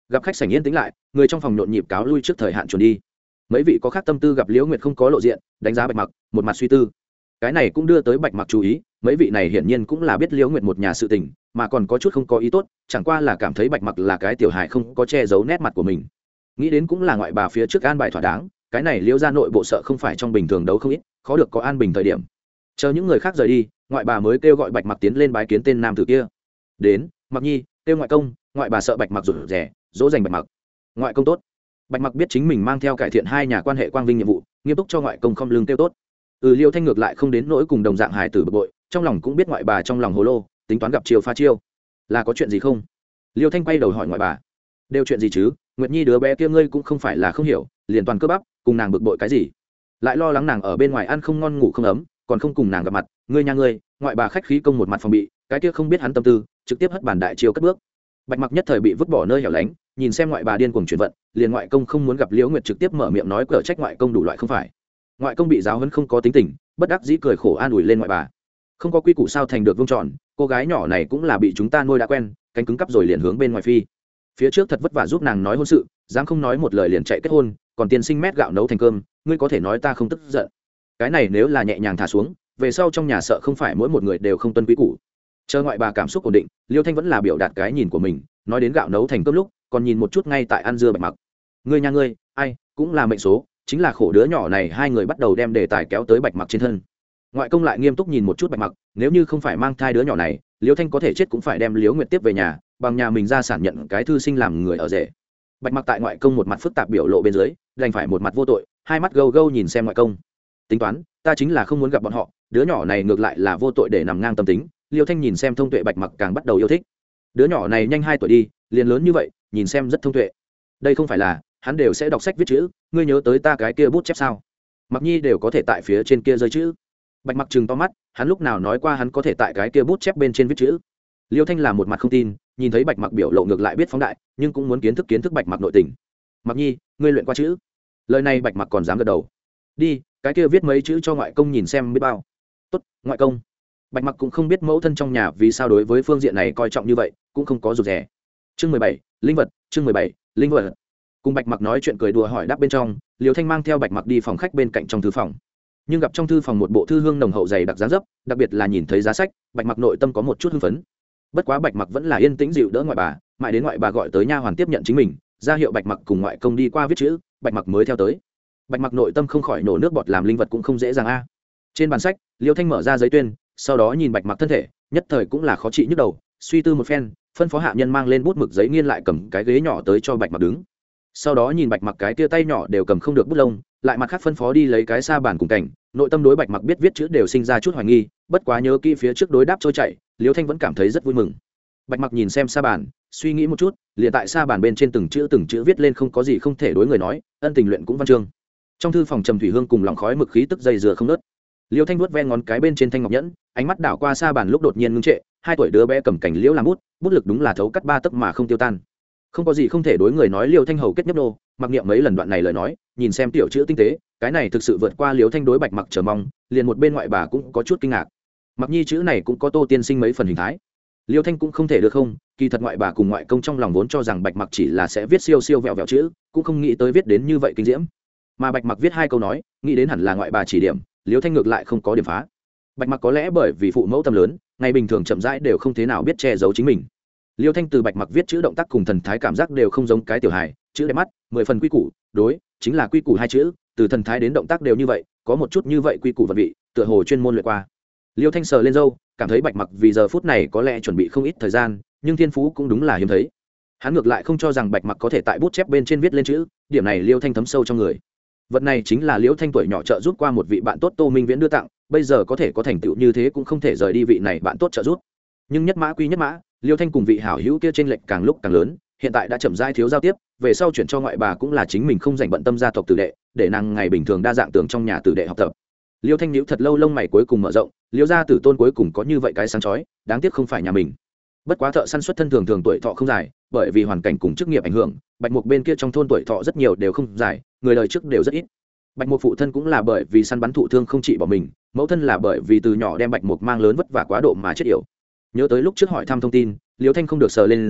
gặp khách sảnh yên tĩnh lại, người trong phòng nhộn nhịp cáo lui trước thời hạn chuẩn đi. Mấy vị có khác tâm tư gặp Liễu Nguyệt không có lộ diện, đánh giá Bạch Mặc, một mặt suy tư. Cái này cũng đưa tới Bạch Mặc chú ý, mấy vị này hiển nhiên cũng là biết Liễu Nguyệt một nhà sự tình, mà còn có chút không có ý tốt, chẳng qua là cảm thấy Bạch Mặc là cái tiểu hài không có che giấu nét mặt của mình. Nghĩ đến cũng là ngoại bà phía trước an bài thỏa đáng, cái này Liễu gia nội bộ sợ không phải trong bình thường đấu không ít, khó được có an bình thời điểm. Chờ những người khác rời đi, ngoại bà mới kêu gọi Bạch Mặc tiến lên bái kiến tên nam tử kia. Đến, Mặc Nhi, kêu ngoại công. Ngoại bà sợ Bạch Mặc rụt rè, dỗ dành Bạch Mặc. Ngoại công tốt. Bạch Mặc biết chính mình mang theo cải thiện hai nhà quan hệ quang vinh nhiệm vụ, nghiêm túc cho ngoại công không lương tiêu tốt. Liêu Thanh ngược lại không đến nỗi cùng đồng dạng hài tử bực bội, trong lòng cũng biết ngoại bà trong lòng hồ lô, tính toán gặp chiều pha chiêu. Là có chuyện gì không? Liêu Thanh quay đầu hỏi ngoại bà. Đều chuyện gì chứ? Nguyệt Nhi đứa bé kia ngươi cũng không phải là không hiểu, liền toàn cơ bắp, cùng nàng bực bội cái gì? Lại lo lắng nàng ở bên ngoài ăn không ngon ngủ không ấm, còn không cùng nàng gặp mặt, ngươi nha ngươi. Ngoại bà khách khí công một mặt phòng bị, cái kia không biết hắn tâm tư, trực tiếp hất bàn đại chiêu cất bước. Bạch Mặc nhất thời bị vứt bỏ nơi hẻo lánh, nhìn xem ngoại bà điên cuồng chuyển vận, liền ngoại công không muốn gặp Liễu Nguyệt trực tiếp mở miệng nói cở trách ngoại công đủ loại không phải. Ngoại công bị giáo huấn không có tính tình, bất đắc dĩ cười khổ an ủi lên ngoại bà. Không có quy củ sao thành được vương tròn, cô gái nhỏ này cũng là bị chúng ta nuôi đã quen, cánh cứng cắp rồi liền hướng bên ngoài phi. Phía trước thật vất vả giúp nàng nói hôn sự, dám không nói một lời liền chạy kết hôn, còn tiền sinh mét gạo nấu thành cơm, ngươi có thể nói ta không tức giận. Cái này nếu là nhẹ nhàng thả xuống, về sau trong nhà sợ không phải mỗi một người đều không tuân quy củ. Chờ ngoại bà cảm xúc ổn định, Liêu Thanh vẫn là biểu đạt cái nhìn của mình, nói đến gạo nấu thành cơm lúc còn nhìn một chút ngay tại ăn dưa Bạch Mặc. Ngươi nha ngươi, ai cũng là mệnh số, chính là khổ đứa nhỏ này. Hai người bắt đầu đem đề tài kéo tới Bạch Mặc trên thân. Ngoại công lại nghiêm túc nhìn một chút Bạch Mặc, nếu như không phải mang thai đứa nhỏ này, Liêu Thanh có thể chết cũng phải đem Liễu Nguyệt tiếp về nhà, bằng nhà mình ra sản nhận cái thư sinh làm người ở rể. Bạch Mặc tại ngoại công một mặt phức tạp biểu lộ bên dưới, đành phải một mặt vô tội, hai mắt gâu gâu nhìn xem ngoại công. Tính toán, ta chính là không muốn gặp bọn họ, đứa nhỏ này ngược lại là vô tội để nằm ngang tâm tính. Liêu Thanh nhìn xem thông tuệ Bạch Mặc càng bắt đầu yêu thích. Đứa nhỏ này nhanh 2 tuổi đi, liền lớn như vậy, nhìn xem rất thông tuệ. Đây không phải là hắn đều sẽ đọc sách viết chữ, ngươi nhớ tới ta cái kia bút chép sao? Mặc Nhi đều có thể tại phía trên kia rơi chữ. Bạch Mặc trừng to mắt, hắn lúc nào nói qua hắn có thể tại cái kia bút chép bên trên viết chữ? Liêu Thanh là một mặt không tin, nhìn thấy Bạch Mặc biểu lộ ngược lại biết phóng đại, nhưng cũng muốn kiến thức Bạch Mặc nội tình. Mặc Nhi, ngươi luyện qua chữ? Lời này Bạch Mặc còn dám gật đầu. Đi, cái kia viết mấy chữ cho ngoại công nhìn xem biết bao. Tốt, ngoại công. Bạch Mặc cũng không biết mẫu thân trong nhà vì sao đối với phương diện này coi trọng như vậy, cũng không có rụt rè. Chương 17, linh vật. Chương 17, linh vật. Cùng Bạch Mặc nói chuyện cười đùa hỏi đáp bên trong, Liêu Thanh mang theo Bạch Mặc đi phòng khách bên cạnh trong thư phòng. Nhưng gặp trong thư phòng một bộ thư hương nồng hậu dày đặc dáng dấp, đặc biệt là nhìn thấy giá sách, Bạch Mặc nội tâm có một chút hưng phấn. Bất quá Bạch Mặc vẫn là yên tĩnh dịu đỡ ngoại bà, mãi đến ngoại bà gọi tới nha hoàn tiếp nhận chính mình, ra hiệu Bạch Mặc cùng ngoại công đi qua viết chữ, Bạch Mặc mới theo tới. Bạch Mặc nội tâm không khỏi nổ nước bọt, làm linh vật cũng không dễ dàng a. Trên bàn sách, Liêu Thanh mở ra giấy tuyên, sau đó nhìn Bạch Mặc thân thể, nhất thời cũng là khó trị nhức đầu, suy tư một phen, phân phó hạ nhân mang lên bút mực giấy nghiên lại cầm cái ghế nhỏ tới cho Bạch Mặc đứng. Sau đó nhìn Bạch Mặc cái tia tay nhỏ đều cầm không được bút lông, lại mặt khác phân phó đi lấy cái sa bàn cùng cảnh, nội tâm đối Bạch Mặc biết viết chữ đều sinh ra chút hoài nghi, bất quá nhớ kỹ phía trước đối đáp trôi chảy, Liêu Thanh vẫn cảm thấy rất vui mừng. Bạch Mặc nhìn xem sa bàn, suy nghĩ một chút, liền tại sa bàn bên trên từng chữ viết lên không có gì không thể đối người nói, ân tình luyện cũng văn chương. Trong thư phòng trầm thủy hương cùng lòng khói mực khí tức dày dừa không nớt. Liêu Thanh vuốt ve ngón cái bên trên thanh ngọc nhẫn, ánh mắt đảo qua sa bàn lúc đột nhiên ngưng trệ, 2 tuổi đứa bé cầm cảnh liễu làm bút, bút lực đúng là thấu cắt 3 tấc mà không tiêu tan. Không có gì không thể đối người nói. Liêu Thanh hầu kết nhấp nô, mặc niệm mấy lần đoạn này lời nói, nhìn xem tiểu chữ tinh tế, cái này thực sự vượt qua Liêu Thanh đối Bạch Mặc chờ mong, liền một bên ngoại bà cũng có chút kinh ngạc. Mặc Nhi chữ này cũng có Tô tiên sinh mấy phần hình thái. Liêu Thanh cũng không thể được không, kỳ thật ngoại bà cùng ngoại công trong lòng vốn cho rằng Bạch Mặc chỉ là sẽ viết siêu siêu vẹo vẹo chữ, cũng không nghĩ tới viết đến như vậy kinh diễm. Mà Bạch Mặc viết 2 câu nói, nghĩ đến hẳn là ngoại bà chỉ điểm, Liêu Thanh ngược lại không có điểm phá. Bạch Mặc có lẽ bởi vì phụ mẫu tâm lớn, ngày bình thường chậm rãi đều không thế nào biết che giấu chính mình. Liêu Thanh từ Bạch Mặc viết chữ động tác cùng thần thái cảm giác đều không giống cái tiểu hài, chữ đẹp mắt, 10 phần quy củ, đối, chính là quy củ 2 chữ, từ thần thái đến động tác đều như vậy, có một chút như vậy quy củ vật vị, tựa hồ chuyên môn luyện qua. Liêu Thanh sờ lên râu, cảm thấy Bạch Mặc vì giờ phút này có lẽ chuẩn bị không ít thời gian, nhưng thiên phú cũng đúng là hiếm thấy. Hắn ngược lại không cho rằng Bạch Mặc có thể tại bút chép bên trên viết lên chữ, điểm này Liêu Thanh thấm sâu trong người. Vật này chính là Liêu Thanh tuổi nhỏ trợ giúp qua một vị bạn tốt Tô Minh Viễn đưa tặng, bây giờ có thể có thành tựu như thế cũng không thể rời đi vị này bạn tốt trợ giúp. Nhưng nhất mã quy nhất mã, Liêu Thanh cùng vị hảo hữu kia chênh lệch càng lúc càng lớn, hiện tại đã chậm rãi thiếu giao tiếp, về sau chuyển cho ngoại bà cũng là chính mình không dành bận tâm gia tộc tử đệ, để nàng ngày bình thường đa dạng tưởng trong nhà tử đệ học tập. Liêu Thanh nhíu thật lâu lông mày cuối cùng mở rộng, Liêu gia tử tôn cuối cùng có như vậy cái sáng chói, đáng tiếc không phải nhà mình. Bất quá thợ săn xuất thân thường thường tuổi thọ không dài, bởi vì hoàn cảnh cùng chức nghiệp ảnh hưởng, Bạch Mục bên kia trong thôn tuổi thọ rất nhiều đều không dài, người đời trước đều rất ít. Bạch Mục phụ thân cũng là bởi vì săn bắn thụ thương không trị bỏ mình, mẫu thân là bởi vì từ nhỏ đem Bạch Mục mang lớn vất vả quá độ mà chết yểu. Nhớ tới lúc trước hỏi thăm thông tin, Liêu Thanh không được sờ lên râu,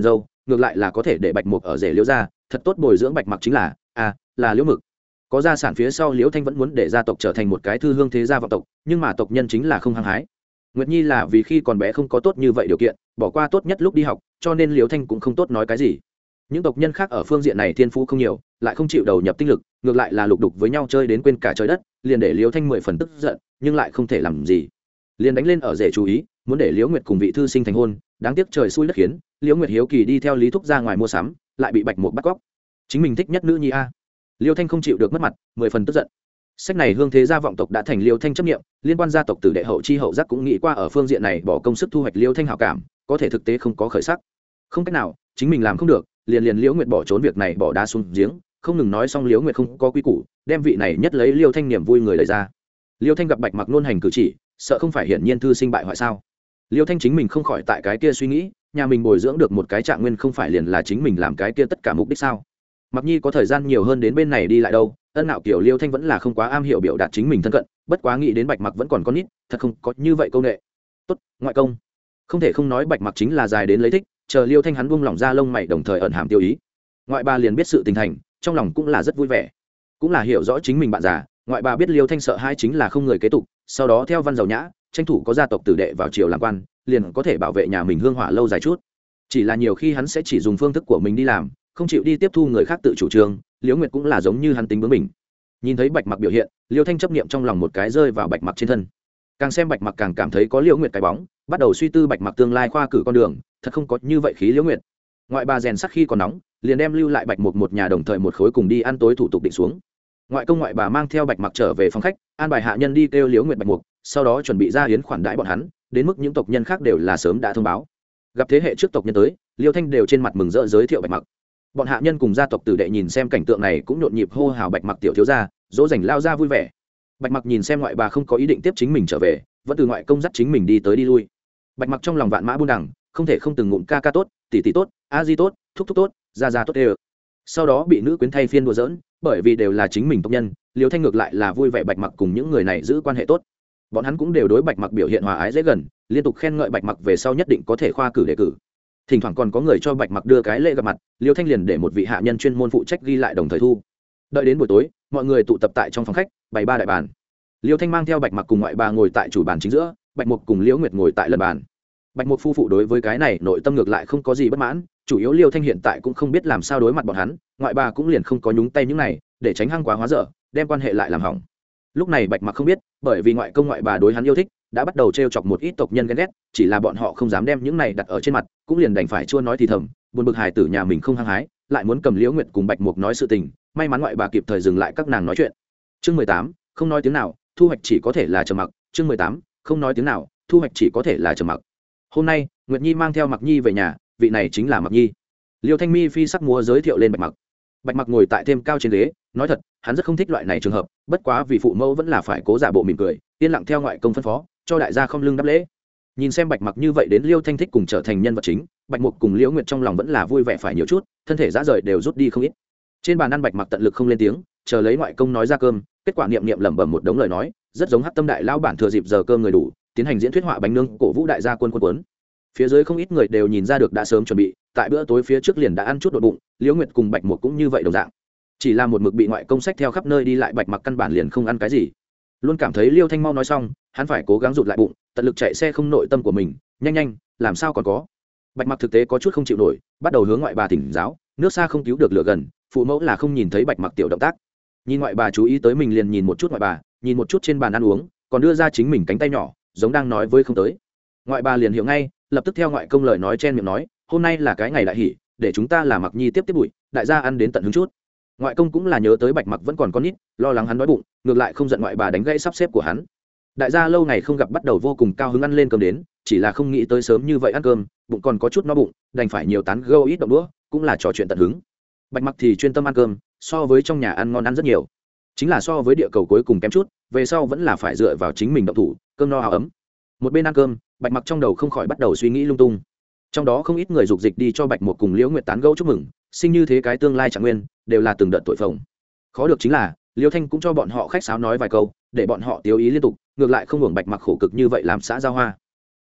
ngược lại là có thể để bạch mục ở rể liễu gia thật tốt bồi dưỡng bạch mặc chính là liễu mực. Có gia sản phía sau, liễu thanh vẫn muốn để gia tộc trở thành một cái thư hương thế gia vọng tộc, nhưng mà tộc nhân chính là không hăng hái. Nguyệt Nhi là vì khi còn bé không có tốt như vậy điều kiện, bỏ qua tốt nhất lúc đi học, cho nên liễu thanh cũng không tốt nói cái gì. Những tộc nhân khác ở phương diện này thiên phú không nhiều, lại không chịu đầu nhập tinh lực, ngược lại là lục đục với nhau chơi đến quên cả trời đất, liền để liễu thanh 10 phần tức giận, nhưng lại không thể làm gì, liền đánh lên ở rể chú ý, muốn để liễu nguyệt cùng vị thư sinh thành hôn. Đáng tiếc trời xui đất khiến, liễu nguyệt hiếu kỳ đi theo lý thúc ra ngoài mua sắm, lại bị bạch mục bắt cóc. Chính mình thích nhất nữ nhi a. Liễu thanh không chịu được mất mặt, 10 phần tức giận. Sách này hương thế gia vọng tộc đã thành liễu thanh chấp niệm, liên quan gia tộc tử đệ hậu chi hậu giác cũng nghĩ qua ở phương diện này bỏ công sức thu hoạch liễu thanh hảo cảm, có thể thực tế không có khởi sắc. Không cách nào, chính mình làm không được, liền liễu nguyệt bỏ trốn việc này bỏ đá xuống giếng, không ngừng nói xong liễu nguyệt không có quy củ, đem vị này nhất lấy liễu thanh niềm vui người lấy ra. Liễu thanh gặp bạch mặc nôn hành cử chỉ, sợ không phải hiển nhiên thư sinh bại hoại sao? Liễu thanh chính mình không khỏi tại cái kia suy nghĩ, nhà mình bồi dưỡng được một cái trạng nguyên không phải liền là chính mình làm cái kia tất cả mục đích sao? Mặc Nhi có thời gian nhiều hơn đến bên này đi lại đâu, ân nạo kiểu Liễu thanh vẫn là không quá am hiểu biểu đạt chính mình thân cận, bất quá nghĩ đến bạch mặc vẫn còn con nít, thật không có như vậy câu nệ. Tốt, ngoại công. Không thể không nói bạch mặc chính là dài đến lấy thích, chờ Liễu thanh hắn buông lỏng ra lông mày đồng thời ẩn hàm tiêu ý. Ngoại bà liền biết sự tình thành, trong lòng cũng là rất vui vẻ, cũng là hiểu rõ chính mình bạn già. Ngoại bà biết Liễu thanh sợ hai chính là không người kế tục, sau đó theo văn giàu nhã, tranh thủ có gia tộc tử đệ vào triều làm quan, liền có thể bảo vệ nhà mình hương hỏa lâu dài chút. Chỉ là nhiều khi hắn sẽ chỉ dùng phương thức của mình đi làm, không chịu đi tiếp thu người khác tự chủ trương. Liễu nguyệt cũng là giống như hắn tính bướng mình. Nhìn thấy bạch mặc biểu hiện, Liễu thanh chấp niệm trong lòng một cái rơi vào bạch mặc trên thân, càng xem bạch mặc càng cảm thấy có Liễu nguyệt cái bóng, bắt đầu suy tư bạch mặc tương lai khoa cử con đường, thật không có như vậy khí Liễu nguyệt. Ngoại bà rèn sắc khi còn nóng, liền đem lưu lại bạch một nhà đồng thời một khối cùng đi ăn tối thủ tục định xuống. Ngoại công ngoại bà mang theo bạch mặc trở về phòng khách, an bài hạ nhân đi kêu Liễu nguyệt bạch mục, sau đó chuẩn bị ra hiến khoản đãi bọn hắn, đến mức những tộc nhân khác đều là sớm đã thông báo. Gặp thế hệ trước tộc nhân tới, Liễu thanh đều trên mặt mừng rỡ giới thiệu bạch mặc. Bọn hạ nhân cùng gia tộc tử đệ nhìn xem cảnh tượng này cũng nhộn nhịp hô hào bạch mặc tiểu thiếu gia, dỗ dành lao ra vui vẻ. Bạch mặc nhìn xem ngoại bà không có ý định tiếp chính mình trở về, vẫn từ ngoại công dắt chính mình đi tới đi lui. Bạch mặc trong lòng vạn mã buôn đẳng, không thể không từng ngụm ca ca tốt, tỷ tỷ tốt, a di tốt, thúc thúc tốt, gia gia tốt đều. Sau đó bị nữ quyến thay phiên đùa giỡn, bởi vì đều là chính mình tộc nhân, Liễu thanh ngược lại là vui vẻ bạch mặc cùng những người này giữ quan hệ tốt. Bọn hắn cũng đều đối bạch mặc biểu hiện hòa ái dễ gần, liên tục khen ngợi bạch mặc về sau nhất định có thể khoa cử đề cử. Thỉnh thoảng còn có người cho bạch mặc đưa cái lễ gặp mặt, Liễu thanh liền để một vị hạ nhân chuyên môn phụ trách ghi lại đồng thời thu. Đợi đến buổi tối, mọi người tụ tập tại trong phòng khách, bày ba đại bàn. Liễu thanh mang theo bạch mặc cùng ngoại bà ngồi tại chủ bàn chính giữa, bạch mục cùng Liễu nguyệt ngồi tại lần bàn. Bạch mục phu phụ đối với cái này nội tâm ngược lại không có gì bất mãn, chủ yếu Liễu thanh hiện tại cũng không biết làm sao đối mặt bọn hắn, ngoại bà cũng liền không có nhúng tay những này, để tránh hăng quá hóa dở, đem quan hệ lại làm hỏng. Lúc này bạch mặc không biết, bởi vì ngoại công ngoại bà đối hắn yêu thích, đã bắt đầu t chọc một ít tộc nhân ghen ghét, chỉ là bọn họ không dám đem những này đặt ở trên mặt, cũng liền đành phải chua nói thì thầm, buồn bực hài tử nhà mình không hăng hái, lại muốn cầm Liễu nguyệt cùng bạch mục nói sự tình, may mắn ngoại bà kịp thời dừng lại các nàng nói chuyện. Chương 18, không nói tiếng nào, thu hoạch chỉ có thể là trầm mặc. Chương 18, không nói tiếng nào, thu hoạch chỉ có thể là trầm mặc. Hôm nay Nguyệt Nhi mang theo Mặc Nhi về nhà, vị này chính là Mặc Nhi. Liêu thanh mi phi sắc múa giới thiệu lên bạch mặc. Bạch mặc ngồi tại thêm cao trên ghế, nói thật hắn rất không thích loại này trường hợp, bất quá vì phụ mẫu vẫn là phải cố giả bộ mỉm cười, yên lặng theo ngoại công phân phó, cho đại gia không lưng đáp lễ. Nhìn xem bạch mặc như vậy đến Liêu thanh thích cùng trở thành nhân vật chính, bạch mục cùng Liễu nguyệt trong lòng vẫn là vui vẻ phải nhiều chút, thân thể dã rời đều rút đi không ít. Trên bàn ăn bạch mặc tận lực không lên tiếng, chờ lấy ngoại công nói ra cơm, kết quả niệm lẩm bẩm một đống lời nói, rất giống hắc tâm đại lão bản thừa dịp giờ cơm người đủ, tiến hành diễn thuyết họa bánh nướng, cổ vũ đại gia quân quấn. Phía dưới không ít người đều nhìn ra được đã sớm chuẩn bị, tại bữa tối phía trước liền đã ăn chút đột bụng. Liễu nguyệt cùng bạch mục cũng như vậy đồng dạng, chỉ là một mực bị ngoại công sách theo khắp nơi đi lại, bạch mặc căn bản liền không ăn cái gì, luôn cảm thấy Liêu thanh mau nói xong hắn phải cố gắng rụt lại bụng, tận lực chạy xe không nội tâm của mình, nhanh làm sao còn có. Bạch mặc thực tế có chút không chịu nổi, bắt đầu hướng ngoại bà thỉnh giáo, nước xa không cứu được lửa gần, phụ mẫu là không nhìn thấy bạch mặc tiểu động tác. Nhìn ngoại bà chú ý tới mình liền nhìn một chút ngoại bà, nhìn một chút trên bàn ăn uống, còn đưa ra chính mình cánh tay nhỏ, giống đang nói với không tới. Ngoại bà liền hiểu ngay, lập tức theo ngoại công lời nói chen miệng nói, hôm nay là cái ngày đại hỷ, để chúng ta là Mặc Nhi tiếp bụi, đại gia ăn đến tận hứng chút. Ngoại công cũng là nhớ tới bạch mặc vẫn còn con nít, lo lắng hắn đói bụng, ngược lại không giận ngoại bà đánh gãy sắp xếp của hắn. Đại gia lâu ngày không gặp bắt đầu vô cùng cao hứng ăn lên cơm đến, chỉ là không nghĩ tới sớm như vậy ăn cơm, bụng còn có chút no bụng, đành phải nhiều tán gẫu ít động đũa, cũng là trò chuyện tận hứng. Bạch mặc thì chuyên tâm ăn cơm, so với trong nhà ăn ngon ăn rất nhiều, chính là so với địa cầu cuối cùng kém chút, về sau vẫn là phải dựa vào chính mình động thủ, cơm no áo ấm. Một bên ăn cơm, bạch mặc trong đầu không khỏi bắt đầu suy nghĩ lung tung, trong đó không ít người dục dịch đi cho bạch một cùng Liễu nguyệt tán gẫu chúc mừng sinh như thế cái tương lai trạng nguyên, đều là từng đợt tội phồng. Khó được chính là Liễu thanh cũng cho bọn họ khách sáo nói vài câu, để bọn họ tiêu ý liên tục, ngược lại không hưởng bạch mặc khổ cực như vậy làm xã giao hoa.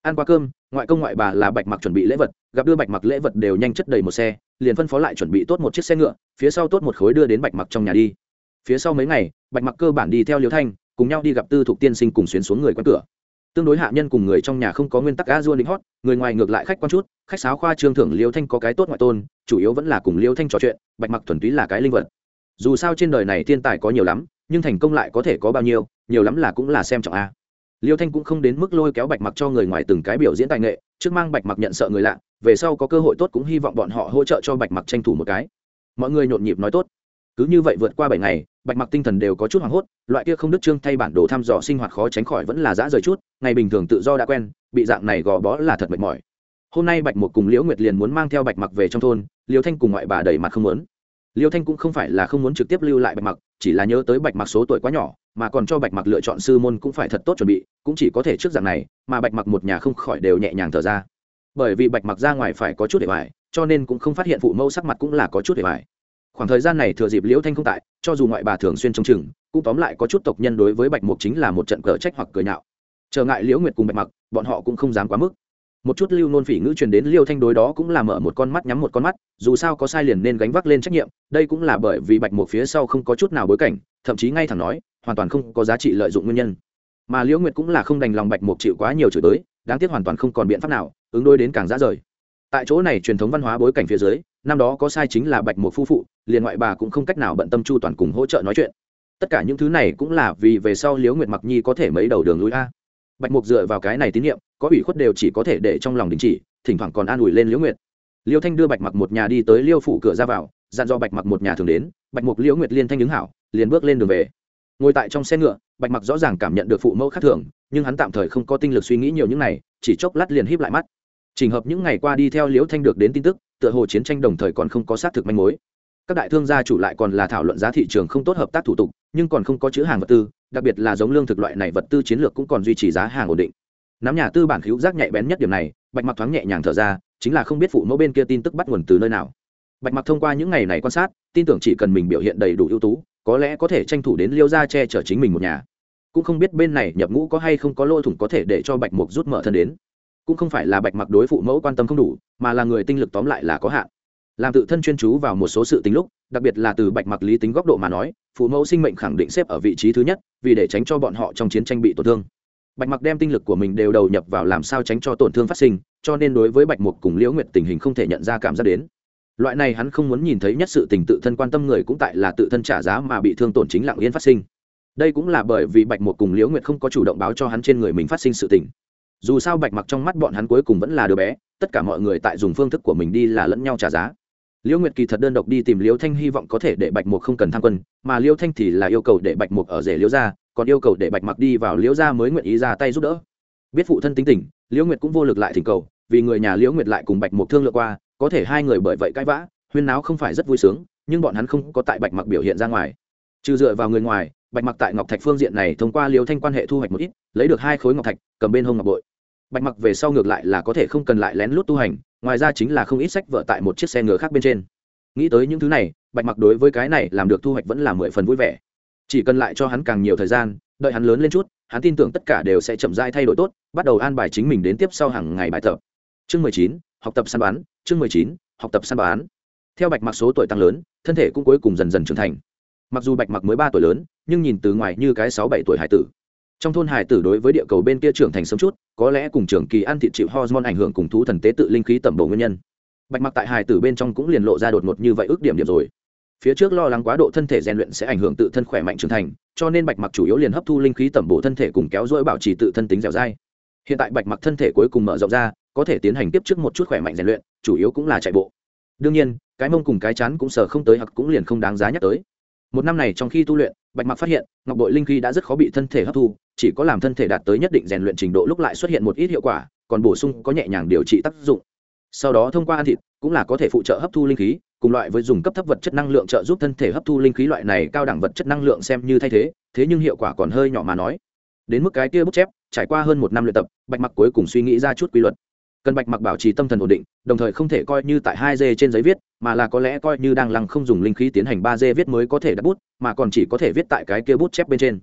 ăn qua cơm, ngoại công ngoại bà là Bạch Mặc chuẩn bị lễ vật, gặp đưa Bạch Mặc lễ vật đều nhanh chất đầy một xe, liền phân phó lại chuẩn bị tốt một chiếc xe ngựa, phía sau tốt một khối đưa đến Bạch Mặc trong nhà đi. Phía sau mấy ngày, Bạch Mặc cơ bản đi theo Liêu Thanh, cùng nhau đi gặp Tư Thục tiên sinh cùng xuyến xuống người quán cửa. Tương đối hạ nhân cùng người trong nhà không có nguyên tắc a dua đính hót, người ngoài ngược lại khách quan chút, khách sáo khoa trương thưởng Liêu Thanh có cái tốt ngoại tôn, chủ yếu vẫn là cùng Liêu Thanh trò chuyện, Bạch Mặc thuần túy là cái linh vật. Dù sao trên đời này thiên tài có nhiều lắm, nhưng thành công lại có thể có bao nhiêu, nhiều lắm là cũng là xem trọng a. Liêu Thanh cũng không đến mức lôi kéo Bạch Mặc cho người ngoài từng cái biểu diễn tài nghệ, trước mang Bạch Mặc nhận sợ người lạ, về sau có cơ hội tốt cũng hy vọng bọn họ hỗ trợ cho Bạch Mặc tranh thủ một cái. Mọi người nhộn nhịp nói tốt. Cứ như vậy vượt qua 7 ngày, Bạch Mặc tinh thần đều có chút hoảng hốt, loại kia không đứt chương thay bản đồ thăm dò sinh hoạt khó tránh khỏi vẫn là dã rời chút, ngày bình thường tự do đã quen, bị dạng này gò bó là thật mệt mỏi. Hôm nay Bạch Mục cùng Liễu Nguyệt liền muốn mang theo Bạch Mặc về trong thôn, Liêu Thanh cùng ngoại bà đầy mặt không muốn. Liêu Thanh cũng không phải là không muốn trực tiếp lưu lại Bạch Mặc, chỉ là nhớ tới Bạch Mặc số tuổi quá nhỏ, mà còn cho Bạch Mặc lựa chọn sư môn cũng phải thật tốt chuẩn bị, cũng chỉ có thể trước dạng này, mà Bạch Mặc một nhà không khỏi đều nhẹ nhàng thở ra. Bởi vì Bạch Mặc ra ngoài phải có chút để bại, cho nên cũng không phát hiện phụ mẫu sắc mặt cũng là có chút để bại. Khoảng thời gian này thừa dịp Liễu Thanh không tại, cho dù ngoại bà thường xuyên trông chừng, cũng tóm lại có chút tộc nhân đối với Bạch Mục chính là một trận cờ trách hoặc cười nhạo. Trở ngại Liễu Nguyệt cùng Bạch Mặc, bọn họ cũng không dám quá mức. Một chút lưu nôn phỉ ngữ truyền đến Liêu Thanh đối đó cũng là mở một con mắt nhắm một con mắt, dù sao có sai liền nên gánh vác lên trách nhiệm, đây cũng là bởi vì Bạch Mục phía sau không có chút nào bối cảnh, thậm chí ngay thẳng nói, hoàn toàn không có giá trị lợi dụng nguyên nhân. Mà Liễu Nguyệt cũng là không đành lòng Bạch Mục chịu quá nhiều chửi tới, đáng tiếc hoàn toàn không còn biện pháp nào, ứng đối đến càng dã rời. Tại chỗ này truyền thống văn hóa bối cảnh phía dưới, năm đó có sai chính là Bạch Mục phu phụ, liền ngoại bà cũng không cách nào bận tâm chu toàn cùng hỗ trợ nói chuyện. Tất cả những thứ này cũng là vì về sau Liễu Nguyệt Mặc Nhi có thể mấy đầu đường lui a. Bạch Mục dựa vào cái này tín nhiệm, có ủy khuất đều chỉ có thể để trong lòng đình chỉ, thỉnh thoảng còn an ủi lên Liễu Nguyệt. Liêu Thanh đưa Bạch Mặc một nhà đi tới Liêu phủ cửa ra vào, dặn dò Bạch Mặc một nhà thường đến, Bạch Mục Liễu Nguyệt liên thanh ứng hảo, liền bước lên đường về. Ngồi tại trong xe ngựa, Bạch Mặc rõ ràng cảm nhận được phụ mẫu khác thường, nhưng hắn tạm thời không có tinh lực suy nghĩ nhiều những này, chỉ chốc lát liền híp lại mắt. Trình hợp những ngày qua đi theo Liễu Thanh được đến tin tức, tựa hồ chiến tranh đồng thời còn không có xác thực manh mối. Các đại thương gia chủ lại còn là thảo luận giá thị trường không tốt hợp tác thủ tục, nhưng còn không có chữ hàng vật tư, đặc biệt là giống lương thực loại này vật tư chiến lược cũng còn duy trì giá hàng ổn định. Nắm nhà tư bản khíu giác nhạy bén nhất điểm này, Bạch Mặc thoáng nhẹ nhàng thở ra, chính là không biết phụ mẫu bên kia tin tức bắt nguồn từ nơi nào. Bạch Mặc thông qua những ngày này quan sát, tin tưởng chỉ cần mình biểu hiện đầy đủ ưu tú, có lẽ có thể tranh thủ đến Liêu gia che chở chính mình một nhà. Cũng không biết bên này nhập ngũ có hay không có lỗ thủng có thể để cho Bạch Mục rút mở thân đến. Cũng không phải là Bạch Mặc đối phụ mẫu quan tâm không đủ, mà là người tinh lực tóm lại là có hạn. Làm tự thân chuyên chú vào một số sự tính lúc, đặc biệt là từ Bạch Mặc lý tính góc độ mà nói, phụ mẫu sinh mệnh khẳng định xếp ở vị trí thứ nhất, vì để tránh cho bọn họ trong chiến tranh bị tổn thương. Bạch Mặc đem tinh lực của mình đều đầu nhập vào làm sao tránh cho tổn thương phát sinh, cho nên đối với Bạch Mục cùng Liễu Nguyệt tình hình không thể nhận ra cảm giác đến. Loại này hắn không muốn nhìn thấy nhất sự tình tự thân quan tâm người cũng tại là tự thân trả giá mà bị thương tổn chính lặng yên phát sinh. Đây cũng là bởi vì Bạch Mục cùng Liễu Nguyệt không có chủ động báo cho hắn trên người mình phát sinh sự tình. Dù sao Bạch Mặc trong mắt bọn hắn cuối cùng vẫn là đứa bé, tất cả mọi người tại dùng phương thức của mình đi là lẫn nhau trả giá. Liễu Nguyệt kỳ thật đơn độc đi tìm Liễu Thanh hy vọng có thể để Bạch Mục không cần tham quân, mà Liễu Thanh thì là yêu cầu để Bạch Mục ở rể Liễu gia, còn yêu cầu để Bạch Mặc đi vào Liễu gia mới nguyện ý ra tay giúp đỡ. Biết phụ thân tính tình, Liễu Nguyệt cũng vô lực lại thỉnh cầu, vì người nhà Liễu Nguyệt lại cùng Bạch Mục thương lượng qua, có thể hai người bởi vậy cãi vã, huyên náo không phải rất vui sướng, nhưng bọn hắn không có tại Bạch Mặc biểu hiện ra ngoài. Trừ dựa vào người ngoài, Bạch Mặc tại ngọc thạch phương diện này thông qua Liễu Thanh quan hệ thu hoạch một ít, lấy được 2 khối ngọc thạch, cầm bên hông ngọc bội. Bạch Mặc về sau ngược lại là có thể không cần lại lén lút tu hành, ngoài ra chính là không ít sách vở tại một chiếc xe ngựa khác bên trên. Nghĩ tới những thứ này, Bạch Mặc đối với cái này làm được thu hoạch vẫn là 10 phần vui vẻ. Chỉ cần lại cho hắn càng nhiều thời gian, đợi hắn lớn lên chút, hắn tin tưởng tất cả đều sẽ chậm rãi thay đổi tốt, bắt đầu an bài chính mình đến tiếp sau hàng ngày bài tập. Chương 19, học tập săn bắn, chương 19, học tập săn bắn. Theo Bạch Mặc số tuổi tăng lớn, thân thể cũng cuối cùng dần dần trưởng thành. Mặc dù Bạch Mặc mới 3 tuổi lớn, nhưng nhìn từ ngoài như cái 6-7 tuổi hải tử. Trong thôn hải tử đối với địa cầu bên kia trưởng thành sớm chút, có lẽ cùng trưởng kỳ ăn thịt chịu hormone ảnh hưởng cùng thú thần tế tự linh khí tẩm bổ nguyên nhân. Bạch Mặc tại hải tử bên trong cũng liền lộ ra đột ngột như vậy ước điểm rồi. Phía trước lo lắng quá độ thân thể rèn luyện sẽ ảnh hưởng tự thân khỏe mạnh trưởng thành, cho nên Bạch Mặc chủ yếu liền hấp thu linh khí tẩm bổ thân thể cùng kéo dỗi bảo trì tự thân tính dẻo dai. Hiện tại Bạch Mặc thân thể cuối cùng mở rộng ra, có thể tiến hành tiếp trước một chút khỏe mạnh rèn luyện, chủ yếu cũng là chạy bộ. Đương nhiên, cái mông cùng cái chán cũng sờ không tới hoặc cũng liền không đáng giá nhắc tới. Một năm này trong khi tu luyện, Bạch Mặc phát hiện, ngọc bội linh khí đã rất khó bị thân thể hấp thu, chỉ có làm thân thể đạt tới nhất định rèn luyện trình độ lúc lại xuất hiện một ít hiệu quả, còn bổ sung có nhẹ nhàng điều trị tác dụng. Sau đó thông qua ăn thịt, cũng là có thể phụ trợ hấp thu linh khí, cùng loại với dùng cấp thấp vật chất năng lượng trợ giúp thân thể hấp thu linh khí loại này cao đẳng vật chất năng lượng xem như thay thế, thế nhưng hiệu quả còn hơi nhỏ mà nói. Đến mức cái kia bút chép, trải qua hơn 1 năm luyện tập, Bạch Mặc cuối cùng suy nghĩ ra chút quy luật. Cần Bạch Mặc bảo trì tâm thần ổn định, đồng thời không thể coi như tại 2D trên giấy viết, mà là có lẽ coi như đang lăng không dùng linh khí tiến hành 3D viết mới có thể đặt bút, mà còn chỉ có thể viết tại cái kia bút chép bên trên.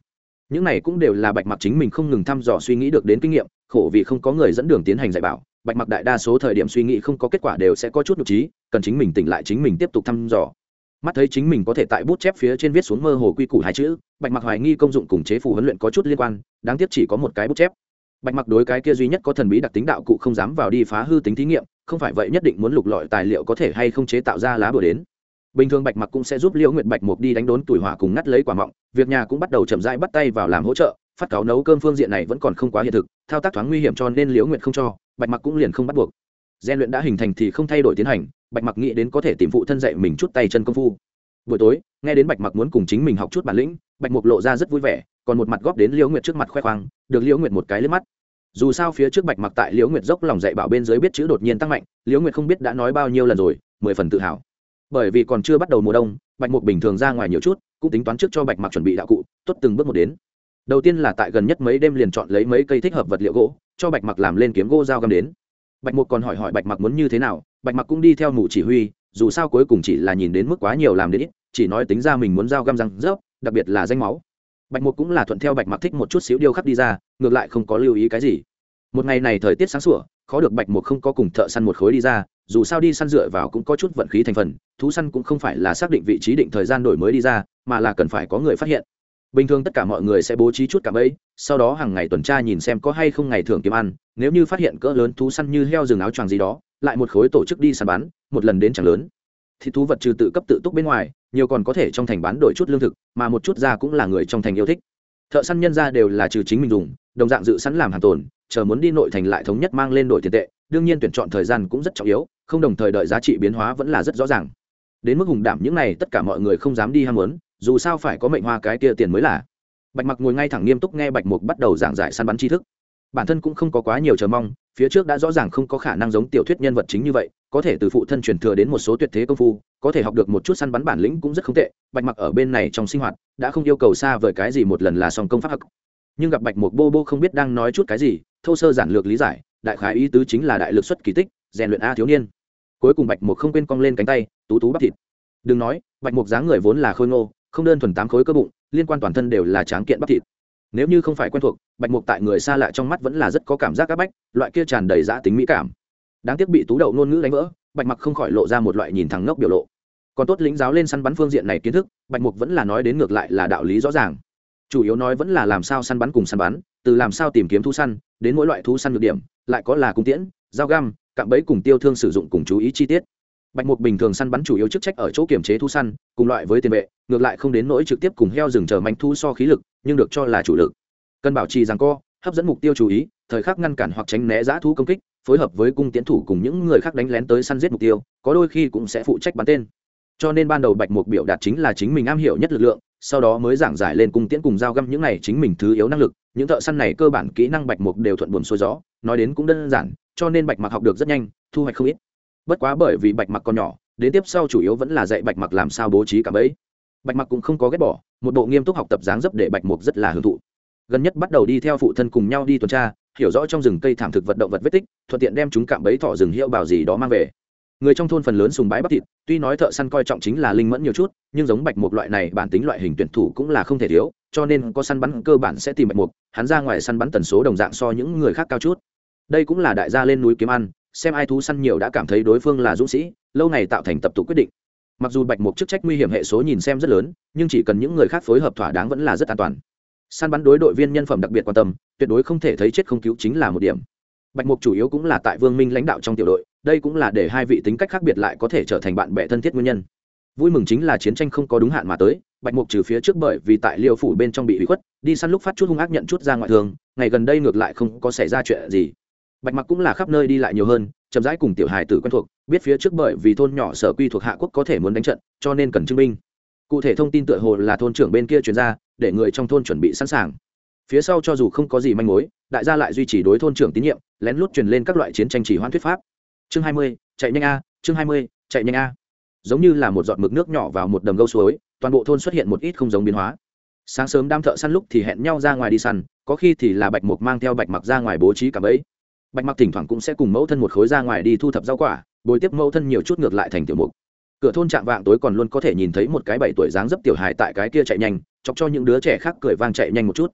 những này cũng đều là Bạch Mặc chính mình không ngừng thăm dò suy nghĩ được đến kinh nghiệm, khổ vì không có người dẫn đường tiến hành dạy bảo, Bạch Mặc đại đa số thời điểm suy nghĩ không có kết quả đều sẽ có chút nhục trí, cần chính mình tỉnh lại chính mình tiếp tục thăm dò. Mắt thấy chính mình có thể tại bút chép phía trên viết xuống mơ hồ quy củ hai chữ, Bạch Mặc hoài nghi công dụng cùng chế phù huấn luyện có chút liên quan, đáng tiếc chỉ có một cái bút chép. Bạch Mặc đối cái kia duy nhất có thần bí đặc tính đạo cụ không dám vào đi phá hư tính thí nghiệm, không phải vậy nhất định muốn lục lọi tài liệu có thể hay không chế tạo ra lá bùa đến. Bình thường Bạch Mặc cũng sẽ giúp Liễu Nguyệt Bạch Mục đi đánh đốn tuổi hỏa cùng ngắt lấy quả mọng, việc nhà cũng bắt đầu chậm rãi bắt tay vào làm hỗ trợ, phát cáo nấu cơm phương diện này vẫn còn không quá hiện thực, thao tác thoáng nguy hiểm cho nên Liễu Nguyệt không cho, Bạch Mặc cũng liền không bắt buộc. Gen luyện đã hình thành thì không thay đổi tiến hành, Bạch Mặc nghĩ đến có thể tìm phụ thân dạy mình chút tay chân công phu. Buổi tối, nghe đến Bạch Mặc muốn cùng chính mình học chút bản lĩnh, Bạch Mục lộ ra rất vui vẻ, còn một mặt góp đến Liễu Nguyệt trước mặt khoe khoang, được Liễu Nguyệt một cái liếc mắt. Dù sao phía trước Bạch Mặc tại Liễu Nguyệt dốc lòng dạy bảo bên dưới biết chữ đột nhiên tăng mạnh, Liễu Nguyệt không biết đã nói bao nhiêu lần rồi, 10 phần tự hào. Bởi vì còn chưa bắt đầu mùa đông, Bạch Mục bình thường ra ngoài nhiều chút, cũng tính toán trước cho Bạch Mặc chuẩn bị đạo cụ, tốt từng bước một đến. Đầu tiên là tại gần nhất mấy đêm liền chọn lấy mấy cây thích hợp vật liệu gỗ, cho Bạch Mặc làm lên kiếm gỗ dao găm đến. Bạch Mục còn hỏi Bạch Mặc muốn như thế nào, Bạch Mặc cũng đi theo mụ chỉ huy, dù sao cuối cùng chỉ là nhìn đến mức quá nhiều làm đến ít, chỉ nói tính ra mình muốn dao găm răng rớp, đặc biệt là danh máu. Bạch Mục cũng là thuận theo Bạch Mặc thích một chút xíu điêu khắc đi ra, ngược lại không có lưu ý cái gì. Một ngày này thời tiết sáng sủa, khó được Bạch Mục không có cùng thợ săn một khối đi ra, dù sao đi săn dựa vào cũng có chút vận khí thành phần, thú săn cũng không phải là xác định vị trí định thời gian đổi mới đi ra, mà là cần phải có người phát hiện. Bình thường tất cả mọi người sẽ bố trí chút cạm bẫy, sau đó hàng ngày tuần tra nhìn xem có hay không ngày thưởng kiếm ăn, nếu như phát hiện cỡ lớn thú săn như heo rừng áo choàng gì đó, lại một khối tổ chức đi săn bắn, một lần đến chẳng lớn. Thì thú vật trừ tự cấp tự túc bên ngoài, nhiều còn có thể trong thành bán đổi chút lương thực, mà một chút ra cũng là người trong thành yêu thích. Thợ săn nhân ra đều là trừ chính mình dùng, đồng dạng dự sẵn làm hàng tồn, chờ muốn đi nội thành lại thống nhất mang lên đổi tiền tệ, đương nhiên tuyển chọn thời gian cũng rất trọng yếu, không đồng thời đợi giá trị biến hóa vẫn là rất rõ ràng. Đến mức hùng đảm những này tất cả mọi người không dám đi ham muốn, dù sao phải có mệnh hoa cái kia tiền mới là. Bạch Mặc ngồi ngay thẳng nghiêm túc nghe Bạch Mục bắt đầu giảng giải săn bắn tri thức. Bản thân cũng không có quá nhiều chờ mong, phía trước đã rõ ràng không có khả năng giống tiểu thuyết nhân vật chính như vậy, có thể từ phụ thân truyền thừa đến một số tuyệt thế công phu, có thể học được một chút săn bắn bản lĩnh cũng rất không tệ. Bạch Mặc ở bên này trong sinh hoạt đã không yêu cầu xa vời cái gì một lần là xong công pháp học. Nhưng gặp Bạch Mục bô không biết đang nói chút cái gì, thô sơ giản lược lý giải, đại khái ý tứ chính là đại lực xuất kỳ tích, rèn luyện a thiếu niên. Cuối cùng Bạch Mục không quên cong lên cánh tay, tú bắp thịt. Đừng nói, Bạch Mục dáng người vốn là khôi ngô, không đơn thuần 8 khối cơ bụng, liên quan toàn thân đều là tráng kiện bắp thịt. Nếu như không phải quen thuộc, Bạch Mục tại người xa lạ trong mắt vẫn là rất có cảm giác áp bách, loại kia tràn đầy dã tính mỹ cảm. Đáng tiếc bị Tú Đậu ngôn ngữ đánh vỡ, Bạch Mặc không khỏi lộ ra một loại nhìn thẳng ngốc biểu lộ. Còn tốt lĩnh giáo lên săn bắn phương diện này kiến thức, Bạch Mục vẫn là nói đến ngược lại là đạo lý rõ ràng. Chủ yếu nói vẫn là làm sao săn bắn cùng săn bắn, từ làm sao tìm kiếm thú săn, đến mỗi loại thú săn nhược điểm, lại có là cung tiễn, dao găm, cạm bẫy cùng tiêu thương sử dụng cùng chú ý chi tiết. Bạch Mục bình thường săn bắn chủ yếu chức trách ở chỗ kiểm chế thú săn, cùng loại với tiền vệ, ngược lại không đến nỗi trực tiếp cùng heo rừng chờ manh thú so khí lực, nhưng được cho là chủ lực. Cần bảo trì giằng co, hấp dẫn mục tiêu chú ý, thời khắc ngăn cản hoặc tránh né dã thú công kích, phối hợp với cung tiễn thủ cùng những người khác đánh lén tới săn giết mục tiêu, có đôi khi cũng sẽ phụ trách bắn tên. Cho nên ban đầu Bạch Mục biểu đạt chính là chính mình am hiểu nhất lực lượng, sau đó mới giảng giải lên cung tiễn cùng dao găm những này chính mình thứ yếu năng lực, những thợ săn này cơ bản kỹ năng Bạch Mục đều thuận buồm xuôi gió, nói đến cũng đơn giản, cho nên Bạch Mặc học được rất nhanh, thu hoạch không ít. Bất quá bởi vì Bạch Mặc còn nhỏ, đến tiếp sau chủ yếu vẫn là dạy Bạch Mặc làm sao bố trí cạm bẫy. Bạch Mặc cũng không có ghét bỏ, một bộ nghiêm túc học tập dáng dấp để Bạch Mục rất là hưởng thụ. Gần nhất bắt đầu đi theo phụ thân cùng nhau đi tuần tra, hiểu rõ trong rừng cây thảm thực vật động vật vết tích, thuận tiện đem chúng cạm bẫy thỏ rừng hiệu bảo gì đó mang về. Người trong thôn phần lớn sùng bái bắp thịt, tuy nói thợ săn coi trọng chính là linh mẫn nhiều chút, nhưng giống Bạch Mục loại này bản tính loại hình tuyển thủ cũng là không thể thiếu, cho nên có săn bắn cơ bản sẽ tìm Bạch Mục, hắn ra ngoài săn bắn tần số đồng dạng so những người khác cao chút. Đây cũng là đại gia lên núi kiếm ăn, xem ai thú săn nhiều đã cảm thấy đối phương là dũng sĩ, lâu ngày tạo thành tập tụ quyết định. Mặc dù Bạch Mục chức trách nguy hiểm hệ số nhìn xem rất lớn, nhưng chỉ cần những người khác phối hợp thỏa đáng vẫn là rất an toàn. Săn bắn đối đội viên nhân phẩm đặc biệt quan tâm, tuyệt đối không thể thấy chết không cứu chính là một điểm. Bạch Mục chủ yếu cũng là tại Vương Minh lãnh đạo trong tiểu đội, đây cũng là để hai vị tính cách khác biệt lại có thể trở thành bạn bè thân thiết nguyên nhân. Vui mừng chính là chiến tranh không có đúng hạn mà tới, Bạch Mục trừ phía trước bởi vì tại Liêu phủ bên trong bị hủy khuất, đi săn lúc phát chút hung ác nhận chút ra ngoại thường, ngày gần đây ngược lại không có xảy ra chuyện gì. Bạch Mặc cũng là khắp nơi đi lại nhiều hơn, chậm rãi cùng tiểu hài tử quen thuộc, biết phía trước bởi vì thôn nhỏ sở quy thuộc hạ quốc có thể muốn đánh trận, cho nên cần chứng minh. Cụ thể thông tin tựa hồ là thôn trưởng bên kia truyền ra, để người trong thôn chuẩn bị sẵn sàng. Phía sau cho dù không có gì manh mối, đại gia lại duy trì đối thôn trưởng tín nhiệm, lén lút truyền lên các loại chiến tranh chỉ hoãn thuyết pháp. Chương 20, chạy nhanh a, chương 20, chạy nhanh a. Giống như là một giọt mực nước nhỏ vào một đầm gâu suối, toàn bộ thôn xuất hiện một ít không giống biến hóa. Sáng sớm đám thợ săn lúc thì hẹn nhau ra ngoài đi săn, có khi thì là Bạch Mục mang theo Bạch Mặc ra ngoài bố trí cạm bẫy. Bạch Mặc thỉnh thoảng cũng sẽ cùng mẫu thân một khối ra ngoài đi thu thập rau quả, bồi tiếp mẫu thân nhiều chút ngược lại thành tiểu mục. Cửa thôn chạm vạng tối còn luôn có thể nhìn thấy một cái 7 tuổi dáng dấp tiểu hài tại cái kia chạy nhanh, chọc cho những đứa trẻ khác cười vang chạy nhanh một chút.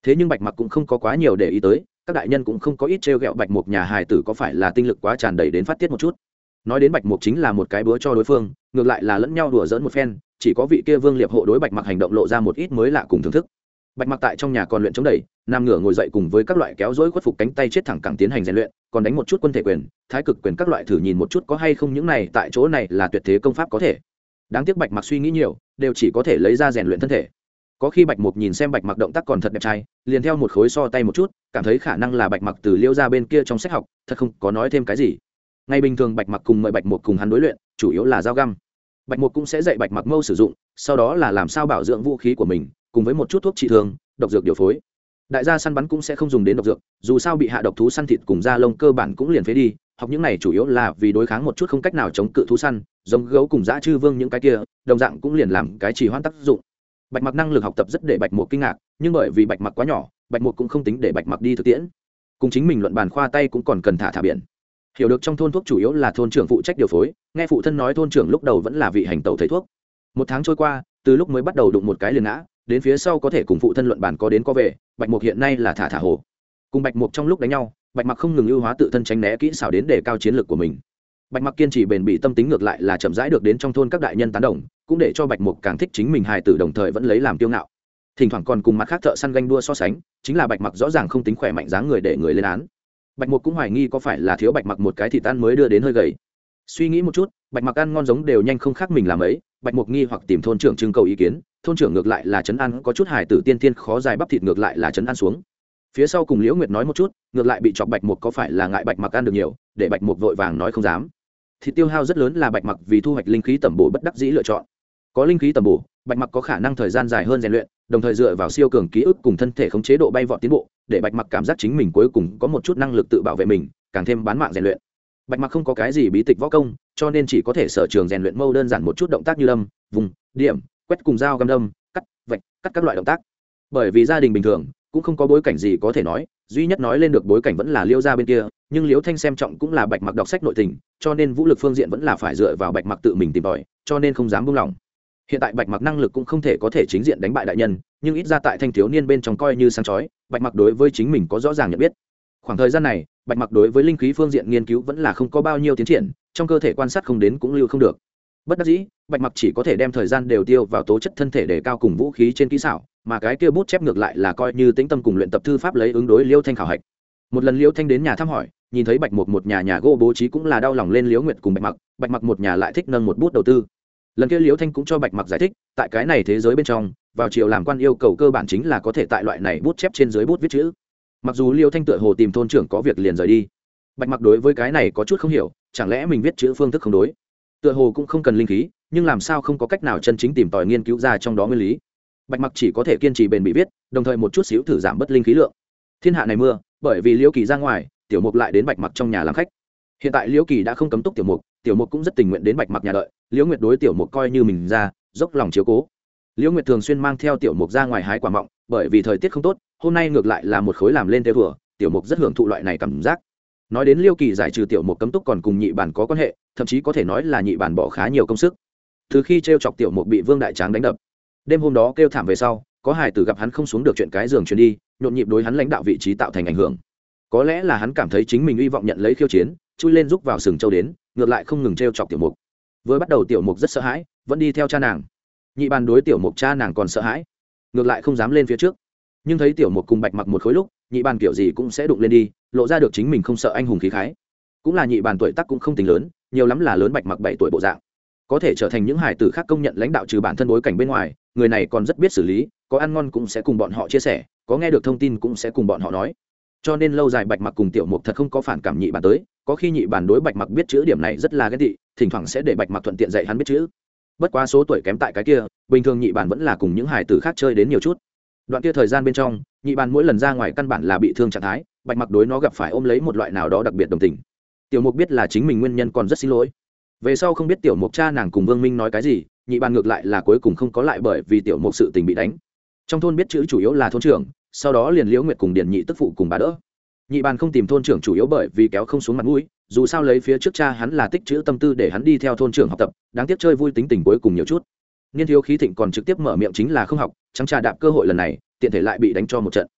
thế nhưng bạch mặc cũng không có quá nhiều để ý tới, các đại nhân cũng không có ít trêu ghẹo bạch mục nhà hài tử có phải là tinh lực quá tràn đầy đến phát tiết một chút. Nói đến bạch mục chính là một cái búa cho đối phương, ngược lại là lẫn nhau đùa giỡn một phen, chỉ có vị kia Vương Liệp hộ đối bạch mặc hành động lộ ra một ít mới lạ cùng thưởng thức. Bạch mặc tại trong nhà còn luyện chống đẩy, nằm ngửa ngồi dậy cùng với các loại kéo dối khuất phục cánh tay chết thẳng cẳng tiến hành rèn luyện, còn đánh một chút quân thể quyền, thái cực quyền các loại thử nhìn một chút có hay không những này tại chỗ này là tuyệt thế công pháp có thể. Đáng tiếc bạch mặc suy nghĩ nhiều, đều chỉ có thể lấy ra rèn luyện thân thể. Có khi bạch mục nhìn xem bạch mặc động tác còn thật đẹp trai, liền theo một khối so tay một chút, cảm thấy khả năng là bạch mặc từ Liêu ra bên kia trong sách học, thật không có nói thêm cái gì. Ngày bình thường bạch mặc cùng mời bạch mục cùng hắn đối luyện, chủ yếu là dao găm. Bạch mục cũng sẽ dạy bạch mặc mâu sử dụng, sau đó là làm sao bảo dưỡng vũ khí của mình, cùng với một chút thuốc trị thương, độc dược điều phối. Đại gia săn bắn cũng sẽ không dùng đến độc dược, dù sao bị hạ độc thú săn thịt cùng da lông cơ bản cũng liền phế đi, học những này chủ yếu là vì đối kháng một chút không cách nào chống cự thú săn, giống gấu cùng dã chư vương những cái kia, đồng dạng cũng liền làm cái trì hoãn tác dụng. Bạch mặc năng lực học tập rất để bạch mục kinh ngạc, nhưng bởi vì bạch mặc quá nhỏ, bạch mục cũng không tính để bạch mặc đi thực tiễn. Cùng chính mình luận bàn khoa tay cũng còn cần thả biển. Hiểu được trong thôn thuốc chủ yếu là thôn trưởng phụ trách điều phối, nghe phụ thân nói thôn trưởng lúc đầu vẫn là vị hành tẩu thầy thuốc. Một tháng trôi qua, từ lúc mới bắt đầu đụng một cái liền ngã, đến phía sau có thể cùng phụ thân luận bàn có đến có về, bạch mục hiện nay là thả hồ. Cùng bạch mục trong lúc đánh nhau, bạch mặc không ngừng ưu hóa tự thân tránh né kỹ xảo đến để cao chiến lược của mình. Bạch mặc kiên trì bền bỉ tâm tính ngược lại là chậm rãi được đến trong thôn các đại nhân tán đồng, cũng để cho bạch mục càng thích chính mình hài tử, đồng thời vẫn lấy làm kiêu ngạo. Thỉnh thoảng còn cùng mặt khác thợ săn ganh đua so sánh, chính là bạch mặc rõ ràng không tính khỏe mạnh dáng người để người lên án. Bạch mục cũng hoài nghi có phải là thiếu bạch mặc một cái thịt ăn mới đưa đến hơi gầy. Suy nghĩ một chút, bạch mặc ăn ngon giống đều nhanh không khác mình làm ấy, bạch mục nghi hoặc tìm thôn trưởng trưng cầu ý kiến, thôn trưởng ngược lại là trấn an có chút hài tử tiên tiên khó dài bắp thịt ngược lại là trấn an xuống. Phía sau cùng Liễu Nguyệt nói một chút, ngược lại bị chọc bạch mục có phải là ngại bạch mặc ăn được nhiều, để bạch mục vội vàng nói không dám. Thịt tiêu hao rất lớn là bạch mặc vì thu hoạch linh khí tẩm bổ bất đắc dĩ lựa chọn. Có linh khí tẩm bổ, bạch mặc có khả năng thời gian dài hơn rèn luyện, đồng thời dựa vào siêu cường ký ức cùng thân thể khống chế độ bay vọt tiến bộ, để bạch mặc cảm giác chính mình cuối cùng có một chút năng lực tự bảo vệ mình, càng thêm bán mạng rèn luyện. Bạch mặc không có cái gì bí tịch võ công, cho nên chỉ có thể sở trường rèn luyện mâu đơn giản một chút động tác như đâm, vùng, điểm, quét cùng dao găm đâm, cắt, vạch, cắt các loại động tác. Bởi vì gia đình bình thường cũng không có bối cảnh gì có thể nói, duy nhất nói lên được bối cảnh vẫn là Liêu gia bên kia, nhưng Liễu Thanh xem trọng cũng là bạch mặc đọc sách nội tình, cho nên vũ lực phương diện vẫn là phải dựa vào bạch mặc tự mình tìm tòi, cho nên không dám buông lỏng. Hiện tại bạch mặc năng lực cũng không thể có thể chính diện đánh bại đại nhân, nhưng ít ra tại thanh thiếu niên bên trong coi như sáng chói, bạch mặc đối với chính mình có rõ ràng nhận biết. Khoảng thời gian này bạch mặc đối với linh khí phương diện nghiên cứu vẫn là không có bao nhiêu tiến triển, trong cơ thể quan sát không đến cũng lưu không được. Bất đắc dĩ bạch mặc chỉ có thể đem thời gian đều tiêu vào tố chất thân thể để cao cùng vũ khí trên kỹ xảo, mà cái kia bút chép ngược lại là coi như tĩnh tâm cùng luyện tập thư pháp lấy ứng đối Liêu Thanh khảo hạch. Một lần Liêu Thanh đến nhà thăm hỏi, nhìn thấy bạch mục một nhà gỗ bố trí cũng là đau lòng lên Liễu Nguyệt cùng bạch mặc một nhà lại thích nâng một bút đầu tư. Lần kia Liễu Thanh cũng cho bạch mặc giải thích, tại cái này thế giới bên trong, vào triều làm quan yêu cầu cơ bản chính là có thể tại loại này bút chép trên dưới bút viết chữ. Mặc dù Liêu Thanh tựa hồ tìm thôn trưởng có việc liền rời đi, bạch mặc đối với cái này có chút không hiểu, chẳng lẽ mình viết chữ phương thức không đối, tựa hồ cũng không cần linh khí, nhưng làm sao không có cách nào chân chính tìm tòi nghiên cứu ra trong đó nguyên lý. Bạch mặc chỉ có thể kiên trì bền bỉ viết, đồng thời một chút xíu thử giảm bớt linh khí lượng. Thiên hạ này mưa, bởi vì Liễu Kỳ ra ngoài, tiểu mục lại đến bạch mặc trong nhà làm khách. Hiện tại Liễu Kỳ đã không cấm túc tiểu mục cũng rất tình nguyện đến bạch mặc nhà đợi. Liễu Nguyệt đối tiểu mục coi như mình ra, dốc lòng chiếu cố. Liễu Nguyệt thường xuyên mang theo tiểu mục ra ngoài hái quả mọng, bởi vì thời tiết không tốt, hôm nay ngược lại là một khối làm lên tê vừa, tiểu mục rất hưởng thụ loại này cảm giác. Nói đến Liễu Kỳ giải trừ tiểu mục cấm túc còn cùng nhị bản có quan hệ, thậm chí có thể nói là nhị bản bỏ khá nhiều công sức. Từ khi trêu chọc tiểu mục bị Vương Đại Tráng đánh đập, đêm hôm đó kêu thảm về sau, có hài tử gặp hắn không xuống được chuyện cái giường truyền đi, nhộn nhịp đối hắn lãnh đạo vị trí tạo thành ảnh hưởng. Có lẽ là hắn cảm thấy chính mình hy vọng nhận lấy khiêu chiến, chui lên giúp vào sừng châu đến, ngược lại không ngừng trêu chọc tiểu mục. Vừa bắt đầu tiểu mục rất sợ hãi, vẫn đi theo cha nàng. Nhị bàn đối tiểu mục cha nàng còn sợ hãi, ngược lại không dám lên phía trước. Nhưng thấy tiểu mục cùng bạch mặc một khối lúc, nhị bàn kiểu gì cũng sẽ đụng lên đi, lộ ra được chính mình không sợ anh hùng khí khái. Cũng là nhị bàn tuổi tác cũng không tính lớn, nhiều lắm là lớn bạch mặc 7 tuổi bộ dạng, có thể trở thành những hài tử khác công nhận lãnh đạo trừ bản thân bối cảnh bên ngoài, người này còn rất biết xử lý, có ăn ngon cũng sẽ cùng bọn họ chia sẻ, có nghe được thông tin cũng sẽ cùng bọn họ nói. Cho nên lâu dài bạch mặc cùng tiểu mục thật không có phản cảm nhị bàn tới, có khi nhị bàn đối bạch mặc biết chữ điểm này rất là ghét tị, thỉnh thoảng sẽ để bạch mặc thuận tiện dạy hắn biết chữ. Bất quá số tuổi kém tại cái kia, bình thường nhị bàn vẫn là cùng những hài tử khác chơi đến nhiều chút. Đoạn kia thời gian bên trong, nhị bàn mỗi lần ra ngoài căn bản là bị thương trạng thái, bạch mặc đối nó gặp phải ôm lấy một loại nào đó đặc biệt đồng tình. Tiểu mục biết là chính mình nguyên nhân còn rất xin lỗi. Về sau không biết tiểu mục cha nàng cùng Vương Minh nói cái gì, nhị bàn ngược lại là cuối cùng không có lại bởi vì tiểu mục sự tình bị đánh. Trong thôn biết chữ chủ yếu là thôn trưởng, sau đó liền Liễu Nguyệt cùng Điền Nhị tức phụ cùng bà đỡ. Nhị bàn không tìm thôn trưởng chủ yếu bởi vì kéo không xuống mặt mũi, dù sao lấy phía trước cha hắn là tích chữ tâm tư để hắn đi theo thôn trưởng học tập, đáng tiếc chơi vui tính tình cuối cùng nhiều chút. Niên thiếu khí thịnh còn trực tiếp mở miệng chính là không học, trắng trà đạp cơ hội lần này, tiện thể lại bị đánh cho một trận.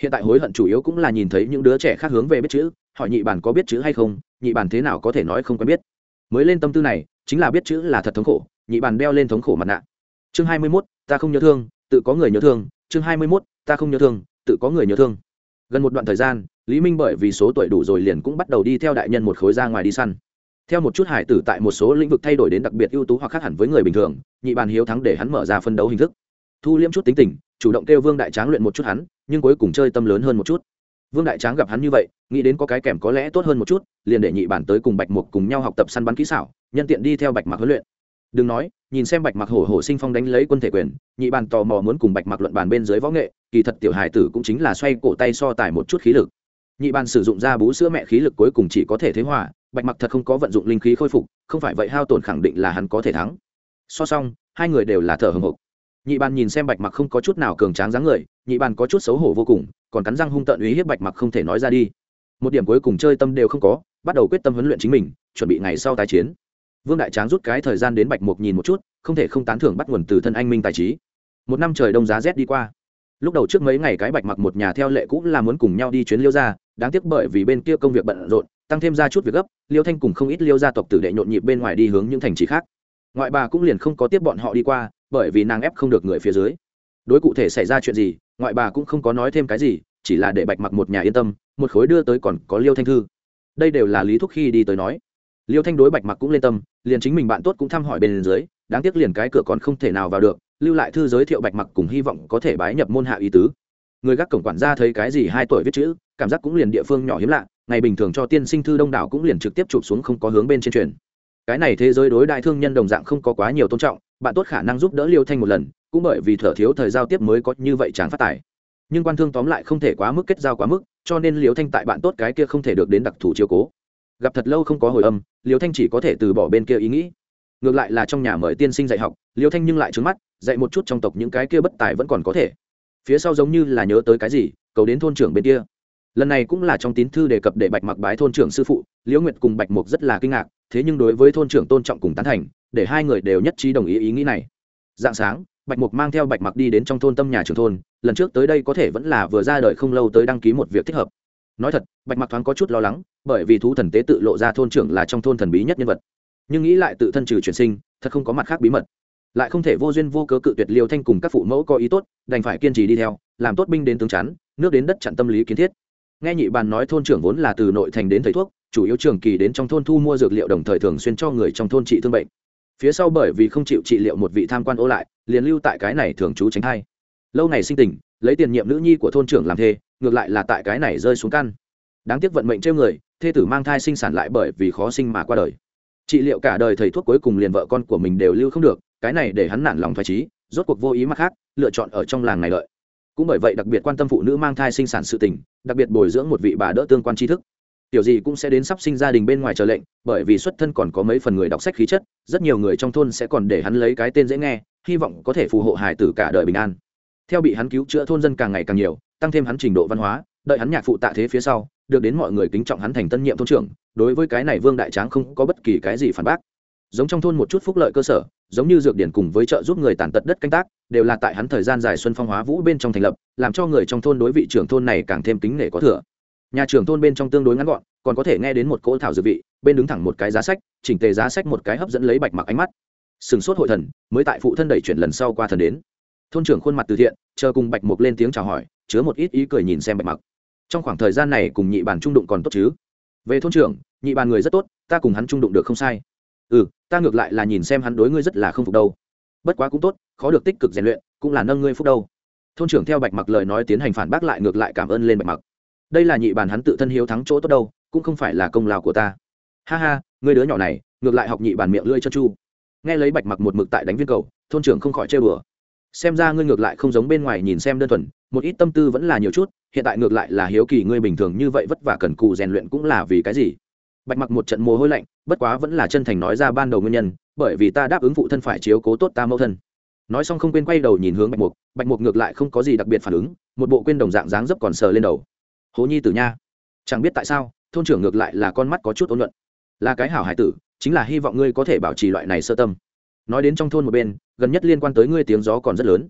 hiện tại hối hận chủ yếu cũng là nhìn thấy những đứa trẻ khác hướng về biết chữ, hỏi nhị bản có biết chữ hay không, nhị bản thế nào có thể nói không quen biết. Mới lên tâm tư này chính là biết chữ là thật thống khổ, nhị bản đeo lên thống khổ mặt nạ. Chương 21, ta không nhớ thương, tự có người nhớ thương. Chương 21, ta không nhớ thương, tự có người nhớ thương. Gần một đoạn thời gian, Lý Minh bởi vì số tuổi đủ rồi liền cũng bắt đầu đi theo đại nhân một khối ra ngoài đi săn. Theo một chút hải tử tại một số lĩnh vực thay đổi đến đặc biệt ưu tú hoặc khác hẳn với người bình thường, nhị bàn hiếu thắng để hắn mở ra phân đấu hình thức. Thu liễm chút tính tình, chủ động kêu Vương Đại Tráng luyện một chút hắn, nhưng cuối cùng chơi tâm lớn hơn một chút. Vương Đại Tráng gặp hắn như vậy, nghĩ đến có cái kèm có lẽ tốt hơn một chút, liền để nhị bản tới cùng Bạch Mục cùng nhau học tập săn bắn kỹ xảo, nhân tiện đi theo Bạch Mặc huấn luyện. Đừng nói, nhìn xem Bạch Mặc hổ hổ sinh phong đánh lấy quân thể quyền, nhị bản tò mò muốn cùng Bạch Mặc luận bàn bên dưới võ nghệ, kỳ thật tiểu hải tử cũng chính là xoay cổ tay so tài một chút khí lực. Nhị bản sử dụng ra bú sữa mẹ khí lực cuối cùng chỉ có thể thế hòa, Bạch Mặc thật không có vận dụng linh khí khôi phục, không phải vậy hao tổn khẳng định là hắn có thể thắng. So xong, hai người đều là thở hổn hộc. Nhị bàn nhìn xem Bạch Mặc không có chút nào cường tráng dáng người, nhị bàn có chút xấu hổ vô cùng, còn cắn răng hung tợn uy hiếp Bạch Mặc không thể nói ra đi. Một điểm cuối cùng chơi tâm đều không có, bắt đầu quyết tâm huấn luyện chính mình, chuẩn bị ngày sau tái chiến. Vương Đại Tráng rút cái thời gian đến Bạch Mục nhìn một chút, không thể không tán thưởng bắt nguồn từ thân anh minh tài trí. Một năm trời đông giá rét đi qua. Lúc đầu trước mấy ngày cái Bạch Mặc một nhà theo lệ cũ là muốn cùng nhau đi chuyến Liêu gia, đáng tiếc bởi vì bên kia công việc bận rộn, tăng thêm ra chút việc gấp, Liêu Thanh cùng không ít Liêu gia tộc tử đệ nhộn nhịp bên ngoài đi hướng những thành trì khác. Ngoại bà cũng liền không có tiếp bọn họ đi qua, bởi vì nàng ép không được người phía dưới. Đối cụ thể xảy ra chuyện gì, ngoại bà cũng không có nói thêm cái gì, chỉ là để Bạch Mặc một nhà yên tâm, một khối đưa tới còn có Liêu Thanh thư. Đây đều là Lý Thúc khi đi tới nói. Liêu Thanh đối Bạch Mặc cũng lên tâm, liền chính mình bạn tốt cũng thăm hỏi bên dưới, đáng tiếc liền cái cửa còn không thể nào vào được, lưu lại thư giới thiệu Bạch Mặc cùng hy vọng có thể bái nhập môn hạ ý tứ. Người gác cổng quản gia thấy cái gì 2 tuổi viết chữ, cảm giác cũng liền địa phương nhỏ hiếm lạ, ngày bình thường cho tiên sinh thư đông đảo cũng liền trực tiếp chụp xuống không có hướng bên trên truyền. Cái này thế giới đối đại thương nhân đồng dạng không có quá nhiều tôn trọng, bạn tốt khả năng giúp đỡ Liêu Thanh một lần, cũng bởi vì thở thiếu thời giao tiếp mới có như vậy chàng phát tài. Nhưng quan thương tóm lại không thể quá mức kết giao quá mức, cho nên Liêu Thanh tại bạn tốt cái kia không thể được đến đặc thù chiếu cố. Gặp thật lâu không có hồi âm, Liêu Thanh chỉ có thể từ bỏ bên kia ý nghĩ. Ngược lại là trong nhà mời tiên sinh dạy học, Liêu Thanh nhưng lại trướng mắt, dạy một chút trong tộc những cái kia bất tài vẫn còn có thể. Phía sau giống như là nhớ tới cái gì, cầu đến thôn trưởng bên kia. Lần này cũng là trong tín thư đề cập để Bạch Mặc bái thôn trưởng sư phụ, Liễu Nguyệt cùng Bạch Mục rất là kinh ngạc, thế nhưng đối với thôn trưởng tôn trọng cùng tán thành, để hai người đều nhất trí đồng ý ý nghĩ này. Dạng sáng, Bạch Mục mang theo Bạch Mặc đi đến trong thôn tâm nhà trưởng thôn, lần trước tới đây có thể vẫn là vừa ra đời không lâu tới đăng ký một việc thích hợp. Nói thật, Bạch Mặc thoáng có chút lo lắng, bởi vì thú thần tế tự lộ ra thôn trưởng là trong thôn thần bí nhất nhân vật. Nhưng nghĩ lại tự thân trừ chuyển sinh, thật không có mặt khác bí mật, lại không thể vô duyên vô cớ cự tuyệt Liêu Thanh cùng các phụ mẫu có ý tốt, đành phải kiên trì đi theo, làm tốt binh đến tướng chắn, nước đến đất chặn tâm lý kiến thiết. Nghe nhị bàn nói thôn trưởng vốn là từ nội thành đến thầy thuốc, chủ yếu trường kỳ đến trong thôn thu mua dược liệu, đồng thời thường xuyên cho người trong thôn trị thương bệnh. Phía sau bởi vì không chịu trị liệu một vị tham quan ô lại, liền lưu tại cái này thường trú tránh thai. Lâu ngày sinh tình, lấy tiền nhiệm nữ nhi của thôn trưởng làm thê, ngược lại là tại cái này rơi xuống căn. Đáng tiếc vận mệnh trêu người, thê tử mang thai sinh sản lại bởi vì khó sinh mà qua đời. Trị liệu cả đời thầy thuốc cuối cùng liền vợ con của mình đều lưu không được, cái này để hắn nản lòng phái trí, rốt cuộc vô ý mặt khác, lựa chọn ở trong làng này lợi. Cũng bởi vậy đặc biệt quan tâm phụ nữ mang thai sinh sản sự tình, đặc biệt bồi dưỡng một vị bà đỡ tương quan tri thức. Tiểu gì cũng sẽ đến sắp sinh gia đình bên ngoài chờ lệnh, bởi vì xuất thân còn có mấy phần người đọc sách khí chất, rất nhiều người trong thôn sẽ còn để hắn lấy cái tên dễ nghe, hy vọng có thể phù hộ hài tử cả đời bình an. Theo bị hắn cứu chữa thôn dân càng ngày càng nhiều, tăng thêm hắn trình độ văn hóa, đợi hắn nhạc phụ tạ thế phía sau, được đến mọi người kính trọng hắn thành tân nhiệm thôn trưởng, đối với cái này Vương Đại Tráng không có bất kỳ cái gì phản bác. Giống trong thôn một chút phúc lợi cơ sở, giống như dược điển cùng với trợ giúp người tàn tật đất canh tác, đều là tại hắn thời gian dài xuân phong hóa vũ bên trong thành lập, làm cho người trong thôn đối vị trưởng thôn này càng thêm kính nể có thừa. Nhà trưởng thôn bên trong tương đối ngắn gọn, còn có thể nghe đến một cỗ thảo dược vị, bên đứng thẳng một cái giá sách, chỉnh tề giá sách một cái hấp dẫn lấy Bạch Mặc ánh mắt. Sừng sốt hội thần, mới tại phụ thân đẩy chuyển lần sau qua thần đến. Thôn trưởng khuôn mặt từ thiện, chờ cùng Bạch Mục lên tiếng chào hỏi, chứa một ít ý cười nhìn xem Bạch Mặc. Trong khoảng thời gian này cùng nhị bàn trung đụng còn tốt chứ? Về thôn trưởng, nhị bàn người rất tốt, ta cùng hắn trung đụng được không sai. Ta ngược lại là nhìn xem hắn đối ngươi rất là không phục đâu. Bất quá cũng tốt, khó được tích cực rèn luyện, cũng là nâng ngươi phúc đâu. Thôn trưởng theo Bạch Mặc lời nói tiến hành phản bác lại, ngược lại cảm ơn lên Bạch Mặc. Đây là nhị bàn hắn tự thân hiếu thắng chỗ tốt đâu, cũng không phải là công lao của ta. Ha ha, ngươi đứa nhỏ này, ngược lại học nhị bàn miệng lưỡi chân chu. Nghe lấy Bạch Mặc một mực tại đánh viên cầu, thôn trưởng không khỏi trêu đùa. Xem ra ngươi ngược lại không giống bên ngoài nhìn xem đơn thuần, một ít tâm tư vẫn là nhiều chút, hiện tại ngược lại là hiếu kỳ ngươi bình thường như vậy vất vả cần cù rèn luyện cũng là vì cái gì. Bạch Mặc một trận mồ hôi lạnh, bất quá vẫn là chân thành nói ra ban đầu nguyên nhân, bởi vì ta đáp ứng phụ thân phải chiếu cố tốt ta mẫu thân. Nói xong không quên quay đầu nhìn hướng Bạch Mục, Bạch Mục ngược lại không có gì đặc biệt phản ứng, một bộ quên đồng dạng dáng dấp còn sờ lên đầu. Hố nhi tử nha. Chẳng biết tại sao, thôn trưởng ngược lại là con mắt có chút ôn nhuận. Là cái hảo hải tử, chính là hy vọng ngươi có thể bảo trì loại này sơ tâm. Nói đến trong thôn một bên, gần nhất liên quan tới ngươi tiếng gió còn rất lớn.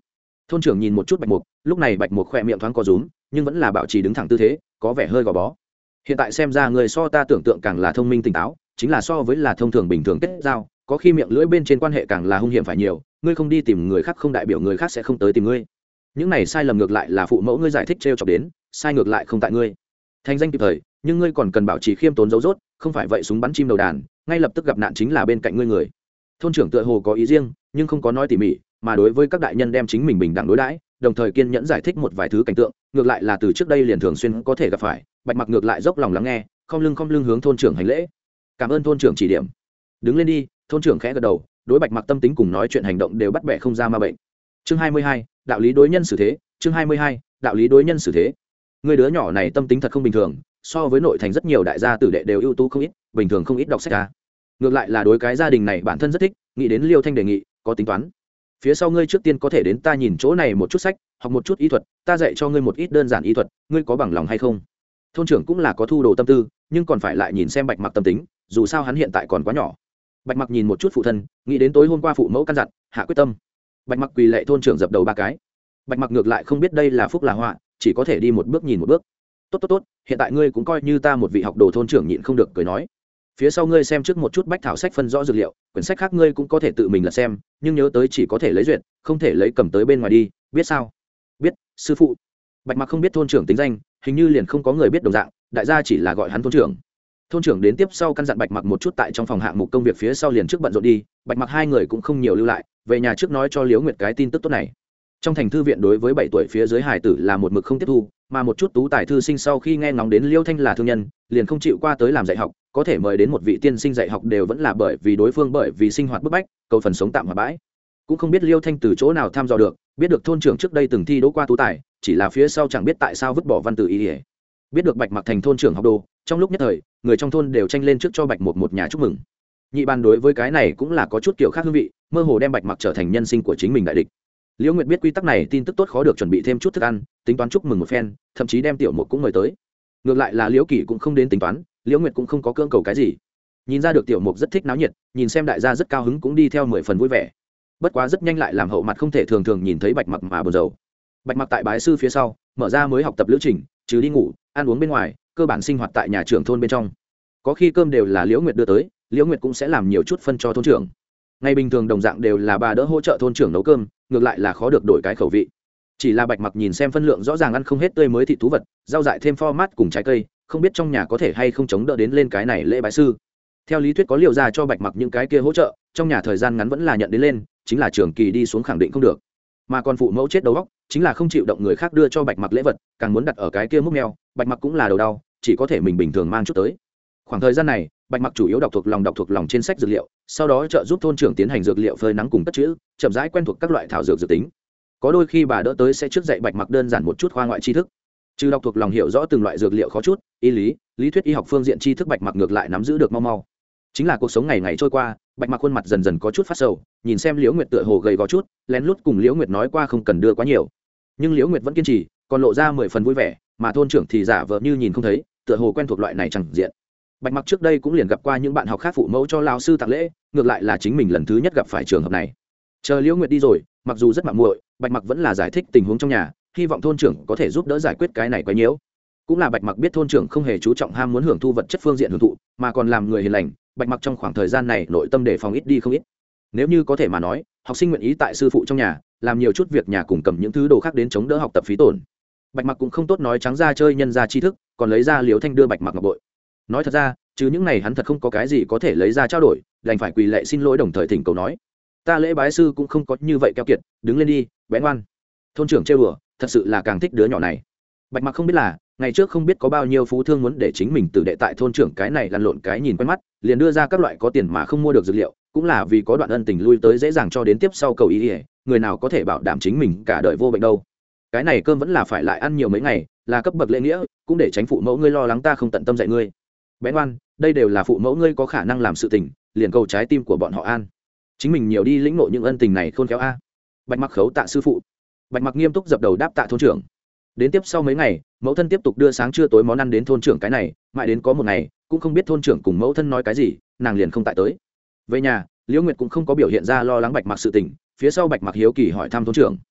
Thôn trưởng nhìn một chút Bạch Mục, lúc này Bạch Mục khỏe miệng thoáng co rúm, nhưng vẫn là bảo trì đứng thẳng tư thế, có vẻ hơi gò bó. Hiện tại xem ra người so ta tưởng tượng càng là thông minh tỉnh táo, chính là so với là thông thường bình thường kết giao, có khi miệng lưỡi bên trên quan hệ càng là hung hiểm phải nhiều, ngươi không đi tìm người khác không đại biểu người khác sẽ không tới tìm ngươi. Những này sai lầm ngược lại là phụ mẫu ngươi giải thích trêu chọc đến, sai ngược lại không tại ngươi. Thành danh kịp thời, nhưng ngươi còn cần bảo trì khiêm tốn giấu rốt, không phải vậy súng bắn chim đầu đàn, ngay lập tức gặp nạn chính là bên cạnh ngươi người. Thôn trưởng tựa hồ có ý riêng, nhưng không có nói tỉ mỉ, mà đối với các đại nhân đem chính mình bình đẳng đối đãi, đồng thời kiên nhẫn giải thích một vài thứ cảnh tượng, ngược lại là từ trước đây liền thường xuyên có thể gặp phải. Bạch Mặc ngược lại dốc lòng lắng nghe, không lưng hướng thôn trưởng hành lễ. Cảm ơn thôn trưởng chỉ điểm. Đứng lên đi. Thôn trưởng khẽ gật đầu, đối Bạch Mặc tâm tính cùng nói chuyện hành động đều bắt bẻ không ra ma bệnh. Chương 22, đạo lý đối nhân xử thế. Chương 22, đạo lý đối nhân xử thế. Người đứa nhỏ này tâm tính thật không bình thường, so với nội thành rất nhiều đại gia tử đệ đều ưu tú không ít, bình thường không ít đọc sách ra. Ngược lại là đối cái gia đình này bản thân rất thích, nghĩ đến Liêu Thanh đề nghị, có tính toán. Phía sau ngươi trước tiên có thể đến ta nhìn chỗ này một chút sách, học một chút y thuật, ta dạy cho ngươi một ít đơn giản y thuật, ngươi có bằng lòng hay không? Thôn trưởng cũng là có thu đồ tâm tư, nhưng còn phải lại nhìn xem Bạch Mặc tâm tính, dù sao hắn hiện tại còn quá nhỏ. Bạch Mặc nhìn một chút phụ thân, nghĩ đến tối hôm qua phụ mẫu căn dặn, hạ quyết tâm. Bạch Mặc quỳ lạy thôn trưởng dập đầu 3 cái. Bạch Mặc ngược lại không biết đây là phúc là họa, chỉ có thể đi một bước nhìn một bước. Tốt, hiện tại ngươi cũng coi như ta một vị học đồ. Thôn trưởng nhịn không được cười nói. Phía sau ngươi xem trước một chút bách thảo sách phân rõ dược liệu, quyển sách khác ngươi cũng có thể tự mình là xem, nhưng nhớ tới chỉ có thể lấy duyệt, không thể lấy cầm tới bên ngoài đi, biết sao? Biết, sư phụ. Bạch Mặc không biết thôn trưởng tính danh, hình như liền không có người biết đồng dạng, đại gia chỉ là gọi hắn thôn trưởng. Thôn trưởng đến tiếp sau căn dặn Bạch Mặc một chút tại trong phòng hạng mục công việc, phía sau liền trước bận rộn đi. Bạch Mặc hai người cũng không nhiều lưu lại, về nhà trước nói cho Liễu Nguyệt cái tin tức tốt này. Trong thành thư viện đối với 7 tuổi phía dưới hài tử là một mực không tiếp thu, mà một chút tú tài thư sinh sau khi nghe ngóng đến Liêu Thanh là thương nhân, liền không chịu qua tới làm dạy học, có thể mời đến một vị tiên sinh dạy học đều vẫn là bởi vì đối phương bởi vì sinh hoạt bức bách, cầu phần sống tạm hòa bãi. Cũng không biết Liêu Thanh từ chỗ nào tham dò được, biết được thôn trưởng trước đây từng thi đỗ qua tú tài, chỉ là phía sau chẳng biết tại sao vứt bỏ văn tự ý. Biết được Bạch Mặc thành thôn trưởng học đồ, trong lúc nhất thời, người trong thôn đều tranh lên trước cho Bạch một nhà chúc mừng. Nhị ban đối với cái này cũng là có chút kiểu khác hương vị, mơ hồ đem Bạch Mặc trở thành nhân sinh của chính mình đại địch. Liễu Nguyệt biết quy tắc này, tin tức tốt khó được, chuẩn bị thêm chút thức ăn, tính toán chúc mừng một phen, thậm chí đem Tiểu Mục cũng mời tới. Ngược lại là Liễu Kỳ cũng không đến tính toán, Liễu Nguyệt cũng không có cưỡng cầu cái gì. Nhìn ra được Tiểu Mục rất thích náo nhiệt, nhìn xem đại gia rất cao hứng cũng đi theo 10 phần vui vẻ. Bất quá rất nhanh lại làm hậu mặt không thể thường thường nhìn thấy Bạch Mặc mà buồn rầu. Bạch Mặc tại bái sư phía sau, mở ra mới học tập lữ trình, trừ đi ngủ, ăn uống bên ngoài, cơ bản sinh hoạt tại nhà trưởng thôn bên trong. Có khi cơm đều là Liễu Nguyệt đưa tới, Liễu Nguyệt cũng sẽ làm nhiều chút phân cho thôn trưởng. Ngày bình thường đồng dạng đều là bà đỡ hỗ trợ thôn trưởng nấu cơm, ngược lại là khó được đổi cái khẩu vị. Chỉ là Bạch Mặc nhìn xem phân lượng rõ ràng ăn không hết tươi mới thịt thú vật, rau dại thêm format cùng trái cây, không biết trong nhà có thể hay không chống đỡ đến lên cái này lễ bái sư. Theo lý thuyết có Liêu gia cho Bạch Mặc những cái kia hỗ trợ, trong nhà thời gian ngắn vẫn là nhận đến lên, chính là trường kỳ đi xuống khẳng định không được. Mà còn phụ mẫu chết đầu óc, chính là không chịu động người khác đưa cho Bạch Mặc lễ vật, càng muốn đặt ở cái kia múc mèo, Bạch Mặc cũng là đầu đau, chỉ có thể mình bình thường mang chút tới. Khoảng thời gian này, Bạch Mặc chủ yếu đọc thuộc lòng trên sách dược liệu, sau đó trợ giúp thôn trưởng tiến hành dược liệu phơi nắng cùng cất trữ, chậm rãi quen thuộc các loại thảo dược dự tính. Có đôi khi bà đỡ tới sẽ trước dạy Bạch Mặc đơn giản một chút khoa ngoại tri thức. Trừ đọc thuộc lòng hiểu rõ từng loại dược liệu khó chút, y lý thuyết y học phương diện tri thức Bạch Mặc ngược lại nắm giữ được mau mau. Chính là cuộc sống ngày ngày trôi qua, Bạch Mặc khuôn mặt dần dần có chút phát sầu, nhìn xem Liễu Nguyệt tựa hồ gầy gò chút, lén lút cùng Liễu Nguyệt nói qua không cần đưa quá nhiều. Nhưng Liễu Nguyệt vẫn kiên trì, còn lộ ra 10 phần vui vẻ, mà thôn trưởng thì giả vờ như nhìn không thấy, tựa hồ quen thuộc loại này chẳng diện. Bạch Mặc trước đây cũng liền gặp qua những bạn học khác phụ mẫu cho lão sư tặng lễ, ngược lại là chính mình lần thứ nhất gặp phải trường hợp này. Chờ Liễu Nguyệt đi rồi, mặc dù rất mạo muội, Bạch Mặc vẫn là giải thích tình huống trong nhà, hy vọng thôn trưởng có thể giúp đỡ giải quyết cái này quá nhiễu. Cũng là Bạch Mặc biết thôn trưởng không hề chú trọng ham muốn hưởng thu vật chất phương diện hưởng thụ, mà còn làm người hiền lành, Bạch Mặc trong khoảng thời gian này nội tâm đề phòng ít đi không ít. Nếu như có thể mà nói, học sinh nguyện ý tại sư phụ trong nhà làm nhiều chút việc nhà cùng cầm những thứ đồ khác đến chống đỡ học tập phí tổn. Bạch Mặc cũng không tốt nói trắng ra chơi nhân ra tri thức, còn lấy ra Liễu Thanh đưa Bạch Mặc ngọc bội. Nói thật ra, chứ những này hắn thật không có cái gì có thể lấy ra trao đổi, đành phải quỳ lạy xin lỗi, đồng thời thỉnh cầu nói: ta lễ bái sư cũng không có như vậy keo kiệt, đứng lên đi, bé ngoan. Thôn trưởng trêu đùa, thật sự là càng thích đứa nhỏ này. Bạch Mặc không biết là, ngày trước không biết có bao nhiêu phú thương muốn để chính mình tử đệ tại thôn trưởng cái này lăn lộn cái nhìn quen mắt, liền đưa ra các loại có tiền mà không mua được dược liệu, cũng là vì có đoạn ân tình lui tới dễ dàng cho đến tiếp sau cầu ý, người nào có thể bảo đảm chính mình cả đời vô bệnh đâu. Cái này cơm vẫn là phải lại ăn nhiều mấy ngày, là cấp bậc lễ nghĩa, cũng để tránh phụ mẫu ngươi lo lắng ta không tận tâm dạy ngươi. Bé ngoan, đây đều là phụ mẫu ngươi có khả năng làm sự tình, liền cầu trái tim của bọn họ an. Chính mình nhiều đi lĩnh ngộ những ân tình này khôn khéo a. Bạch Mặc khấu tạ sư phụ. Bạch Mặc nghiêm túc dập đầu đáp tạ thôn trưởng. Đến tiếp sau mấy ngày, mẫu thân tiếp tục đưa sáng trưa tối món ăn đến thôn trưởng cái này, mãi đến có một ngày, cũng không biết thôn trưởng cùng mẫu thân nói cái gì, nàng liền không tại tới. Về nhà, Liễu Nguyệt cũng không có biểu hiện ra lo lắng Bạch Mặc sự tình, phía sau Bạch Mặc hiếu kỳ hỏi thăm thôn trưởng.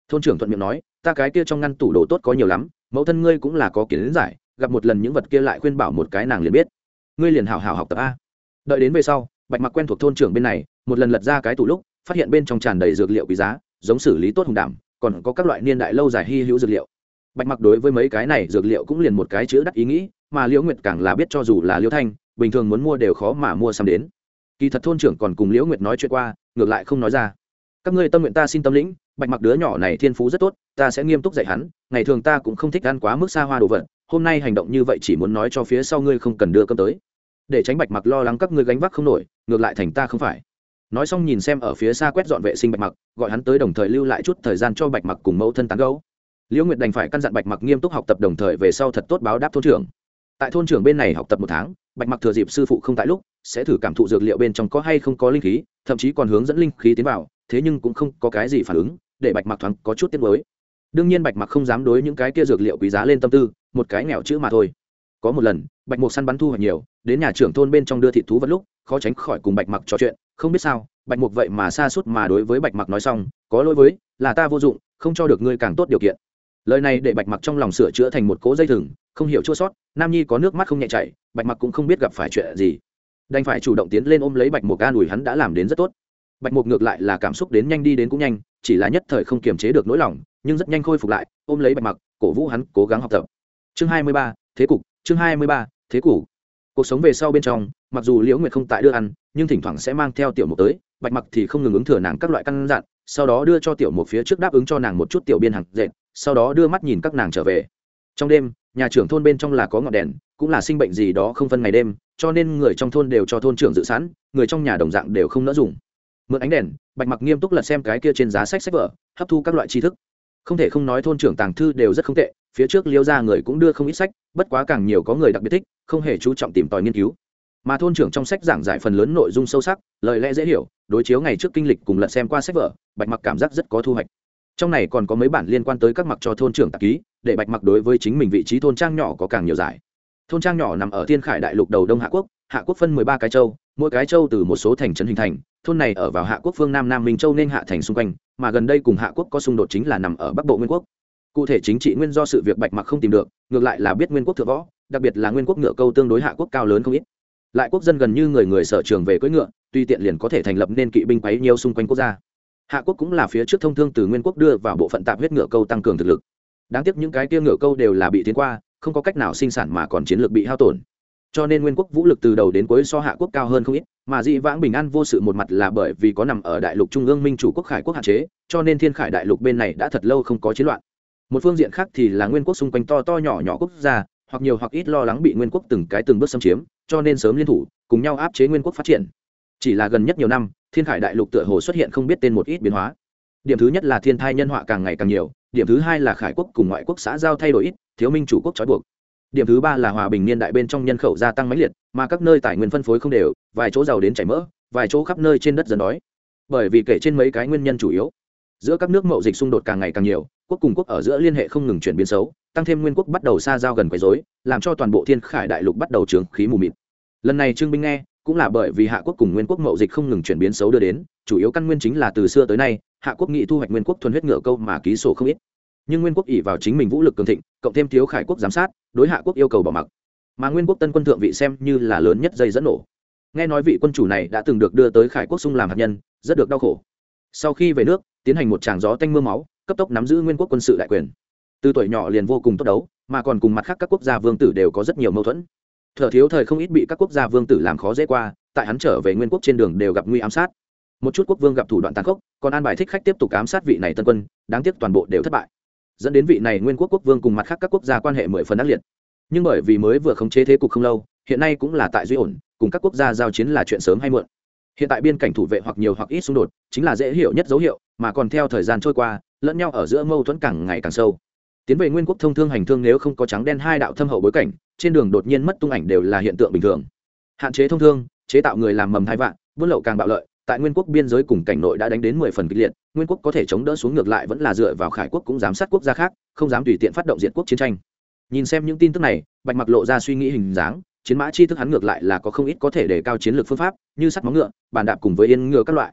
Thôn trưởng thuận miệng nói, ta cái kia trong ngăn tủ đồ tốt có nhiều lắm, mẫu thân ngươi cũng là có kiến giải, gặp một lần những vật kia lại khuyên bảo một cái nàng liền biết, ngươi liền hảo hảo học tập a. Đợi đến về sau, Bạch Mặc quen thuộc thôn trưởng bên này, một lần lật ra cái tủ lúc, phát hiện bên trong tràn đầy dược liệu quý giá, giống xử lý tốt hùng đảm, còn có các loại niên đại lâu dài hy hữu dược liệu. Bạch Mặc đối với mấy cái này dược liệu cũng liền một cái chữ đắt ý nghĩ, mà Liễu Nguyệt càng là biết cho dù là Liễu Thanh, bình thường muốn mua đều khó mà mua sắm đến. Kỳ thật thôn trưởng còn cùng Liễu Nguyệt nói chuyện qua, ngược lại không nói ra. Các ngươi tâm nguyện ta xin tâm lĩnh, Bạch Mặc đứa nhỏ này thiên phú rất tốt, ta sẽ nghiêm túc dạy hắn, ngày thường ta cũng không thích ăn quá mức xa hoa đồ vật, hôm nay hành động như vậy chỉ muốn nói cho phía sau ngươi không cần đưa cơm tới, để tránh Bạch Mặc lo lắng các ngươi gánh vác không nổi, ngược lại thành ta không phải. Nói xong nhìn xem ở phía xa quét dọn vệ sinh Bạch Mặc, gọi hắn tới đồng thời lưu lại chút thời gian cho Bạch Mặc cùng mẫu thân tán gẫu. Liễu Nguyệt đành phải căn dặn Bạch Mặc nghiêm túc học tập, đồng thời về sau thật tốt báo đáp thôn trưởng. Tại thôn trưởng bên này học tập 1 tháng, Bạch Mặc thừa dịp sư phụ không tại lúc, sẽ thử cảm thụ dược liệu bên trong có hay không có linh khí, thậm chí còn hướng dẫn linh khí tiến vào, thế nhưng cũng không có cái gì phản ứng, để Bạch Mặc thoáng có chút tiếc nuối. Đương nhiên Bạch Mặc không dám đối những cái kia dược liệu quý giá lên tâm tư, một cái nghèo chữ mà thôi. Có một lần, Bạch Mục săn bắn thu hoạch nhiều, đến nhà trưởng thôn bên trong đưa thịt thú vật lúc, khó tránh khỏi cùng Bạch Mặc trò chuyện, không biết sao, Bạch Mục vậy mà xa suốt mà đối với Bạch Mặc nói xong, có lỗi với, là ta vô dụng, không cho được ngươi càng tốt điều kiện. Lời này để Bạch Mặc trong lòng sửa chữa thành một cỗ dây thừng, không hiểu chua sót, nam nhi có nước mắt không nhẹ chảy, Bạch Mặc cũng không biết gặp phải chuyện gì, đành phải chủ động tiến lên ôm lấy Bạch Mục, an ủi hắn đã làm đến rất tốt. Bạch Mục ngược lại là cảm xúc đến nhanh đi đến cũng nhanh, chỉ là nhất thời không kiềm chế được nỗi lòng, nhưng rất nhanh khôi phục lại, ôm lấy Bạch Mặc, cổ vũ hắn cố gắng học tập. Chương 23, thế cục, chương 23, thế cục. Cuộc sống về sau bên trong, mặc dù Liễu Nguyệt không tại đưa ăn, nhưng thỉnh thoảng sẽ mang theo Tiểu Mục tới, Bạch Mặc thì không ngừng ứng thừa nàng các loại căn dặn, sau đó đưa cho Tiểu Mục phía trước đáp ứng cho nàng một chút tiểu biên hàng dệt, sau đó đưa mắt nhìn các nàng trở về. Trong đêm, nhà trưởng thôn bên trong là có ngọn đèn, cũng là sinh bệnh gì đó không phân ngày đêm, cho nên người trong thôn đều cho thôn trưởng dự sẵn, người trong nhà đồng dạng đều không nỡ dùng. Mượn ánh đèn, Bạch Mặc nghiêm túc lật xem cái kia trên giá sách vở, hấp thu các loại tri thức. Không thể không nói thôn trưởng tàng thư đều rất không tệ, phía trước Liễu gia người cũng đưa không ít sách, bất quá càng nhiều có người đặc biệt thích, không hề chú trọng tìm tòi nghiên cứu. Mà thôn trưởng trong sách giảng giải phần lớn nội dung sâu sắc, lời lẽ dễ hiểu, đối chiếu ngày trước kinh lịch cùng lật xem qua sách vở, Bạch Mặc cảm giác rất có thu hoạch. Trong này còn có mấy bản liên quan tới các mặc cho thôn trưởng tạp ký, để Bạch Mặc đối với chính mình vị trí thôn trang nhỏ có càng nhiều giải. Thôn trang nhỏ nằm ở Thiên Khải đại lục đầu đông Hạ Quốc, Hạ Quốc phân 13 cái châu, mỗi cái châu từ một số thành trấn hình thành. Thôn này ở vào Hạ Quốc phương Nam Nam Minh Châu nên Hạ thành xung quanh, mà gần đây cùng Hạ Quốc có xung đột chính là nằm ở Bắc Bộ Nguyên Quốc. Cụ thể chính trị nguyên do sự việc Bạch Mặc không tìm được, ngược lại là biết Nguyên Quốc thượng võ, đặc biệt là Nguyên Quốc ngựa câu tương đối Hạ Quốc cao lớn không ít. Lại quốc dân gần như người người sở trường về cưỡi ngựa, tuy tiện liền có thể thành lập nên kỵ binh quấy nhiều xung quanh quốc gia. Hạ Quốc cũng là phía trước thông thương từ Nguyên Quốc đưa vào bộ phận tạp huyết ngựa câu tăng cường thực lực. Đáng tiếc những cái kia ngựa câu đều là bị tiến qua, không có cách nào sinh sản mà còn chiến lược bị hao tổn. Cho nên Nguyên Quốc vũ lực từ đầu đến cuối so Hạ Quốc cao hơn không ít, mà dị vãng bình an vô sự một mặt là bởi vì có nằm ở đại lục trung ương minh chủ quốc Khải Quốc hạn chế, cho nên Thiên Khải đại lục bên này đã thật lâu không có chiến loạn. Một phương diện khác thì là Nguyên Quốc xung quanh to to nhỏ nhỏ quốc gia, hoặc nhiều hoặc ít lo lắng bị Nguyên Quốc từng bước xâm chiếm, cho nên sớm liên thủ, cùng nhau áp chế Nguyên Quốc phát triển. Chỉ là gần nhất nhiều năm, Thiên Khải đại lục tựa hồ xuất hiện không biết tên một ít biến hóa. Điểm thứ nhất là thiên thai nhân họa càng ngày càng nhiều, điểm thứ hai là Khải Quốc cùng ngoại quốc xã giao thay đổi ít, thiếu minh chủ quốc trói buộc. Điểm thứ ba là hòa bình niên đại bên trong nhân khẩu gia tăng mãnh liệt, mà các nơi tài nguyên phân phối không đều, vài chỗ giàu đến chảy mỡ, vài chỗ khắp nơi trên đất dần đói. Bởi vì kể trên mấy cái nguyên nhân chủ yếu, giữa các nước mậu dịch xung đột càng ngày càng nhiều, quốc cùng quốc ở giữa liên hệ không ngừng chuyển biến xấu, tăng thêm Nguyên Quốc bắt đầu xa giao gần quấy rối, làm cho toàn bộ Thiên Khải đại lục bắt đầu trướng khí mù mịt. Lần này Trương Binh nghe, cũng là bởi vì Hạ Quốc cùng Nguyên Quốc mậu dịch không ngừng chuyển biến xấu đưa đến, chủ yếu căn nguyên chính là từ xưa tới nay, Hạ Quốc nghị thu hoạch Nguyên Quốc thuần huyết ngựa câu mà ký sổ không ít. Nhưng Nguyên Quốc ỷ vào chính mình vũ lực cường thịnh, cộng thêm thiếu Khải Quốc giám sát, đối Hạ Quốc yêu cầu bỏ mặc. Mà Nguyên Quốc tân quân thượng vị xem như là lớn nhất dây dẫn nổ. Nghe nói vị quân chủ này đã từng được đưa tới Khải Quốc xung làm hạt nhân, rất được đau khổ. Sau khi về nước, tiến hành một tràng gió tanh mưa máu, cấp tốc nắm giữ Nguyên Quốc quân sự đại quyền. Từ tuổi nhỏ liền vô cùng tốt đấu, mà còn cùng mặt khác các quốc gia vương tử đều có rất nhiều mâu thuẫn. Thở thiếu thời không ít bị các quốc gia vương tử làm khó dễ qua, tại hắn trở về Nguyên Quốc trên đường đều gặp nguy ám sát. Một chút quốc vương gặp thủ đoạn tàn khốc, còn an bài thích khách tiếp tục ám sát vị này tân quân, đáng tiếc toàn bộ đều thất bại, dẫn đến vị này Nguyên Quốc quốc vương cùng mặt khác các quốc gia quan hệ 10 phần ác liệt. Nhưng bởi vì mới vừa khống chế thế cục không lâu, hiện nay cũng là tại duy ổn, cùng các quốc gia giao chiến là chuyện sớm hay muộn. Hiện tại biên cảnh thủ vệ hoặc nhiều hoặc ít xung đột, chính là dễ hiểu nhất dấu hiệu, mà còn theo thời gian trôi qua, lẫn nhau ở giữa mâu thuẫn càng ngày càng sâu. Tiến về Nguyên Quốc thông thương hành thương nếu không có trắng đen hai đạo thâm hậu bối cảnh, trên đường đột nhiên mất tung ảnh đều là hiện tượng bình thường. Hạn chế thông thương, chế tạo người làm mầm hai vạn, buôn lậu càng bạo lợi, tại Nguyên Quốc biên giới cùng cảnh nội đã đánh đến 10 phần kịch liệt, Nguyên Quốc có thể chống đỡ xuống ngược lại vẫn là dựa vào Khải Quốc cũng giám sát quốc gia khác, không dám tùy tiện phát động diệt quốc chiến tranh. Nhìn xem những tin tức này, Bạch Mặc lộ ra suy nghĩ hình dáng, chiến mã chi thức hắn ngược lại là có không ít có thể đề cao chiến lược phương pháp, như sắt móng ngựa, bàn đạp cùng với yên ngựa các loại.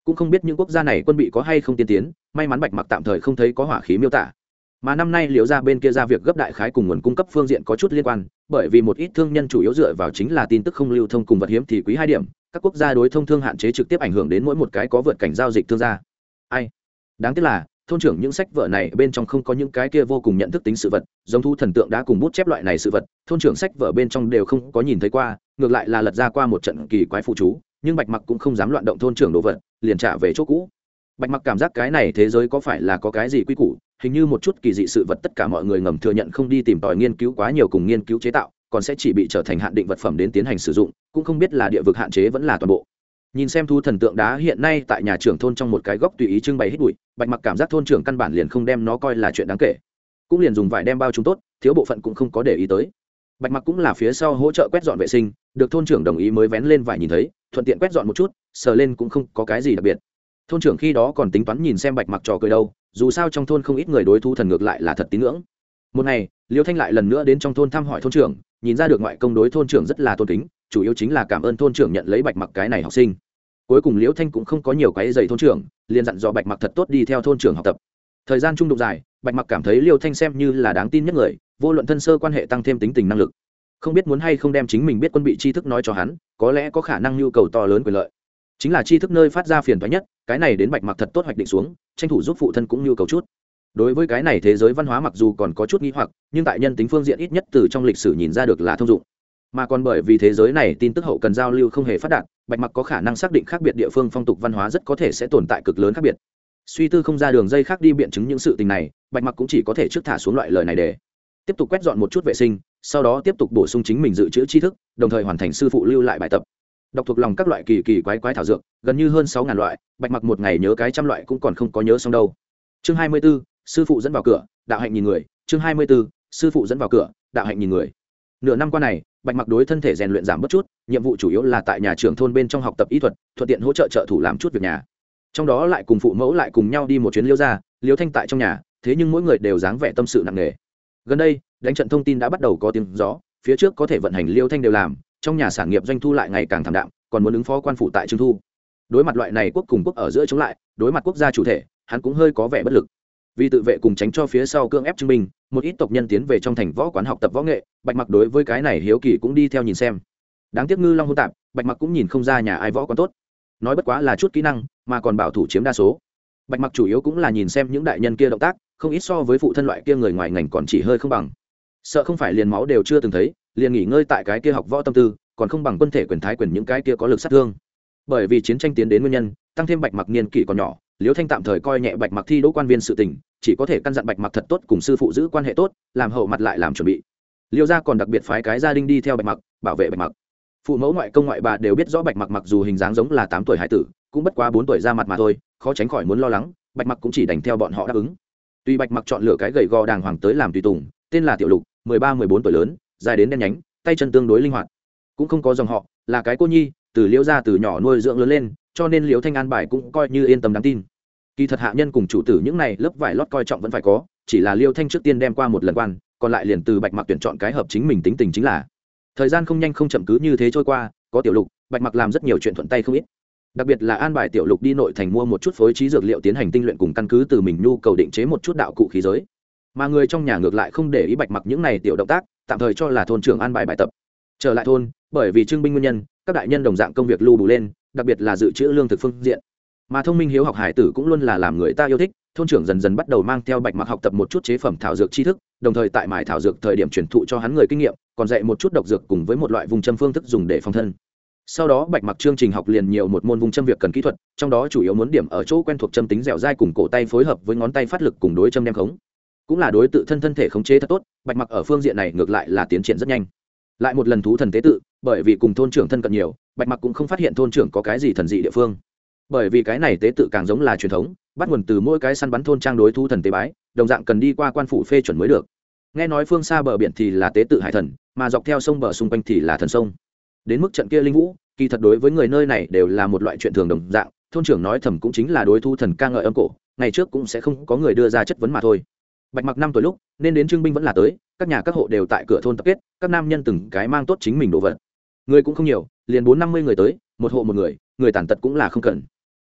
cũng không biết những quốc gia này quân bị có hay không tiên tiến, may mắn Bạch Mặc tạm thời không thấy có hỏa khí miêu tả. Mà năm nay Liễu gia bên kia ra việc gấp đại khái cùng nguồn cung cấp phương diện có chút liên quan, bởi vì một ít thương nhân chủ yếu dựa vào chính là tin tức không lưu thông cùng vật hiếm thì quý 2 điểm, các quốc gia đối thông thương hạn chế trực tiếp ảnh hưởng đến mỗi một cái có vượt cảnh giao dịch thương gia. Ai? Đáng tiếc là thôn trưởng những sách vở này bên trong không có những cái kia vô cùng nhận thức tính sự vật, giống thu thần tượng đã cùng bút chép loại này sự vật, thôn trưởng sách vở bên trong đều không có nhìn thấy qua, ngược lại là lật ra qua một trận kỳ quái phụ chú, nhưng Bạch Mặc cũng không dám loạn động thôn trưởng đồ vật, liền trả về chỗ cũ. Bạch Mặc cảm giác cái này thế giới có phải là có cái gì quy củ, hình như một chút kỳ dị sự vật tất cả mọi người ngầm thừa nhận không đi tìm tòi nghiên cứu quá nhiều cùng nghiên cứu chế tạo, còn sẽ chỉ bị trở thành hạn định vật phẩm đến tiến hành sử dụng, cũng không biết là địa vực hạn chế vẫn là toàn bộ. Nhìn xem thu thần tượng đá hiện nay tại nhà trưởng thôn trong một cái góc tùy ý trưng bày hít bụi, Bạch Mặc cảm giác thôn trưởng căn bản liền không đem nó coi là chuyện đáng kể, cũng liền dùng vải đem bao chúng tốt, thiếu bộ phận cũng không có để ý tới. Bạch Mặc cũng là phía sau hỗ trợ quét dọn vệ sinh, được thôn trưởng đồng ý mới vén lên vải nhìn thấy, thuận tiện quét dọn một chút, sờ lên cũng không có cái gì đặc biệt. Thôn trưởng khi đó còn tính toán nhìn xem Bạch Mặc trò cười đâu, dù sao trong thôn không ít người đối thu thần ngược lại là thật tín ngưỡng. Một ngày, Liêu Thanh lại lần nữa đến trong thôn thăm hỏi thôn trưởng, nhìn ra được ngoại công đối thôn trưởng rất là tôn kính, chủ yếu chính là cảm ơn thôn trưởng nhận lấy Bạch Mặc cái này học sinh. Cuối cùng Liêu Thanh cũng không có nhiều quấy rầy thôn trưởng, liền dặn dò Bạch Mặc thật tốt đi theo thôn trưởng học tập. Thời gian trung đụng dài, Bạch Mặc cảm thấy Liêu Thanh xem như là đáng tin nhất người, vô luận thân sơ quan hệ tăng thêm tính tình năng lực. Không biết muốn hay không đem chính mình biết quân bị tri thức nói cho hắn, có lẽ có khả năng nhu cầu to lớn quyền lợi. Chính là tri thức nơi phát ra phiền toái nhất, cái này đến Bạch Mặc thật tốt hoạch định xuống, tranh thủ giúp phụ thân cũng nhu cầu chút. Đối với cái này thế giới văn hóa mặc dù còn có chút nghi hoặc, nhưng tại nhân tính phương diện ít nhất từ trong lịch sử nhìn ra được là thông dụng. Mà còn bởi vì thế giới này tin tức hậu cần giao lưu không hề phát đạt, Bạch Mặc có khả năng xác định khác biệt địa phương phong tục văn hóa rất có thể sẽ tồn tại cực lớn khác biệt. Suy tư không ra đường dây khác đi biện chứng những sự tình này, Bạch Mặc cũng chỉ có thể trước thả xuống loại lời này để tiếp tục quét dọn một chút vệ sinh, sau đó tiếp tục bổ sung chính mình dự trữ tri thức, đồng thời hoàn thành sư phụ lưu lại bài tập. Đọc thuộc lòng các loại kỳ kỳ quái quái thảo dược, gần như hơn 6.000 loại, Bạch Mặc một ngày nhớ cái trăm loại cũng còn không có nhớ xong đâu. Chương 24, sư phụ dẫn vào cửa, đạo hạnh nhìn người. Chương 24, sư phụ dẫn vào cửa, đạo hạnh nhìn người. Nửa năm qua này, Bạch Mặc đối thân thể rèn luyện giảm bớt chút, nhiệm vụ chủ yếu là tại nhà trưởng thôn bên trong học tập y thuật, thuận tiện hỗ trợ trợ thủ làm chút việc nhà. Trong đó lại cùng phụ mẫu lại cùng nhau đi một chuyến Liêu gia, Liêu Thanh tại trong nhà, thế nhưng mỗi người đều dáng vẻ tâm sự nặng nề. Gần đây, đánh trận thông tin đã bắt đầu có tiếng gió, phía trước có thể vận hành Liêu Thanh đều làm, trong nhà sản nghiệp doanh thu lại ngày càng thảm đạm, còn muốn ứng phó quan phủ tại Trương Thu. Đối mặt loại này quốc cùng quốc ở giữa chống lại, đối mặt quốc gia chủ thể, hắn cũng hơi có vẻ bất lực. Vì tự vệ cùng tránh cho phía sau cưỡng ép chứng minh, một ít tộc nhân tiến về trong thành võ quán học tập võ nghệ, Bạch Mặc đối với cái này hiếu kỳ cũng đi theo nhìn xem. Đáng tiếc ngư long hỗn tạp, Bạch Mặc cũng nhìn không ra nhà ai võ quán tốt. Nói bất quá là chút kỹ năng, mà còn bảo thủ chiếm đa số. Bạch Mặc chủ yếu cũng là nhìn xem những đại nhân kia động tác, không ít so với phụ thân loại kia người ngoài ngành còn chỉ hơi không bằng. Sợ không phải liền máu đều chưa từng thấy, liền nghỉ ngơi tại cái kia học võ tâm tư, còn không bằng quân thể quyền thái quyền những cái kia có lực sát thương. Bởi vì chiến tranh tiến đến nguyên nhân, tăng thêm Bạch Mặc niên kỷ còn nhỏ, Liễu Thanh tạm thời coi nhẹ Bạch Mặc thi đỗ quan viên sự tình, chỉ có thể căn dặn Bạch Mặc thật tốt cùng sư phụ giữ quan hệ tốt, làm hậu mặt lại làm chuẩn bị. Liêu gia còn đặc biệt phái cái gia đình đi theo Bạch Mặc, bảo vệ Bạch Mặc. Phụ mẫu ngoại công ngoại bà đều biết rõ Bạch Mặc mặc dù hình dáng giống là 8 tuổi hải tử, cũng bất quá 4 tuổi ra mặt mà thôi, khó tránh khỏi muốn lo lắng, Bạch Mặc cũng chỉ đành theo bọn họ đáp ứng. Tuy Bạch Mặc chọn lựa cái gầy gò đàng hoàng tới làm tùy tùng, tên là Tiểu Lục, 13-14 tuổi lớn, dài đến đen nhánh, tay chân tương đối linh hoạt, cũng không có dòng họ, là cái cô nhi, từ Liễu gia từ nhỏ nuôi dưỡng lớn lên, cho nên Liễu Thanh an bài cũng coi như yên tâm đáng tin. Kỳ thật hạ nhân cùng chủ tử những này lớp vải lót coi trọng vẫn phải có, chỉ là Liêu Thanh trước tiên đem qua một lần quan, còn lại liền từ Bạch Mặc tuyển chọn cái hợp chính mình tính tình chính là. Thời gian không nhanh không chậm cứ như thế trôi qua, có Tiểu Lục, Bạch Mặc làm rất nhiều chuyện thuận tay không ít. Đặc biệt là an bài Tiểu Lục đi nội thành mua một chút phối trí dược liệu tiến hành tinh luyện cùng căn cứ từ mình nhu cầu định chế một chút đạo cụ khí giới. Mà người trong nhà ngược lại không để ý Bạch Mặc những này tiểu động tác, tạm thời cho là thôn trưởng an bài bài tập. Trở lại thôn, bởi vì trưng binh nguyên nhân, các đại nhân đồng dạng công việc lưu đủ lên, đặc biệt là dự trữ lương thực phương diện. Mà thông minh hiếu học hải tử cũng luôn là làm người ta yêu thích, thôn trưởng dần dần bắt đầu mang theo Bạch Mặc học tập một chút chế phẩm thảo dược tri thức, đồng thời tại mài thảo dược thời điểm truyền thụ cho hắn người kinh nghiệm, còn dạy một chút độc dược cùng với một loại vùng châm phương thức dùng để phòng thân. Sau đó Bạch Mặc chương trình học liền nhiều một môn vùng châm việc cần kỹ thuật, trong đó chủ yếu muốn điểm ở chỗ quen thuộc châm tính dẻo dai cùng cổ tay phối hợp với ngón tay phát lực cùng đối châm đem khống, cũng là đối tự thân thể khống chế thật tốt. Bạch Mặc ở phương diện này ngược lại là tiến triển rất nhanh. Lại một lần thú thần tế tự, bởi vì cùng thôn trưởng thân cận nhiều, Bạch Mặc cũng không phát hiện thôn trưởng có cái gì thần dị địa phương. Bởi vì cái này tế tự càng giống là truyền thống, bắt nguồn từ mỗi cái săn bắn thôn trang đối thú thần tế bái, đồng dạng cần đi qua quan phủ phê chuẩn mới được. Nghe nói phương xa bờ biển thì là tế tự hải thần, mà dọc theo sông bờ xung quanh thì là thần sông. Đến mức trận kia linh vũ, kỳ thật đối với người nơi này đều là một loại chuyện thường đồng dạng, thôn trưởng nói thầm cũng chính là đối thú thần ca ngợi âm cổ, ngày trước cũng sẽ không có người đưa ra chất vấn mà thôi. Bạch Mặc 5 tuổi lúc nên đến trưng binh vẫn là tới, các nhà các hộ đều tại cửa thôn tập kết, các nam nhân từng cái mang tốt chính mình đồ vật. Người cũng không nhiều, liền 4-50 người tới, một hộ một người, người tàn tật cũng là không cần.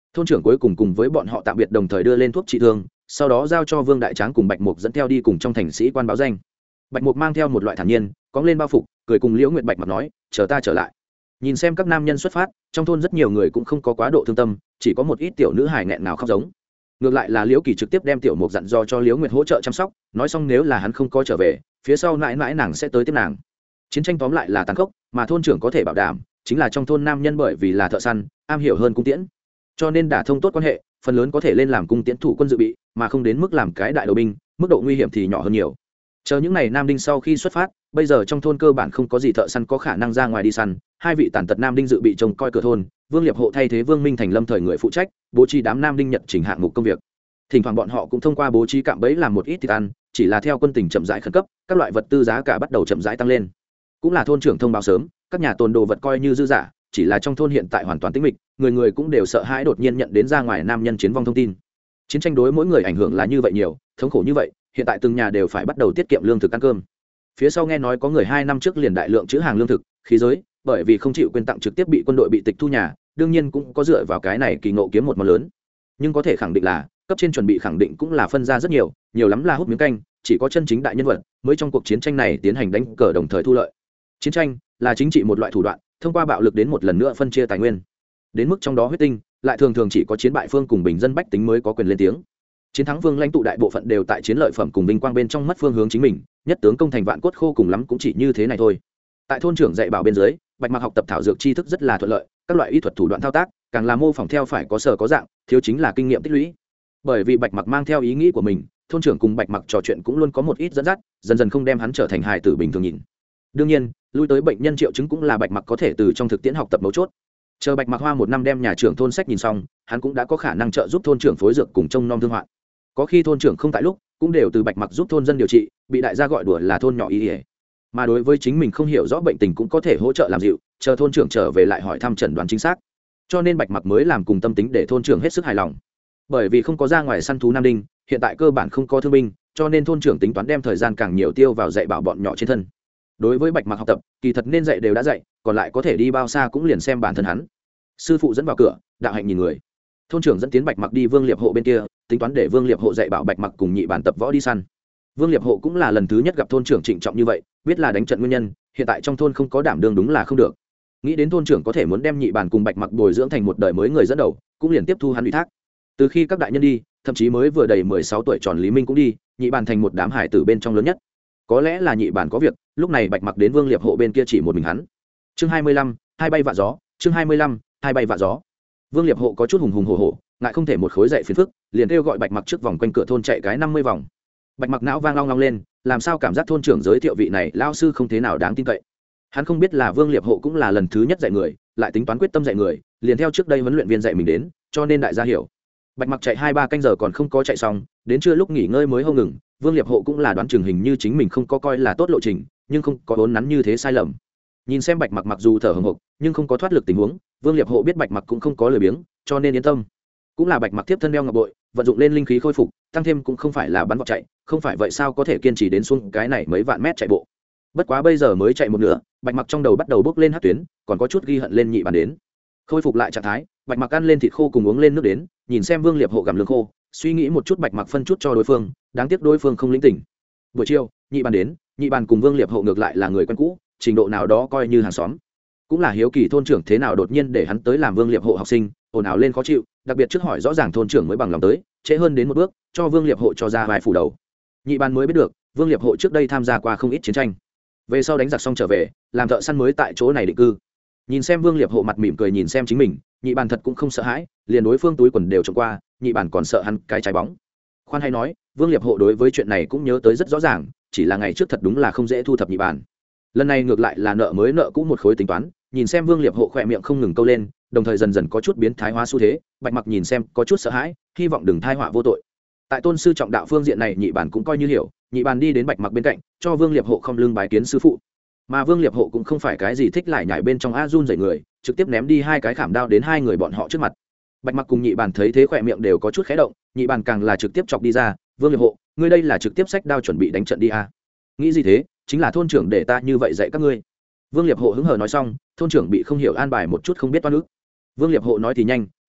thôn trưởng cuối cùng với bọn họ tạm biệt, đồng thời đưa lên thuốc trị thương, sau đó giao cho Vương Đại Tráng cùng Bạch Mục dẫn theo đi cùng trong thành sĩ quan báo danh. Bạch Mục mang theo một loại thản nhiên, cóng lên bao phục, cười cùng Liễu Nguyệt Bạch Mặc nói, chờ ta trở lại. Nhìn xem các nam nhân xuất phát, trong thôn rất nhiều người cũng không có quá độ thương tâm, chỉ có một ít tiểu nữ hài nghẹn nào khóc giống. Ngược lại là Liễu Kỳ trực tiếp đem Tiểu Mục dặn dò cho Liễu Nguyệt hỗ trợ chăm sóc, nói xong nếu là hắn không có trở về, phía sau mãi mãi nàng sẽ tới tiếp nàng. Chiến tranh tóm lại là tàn khốc, mà thôn trưởng có thể bảo đảm, chính là trong thôn nam nhân bởi vì là thợ săn, am hiểu hơn cung tiễn, cho nên đả thông tốt quan hệ, phần lớn có thể lên làm cung tiễn thủ quân dự bị, mà không đến mức làm cái đại đầu binh, mức độ nguy hiểm thì nhỏ hơn nhiều. Chờ những ngày nam đinh sau khi xuất phát, bây giờ trong thôn cơ bản không có gì thợ săn có khả năng ra ngoài đi săn, hai vị tàn tật nam đinh dự bị trông coi cửa thôn, Vương Liệp Hộ thay thế Vương Minh Thành lâm thời người phụ trách, bố trí đám nam đinh nhận chỉnh hạng mục công việc. Thỉnh thoảng bọn họ cũng thông qua bố trí cạm bẫy làm một ít thịt ăn, chỉ là theo quân tình chậm rãi khẩn cấp, các loại vật tư giá cả bắt đầu chậm rãi tăng lên. Cũng là thôn trưởng thông báo sớm, các nhà tồn đồ vật coi như dư giả, chỉ là trong thôn hiện tại hoàn toàn tĩnh mịch, người người cũng đều sợ hãi đột nhiên nhận đến ra ngoài nam nhân chiến vong thông tin. Chiến tranh đối mỗi người ảnh hưởng là như vậy nhiều, thống khổ như vậy, hiện tại từng nhà đều phải bắt đầu tiết kiệm lương thực ăn cơm. Phía sau nghe nói có người 2 năm trước liền đại lượng trữ hàng lương thực, khí giới, bởi vì không chịu quyên tặng trực tiếp bị quân đội bị tịch thu nhà, đương nhiên cũng có dựa vào cái này kỳ ngộ kiếm một món lớn. Nhưng có thể khẳng định là, cấp trên chuẩn bị khẳng định cũng là phân ra rất nhiều, nhiều lắm là hút miếng canh, chỉ có chân chính đại nhân vật mới trong cuộc chiến tranh này tiến hành đánh cờ đồng thời thu lợi. Chiến tranh là chính trị một loại thủ đoạn, thông qua bạo lực đến một lần nữa phân chia tài nguyên. Đến mức trong đó huyết tinh, lại thường thường chỉ có chiến bại phương cùng bình dân bách tính mới có quyền lên tiếng. Chiến thắng vương lãnh tụ đại bộ phận đều tại chiến lợi phẩm cùng vinh quang bên trong mất phương hướng chính mình, nhất tướng công thành vạn cốt khô cùng lắm cũng chỉ như thế này thôi. Tại thôn trưởng dạy bảo bên dưới, Bạch Mặc học tập thảo dược tri thức rất là thuận lợi, các loại y thuật thủ đoạn thao tác, càng là mô phỏng theo phải có sở có dạng, thiếu chính là kinh nghiệm tích lũy. Bởi vì Bạch Mặc mang theo ý nghĩ của mình, thôn trưởng cùng Bạch Mặc trò chuyện cũng luôn có một ít dẫn dắt, dần dần không đem hắn trở thành hài tử bình thường nhìn. Đương nhiên, lui tới bệnh nhân triệu chứng cũng là Bạch Mặc có thể từ trong thực tiễn học tập mấu chốt. Chờ Bạch Mặc hoa 1 năm đem nhà trưởng thôn sách nhìn xong, hắn cũng đã có khả năng trợ giúp thôn trưởng phối dược cùng trông nom thương hoạn. Có khi thôn trưởng không tại lúc, cũng đều từ Bạch Mặc giúp thôn dân điều trị, bị đại gia gọi đùa là thôn nhỏ y y. Mà đối với chính mình không hiểu rõ bệnh tình cũng có thể hỗ trợ làm dịu, chờ thôn trưởng trở về lại hỏi thăm chẩn đoán chính xác. Cho nên Bạch Mặc mới làm cùng tâm tính để thôn trưởng hết sức hài lòng. Bởi vì không có ra ngoài săn thú nam đinh, hiện tại cơ bản không có thương binh, cho nên thôn trưởng tính toán đem thời gian càng nhiều tiêu vào dạy bảo bọn nhỏ trên thân. Đối với Bạch Mặc học tập, kỳ thật nên dạy đều đã dạy, còn lại có thể đi bao xa cũng liền xem bản thân hắn. Sư phụ dẫn vào cửa, đạo hạnh nhìn người. Thôn trưởng dẫn tiến Bạch Mặc đi Vương Liệp Hộ bên kia, tính toán để Vương Liệp Hộ dạy bảo Bạch Mặc cùng nhị bản tập võ đi săn. Vương Liệp Hộ cũng là lần thứ nhất gặp thôn trưởng trịnh trọng như vậy, biết là đánh trận nguyên nhân, hiện tại trong thôn không có đảm đương đúng là không được. Nghĩ đến thôn trưởng có thể muốn đem nhị bản cùng Bạch Mặc bồi dưỡng thành một đời mới người dẫn đầu, cũng liền tiếp thu hắn ủy thác. Từ khi các đại nhân đi, thậm chí mới vừa đầy 16 tuổi tròn Lý Minh cũng đi, nhị bản thành một đám hải tử bên trong lớn nhất. Có lẽ là nhị bản có việc, lúc này Bạch Mặc đến Vương Liệp Hộ bên kia chỉ một mình hắn. Chương 25, hai bay vạ gió, chương 25, hai bay vạ gió. Vương Liệp Hộ có chút hùng hùng hổ hổ, ngại không thể một khối dậy phiền phức, liền kêu gọi Bạch Mặc trước vòng quanh cửa thôn chạy cái 50 vòng. Bạch Mặc não vang long long lên, làm sao cảm giác thôn trưởng giới thiệu vị này lao sư không thế nào đáng tin cậy. Hắn không biết là Vương Liệp Hộ cũng là lần thứ nhất dạy người, lại tính toán quyết tâm dạy người, liền theo trước đây huấn luyện viên dạy mình đến, cho nên đại gia hiểu. Bạch Mặc chạy 2-3 canh giờ còn không có chạy xong, đến trưa lúc nghỉ ngơi mới hông ngừng. Vương Liệp Hộ cũng là đoán chừng hình như chính mình không có coi là tốt lộ trình, nhưng không có vốn nắn như thế sai lầm. Nhìn xem Bạch Mặc mặc dù thở hổn hộc, nhưng không có thoát lực tình huống, Vương Liệp Hộ biết Bạch Mặc cũng không có lười biếng, cho nên yên tâm. Cũng là Bạch Mặc tiếp thân đeo ngọc bội, vận dụng lên linh khí khôi phục, tăng thêm cũng không phải là bắn vọt chạy, không phải vậy sao có thể kiên trì đến xuống cái này mấy vạn mét chạy bộ. Bất quá bây giờ mới chạy một nửa, Bạch Mặc trong đầu bắt đầu bốc lên hắc tuyến, còn có chút ghi hận lên nhị bản đến. Khôi phục lại trạng thái, Bạch Mặc ăn lên thịt khô cùng uống lên nước đến, nhìn xem Vương Liệp Hộ gặm lương khô, suy nghĩ một chút Bạch Mặc phân chút cho đối phương, đáng tiếc đối phương không lĩnh tỉnh. Buổi chiều, nhị bản đến, nhị bản cùng Vương Liệp Hộ ngược lại là người quen cũ, trình độ nào đó coi như hàng xóm. Cũng là hiếu kỳ thôn trưởng thế nào đột nhiên để hắn tới làm Vương Liệp Hộ học sinh, ồn ào lên khó chịu, đặc biệt trước hỏi rõ ràng thôn trưởng mới bằng lòng tới, trễ hơn đến một bước, cho Vương Liệp Hộ cho ra vài phủ đầu. Nhị bản mới biết được, Vương Liệp Hộ trước đây tham gia qua không ít chiến tranh, về sau đánh giặc xong trở về, làm thợ săn mới tại chỗ này định cư. Nhìn xem Vương Liệp Hộ mặt mỉm cười nhìn xem chính mình, nhị bản thật cũng không sợ hãi, liền đối phương túi quần đều trộm qua, nhị bản còn sợ hắn cái trái bóng. Khoan hay nói, Vương Liệp Hộ đối với chuyện này cũng nhớ tới rất rõ ràng, chỉ là ngày trước thật đúng là không dễ thu thập nhị bản. Lần này ngược lại là nợ mới nợ cũ một khối tính toán, nhìn xem Vương Liệp Hộ khỏe miệng không ngừng câu lên, đồng thời dần dần có chút biến thái hóa xu thế. Bạch Mặc nhìn xem có chút sợ hãi, hy vọng đừng thai họa vô tội. Tại tôn sư trọng đạo phương diện này nhị bản cũng coi như hiểu, nhị bản đi đến Bạch Mặc bên cạnh, cho Vương Liệp Hộ không lưng bái kiến sư phụ. Mà Vương Liệp Hộ cũng không phải cái gì thích lại nhảy bên trong a run dậy người, trực tiếp ném đi 2 cái khảm đao đến 2 người bọn họ trước mặt. Bạch Mặc cùng nhị bản thấy thế khỏe miệng đều có chút khẽ động, nhị bản càng là trực tiếp chọc đi ra, Vương Liệp Hộ, ngươi đây là trực tiếp xách đao chuẩn bị đánh trận đi a? Nghĩ gì thế, chính là thôn trưởng để ta như vậy dạy các ngươi. Vương Liệp Hộ hứng hờ nói xong, thôn trưởng bị không hiểu an bài một chút không biết toan ức. Vương Liệp Hộ nói thì nhanh,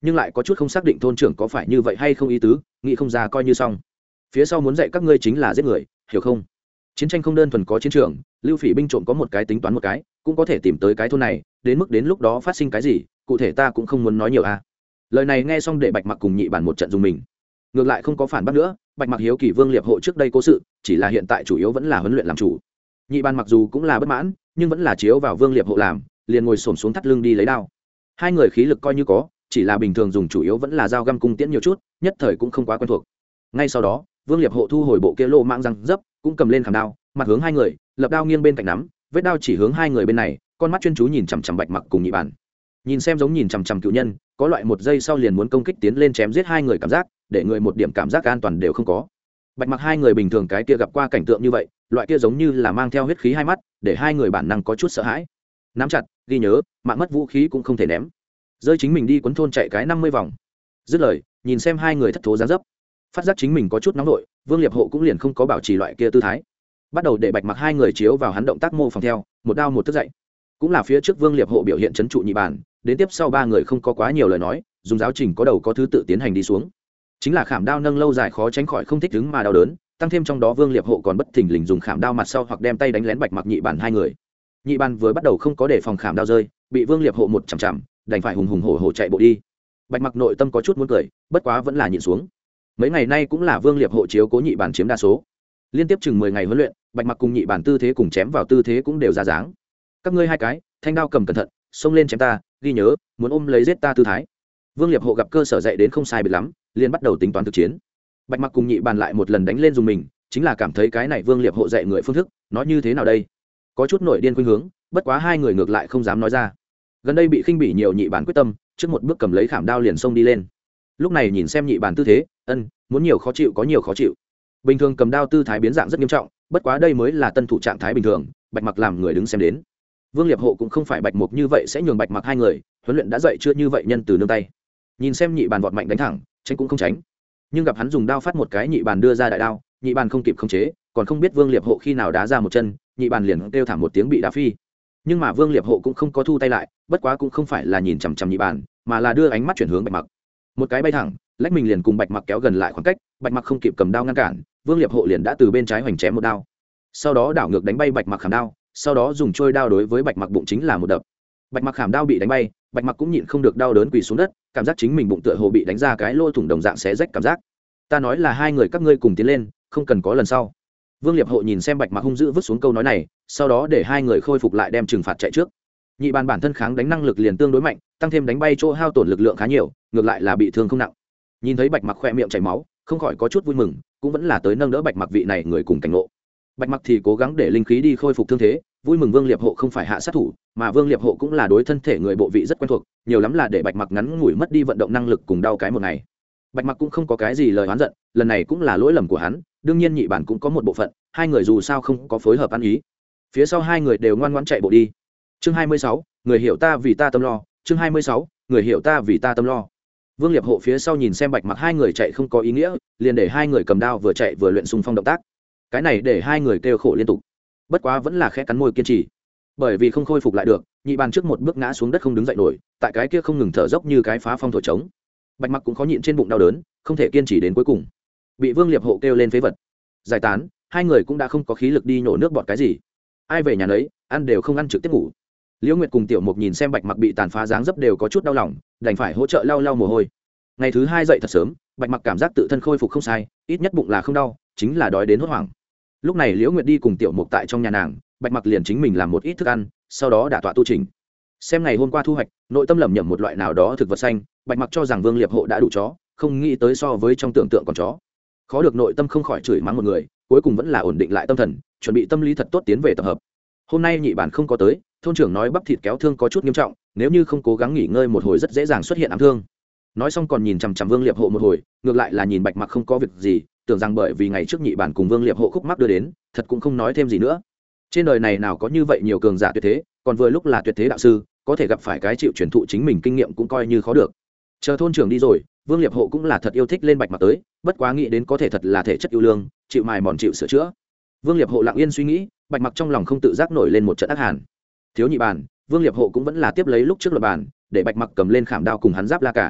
nhưng lại có chút không xác định thôn trưởng có phải như vậy hay không ý tứ, nghĩ không ra coi như xong. Phía sau muốn dạy các ngươi chính là giết người, hiểu không? Chiến tranh không đơn thuần có chiến trường, lưu phỉ binh trộm có một cái tính toán một cái, cũng có thể tìm tới cái thôn này, đến mức đến lúc đó phát sinh cái gì, cụ thể ta cũng không muốn nói nhiều a. Lời này nghe xong để Bạch Mặc cùng Nhị Bản một trận dùng mình, ngược lại không có phản bác nữa. Bạch Mặc hiếu kỳ Vương Liệp Hộ trước đây cố sự, chỉ là hiện tại chủ yếu vẫn là huấn luyện làm chủ. Nhị Bản mặc dù cũng là bất mãn, nhưng vẫn là chiếu vào Vương Liệp Hộ làm, liền ngồi xổm xuống thắt lưng đi lấy đao. Hai người khí lực coi như có, chỉ là bình thường dùng chủ yếu vẫn là dao găm cung tiễn nhiều chút, nhất thời cũng không quá quen thuộc. Ngay sau đó, Vương Liệp Hộ thu hồi bộ kia lô mạng răng dấp, cũng cầm lên khảm đao, mặt hướng hai người, lập đao nghiêng bên cạnh nắm, vết đao chỉ hướng hai người bên này, con mắt chuyên chú nhìn chằm chằm Bạch Mặc cùng Nhị Bản. Nhìn xem giống nhìn chằm chằm cựu nhân, có loại một giây sau liền muốn công kích tiến lên chém giết hai người cảm giác, để người một điểm cảm giác an toàn đều không có. Bạch Mặc hai người bình thường cái kia gặp qua cảnh tượng như vậy, loại kia giống như là mang theo huyết khí hai mắt, để hai người bản năng có chút sợ hãi. Nắm chặt, ghi nhớ, mạng mất vũ khí cũng không thể ném. Rơi chính mình đi quấn thôn chạy cái 50 vòng. Dứt lời, nhìn xem hai người thất thố dáng dấp, phát giác chính mình có chút nóng nổi, Vương Liệp Hộ cũng liền không có bảo trì loại kia tư thái, bắt đầu để Bạch Mặc hai người chiếu vào hắn động tác mô phỏng theo, một đao một thức dậy. Cũng là phía trước Vương Liệp Hộ biểu hiện trấn trụ Nhị Bản, đến tiếp sau ba người không có quá nhiều lời nói, dùng giáo trình có đầu có thứ tự tiến hành đi xuống. Chính là khảm đao nâng lâu dài khó tránh khỏi không thích đứng mà đau đớn, tăng thêm trong đó Vương Liệp Hộ còn bất thình lình dùng khảm đao mặt sau hoặc đem tay đánh lén Bạch Mặc Nhị Bản hai người. Nhị Bản vừa bắt đầu không có đề phòng khảm đao rơi, bị Vương Liệp Hộ một chằm chằm, đành phải hùng hùng hổ hổ chạy bộ đi. Bạch Mặc nội tâm có chút muốn cười, bất quá vẫn là nhịn xuống. Mấy ngày nay cũng là Vương Liệp Hộ chiếu cố Nhị Bản chiếm đa số. Liên tiếp chừng 10 ngày huấn luyện, Bạch Mặc cùng Nhị Bản tư thế cùng chém vào tư thế cũng đều ra dáng. Các ngươi hai cái, thanh đao cầm cẩn thận, xông lên chém ta, ghi nhớ, muốn ôm lấy giết ta tư thái. Vương Liệp Hộ gặp cơ sở dạy đến không sai biệt lắm, liền bắt đầu tính toán thực chiến. Bạch Mặc cùng Nhị Bản lại một lần đánh lên dùng mình, chính là cảm thấy cái này Vương Liệp Hộ dạy người phương thức, nói như thế nào đây? Có chút nổi điên khuynh hướng, bất quá hai người ngược lại không dám nói ra. Gần đây bị khinh bỉ nhiều, Nhị Bản quyết tâm, trước một bước cầm lấy khảm đao liền xông đi lên. Lúc này nhìn xem Nhị Bản tư thế, muốn nhiều khó chịu có nhiều khó chịu. Bình thường cầm đao tư thái biến dạng rất nghiêm trọng, bất quá đây mới là tân thủ trạng thái bình thường, Bạch Mặc làm người đứng xem đến. Vương Liệp Hộ cũng không phải Bạch Mục như vậy sẽ nhường Bạch Mặc hai người, huấn luyện đã dạy chưa như vậy nhân từ nương tay. Nhìn xem Nhị Bản vọt mạnh đánh thẳng, tránh cũng không tránh. Nhưng gặp hắn dùng đao phát một cái, Nhị Bản đưa ra đại đao, Nhị Bản không kịp khống chế, còn không biết Vương Liệp Hộ khi nào đá ra một chân, Nhị Bản liền kêu thảm một tiếng bị đá phi. Nhưng mà Vương Liệp Hộ cũng không có thu tay lại, bất quá cũng không phải là nhìn chằm chằm Nhị Bản, mà là đưa ánh mắt chuyển hướng Bạch Mặc. Một cái bay thẳng, lách mình liền cùng Bạch Mặc kéo gần lại khoảng cách, Bạch Mặc không kịp cầm đao ngăn cản, Vương Liệp Hộ liền đã từ bên trái hoành chém một đao. Sau đó đảo ngược đánh bay Bạch Mặc khảm đao, sau đó dùng trôi đao đối với Bạch Mặc bụng chính là một đập. Bạch Mặc khảm đao bị đánh bay, Bạch Mặc cũng nhịn không được đau đớn quỳ xuống đất, cảm giác chính mình bụng tựa hồ bị đánh ra cái lỗ thủng đồng dạng xé rách cảm giác. Ta nói là hai người các ngươi cùng tiến lên, không cần có lần sau. Vương Liệp Hộ nhìn xem Bạch Mặc hung dữ vứt xuống câu nói này, sau đó để hai người khôi phục lại đem trừng phạt chạy trước. Nhị Bản bản thân kháng đánh năng lực liền tương đối mạnh, tăng thêm đánh bay chỗ hao tổn lực lượng khá nhiều, ngược lại là bị thương không nặng. Nhìn thấy Bạch Mặc khoe miệng chảy máu, không khỏi có chút vui mừng, cũng vẫn là tới nâng đỡ Bạch Mặc vị này người cùng cảnh ngộ. Bạch Mặc thì cố gắng để linh khí đi khôi phục thương thế, vui mừng Vương Liệp Hộ không phải hạ sát thủ, mà Vương Liệp Hộ cũng là đối thân thể người bộ vị rất quen thuộc, nhiều lắm là để Bạch Mặc ngắn ngủi mất đi vận động năng lực cùng đau cái một ngày. Bạch Mặc cũng không có cái gì lời oán giận, lần này cũng là lỗi lầm của hắn, đương nhiên Nhị Bản cũng có một bộ phận, hai người dù sao không có phối hợp ăn ý. Phía sau hai người đều ngoan ngoãn chạy bộ đi. Chương 26, người hiểu ta vì ta tâm lo, chương 26, người hiểu ta vì ta tâm lo. Vương Liệp Hộ phía sau nhìn xem Bạch Mặc hai người chạy không có ý nghĩa, liền để hai người cầm đao vừa chạy vừa luyện xung phong động tác. Cái này để hai người kêu khổ liên tục. Bất quá vẫn là khẽ cắn môi kiên trì. Bởi vì không khôi phục lại được, Nhị Bản trước một bước ngã xuống đất không đứng dậy nổi, tại cái kia không ngừng thở dốc như cái phá phong thổi trống. Bạch Mặc cũng khó nhịn trên bụng đau đớn, không thể kiên trì đến cuối cùng. Bị Vương Liệp Hộ kêu lên phế vật. Giải tán, hai người cũng đã không có khí lực đi nhổ nước bọt cái gì. Ai về nhà nấy, ăn đều không ăn trực tiếp ngủ. Liễu Nguyệt cùng Tiểu Mục nhìn xem Bạch Mặc bị tàn phá dáng dấp đều có chút đau lòng, đành phải hỗ trợ lau lau mồ hôi. Ngày thứ hai dậy thật sớm, Bạch Mặc cảm giác tự thân khôi phục không sai, ít nhất bụng là không đau, chính là đói đến hốt hoảng. Lúc này Liễu Nguyệt đi cùng Tiểu Mục tại trong nhà nàng, Bạch Mặc liền chính mình làm một ít thức ăn, sau đó đả tọa tu chỉnh. Xem ngày hôm qua thu hoạch, nội tâm lẩm nhẩm một loại nào đó thực vật xanh, Bạch Mặc cho rằng Vương Liệp Hộ đã đủ chó, không nghĩ tới so với trong tưởng tượng còn chó. Khó được nội tâm không khỏi chửi mắng một người, cuối cùng vẫn là ổn định lại tâm thần, chuẩn bị tâm lý thật tốt tiến về tập hợp. Hôm nay Nhị Bản không có tới, thôn trưởng nói bắp thịt kéo thương có chút nghiêm trọng, nếu như không cố gắng nghỉ ngơi một hồi rất dễ dàng xuất hiện ám thương. Nói xong còn nhìn chằm chằm Vương Liệp Hộ một hồi, ngược lại là nhìn Bạch Mặc không có việc gì, tưởng rằng bởi vì ngày trước Nhị Bản cùng Vương Liệp Hộ khúc mắc đưa đến, thật cũng không nói thêm gì nữa. Trên đời này nào có như vậy nhiều cường giả tuyệt thế, còn vừa lúc là tuyệt thế đạo sư, có thể gặp phải cái chịu truyền thụ chính mình kinh nghiệm cũng coi như khó được. Chờ thôn trưởng đi rồi, Vương Liệp Hộ cũng là thật yêu thích lên Bạch Mặc tới, bất quá nghĩ đến có thể thật là thể chất yêu lương, chịu mài mòn chịu sửa chữa. Vương Liệp Hộ lặng yên suy nghĩ, Bạch Mặc trong lòng không tự giác nổi lên một trận ác hàn. Thiếu Nhị Bản, Vương Liệp Hộ cũng vẫn là tiếp lấy lúc trước luật bản, để Bạch Mặc cầm lên khảm đao cùng hắn giáp la cả.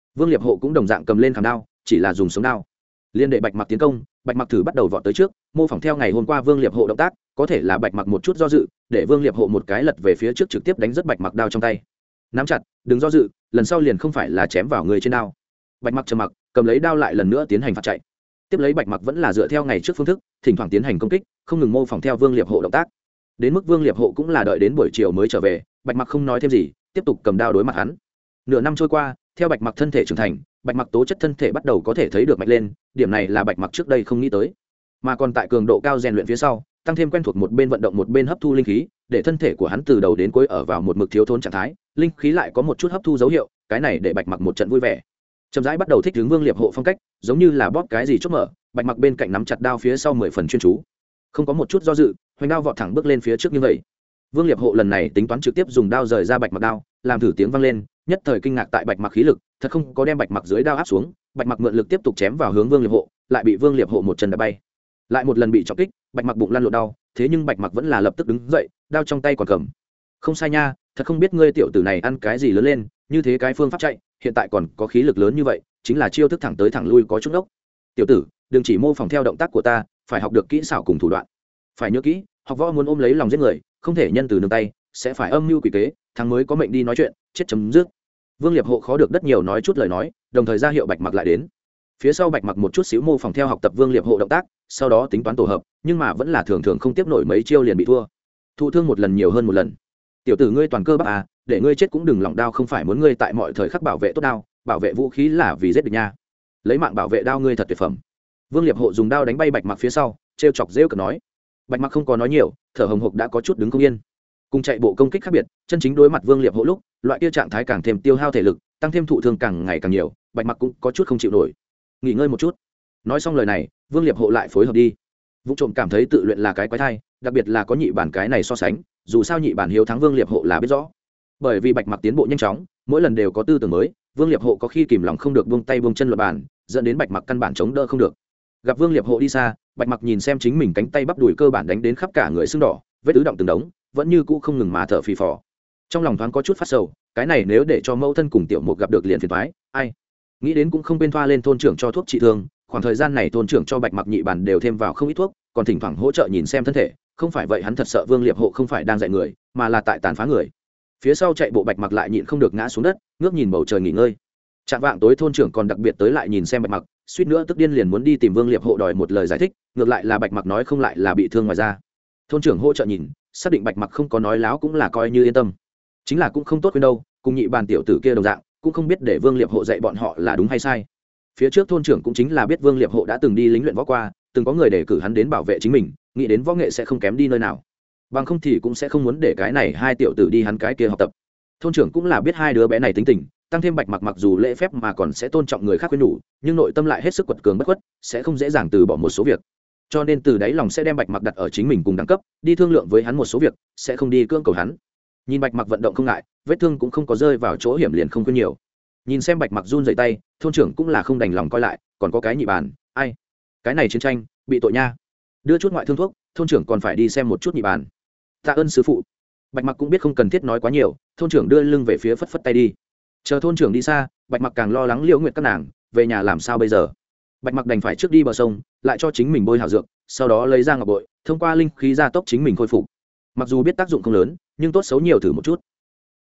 Vương Liệp Hộ cũng đồng dạng cầm lên khảm đao, chỉ là dùng sống đao. Liên đệ Bạch Mặc tiến công, Bạch Mặc thử bắt đầu vọt tới trước, mô phỏng theo ngày hôm qua Vương Liệp Hộ động tác, có thể là Bạch Mặc một chút do dự, để Vương Liệp Hộ một cái lật về phía trước trực tiếp đánh rất Bạch Mặc đao trong tay. Nắm chặt, đừng do dự, lần sau liền không phải là chém vào người trên đao. Bạch Mặc trầm mặc, cầm lấy đao lại lần nữa tiến hành phạt chạy. Tiếp lấy Bạch Mặc vẫn là dựa theo ngày trước phương thức, thỉnh thoảng tiến hành công kích, không ngừng mô phỏng theo Vương Liệp Hộ động tác. Đến mức Vương Liệp Hộ cũng là đợi đến buổi chiều mới trở về, Bạch Mặc không nói thêm gì, tiếp tục cầm đao đối mặt hắn. Nửa năm trôi qua, theo Bạch Mặc thân thể trưởng thành, Bạch Mặc tố chất thân thể bắt đầu có thể thấy được mạnh lên, điểm này là Bạch Mặc trước đây không nghĩ tới. Mà còn tại cường độ cao rèn luyện phía sau, tăng thêm quen thuộc một bên vận động một bên hấp thu linh khí, để thân thể của hắn từ đầu đến cuối ở vào một mực thiếu thốn trạng thái, linh khí lại có một chút hấp thu dấu hiệu, cái này để Bạch Mặc một trận vui vẻ. Chậm rãi bắt đầu thích ứng Vương Liệp Hộ phong cách, giống như là bóp cái gì chốt mở, Bạch Mặc bên cạnh nắm chặt đao phía sau 10 phần chuyên chú, không có một chút do dự, hoành đao vọt thẳng bước lên phía trước như vậy. Vương Liệp Hộ lần này tính toán trực tiếp dùng đao rời ra Bạch Mặc đao, làm thử tiếng vang lên, nhất thời kinh ngạc tại Bạch Mặc khí lực, thật không có đem Bạch Mặc dưới đao áp xuống, Bạch Mặc mượn lực tiếp tục chém vào hướng Vương Liệp Hộ, lại bị Vương Liệp Hộ một chân đá bay. Lại một lần bị trọng kích, Bạch Mặc bụng lăn lộn đau, thế nhưng Bạch Mặc vẫn là lập tức đứng dậy, đao trong tay còn cầm. Không sai nha, thật không biết ngươi tiểu tử này ăn cái gì lớn lên, như thế cái phương pháp chạy, hiện tại còn có khí lực lớn như vậy, chính là chiêu thức thẳng tới thẳng lui có chút ốc. Tiểu tử, đừng chỉ mô phỏng theo động tác của ta, phải học được kỹ xảo cùng thủ đoạn. Phải nhớ kỹ, học võ muốn ôm lấy lòng giết người, không thể nhân từ nương tay, sẽ phải âm mưu quỷ kế, thằng mới có mệnh đi nói chuyện, chết chấm dứt. Vương Liệp Hộ khó được đất nhiều nói chút lời nói, đồng thời ra hiệu Bạch Mặc lại đến. Phía sau Bạch Mặc một chút xíu mô phỏng theo học tập Vương Liệp Hộ động tác, sau đó tính toán tổ hợp, nhưng mà vẫn là thường thường không tiếp nổi mấy chiêu liền bị thua. Thụ thương một lần nhiều hơn một lần. Tiểu tử ngươi toàn cơ bắp à, để ngươi chết cũng đừng lỏng đao, không phải muốn ngươi tại mọi thời khắc bảo vệ tốt đao, bảo vệ vũ khí là vì giết địch nha. Lấy mạng bảo vệ đao ngươi thật tuyệt phẩm. Vương Liệp Hộ dùng đao đánh bay Bạch Mặc phía sau, trêu chọc rêu cợt nói. Bạch Mặc không có nói nhiều, thở hồng hộc đã có chút đứng không yên. Cùng chạy bộ công kích khác biệt, chân chính đối mặt Vương Liệp Hộ lúc, loại kia trạng thái càng thêm tiêu hao thể lực, tăng thêm thụ thương càng ngày càng nhiều, Bạch Mặc cũng có chút không chịu nổi. Nghỉ ngơi một chút. Nói xong lời này, Vương Liệp Hộ lại phối hợp đi. Vũ Trộm cảm thấy tự luyện là cái quái thai, đặc biệt là có nhị bản cái này so sánh, dù sao nhị bản hiếu thắng Vương Liệp Hộ là biết rõ. Bởi vì Bạch Mặc tiến bộ nhanh chóng, mỗi lần đều có tư tưởng mới, Vương Liệp Hộ có khi kìm lòng không được buông tay buông chân luật bản, dẫn đến Bạch Mặc căn bản chống đỡ không được. Gặp Vương Liệp Hộ đi xa, Bạch Mặc nhìn xem chính mình cánh tay bắp đùi cơ bản đánh đến khắp cả người sưng đỏ, vết ứ động từng đống, vẫn như cũ không ngừng mà thở phì phò. Trong lòng thoáng có chút phát sầu, cái này nếu để cho mẫu thân cùng tiểu mục gặp được liền phiền toái, ai. Nghĩ đến cũng không bên thoa lên thôn trưởng cho thuốc trị thương, khoảng thời gian này thôn trưởng cho Bạch Mặc nhị bản đều thêm vào không ít thuốc, còn thỉnh thoảng hỗ trợ nhìn xem thân thể, không phải vậy hắn thật sợ Vương Liệp Hộ không phải đang dạy người, mà là tại tàn phá người. Phía sau chạy bộ Bạch Mặc lại nhịn không được ngã xuống đất, ngước nhìn bầu trời nghỉ ngơi. Trạng vạng tối thôn trưởng còn đặc biệt tới lại nhìn xem Bạch Mặc, suýt nữa tức điên liền muốn đi tìm Vương Liệp Hộ đòi một lời giải thích, ngược lại là Bạch Mặc nói không lại là bị thương ngoài ra. Thôn trưởng hỗ trợ nhìn, xác định Bạch Mặc không có nói láo cũng là coi như yên tâm. Chính là cũng không tốt quên đâu, cùng nhị bàn tiểu tử kia đồng dạng, cũng không biết để Vương Liệp Hộ dạy bọn họ là đúng hay sai. Phía trước thôn trưởng cũng chính là biết Vương Liệp Hộ đã từng đi lính luyện võ qua, từng có người đề cử hắn đến bảo vệ chính mình, nghĩ đến võ nghệ sẽ không kém đi nơi nào. Bằng không thì cũng sẽ không muốn để cái này hai tiểu tử đi hắn cái kia học tập. Thôn trưởng cũng là biết hai đứa bé này tính tình, tăng thêm Bạch Mặc mặc dù lễ phép mà còn sẽ tôn trọng người khác khuyên nhủ, nhưng nội tâm lại hết sức quật cường bất khuất, sẽ không dễ dàng từ bỏ một số việc. Cho nên từ đáy lòng sẽ đem Bạch Mặc đặt ở chính mình cùng đẳng cấp, đi thương lượng với hắn một số việc, sẽ không đi cưỡng cầu hắn. Nhìn Bạch Mặc vận động không ngại, vết thương cũng không có rơi vào chỗ hiểm liền không quên nhiều. Nhìn xem Bạch Mặc run rẩy tay, thôn trưởng cũng là không đành lòng coi lại, còn có cái nhị bàn, ai? Cái này chiến tranh, bị tội nha. Đưa chút ngoại thương thuốc, thôn trưởng còn phải đi xem một chút nhị bàn. Tạ ơn sư phụ. Bạch Mặc cũng biết không cần thiết nói quá nhiều, thôn trưởng đưa lưng về phía phất phất tay đi. Chờ thôn trưởng đi xa, Bạch Mặc càng lo lắng Liễu Nguyệt các nàng, về nhà làm sao bây giờ? Bạch Mặc đành phải trước đi bờ sông, lại cho chính mình bôi hảo dược, sau đó lấy ra ngọc bội, thông qua linh khí gia tốc chính mình khôi phục. Mặc dù biết tác dụng không lớn, nhưng tốt xấu nhiều thử một chút.